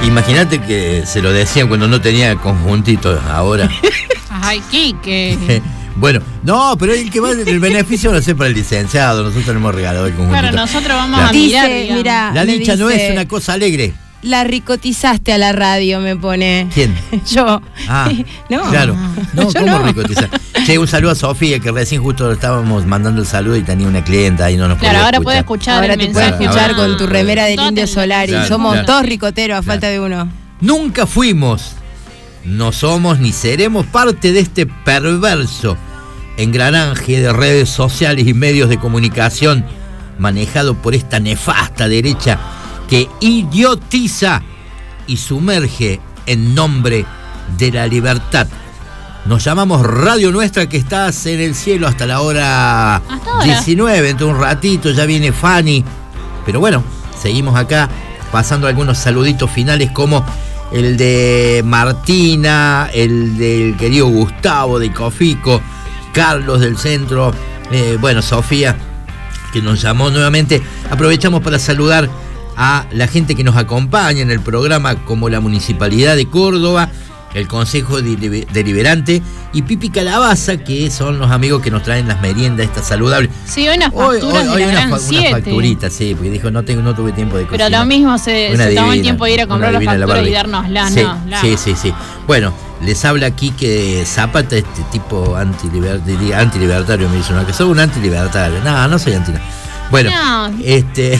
Speaker 6: Imagínate que se lo decían cuando no tenía conjuntito ahora.
Speaker 8: Ay, Quique.
Speaker 6: Bueno, no, pero el que va el beneficio va a ser para el licenciado. Nosotros le hemos regalado el conjuntito.
Speaker 8: Pero nosotros vamos
Speaker 6: La-
Speaker 8: a mirar.
Speaker 7: Dice,
Speaker 8: digamos.
Speaker 7: mira,
Speaker 6: La
Speaker 7: me
Speaker 6: dicha no
Speaker 7: dice,
Speaker 6: es una cosa alegre.
Speaker 7: La ricotizaste a la radio, me pone.
Speaker 6: ¿Quién?
Speaker 7: Yo.
Speaker 6: Ah,
Speaker 7: No.
Speaker 6: claro. No,
Speaker 7: Yo
Speaker 6: ¿cómo
Speaker 7: no.
Speaker 6: ricotizar? Che, un saludo a Sofía, que recién justo estábamos mandando el saludo y tenía una clienta y no nos
Speaker 8: Claro,
Speaker 6: podía
Speaker 8: ahora puede
Speaker 6: escuchar.
Speaker 8: escuchar
Speaker 7: Ahora
Speaker 8: el
Speaker 7: te puedes
Speaker 8: mensaje.
Speaker 7: escuchar
Speaker 6: ahora-
Speaker 7: con tu remera del Indio Solari.
Speaker 6: Claro,
Speaker 7: Somos
Speaker 6: claro.
Speaker 7: todos ricoteros a falta de uno.
Speaker 6: Nunca fuimos, no somos ni seremos parte de este perverso engranaje de redes sociales y medios de comunicación manejado por esta nefasta derecha que idiotiza y sumerge en nombre de la libertad. Nos llamamos Radio Nuestra, que estás en el cielo hasta la hora
Speaker 8: Hasta ahora.
Speaker 6: diecinueve, dentro de un ratito ya viene Fanny. Pero bueno, seguimos acá pasando algunos saluditos finales como el de Martina, el del querido Gustavo de Cofico, Carlos del Centro, eh, bueno, Sofía, que nos llamó nuevamente. Aprovechamos para saludar a la gente que nos acompaña en el programa, como la Municipalidad de Córdoba, el Consejo Delibe- Deliberante y Pipi Calabaza, que son los amigos que nos traen las meriendas estas saludables.
Speaker 8: Sí, hoy unas
Speaker 6: Hoy,
Speaker 8: facturas
Speaker 6: hoy-
Speaker 8: de
Speaker 6: hoy
Speaker 8: la
Speaker 6: unas
Speaker 8: Gran
Speaker 6: fa- unas
Speaker 8: siete.
Speaker 6: facturitas, sí, porque dijo, no, tengo, no tuve tiempo de
Speaker 8: Pero
Speaker 6: cocinar.
Speaker 8: lo mismo se,
Speaker 6: Una
Speaker 8: se tomó el
Speaker 6: divina,
Speaker 8: tiempo de ir a comprar
Speaker 6: una
Speaker 8: las
Speaker 6: divina la
Speaker 8: facturas y
Speaker 6: Barbie.
Speaker 8: dárnoslas.
Speaker 6: Sí,
Speaker 8: no, la-
Speaker 6: sí, sí, sí. Bueno, les habla aquí que Zapata, este tipo antilibertario, antilibertario me dice una que soy un antilibertario. No, no soy antilibertario. Bueno,
Speaker 8: No.
Speaker 6: este...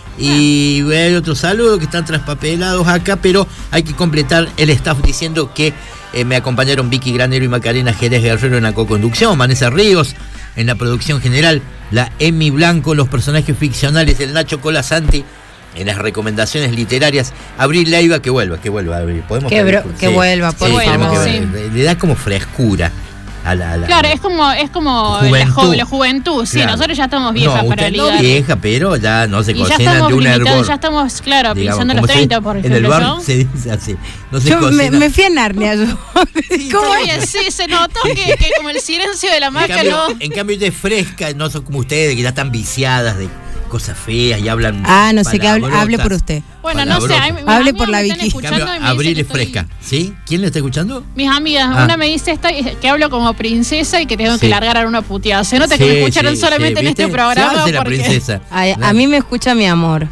Speaker 6: Y hay otro saludo que están traspapelados acá, pero hay que completar el staff diciendo que eh, me acompañaron Vicky Granero y Macarena Jerez Guerrero en la co-conducción, Vanessa Ríos en la producción general, la Emi Blanco, los personajes ficcionales, el Nacho Colasanti en las recomendaciones literarias, Abril Leiva, que vuelva, que vuelva, Abril. ¿Podemos
Speaker 7: Que
Speaker 6: pedir?
Speaker 7: bro- que vuelva, por
Speaker 6: tenemos
Speaker 8: favor.
Speaker 6: que ver. Le da como frescura a la... a la-
Speaker 8: Claro, es como, es como la,
Speaker 6: Juventud.
Speaker 8: jo- la juventud. Sí,
Speaker 6: Claro.
Speaker 8: nosotros ya estamos viejas
Speaker 6: no,
Speaker 8: para
Speaker 6: usted
Speaker 8: ligar.
Speaker 6: no vieja, pero ya no se
Speaker 8: y ya
Speaker 6: cocinan
Speaker 8: estamos
Speaker 6: de un
Speaker 8: limitando,
Speaker 6: hervor.
Speaker 8: ya estamos, claro,
Speaker 6: digamos,
Speaker 8: pisando
Speaker 6: como
Speaker 8: los
Speaker 6: se-
Speaker 8: treinta, por ejemplo.
Speaker 6: En el bar
Speaker 8: yo.
Speaker 6: se dice así. No se
Speaker 7: Yo me,
Speaker 6: cocina.
Speaker 7: me fui a Narnia yo.
Speaker 8: ¿Cómo? Oye, sí, se notó que, que como el silencio de la
Speaker 6: En
Speaker 8: maca
Speaker 6: cambio,
Speaker 8: no.
Speaker 6: en cambio ella es fresca, no son como ustedes que ya están viciadas de cosas feas y hablan.
Speaker 7: Ah, no sé qué hable,
Speaker 6: palabrotas.
Speaker 7: hable por usted.
Speaker 8: Bueno, no sé,
Speaker 6: palabrotas.
Speaker 8: hay- mis
Speaker 7: Hable
Speaker 8: amigas
Speaker 7: por la
Speaker 8: me están
Speaker 7: Vicky.
Speaker 6: En
Speaker 8: escuchando
Speaker 6: cambio,
Speaker 8: y me dicen
Speaker 6: Abril
Speaker 8: que
Speaker 6: es
Speaker 8: estoy-
Speaker 6: fresca. ¿Sí? ¿Quién le está escuchando?
Speaker 8: Mis amigas,
Speaker 6: Ah.
Speaker 8: una me dice esta, que hablo como princesa y que tengo
Speaker 6: Sí.
Speaker 8: que largar a una puteada. Se nota que
Speaker 6: Sí,
Speaker 8: me escucharon
Speaker 6: sí,
Speaker 8: solamente
Speaker 6: sí,
Speaker 8: en este
Speaker 6: ¿viste?
Speaker 8: programa.
Speaker 6: Se hace la
Speaker 8: porque-
Speaker 6: princesa.
Speaker 7: Ay, a mí me escucha mi amor.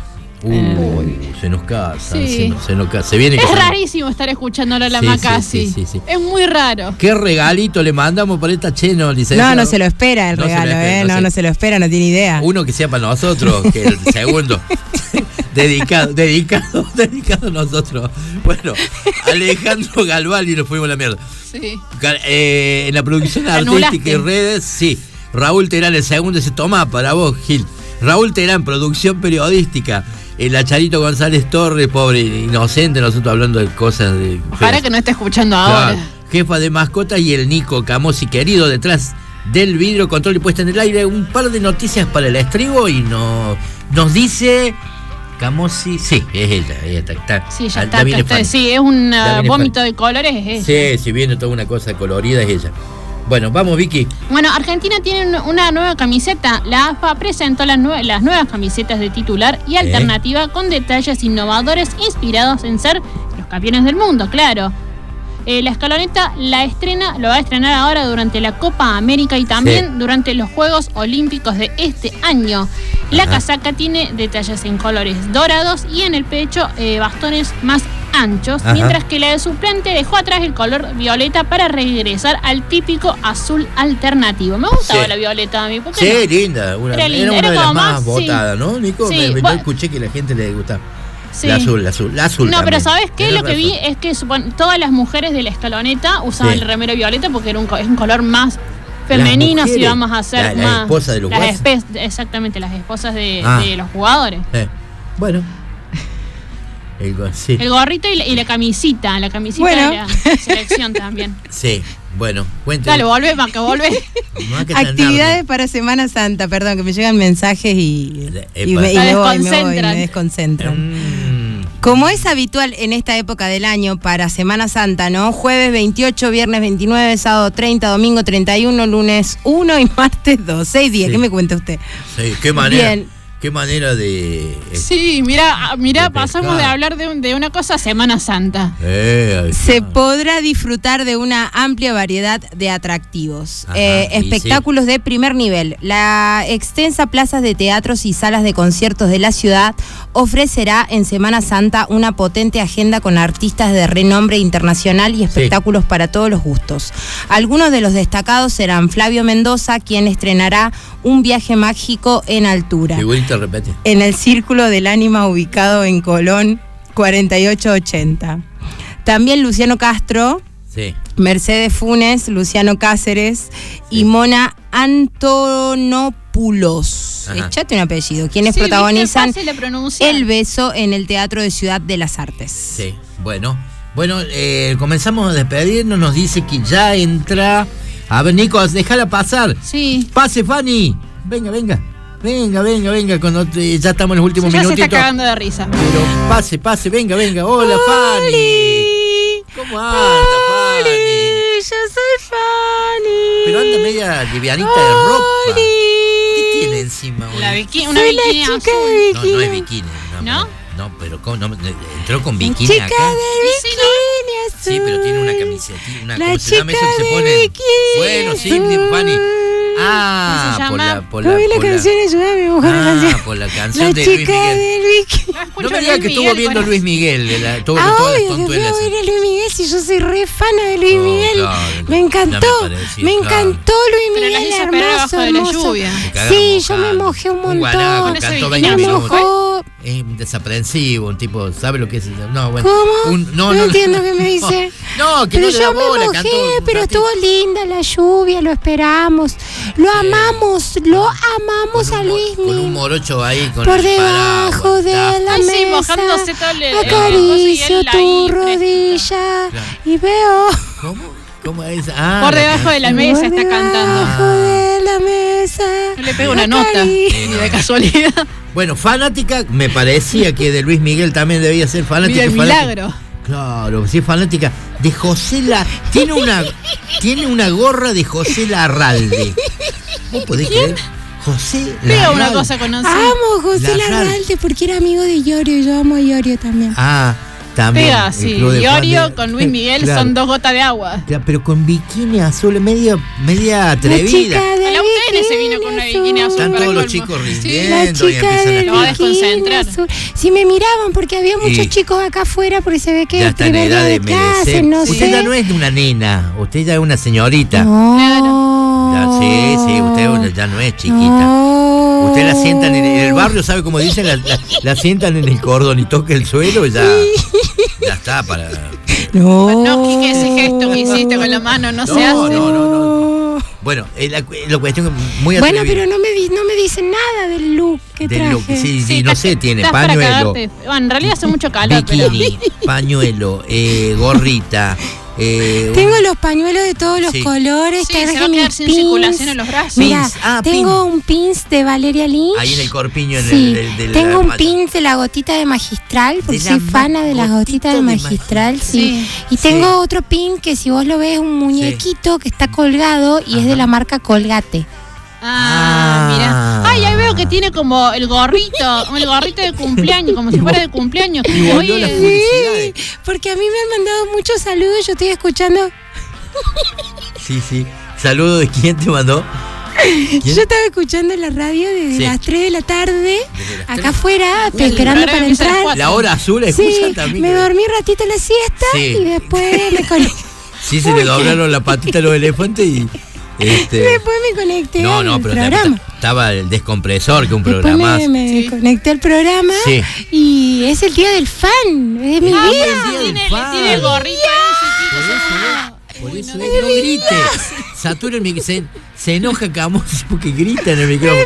Speaker 6: Uy, se nos casa,
Speaker 8: Sí.
Speaker 6: se, nos, se nos casa. Se viene
Speaker 8: Es
Speaker 6: con-
Speaker 8: rarísimo estar escuchándolo a la
Speaker 6: Sí,
Speaker 8: maca
Speaker 6: sí,
Speaker 8: así.
Speaker 6: sí, sí, sí.
Speaker 8: Es muy raro.
Speaker 6: ¿Qué regalito le mandamos para esta cheno, licenciado?
Speaker 7: No, no se lo espera el
Speaker 6: No se lo
Speaker 7: regalo,
Speaker 6: espera,
Speaker 7: ¿eh?
Speaker 6: no
Speaker 7: No,
Speaker 6: se-
Speaker 7: no se lo espera, no tiene idea.
Speaker 6: Uno que sea para nosotros, que el segundo. dedicado, dedicado, dedicado a nosotros. Bueno, Alejandro Galván y nos fuimos a la mierda.
Speaker 8: Sí.
Speaker 6: Gal- eh, en la producción
Speaker 8: Te
Speaker 6: artística
Speaker 8: anulaste.
Speaker 6: y redes, sí. Raúl Terán, el segundo, se toma para vos, Gil. Raúl Terán, producción periodística. El Acharito González Torres, pobre, inocente, nosotros hablando de cosas de.
Speaker 8: Ojalá
Speaker 6: feas.
Speaker 8: que no esté escuchando
Speaker 6: Claro.
Speaker 8: ahora.
Speaker 6: Jefa de mascotas y el Nico Camosi querido detrás del vidrio, control y puesta en el aire. Un par de noticias para el estribo y no, nos dice Camosi. Sí, es ella. ella está, está-
Speaker 8: Sí, ya
Speaker 6: ah,
Speaker 8: está.
Speaker 6: viene
Speaker 8: está-
Speaker 6: fan.
Speaker 8: sí, es un
Speaker 6: Ya
Speaker 8: uh,
Speaker 6: viene
Speaker 8: vómito de colores. Es ella.
Speaker 6: Sí, si viene toda una cosa colorida es ella. Bueno, vamos, Vicky.
Speaker 8: Bueno, Argentina tiene un- una nueva camiseta. La A F A presentó las, nue- las nuevas camisetas de titular y alternativa con detalles innovadores inspirados en ser los campeones del mundo, claro. Eh, la escaloneta la estrena, lo va a estrenar ahora durante la Copa América y también
Speaker 6: Sí.
Speaker 8: durante los Juegos Olímpicos de este año. La
Speaker 6: Ajá.
Speaker 8: casaca tiene detalles en colores dorados y en el pecho eh, bastones más anchos,
Speaker 6: Ajá.
Speaker 8: mientras que la de suplente dejó atrás el color violeta para regresar al típico azul alternativo. Me gustaba
Speaker 6: Sí.
Speaker 8: la violeta a mí, ¿por qué
Speaker 6: Sí,
Speaker 8: no?
Speaker 6: linda. Una,
Speaker 8: Era
Speaker 6: era,
Speaker 8: linda,
Speaker 6: una
Speaker 8: era
Speaker 6: de las
Speaker 8: como
Speaker 6: más,
Speaker 8: más, sí.
Speaker 6: votadas, ¿no, Nico?
Speaker 8: Sí,
Speaker 6: Me- me-
Speaker 8: vos-
Speaker 6: yo escuché que a la gente le gustaba.
Speaker 8: Sí.
Speaker 6: La azul, la azul, la azul.
Speaker 8: No,
Speaker 6: también.
Speaker 8: pero ¿sabes qué?
Speaker 6: Tenés
Speaker 8: Lo que vi
Speaker 6: razón.
Speaker 8: es que supon- todas las mujeres de la escaloneta usaban
Speaker 6: Sí.
Speaker 8: el remero violeta porque era un, co- es un color más femenino, si
Speaker 6: mujeres,
Speaker 8: vamos a hacer
Speaker 6: la- las
Speaker 8: más.
Speaker 6: esposas de los
Speaker 8: las
Speaker 6: guasos.
Speaker 8: espe- Exactamente, las esposas de,
Speaker 6: Ah.
Speaker 8: de los jugadores.
Speaker 6: Eh, bueno. El go- sí.
Speaker 8: El gorrito y la, y la camisita, la camisita
Speaker 7: Bueno.
Speaker 8: de la selección también.
Speaker 6: Sí, bueno, cuéntame.
Speaker 8: Dale, volvé, Maca, volvé.
Speaker 7: Actividades para Semana Santa, perdón, que me llegan mensajes y, y
Speaker 6: Epa.
Speaker 7: me, y
Speaker 8: La
Speaker 7: me voy, me voy,
Speaker 8: desconcentran.
Speaker 7: me desconcentran.
Speaker 6: Mm,
Speaker 7: Como es habitual en esta época del año para Semana Santa, ¿no? Jueves veintiocho, viernes veintinueve, sábado treinta, domingo treinta y uno, lunes uno y martes dos. Seis días,
Speaker 6: Sí.
Speaker 7: ¿qué me cuenta usted?
Speaker 6: sí, qué manera.
Speaker 7: Bien.
Speaker 6: Qué manera de...
Speaker 8: Sí, mira, mira,
Speaker 6: de
Speaker 8: pasamos
Speaker 6: pescar.
Speaker 8: de hablar de, un- de una cosa a Semana Santa.
Speaker 6: Eh, ahí está.
Speaker 7: Se podrá disfrutar de una amplia variedad de atractivos,
Speaker 6: Ajá,
Speaker 7: eh,
Speaker 6: y
Speaker 7: espectáculos de primer nivel. La extensa plazas de teatros y salas de conciertos de la ciudad ofrecerá en Semana Santa una potente agenda con artistas de renombre internacional y espectáculos para todos los gustos. Algunos de los destacados serán Flavio Mendoza, quien estrenará Un viaje mágico en altura,
Speaker 6: Figurita, repete.
Speaker 7: en el Círculo del Ánima ubicado en Colón cuarenta y ocho ochenta. También Luciano Castro,
Speaker 6: Sí.
Speaker 7: Mercedes Funes, Luciano Cáceres y Mona Antonopoulos.
Speaker 6: Ajá.
Speaker 7: Echate un apellido. Quienes
Speaker 8: Sí,
Speaker 7: protagonizan
Speaker 8: ¿viste? Fácil de pronunciar.
Speaker 7: El beso en el Teatro de Ciudad de las Artes.
Speaker 6: Sí, bueno. Bueno, eh, comenzamos a despedirnos. Nos dice que ya entra. A ver, Nico, déjala pasar.
Speaker 8: Sí.
Speaker 6: Pase, Fanny. Venga, venga. Venga, venga, venga. Cuando te- ya estamos en los últimos
Speaker 8: Ya se
Speaker 6: minutitos.
Speaker 8: está cagando de risa.
Speaker 6: Pero pase, pase, venga, venga. Hola, Fanny. ¿Cómo anda, Fanny?
Speaker 7: Yo soy Fanny.
Speaker 6: Pero anda media livianita de ropa. ¿Qué tiene encima?
Speaker 8: La
Speaker 6: Una-
Speaker 8: bikini, una
Speaker 7: Soy la
Speaker 8: bikini
Speaker 7: chica
Speaker 8: azul.
Speaker 7: de
Speaker 6: No,
Speaker 7: bikini.
Speaker 6: no es bikini. No,
Speaker 8: ¿No?
Speaker 6: No, pero ¿cómo? No, entró con bikini
Speaker 7: Chica
Speaker 6: acá.
Speaker 7: del bikini azul.
Speaker 6: Sí, pero tiene una camiseta, una,
Speaker 7: La
Speaker 6: ¿cómo se llama eso
Speaker 7: chica
Speaker 6: que se
Speaker 7: del
Speaker 6: pone?
Speaker 7: bikini
Speaker 6: Bueno, sí,
Speaker 7: azul.
Speaker 6: Fanny. Ah,
Speaker 8: ¿Cómo se
Speaker 6: por
Speaker 8: llama?
Speaker 6: la, por la,
Speaker 7: No vi la
Speaker 6: por la-
Speaker 7: canción, ayúdame a buscar la
Speaker 6: Ah,
Speaker 7: canción.
Speaker 6: por la canción
Speaker 7: La
Speaker 6: de Luis
Speaker 7: chica
Speaker 6: Miguel.
Speaker 7: del bikini.
Speaker 8: No escucho
Speaker 6: No me
Speaker 8: a
Speaker 6: digas
Speaker 8: Luis
Speaker 6: que estuvo
Speaker 8: Miguel
Speaker 6: viendo
Speaker 8: con-
Speaker 6: Luis Miguel, de la, todo,
Speaker 7: Ah,
Speaker 6: todas las
Speaker 7: obvio que fui a
Speaker 6: tontuelas.
Speaker 7: ver a Luis Miguel, si yo soy re fana de Luis
Speaker 6: Oh,
Speaker 7: Miguel.
Speaker 6: claro,
Speaker 7: me
Speaker 6: ya
Speaker 7: encantó,
Speaker 6: me parecía,
Speaker 7: me
Speaker 6: claro.
Speaker 7: encantó Luis
Speaker 8: Pero las
Speaker 7: Miguel,
Speaker 8: hizo esperar
Speaker 7: hermoso,
Speaker 8: abajo de la
Speaker 7: hermoso.
Speaker 8: lluvia.
Speaker 6: Te cagás
Speaker 7: Sí, yo me
Speaker 6: mojando.
Speaker 7: mojé un
Speaker 6: Un guanaco,
Speaker 7: montón.
Speaker 8: ese
Speaker 6: cantó
Speaker 8: bikini
Speaker 6: veinte
Speaker 7: Me
Speaker 8: azul.
Speaker 6: minutos.
Speaker 7: mojó.
Speaker 6: Es desaprensivo, un tipo, ¿sabe lo que es? No, bueno.
Speaker 7: ¿Cómo?
Speaker 6: Un-
Speaker 7: no, entiendo qué me dice.
Speaker 6: No, que
Speaker 7: pero
Speaker 6: no le da
Speaker 7: yo
Speaker 6: bola,
Speaker 7: me mojé,
Speaker 6: cantó un
Speaker 7: pero
Speaker 6: ratito.
Speaker 7: estuvo linda la lluvia, lo esperamos. Lo amamos, lo amamos a Luis
Speaker 6: Con un
Speaker 7: Miguel.
Speaker 6: morocho ahí, con
Speaker 7: Por
Speaker 6: el
Speaker 7: debajo
Speaker 6: paraguas,
Speaker 7: de
Speaker 6: está.
Speaker 7: la
Speaker 8: Ay, sí,
Speaker 7: mesa,
Speaker 8: mojándose todo el- el-
Speaker 7: acaricio
Speaker 8: el coso y él
Speaker 7: tu
Speaker 8: ahí,
Speaker 7: rodilla
Speaker 6: Claro.
Speaker 7: y veo
Speaker 6: ¿Cómo? ¿Cómo es? Ah,
Speaker 8: Por
Speaker 6: la
Speaker 8: debajo de la
Speaker 6: canción.
Speaker 8: mesa
Speaker 7: por
Speaker 8: está cantando.
Speaker 7: debajo de la mesa.
Speaker 8: No le pego una nota.
Speaker 6: Sí,
Speaker 8: Ni
Speaker 6: no.
Speaker 8: de casualidad.
Speaker 6: Bueno, fanática, me parecía que de Luis Miguel también debía ser fanática.
Speaker 8: Mira el
Speaker 6: fanática-
Speaker 8: milagro.
Speaker 6: Claro, sí, fanática de José La. Tiene una, tiene una gorra de José Larralde. ¿Vos podés creer? José
Speaker 8: Pega una
Speaker 6: Larralde.
Speaker 8: cosa conocida.
Speaker 7: Amo José
Speaker 6: Larralde.
Speaker 7: Larralde porque era amigo de Iorio. Yo amo a Iorio también.
Speaker 6: Ah, también.
Speaker 8: Pega,
Speaker 6: el
Speaker 8: sí.
Speaker 6: club de fan
Speaker 8: Iorio
Speaker 6: de-
Speaker 8: con Luis Miguel
Speaker 6: Claro.
Speaker 8: son dos gotas de agua.
Speaker 6: Claro, pero con bikini azul, media, media atrevida.
Speaker 7: chica
Speaker 8: A
Speaker 7: del
Speaker 8: la U T N se vino con una bikini azul.
Speaker 6: Están
Speaker 8: para
Speaker 6: todos los
Speaker 8: colmo.
Speaker 6: chicos
Speaker 8: Sí.
Speaker 6: rindiendo
Speaker 7: La
Speaker 6: y
Speaker 7: chica
Speaker 6: empiezan
Speaker 7: del
Speaker 8: Lo va a
Speaker 6: a...
Speaker 7: bikini
Speaker 8: desconcentrar.
Speaker 7: azul. Si me miraban porque había muchos
Speaker 6: Sí.
Speaker 7: chicos acá afuera porque se ve que
Speaker 6: Ya
Speaker 7: el
Speaker 6: está en
Speaker 7: primer
Speaker 6: edad
Speaker 7: día
Speaker 6: de
Speaker 7: de clase,
Speaker 6: merecer.
Speaker 7: no
Speaker 6: Usted
Speaker 7: sé.
Speaker 6: ya no es una nena, usted ya es una señorita.
Speaker 7: No.
Speaker 6: Ya, sí, sí, usted ya no es chiquita.
Speaker 7: No.
Speaker 6: Usted la sientan en, en el barrio, ¿sabe cómo dicen? La, la- la sientan en el cordón y toca el suelo y ya, ya está para...
Speaker 7: No.
Speaker 8: No, Quique, ese gesto que hiciste con la mano no,
Speaker 6: No,
Speaker 8: se hace.
Speaker 6: no, no, no. Bueno, eh, la, la cuestión es muy
Speaker 7: Bueno,
Speaker 6: atrevida.
Speaker 7: pero no me, di- no me dicen nada del look que
Speaker 6: Del
Speaker 7: traje.
Speaker 6: look, sí, sí, no sé, tiene
Speaker 8: Estás para
Speaker 6: pañuelo,
Speaker 8: cagarte. Bueno, en realidad hace mucho calor, pero...
Speaker 6: bikini, pañuelo, eh, gorrita. Eh,
Speaker 7: Tengo los pañuelos de todos los
Speaker 6: Sí.
Speaker 7: colores.
Speaker 8: Sí,
Speaker 7: traje
Speaker 8: se va a
Speaker 7: mis
Speaker 8: quedar sin
Speaker 7: pins.
Speaker 8: circulación en los brazos.
Speaker 7: Mira,
Speaker 6: Pins. Ah,
Speaker 7: tengo un pins de Valeria Lynch.
Speaker 6: ahí en el corpiño, en
Speaker 7: Sí,
Speaker 6: el del, del
Speaker 7: tengo un
Speaker 6: armario.
Speaker 7: pin de la gotita de Magistral, porque
Speaker 6: De
Speaker 7: soy
Speaker 6: la
Speaker 7: fana de las
Speaker 6: gotita
Speaker 7: gotitas de
Speaker 6: de
Speaker 7: Magistral, sí.
Speaker 8: Sí.
Speaker 7: Y tengo otro pin que si vos lo ves es un muñequito que está colgado y es de la marca Colgate.
Speaker 8: Ah, mira. Ay, ahí veo que tiene como el gorrito, el gorrito de cumpleaños, como si fuera de cumpleaños.
Speaker 6: Y volvió la
Speaker 8: Oye,
Speaker 6: publicidad.
Speaker 7: Porque a mí me han mandado muchos saludos, yo estoy escuchando.
Speaker 6: Sí, sí. Saludo de quién te mandó. ¿Quién?
Speaker 7: Yo estaba escuchando la radio desde
Speaker 6: Sí.
Speaker 7: las tres de la tarde,
Speaker 6: las
Speaker 7: acá
Speaker 6: tres.
Speaker 7: afuera, estoy
Speaker 8: el
Speaker 7: esperando
Speaker 8: horario
Speaker 7: para
Speaker 8: empieza a las
Speaker 7: entrar.
Speaker 8: cuatro.
Speaker 6: La hora azul la
Speaker 7: Sí,
Speaker 6: escuchan también.
Speaker 7: me dormí un ratito la siesta
Speaker 6: Sí.
Speaker 7: y después me conecté.
Speaker 6: Sí, se le doblaron la patita a los elefantes y... Este,
Speaker 7: Después me conecté
Speaker 6: no,
Speaker 7: al
Speaker 6: no, pero
Speaker 7: programa.
Speaker 6: estaba el descompresor, que un
Speaker 7: Después
Speaker 6: programa.
Speaker 7: me, me conecté al programa
Speaker 6: Sí.
Speaker 7: y es el día del fan, es mi
Speaker 8: Ah,
Speaker 7: vida.
Speaker 6: el día del
Speaker 8: tiene,
Speaker 6: fan.
Speaker 8: tiene el gorrito ese,
Speaker 6: Por
Speaker 8: chicos.
Speaker 6: eso, por eso es, no grite. Satura el micrófono. Se, se enoja Camus porque grita en el micrófono.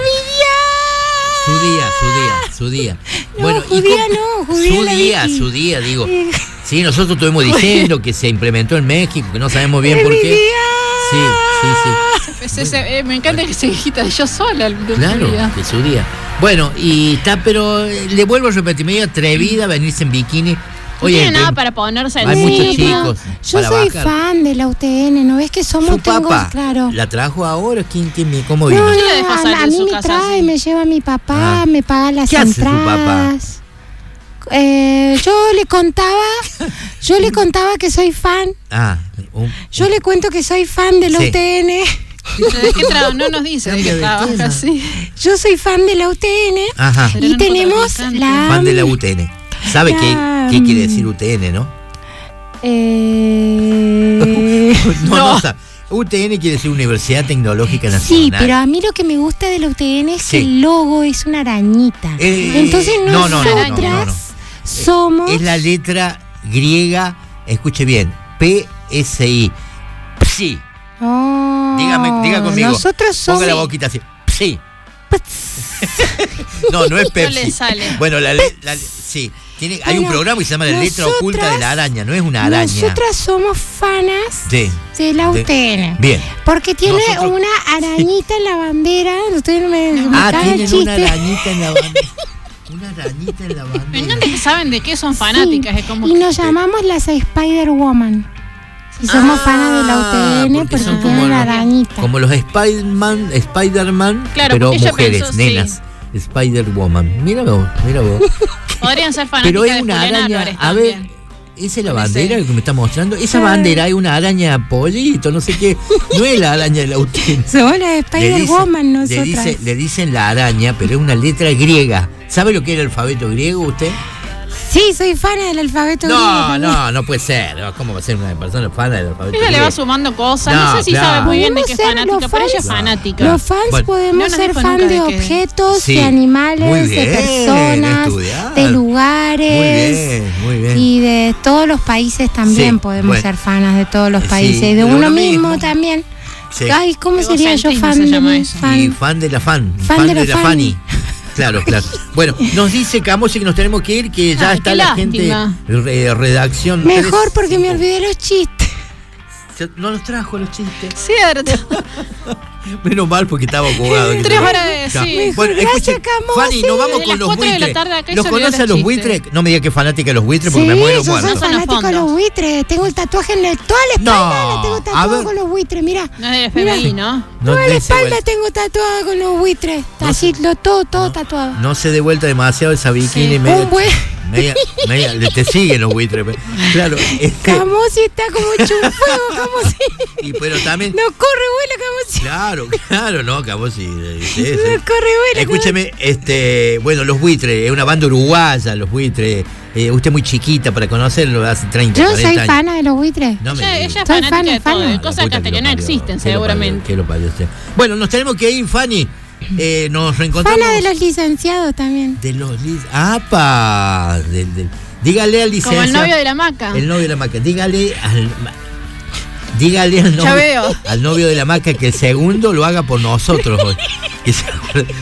Speaker 6: Su día, su día, su día.
Speaker 7: No,
Speaker 6: bueno, y
Speaker 7: judía
Speaker 6: con-
Speaker 7: no, judía
Speaker 6: su
Speaker 7: la
Speaker 6: día,
Speaker 7: Vicky.
Speaker 6: su día, digo. Sí, nosotros estuvimos diciendo que se implementó en México, que no sabemos bien por qué. Sí, sí, sí.
Speaker 8: Se- se- eh, me encanta que se quita yo sola. el- el
Speaker 6: Claro,
Speaker 8: día.
Speaker 6: que su día. Bueno, y está, pero eh, le vuelvo a repetir, medio atrevida a venirse en bikini.
Speaker 8: No
Speaker 6: Oye,
Speaker 8: tiene nada
Speaker 6: ven,
Speaker 8: para ponerse
Speaker 6: hay
Speaker 8: encima.
Speaker 6: muchos chicos.
Speaker 3: Yo
Speaker 6: para
Speaker 3: soy
Speaker 6: bajar.
Speaker 3: fan de la U T N, ¿no ves que somos?
Speaker 6: Su
Speaker 3: Tengo,
Speaker 6: papá,
Speaker 3: claro.
Speaker 6: ¿la trajo ahora? ¿Quién, quién, me- ¿Cómo
Speaker 3: No,
Speaker 6: vino?
Speaker 3: no,
Speaker 8: ¿Quién le dejó salir
Speaker 3: a, a
Speaker 8: de
Speaker 3: mí
Speaker 8: su
Speaker 3: me
Speaker 8: casa
Speaker 3: trae,
Speaker 8: así?
Speaker 3: me lleva mi papá,
Speaker 6: Ah.
Speaker 3: me paga las
Speaker 6: ¿Qué hace su
Speaker 3: entradas. Eh, yo le contaba, yo le contaba que soy fan.
Speaker 6: Ah, un-
Speaker 3: Yo le cuento que soy fan de la
Speaker 6: Sí.
Speaker 3: U T N.
Speaker 8: ¿De qué tra- no nos dice de qué trabaja así.
Speaker 3: Yo soy fan de la U T N.
Speaker 6: Ajá.
Speaker 8: Pero
Speaker 3: Y
Speaker 8: no
Speaker 3: tenemos
Speaker 8: traficante.
Speaker 3: la...
Speaker 6: Fan de la U T N. ¿Sabe qué,
Speaker 3: La-
Speaker 6: qué quiere decir U T N, no?
Speaker 3: Eh...
Speaker 6: No, no, sabe. U T N quiere decir Universidad Tecnológica Nacional.
Speaker 3: Sí, pero a mí lo que me gusta de la U T N es que
Speaker 6: Sí.
Speaker 3: el logo es una arañita.
Speaker 6: Eh,
Speaker 3: Entonces
Speaker 6: no, no, no, no,
Speaker 3: nosotras
Speaker 6: no, no.
Speaker 3: somos...
Speaker 6: Es la letra griega, escuche bien, P S I. Psi.
Speaker 3: Oh,
Speaker 6: Dígame, diga conmigo.
Speaker 3: Nosotros somos...
Speaker 6: Ponga la boquita así. Psi. No, no es Pepsi.
Speaker 8: No le sale.
Speaker 6: Bueno, la, le- la- sí. Tiene, hay un
Speaker 3: Bueno,
Speaker 6: programa que se llama La letra
Speaker 3: nosotras-
Speaker 6: oculta de la araña, no es una araña.
Speaker 3: Nosotras somos fanas
Speaker 6: Sí.
Speaker 3: de la
Speaker 6: De-
Speaker 3: U T N.
Speaker 6: Bien.
Speaker 3: Porque tiene
Speaker 6: Nosotros-
Speaker 3: una arañita en la bandera. Ustedes me, me
Speaker 6: Ah,
Speaker 3: cagan
Speaker 6: tienen
Speaker 3: chiste.
Speaker 6: una arañita en la bandera. Una arañita en la
Speaker 8: Me
Speaker 6: bandera.
Speaker 8: encanta que saben de qué son fanáticas. Es como
Speaker 3: Y
Speaker 8: que-
Speaker 3: nos llamamos las Spider-Woman. Si somos
Speaker 6: Ah,
Speaker 3: fanas de la U T N,
Speaker 6: porque
Speaker 3: porque
Speaker 6: son
Speaker 3: tienen
Speaker 6: como
Speaker 3: la
Speaker 6: los-
Speaker 3: arañita.
Speaker 6: Como los Spider-Man, Spider-Man,
Speaker 8: Claro,
Speaker 6: pero
Speaker 8: porque ella
Speaker 6: mujeres,
Speaker 8: pensó, sí.
Speaker 6: nenas. Spider-Woman. Mira vos, mira vos.
Speaker 8: Podrían ser
Speaker 6: Pero
Speaker 8: fanáticas
Speaker 6: es
Speaker 8: de
Speaker 6: una
Speaker 8: Julián
Speaker 6: araña.
Speaker 8: Álvarez
Speaker 6: A ver,
Speaker 8: también.
Speaker 6: esa es la
Speaker 8: Con
Speaker 6: bandera
Speaker 8: ese-
Speaker 6: que me está mostrando. Esa
Speaker 3: Ah.
Speaker 6: bandera hay una araña pollito, no sé qué. No es la araña de la U T N.
Speaker 3: Somos las
Speaker 6: Le
Speaker 3: Spider-Woman
Speaker 6: dicen-
Speaker 3: nosotras.
Speaker 6: le, dice- le dicen la araña, pero es una letra griega. ¿Sabe lo que era el alfabeto griego usted?
Speaker 3: Sí, soy fan del alfabeto
Speaker 6: No,
Speaker 3: griego.
Speaker 6: no, no puede ser. No, ¿cómo va a ser una persona fan del alfabeto
Speaker 8: Ella le
Speaker 6: griego?
Speaker 8: va sumando cosas. No,
Speaker 6: No,
Speaker 8: sé si
Speaker 6: claro.
Speaker 8: sabe muy bien de
Speaker 3: Podemos
Speaker 8: qué es
Speaker 3: ser
Speaker 8: fanática,
Speaker 3: los
Speaker 8: pero ella es
Speaker 3: fans-
Speaker 8: fanática.
Speaker 3: Los fans
Speaker 6: Bueno.
Speaker 3: podemos
Speaker 8: No nos
Speaker 3: ser
Speaker 8: dijo
Speaker 3: fan
Speaker 8: nunca
Speaker 3: de,
Speaker 8: de qué.
Speaker 3: objetos,
Speaker 6: Sí.
Speaker 3: de animales,
Speaker 6: Muy
Speaker 3: de
Speaker 6: bien,
Speaker 3: personas,
Speaker 6: estudiar.
Speaker 3: de lugares.
Speaker 6: Muy bien, muy bien.
Speaker 3: Y de todos los países también
Speaker 6: Sí,
Speaker 3: podemos
Speaker 6: bueno.
Speaker 3: ser fanas de todos los
Speaker 6: Sí,
Speaker 3: países. Y de
Speaker 6: de
Speaker 3: uno
Speaker 6: uno
Speaker 3: mismo,
Speaker 6: mismo.
Speaker 3: también.
Speaker 6: Sí.
Speaker 3: Ay, ¿cómo sería yo
Speaker 8: Egocentrismo
Speaker 3: fan
Speaker 8: se
Speaker 3: de
Speaker 8: llama
Speaker 3: mi
Speaker 8: eso.
Speaker 3: fan?
Speaker 6: Y fan de la fan.
Speaker 3: Fan de la
Speaker 6: Fanny. Claro, claro. Bueno, nos dice Camosi que nos tenemos que ir, que ya
Speaker 8: Ay,
Speaker 6: está
Speaker 8: qué
Speaker 6: la
Speaker 8: lástima.
Speaker 6: gente. re- redacción.
Speaker 3: Mejor
Speaker 6: tres,
Speaker 3: porque me
Speaker 6: cinco.
Speaker 3: olvidé los chistes.
Speaker 6: Se- No nos trajo los chistes.
Speaker 8: Cierto.
Speaker 6: Menos mal porque estaba jugado.
Speaker 8: Tres horas de-
Speaker 6: Ya.
Speaker 8: sí.
Speaker 6: Bueno,
Speaker 3: Gracias,
Speaker 6: escuche,
Speaker 3: Camosi.
Speaker 6: Fanny, nos vamos
Speaker 8: Desde
Speaker 6: con
Speaker 8: las
Speaker 6: los
Speaker 8: cuatro de la
Speaker 6: buitres.
Speaker 8: tarde acá y
Speaker 6: ¿Los
Speaker 8: se olvidó
Speaker 6: conoce a
Speaker 8: los
Speaker 6: los
Speaker 8: chistes.
Speaker 6: buitres? No me diga que es fanática de los buitres porque
Speaker 3: Sí,
Speaker 6: me muero
Speaker 3: yo soy
Speaker 6: muerto.
Speaker 8: Son los
Speaker 3: fanático de los
Speaker 8: fondos.
Speaker 3: buitres. Tengo el tatuaje en el, toda la espalda.
Speaker 6: No,
Speaker 3: la tengo
Speaker 6: a
Speaker 3: tatuado
Speaker 6: ver.
Speaker 3: con los buitres, mira.
Speaker 8: No es del F M I, ¿no?
Speaker 6: No
Speaker 3: Toda la
Speaker 6: dese
Speaker 3: espalda
Speaker 6: vuelta.
Speaker 3: tengo tatuada con los buitres. Así, lo, todo, todo tatuado.
Speaker 6: No se dé vuelta demasiado esa bikini.
Speaker 8: Sí.
Speaker 6: Media,
Speaker 3: Un buen-
Speaker 6: media, media- le- te siguen los buitres. pe- Claro, este,
Speaker 3: Camosi está como hecho un fuego, Camosi.
Speaker 6: y, pero también.
Speaker 3: No corre, vuela, Camosi.
Speaker 6: Claro, claro, no, Camosi. eh, sí, sí.
Speaker 3: No corre, vuela.
Speaker 6: Escúcheme, este, bueno, los buitres, es una banda uruguaya, los buitres. Eh, usted muy chiquita para conocerlo, hace treinta,
Speaker 3: Yo
Speaker 6: cuarenta
Speaker 3: soy
Speaker 6: años.
Speaker 3: fana de los buitres.
Speaker 6: No me
Speaker 8: Ella,
Speaker 6: diga.
Speaker 8: ella es
Speaker 3: Soy
Speaker 8: fanática
Speaker 3: fan,
Speaker 8: de todo,
Speaker 3: fan.
Speaker 8: de
Speaker 6: La
Speaker 8: cosas
Speaker 6: puta
Speaker 8: que,
Speaker 6: que
Speaker 8: que
Speaker 6: lo
Speaker 8: no
Speaker 6: parió,
Speaker 8: existen
Speaker 6: que lo
Speaker 8: seguramente.
Speaker 6: parió, que lo parió usted. Bueno, nos tenemos que ir, Fanny. Eh, nos reencontramos.
Speaker 3: Fana de los licenciados también.
Speaker 6: De los lic- ¡Apa! Del- del- dígale al licenciado.
Speaker 8: Como el novio de la maca.
Speaker 6: El novio de la maca. Dígale al. Dígale al
Speaker 8: Ya
Speaker 6: novio,
Speaker 8: veo.
Speaker 6: al novio de la maca que el segundo lo haga por nosotros hoy. Que se,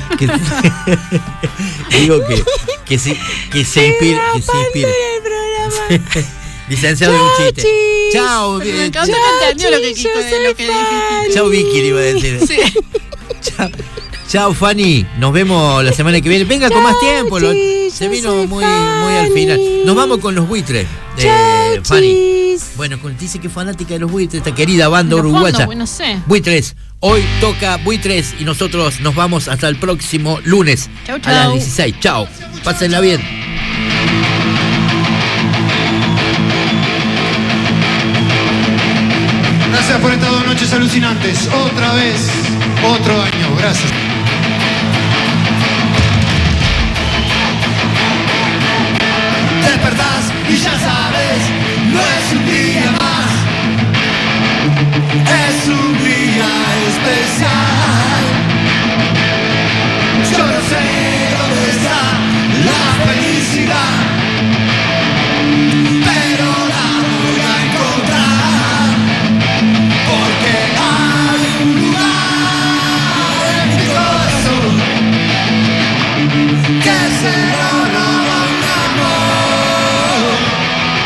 Speaker 6: que- digo que, que se, que se inspire. Que se inspire. Licenciado de un chiste.
Speaker 3: Chis.
Speaker 6: Chao.
Speaker 8: Me
Speaker 6: eh,
Speaker 8: encanta
Speaker 6: chao,
Speaker 8: que entendió lo que,
Speaker 3: Chis, yo
Speaker 8: quiso-
Speaker 3: soy
Speaker 8: lo que dijiste.
Speaker 6: chao, Vicky, le iba a decir.
Speaker 8: Sí.
Speaker 6: Chao, chao, Fanny. Nos vemos la semana que viene. Venga con más tiempo. lo-
Speaker 3: Chis,
Speaker 6: se
Speaker 3: yo
Speaker 6: vino
Speaker 3: soy
Speaker 6: muy, muy al final.
Speaker 3: Fanny.
Speaker 6: Nos vamos con los buitres. Eh,
Speaker 3: Chao,
Speaker 6: Fanny.
Speaker 3: Chis.
Speaker 6: Bueno, con- dice que es fanática de los buitres, esta querida banda
Speaker 8: Los
Speaker 6: uruguaya.
Speaker 8: fondos, pues, no sé.
Speaker 6: Buitres. Hoy toca Buitres y nosotros nos vamos hasta el próximo lunes
Speaker 8: Chau,
Speaker 6: a las
Speaker 8: chau.
Speaker 6: dieciséis. Chao. Pásenla bien.
Speaker 20: Gracias por estas dos noches alucinantes. Otra vez, otro año. Gracias.
Speaker 5: Despertás y ya sabes, no es un día más, es un día especial. Yo no sé dónde está la felicidad, pero la voy a encontrar, porque hay un lugar en mi corazón que se llama un amor.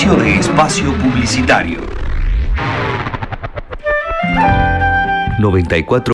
Speaker 9: Inicio de espacio publicitario. noventa y cuatro